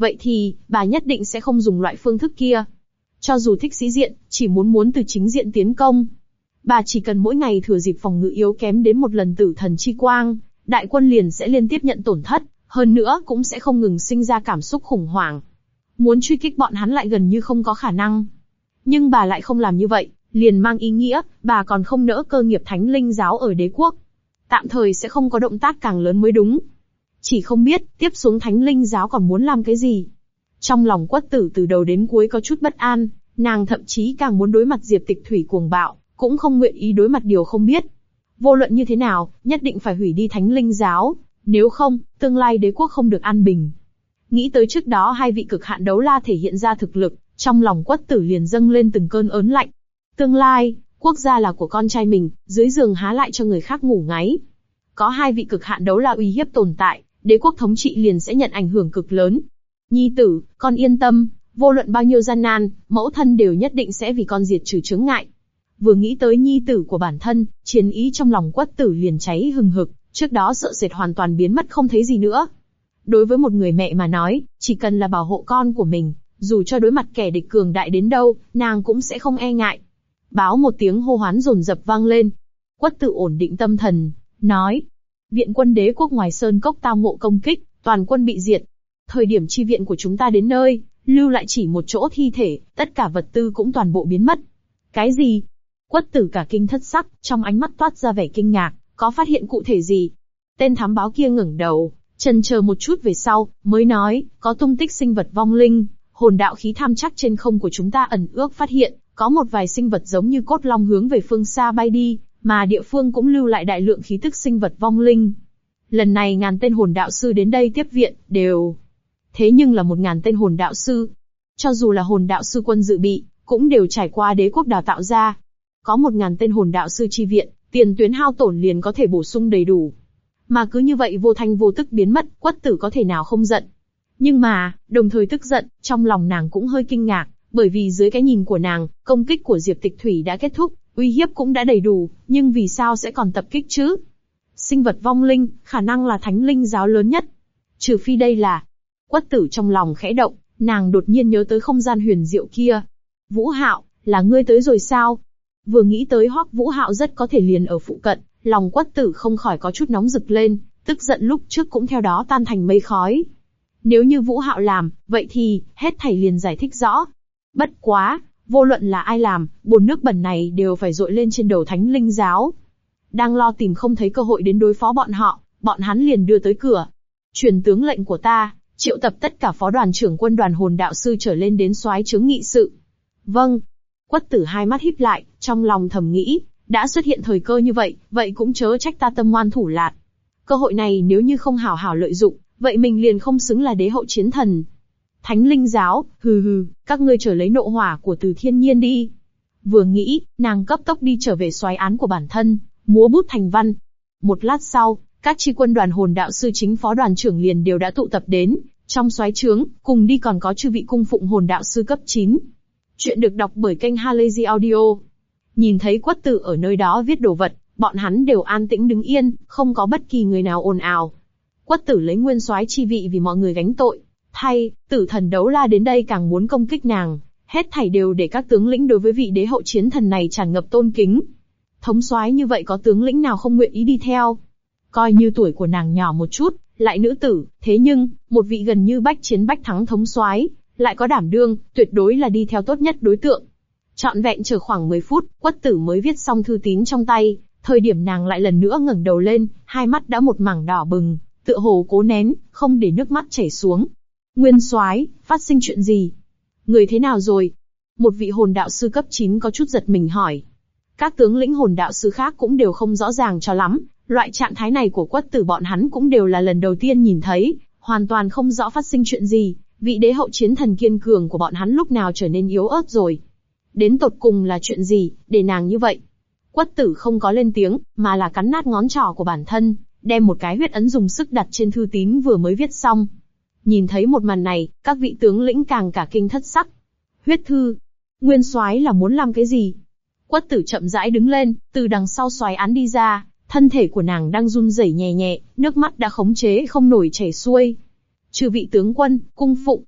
vậy thì, bà nhất định sẽ không dùng loại phương thức kia. Cho dù thích sĩ diện, chỉ muốn từ chính diện tiến công. Bà chỉ cần mỗi ngày thừa dịp phòng ngự yếu kém đến một lần tử thần chi quang, đại quân liền sẽ liên tiếp nhận tổn thất, hơn nữa cũng sẽ không ngừng sinh ra cảm xúc khủng hoảng. Muốn truy kích bọn hắn lại gần như không có khả năng. Nhưng bà lại không làm như vậy, liền mang ý nghĩa, bà còn không nỡ cơ nghiệp Thánh Linh giáo ở đế quốc. Tạm thời sẽ không có động tác càng lớn mới đúng. Chỉ không biết, tiếp xuống Thánh Linh giáo còn muốn làm cái gì. Trong lòng Quất Tử từ đầu đến cuối có chút bất an, nàng thậm chí càng muốn đối mặt Diệp Tịch Thủy cuồng bạo, cũng không nguyện ý đối mặt điều không biết. Vô luận như thế nào, nhất định phải hủy đi Thánh Linh giáo, nếu không, tương lai đế quốc không được an bình. Nghĩ tới trước đó hai vị cực hạn đấu la thể hiện ra thực lực, trong lòng Quất Tử liền dâng lên từng cơn ớn lạnh. Tương lai, quốc gia là của con trai mình, dưới giường há lại cho người khác ngủ ngáy. Có hai vị cực hạn đấu la uy hiếp tồn tại, đế quốc thống trị liền sẽ nhận ảnh hưởng cực lớn. Nhi tử, con yên tâm, vô luận bao nhiêu gian nan, mẫu thân đều nhất định sẽ vì con diệt trừ chướng ngại. Vừa nghĩ tới nhi tử của bản thân, chiến ý trong lòng Quất Tử liền cháy hừng hực, trước đó sợ sệt hoàn toàn biến mất không thấy gì nữa. Đối với một người mẹ mà nói, chỉ cần là bảo hộ con của mình, dù cho đối mặt kẻ địch cường đại đến đâu, nàng cũng sẽ không e ngại. Báo một tiếng hô hoán dồn dập vang lên. Quất Tử ổn định tâm thần, nói: viện quân đế quốc ngoài sơn cốc tao ngộ công kích, toàn quân bị diệt. Thời điểm chi viện của chúng ta đến nơi, lưu lại chỉ một chỗ thi thể, tất cả vật tư cũng toàn bộ biến mất. Cái gì? Quất Tử cả kinh thất sắc, trong ánh mắt toát ra vẻ kinh ngạc, có phát hiện cụ thể gì? Tên thám báo kia ngẩng đầu, chần chờ một chút về sau, mới nói, có tung tích sinh vật vong linh, hồn đạo khí tham chắc trên không của chúng ta ẩn ước phát hiện, có một vài sinh vật giống như cốt long hướng về phương xa bay đi, mà địa phương cũng lưu lại đại lượng khí tức sinh vật vong linh. Lần này ngàn tên hồn đạo sư đến đây tiếp viện, đều. Thế nhưng là 1000 tên hồn đạo sư. Cho dù là hồn đạo sư quân dự bị, cũng đều trải qua đế quốc đào tạo ra. Có 1000 tên hồn đạo sư chi viện, tiền tuyến hao tổn liền có thể bổ sung đầy đủ. Mà cứ như vậy vô thanh vô tức biến mất, Quất Tử có thể nào không giận. Nhưng mà, đồng thời tức giận, trong lòng nàng cũng hơi kinh ngạc, bởi vì dưới cái nhìn của nàng, công kích của Diệp Tịch Thủy đã kết thúc, uy hiếp cũng đã đầy đủ, nhưng vì sao sẽ còn tập kích chứ? Sinh vật vong linh, khả năng là Thánh Linh giáo lớn nhất. Trừ phi đây là... Quất Tử trong lòng khẽ động, nàng đột nhiên nhớ tới không gian huyền diệu kia. Vũ Hạo, là ngươi tới rồi sao? Vừa nghĩ tới Hoắc Vũ Hạo rất có thể liền ở phụ cận, lòng Quất Tử không khỏi có chút nóng rực lên, tức giận lúc trước cũng theo đó tan thành mây khói. Nếu như Vũ Hạo làm, vậy thì, hết thảy liền giải thích rõ. Bất quá, vô luận là ai làm, bồn nước bẩn này đều phải dội lên trên đầu Thánh Linh giáo. Đang lo tìm không thấy cơ hội đến đối phó bọn hắn liền đưa tới cửa. Truyền tướng lệnh của ta, triệu tập tất cả phó đoàn trưởng quân đoàn hồn đạo sư trở lên đến soái chướng nghị sự. Vâng. Quất Tử hai mắt híp lại, trong lòng thầm nghĩ, đã xuất hiện thời cơ như vậy, vậy cũng chớ trách ta tâm ngoan thủ lạt. Cơ hội này nếu như không hảo hảo lợi dụng, vậy mình liền không xứng là đế hậu chiến thần. Thánh Linh giáo, hừ, các ngươi trở lấy nộ hỏa của Từ Thiên Nhiên đi. Vừa nghĩ, nàng cấp tốc đi trở về soái án của bản thân, múa bút thành văn. Một lát sau, các chi quân đoàn hồn đạo sư chính phó đoàn trưởng liền đều đã tụ tập đến, trong soái trướng, cùng đi còn có chư vị cung phụng hồn đạo sư cấp 9. Chuyện được đọc bởi kênh Halazy Audio. Nhìn thấy Quất Tử ở nơi đó viết đồ vật, bọn hắn đều an tĩnh đứng yên, không có bất kỳ người nào ồn ào. Quất Tử lấy nguyên soái chi vị vì mọi người gánh tội. Thay, tử thần đấu la đến đây càng muốn công kích nàng, hết thảy đều để các tướng lĩnh đối với vị đế hậu chiến thần này tràn ngập tôn kính. Thống soái như vậy có tướng lĩnh nào không nguyện ý đi theo? Coi như tuổi của nàng nhỏ một chút, lại nữ tử, thế nhưng, một vị gần như bách chiến bách thắng thống soái, lại có đảm đương, tuyệt đối là đi theo tốt nhất đối tượng. Trọn vẹn chờ khoảng 10 phút, Quất Tử mới viết xong thư tín trong tay, thời điểm nàng lại lần nữa ngẩng đầu lên, hai mắt đã một mảng đỏ bừng, tựa hồ cố nén, không để nước mắt chảy xuống. Nguyên soái, phát sinh chuyện gì? Người thế nào rồi? Một vị hồn đạo sư cấp 9 có chút giật mình hỏi. Các tướng lĩnh hồn đạo sư khác cũng đều không rõ ràng cho lắm, loại trạng thái này của Quất Tử bọn hắn cũng đều là lần đầu tiên nhìn thấy, hoàn toàn không rõ phát sinh chuyện gì, vị đế hậu chiến thần kiên cường của bọn hắn lúc nào trở nên yếu ớt rồi. Đến tột cùng là chuyện gì, để nàng như vậy? Quất Tử không có lên tiếng, mà là cắn nát ngón trỏ của bản thân, đem một cái huyết ấn dùng sức đặt trên thư tín vừa mới viết xong. Nhìn thấy một màn này, các vị tướng lĩnh càng cả kinh thất sắc. Huyết thư, nguyên soái là muốn làm cái gì? Quất Tử chậm rãi đứng lên, từ đằng sau soái án đi ra, thân thể của nàng đang run rẩy nhẹ nhẹ, nước mắt đã khống chế không nổi chảy xuôi. Chư vị tướng quân, cung phụng,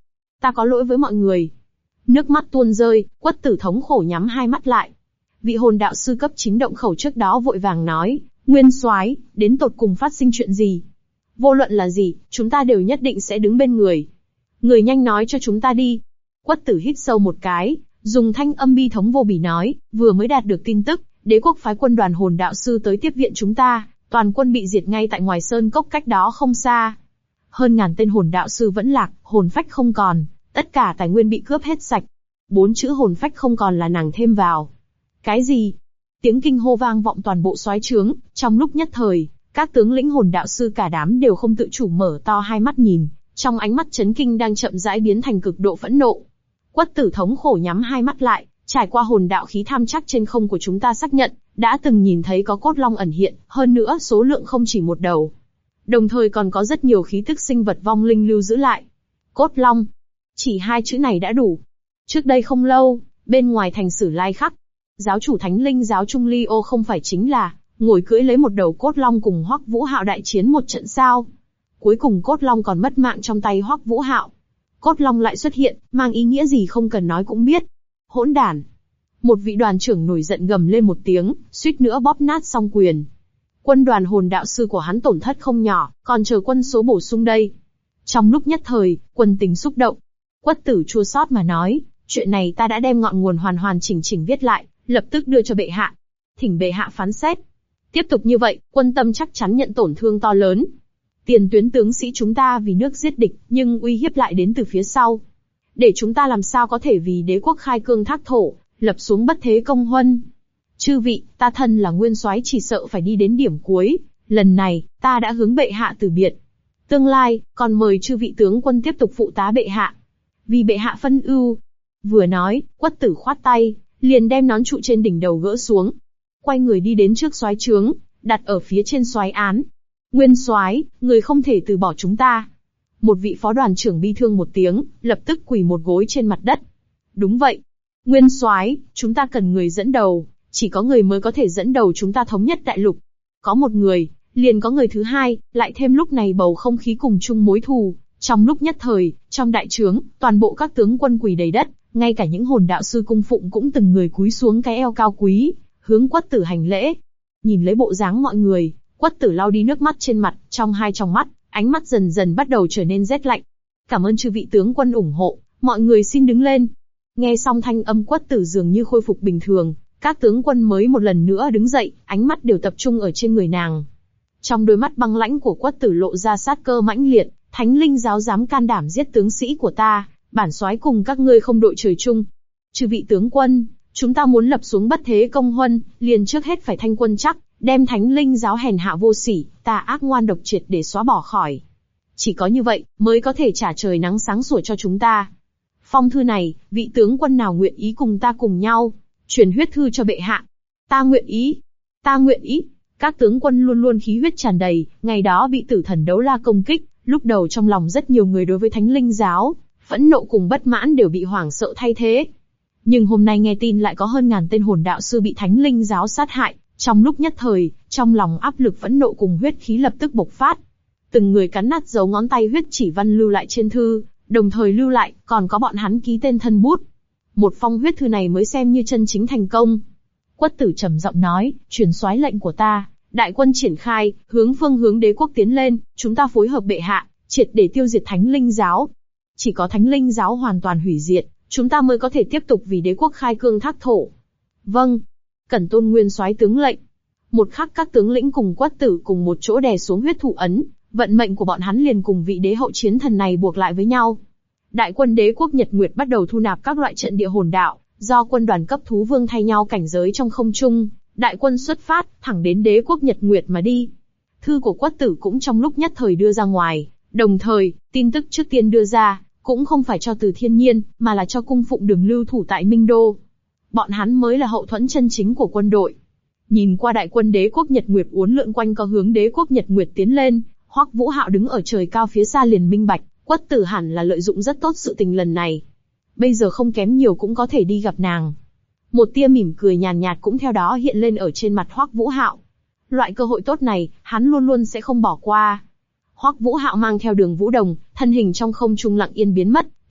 Ta có lỗi với mọi người. Nước mắt tuôn rơi, Quất Tử thống khổ nhắm hai mắt lại. Vị hồn đạo sư cấp 9 động khẩu trước đó vội vàng nói, Nguyên Soái, đến tột cùng phát sinh chuyện gì? Vô luận là gì, chúng ta đều nhất định sẽ đứng bên người. Người nhanh nói cho chúng ta đi. Quất Tử hít sâu một cái, dùng thanh âm bi thống vô bỉ nói, vừa mới đạt được tin tức, đế quốc phái quân đoàn hồn đạo sư tới tiếp viện chúng ta, toàn quân bị diệt ngay tại ngoài sơn cốc cách đó không xa. Hơn ngàn tên hồn đạo sư vẫn lạc, hồn phách không còn, tất cả tài nguyên bị cướp hết sạch. 4 chữ hồn phách không còn là nàng thêm vào. Cái gì? Tiếng kinh hô vang vọng toàn bộ soái trướng, trong lúc nhất thời, các tướng lĩnh hồn đạo sư cả đám đều không tự chủ mở to hai mắt nhìn, trong ánh mắt chấn kinh đang chậm rãi biến thành cực độ phẫn nộ. Quất Tử thống khổ nhắm hai mắt lại, trải qua hồn đạo khí tham chắc trên không của chúng ta xác nhận, đã từng nhìn thấy có cốt long ẩn hiện, hơn nữa số lượng không chỉ một đầu. Đồng thời còn có rất nhiều khí tức sinh vật vong linh lưu giữ lại. Cốt long. Chỉ 2 chữ này đã đủ. Trước đây không lâu, bên ngoài thành Sử Lai Khắc, giáo chủ Thánh Linh giáo Trung Ly Ô không phải chính là ngồi cưỡi lấy một đầu cốt long cùng Hoắc Vũ Hạo đại chiến một trận sao? Cuối cùng cốt long còn mất mạng trong tay Hoắc Vũ Hạo. Cốt long lại xuất hiện, mang ý nghĩa gì không cần nói cũng biết. Hỗn đản! Một vị đoàn trưởng nổi giận gầm lên một tiếng, suýt nữa bóp nát song quyền. Quân đoàn hồn đạo sư của hắn tổn thất không nhỏ, còn chờ quân số bổ sung đây. Trong lúc nhất thời, quân tình xúc động. Quất Tử chua xót mà nói, chuyện này ta đã đem ngọn nguồn hoàn hoàn chỉnh chỉnh viết lại, lập tức đưa cho bệ hạ. Thỉnh bệ hạ phán xét. Tiếp tục như vậy, quân tâm chắc chắn nhận tổn thương to lớn. Tiền tuyến tướng sĩ chúng ta vì nước giết địch, nhưng uy hiếp lại đến từ phía sau. Để chúng ta làm sao có thể vì đế quốc khai cương thác thổ, lập xuống bất thế công huân. Chư vị, ta thân là nguyên soái chỉ sợ phải đi đến điểm cuối, lần này, ta đã hướng bệ hạ từ biệt. Tương lai, còn mời chư vị tướng quân tiếp tục phụ tá bệ hạ. Vì bệ hạ phân ưu. Vừa nói, Quất Tử khoát tay, liền đem nón trụ trên đỉnh đầu gỡ xuống. Quay người đi đến trước soái trướng, đặt ở phía trên soái án. Nguyên soái, người không thể từ bỏ chúng ta. Một vị phó đoàn trưởng bi thương một tiếng, lập tức quỳ một gối trên mặt đất. Đúng vậy. Nguyên soái, chúng ta cần người dẫn đầu, chỉ có người mới có thể dẫn đầu chúng ta thống nhất đại lục. Có một người, liền có người thứ hai, lại thêm lúc này bầu không khí cùng chung mối thù. Trong lúc nhất thời, trong đại trướng, toàn bộ các tướng quân quỳ đầy đất, ngay cả những hồn đạo sư cung phụng cũng từng người cúi xuống cái eo cao quý, hướng Quất Tử hành lễ. Nhìn lấy bộ dáng mọi người, Quất Tử lau đi nước mắt trên mặt, trong hai tròng mắt, ánh mắt dần dần bắt đầu trở nên rét lạnh. Cảm ơn chư vị tướng quân ủng hộ, mọi người xin đứng lên. Nghe xong thanh âm Quất Tử dường như khôi phục bình thường, các tướng quân mới một lần nữa đứng dậy, ánh mắt đều tập trung ở trên người nàng. Trong đôi mắt băng lãnh của Quất Tử lộ ra sát cơ mãnh liệt, Thánh Linh giáo dám can đảm giết tướng sĩ của ta, bản soái cùng các ngươi không đội trời chung. Chư vị tướng quân, chúng ta muốn lập xuống bất thế công huân, liền trước hết phải thanh quân chắc, đem Thánh Linh giáo hèn hạ vô sỉ, tà ác ngoan độc triệt để xóa bỏ khỏi. Chỉ có như vậy, mới có thể trả trời nắng sáng sủa cho chúng ta. Phong thư này, vị tướng quân nào nguyện ý cùng ta cùng nhau, truyền huyết thư cho bệ hạ. Ta nguyện ý. Ta nguyện ý. Các tướng quân luôn luôn khí huyết tràn đầy, ngày đó bị tử thần đấu la công kích, lúc đầu trong lòng rất nhiều người đối với Thánh Linh giáo, phẫn nộ cùng bất mãn đều bị hoảng sợ thay thế. Nhưng hôm nay nghe tin lại có hơn ngàn tên hồn đạo sư bị Thánh Linh giáo sát hại, trong lúc nhất thời, trong lòng áp lực phẫn nộ cùng huyết khí lập tức bộc phát. Từng người cắn nát dấu ngón tay huyết chỉ văn lưu lại trên thư, đồng thời lưu lại, còn có bọn hắn ký tên thân bút. Một phong huyết thư này mới xem như chân chính thành công. Quất Tử trầm giọng nói, truyền soái lệnh của ta, đại quân triển khai, hướng đế quốc tiến lên, chúng ta phối hợp bệ hạ, triệt để tiêu diệt Thánh Linh giáo. Chỉ có Thánh Linh giáo hoàn toàn hủy diệt, chúng ta mới có thể tiếp tục vì đế quốc khai cương thác thổ. Vâng. Cẩn Tôn nguyên soái tướng lệnh. Một khắc các tướng lĩnh cùng Quất Tử cùng một chỗ đè xuống huyết thủ ấn, vận mệnh của bọn hắn liền cùng vị đế hậu chiến thần này buộc lại với nhau. Đại quân đế quốc Nhật Nguyệt bắt đầu thu nạp các loại trận địa hồn đạo, do quân đoàn cấp thú vương thay nhau cảnh giới trong không trung, đại quân xuất phát, thẳng đến đế quốc Nhật Nguyệt mà đi. Thư của Quất Tử cũng trong lúc nhất thời đưa ra ngoài, đồng thời, tin tức trước tiên đưa ra, cũng không phải cho Từ Thiên Nhiên, mà là cho cung phụng Đường lưu thủ tại Minh Đô. Bọn hắn mới là hậu thuẫn chân chính của quân đội. Nhìn qua đại quân đế quốc Nhật Nguyệt uốn lượn quanh co hướng đế quốc Nhật Nguyệt tiến lên, Hoắc Vũ Hạo đứng ở trời cao phía xa liền minh bạch, Quất Tử hẳn là lợi dụng rất tốt sự tình lần này. Bây giờ không kém nhiều cũng có thể đi gặp nàng. Một tia mỉm cười nhàn nhạt cũng theo đó hiện lên ở trên mặt Hoắc Vũ Hạo. Loại cơ hội tốt này, hắn luôn luôn sẽ không bỏ qua. Hoắc Vũ Hạo mang theo Đường Vũ Đồng, thân hình trong không trung lặng yên biến mất,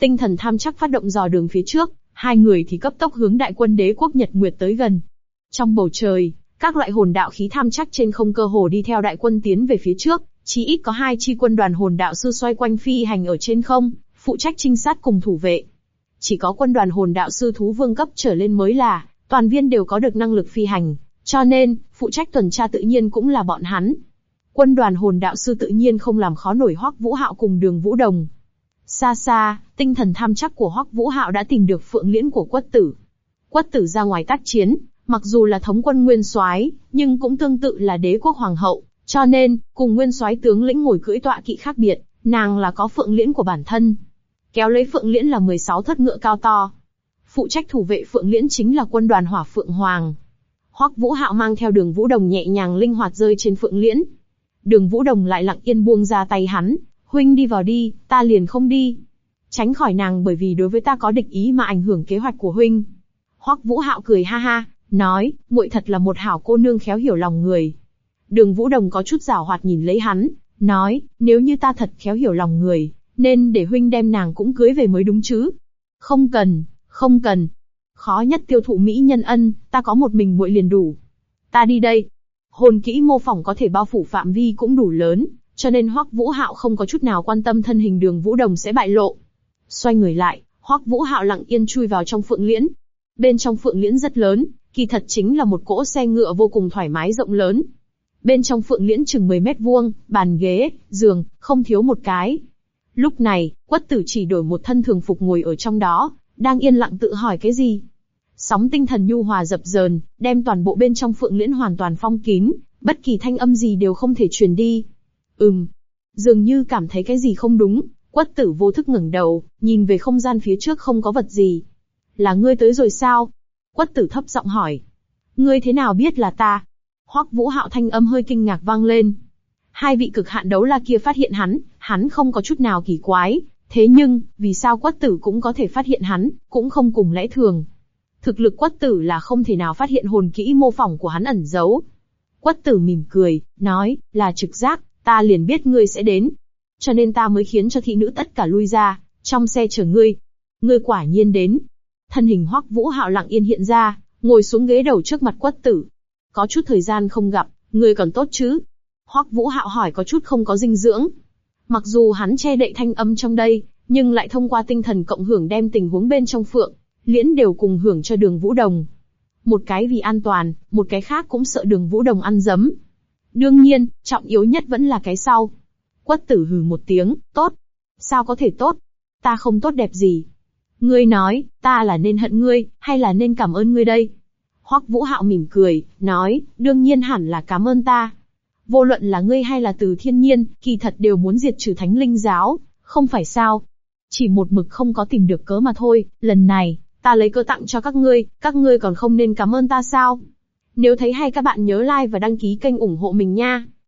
Tinh thần tham chắc phát động dò đường phía trước, hai người thì cấp tốc hướng đại quân đế quốc Nhật Nguyệt tới gần. Trong bầu trời, các loại hồn đạo khí tham chắc trên không cơ hồ đi theo đại quân tiến về phía trước, chỉ ít có 2 chi quân đoàn hồn đạo sư xoay quanh phi hành ở trên không, phụ trách trinh sát cùng thủ vệ. Chỉ có quân đoàn hồn đạo sư thú vương cấp trở lên mới là, toàn viên đều có được năng lực phi hành, cho nên, phụ trách tuần tra tự nhiên cũng là bọn hắn. Quân đoàn hồn đạo sư tự nhiên không làm khó nổi Hoắc Vũ Hạo cùng Đường Vũ Đồng. Xa xa, tinh thần tham chắc của Hoắc Vũ Hạo đã tìm được Phượng Liễn của Quất Tử. Quất Tử ra ngoài tác chiến, mặc dù là thống quân nguyên soái, nhưng cũng tương tự là đế quốc hoàng hậu, cho nên, cùng nguyên soái tướng lĩnh ngồi cưỡi tọa kỵ khác biệt, nàng là có Phượng Liễn của bản thân. Kéo lấy Phượng Liễn là 16 thất ngựa cao to. Phụ trách thủ vệ Phượng Liễn chính là quân đoàn Hỏa Phượng Hoàng. Hoắc Vũ Hạo mang theo Đường Vũ Đồng nhẹ nhàng linh hoạt rơi trên Phượng Liễn. Đường Vũ Đồng lại lặng yên buông ra tay hắn, huynh đi vào đi, ta liền không đi. Tránh khỏi nàng bởi vì đối với ta có địch ý mà ảnh hưởng kế hoạch của huynh. Hoắc Vũ Hạo cười ha ha, nói, muội thật là một hảo cô nương khéo hiểu lòng người. Đường Vũ Đồng có chút giảo hoạt nhìn lấy hắn, nói, nếu như ta thật khéo hiểu lòng người, nên để huynh đem nàng cũng cưới về mới đúng chứ. Không cần, không cần. Khó nhất tiêu thụ mỹ nhân ân, ta có một mình muội liền đủ. Ta đi đây. Hồn kỹ mô phỏng có thể bao phủ phạm vi cũng đủ lớn, cho nên Hoắc Vũ Hạo không có chút nào quan tâm thân hình Đường Vũ Đồng sẽ bại lộ. Xoay người lại, Hoắc Vũ Hạo lặng yên chui vào trong Phượng Liễn. Bên trong Phượng Liễn rất lớn, kỳ thật chính là một cỗ xe ngựa vô cùng thoải mái rộng lớn. Bên trong Phượng Liễn chừng 10 mét vuông, bàn ghế, giường, không thiếu một cái. Lúc này, Quất Tử chỉ đổi một thân thường phục ngồi ở trong đó, đang yên lặng tự hỏi cái gì. Sóng tinh thần nhu hòa dập dờn, đem toàn bộ bên trong Phượng Liễn hoàn toàn phong kín, bất kỳ thanh âm gì đều không thể truyền đi. Dường như cảm thấy cái gì không đúng, Quất Tử vô thức ngẩng đầu, nhìn về không gian phía trước không có vật gì. Là ngươi tới rồi sao? Quất Tử thấp giọng hỏi. Ngươi thế nào biết là ta? Hoắc Vũ Hạo thanh âm hơi kinh ngạc vang lên. Hai vị cực hạn đấu la kia phát hiện hắn không có chút nào kỳ quái, thế nhưng, vì sao Quất Tử cũng có thể phát hiện hắn, cũng không cùng lẽ thường. Thực lực Quất Tử là không thể nào phát hiện hồn kỹ mô phỏng của hắn ẩn giấu. Quất Tử mỉm cười, nói, là trực giác, ta liền biết ngươi sẽ đến. Cho nên ta mới khiến cho thị nữ tất cả lui ra, trong xe chở ngươi. Ngươi quả nhiên đến. Thân hình Hoắc Vũ Hạo lặng yên hiện ra, ngồi xuống ghế đầu trước mặt Quất Tử. Có chút thời gian không gặp, ngươi còn tốt chứ? Hoắc Vũ Hạo hỏi có chút không có dinh dưỡng. Mặc dù hắn che đậy thanh âm trong đây, nhưng lại thông qua tinh thần cộng hưởng đem tình huống bên trong Phượng Liễn đều cùng hưởng cho Đường Vũ Đồng. Một cái vì an toàn, một cái khác cũng sợ Đường Vũ Đồng ăn dấm. Đương nhiên, trọng yếu nhất vẫn là cái sau. Quất Tử hừ một tiếng, tốt. Sao có thể tốt? Ta không tốt đẹp gì. Ngươi nói, ta là nên hận ngươi, hay là nên cảm ơn ngươi đây? Hoắc Vũ Hạo mỉm cười, nói, đương nhiên hẳn là cảm ơn ta. Vô luận là ngươi hay là Từ Thiên Nhiên, kỳ thật đều muốn diệt trừ Thánh Linh giáo, không phải sao? Chỉ một mực không có tìm được cớ mà thôi, lần này, ta lấy cớ tặng cho các ngươi còn không nên cảm ơn ta sao? Nếu thấy hay các bạn nhớ like và đăng ký kênh ủng hộ mình nha.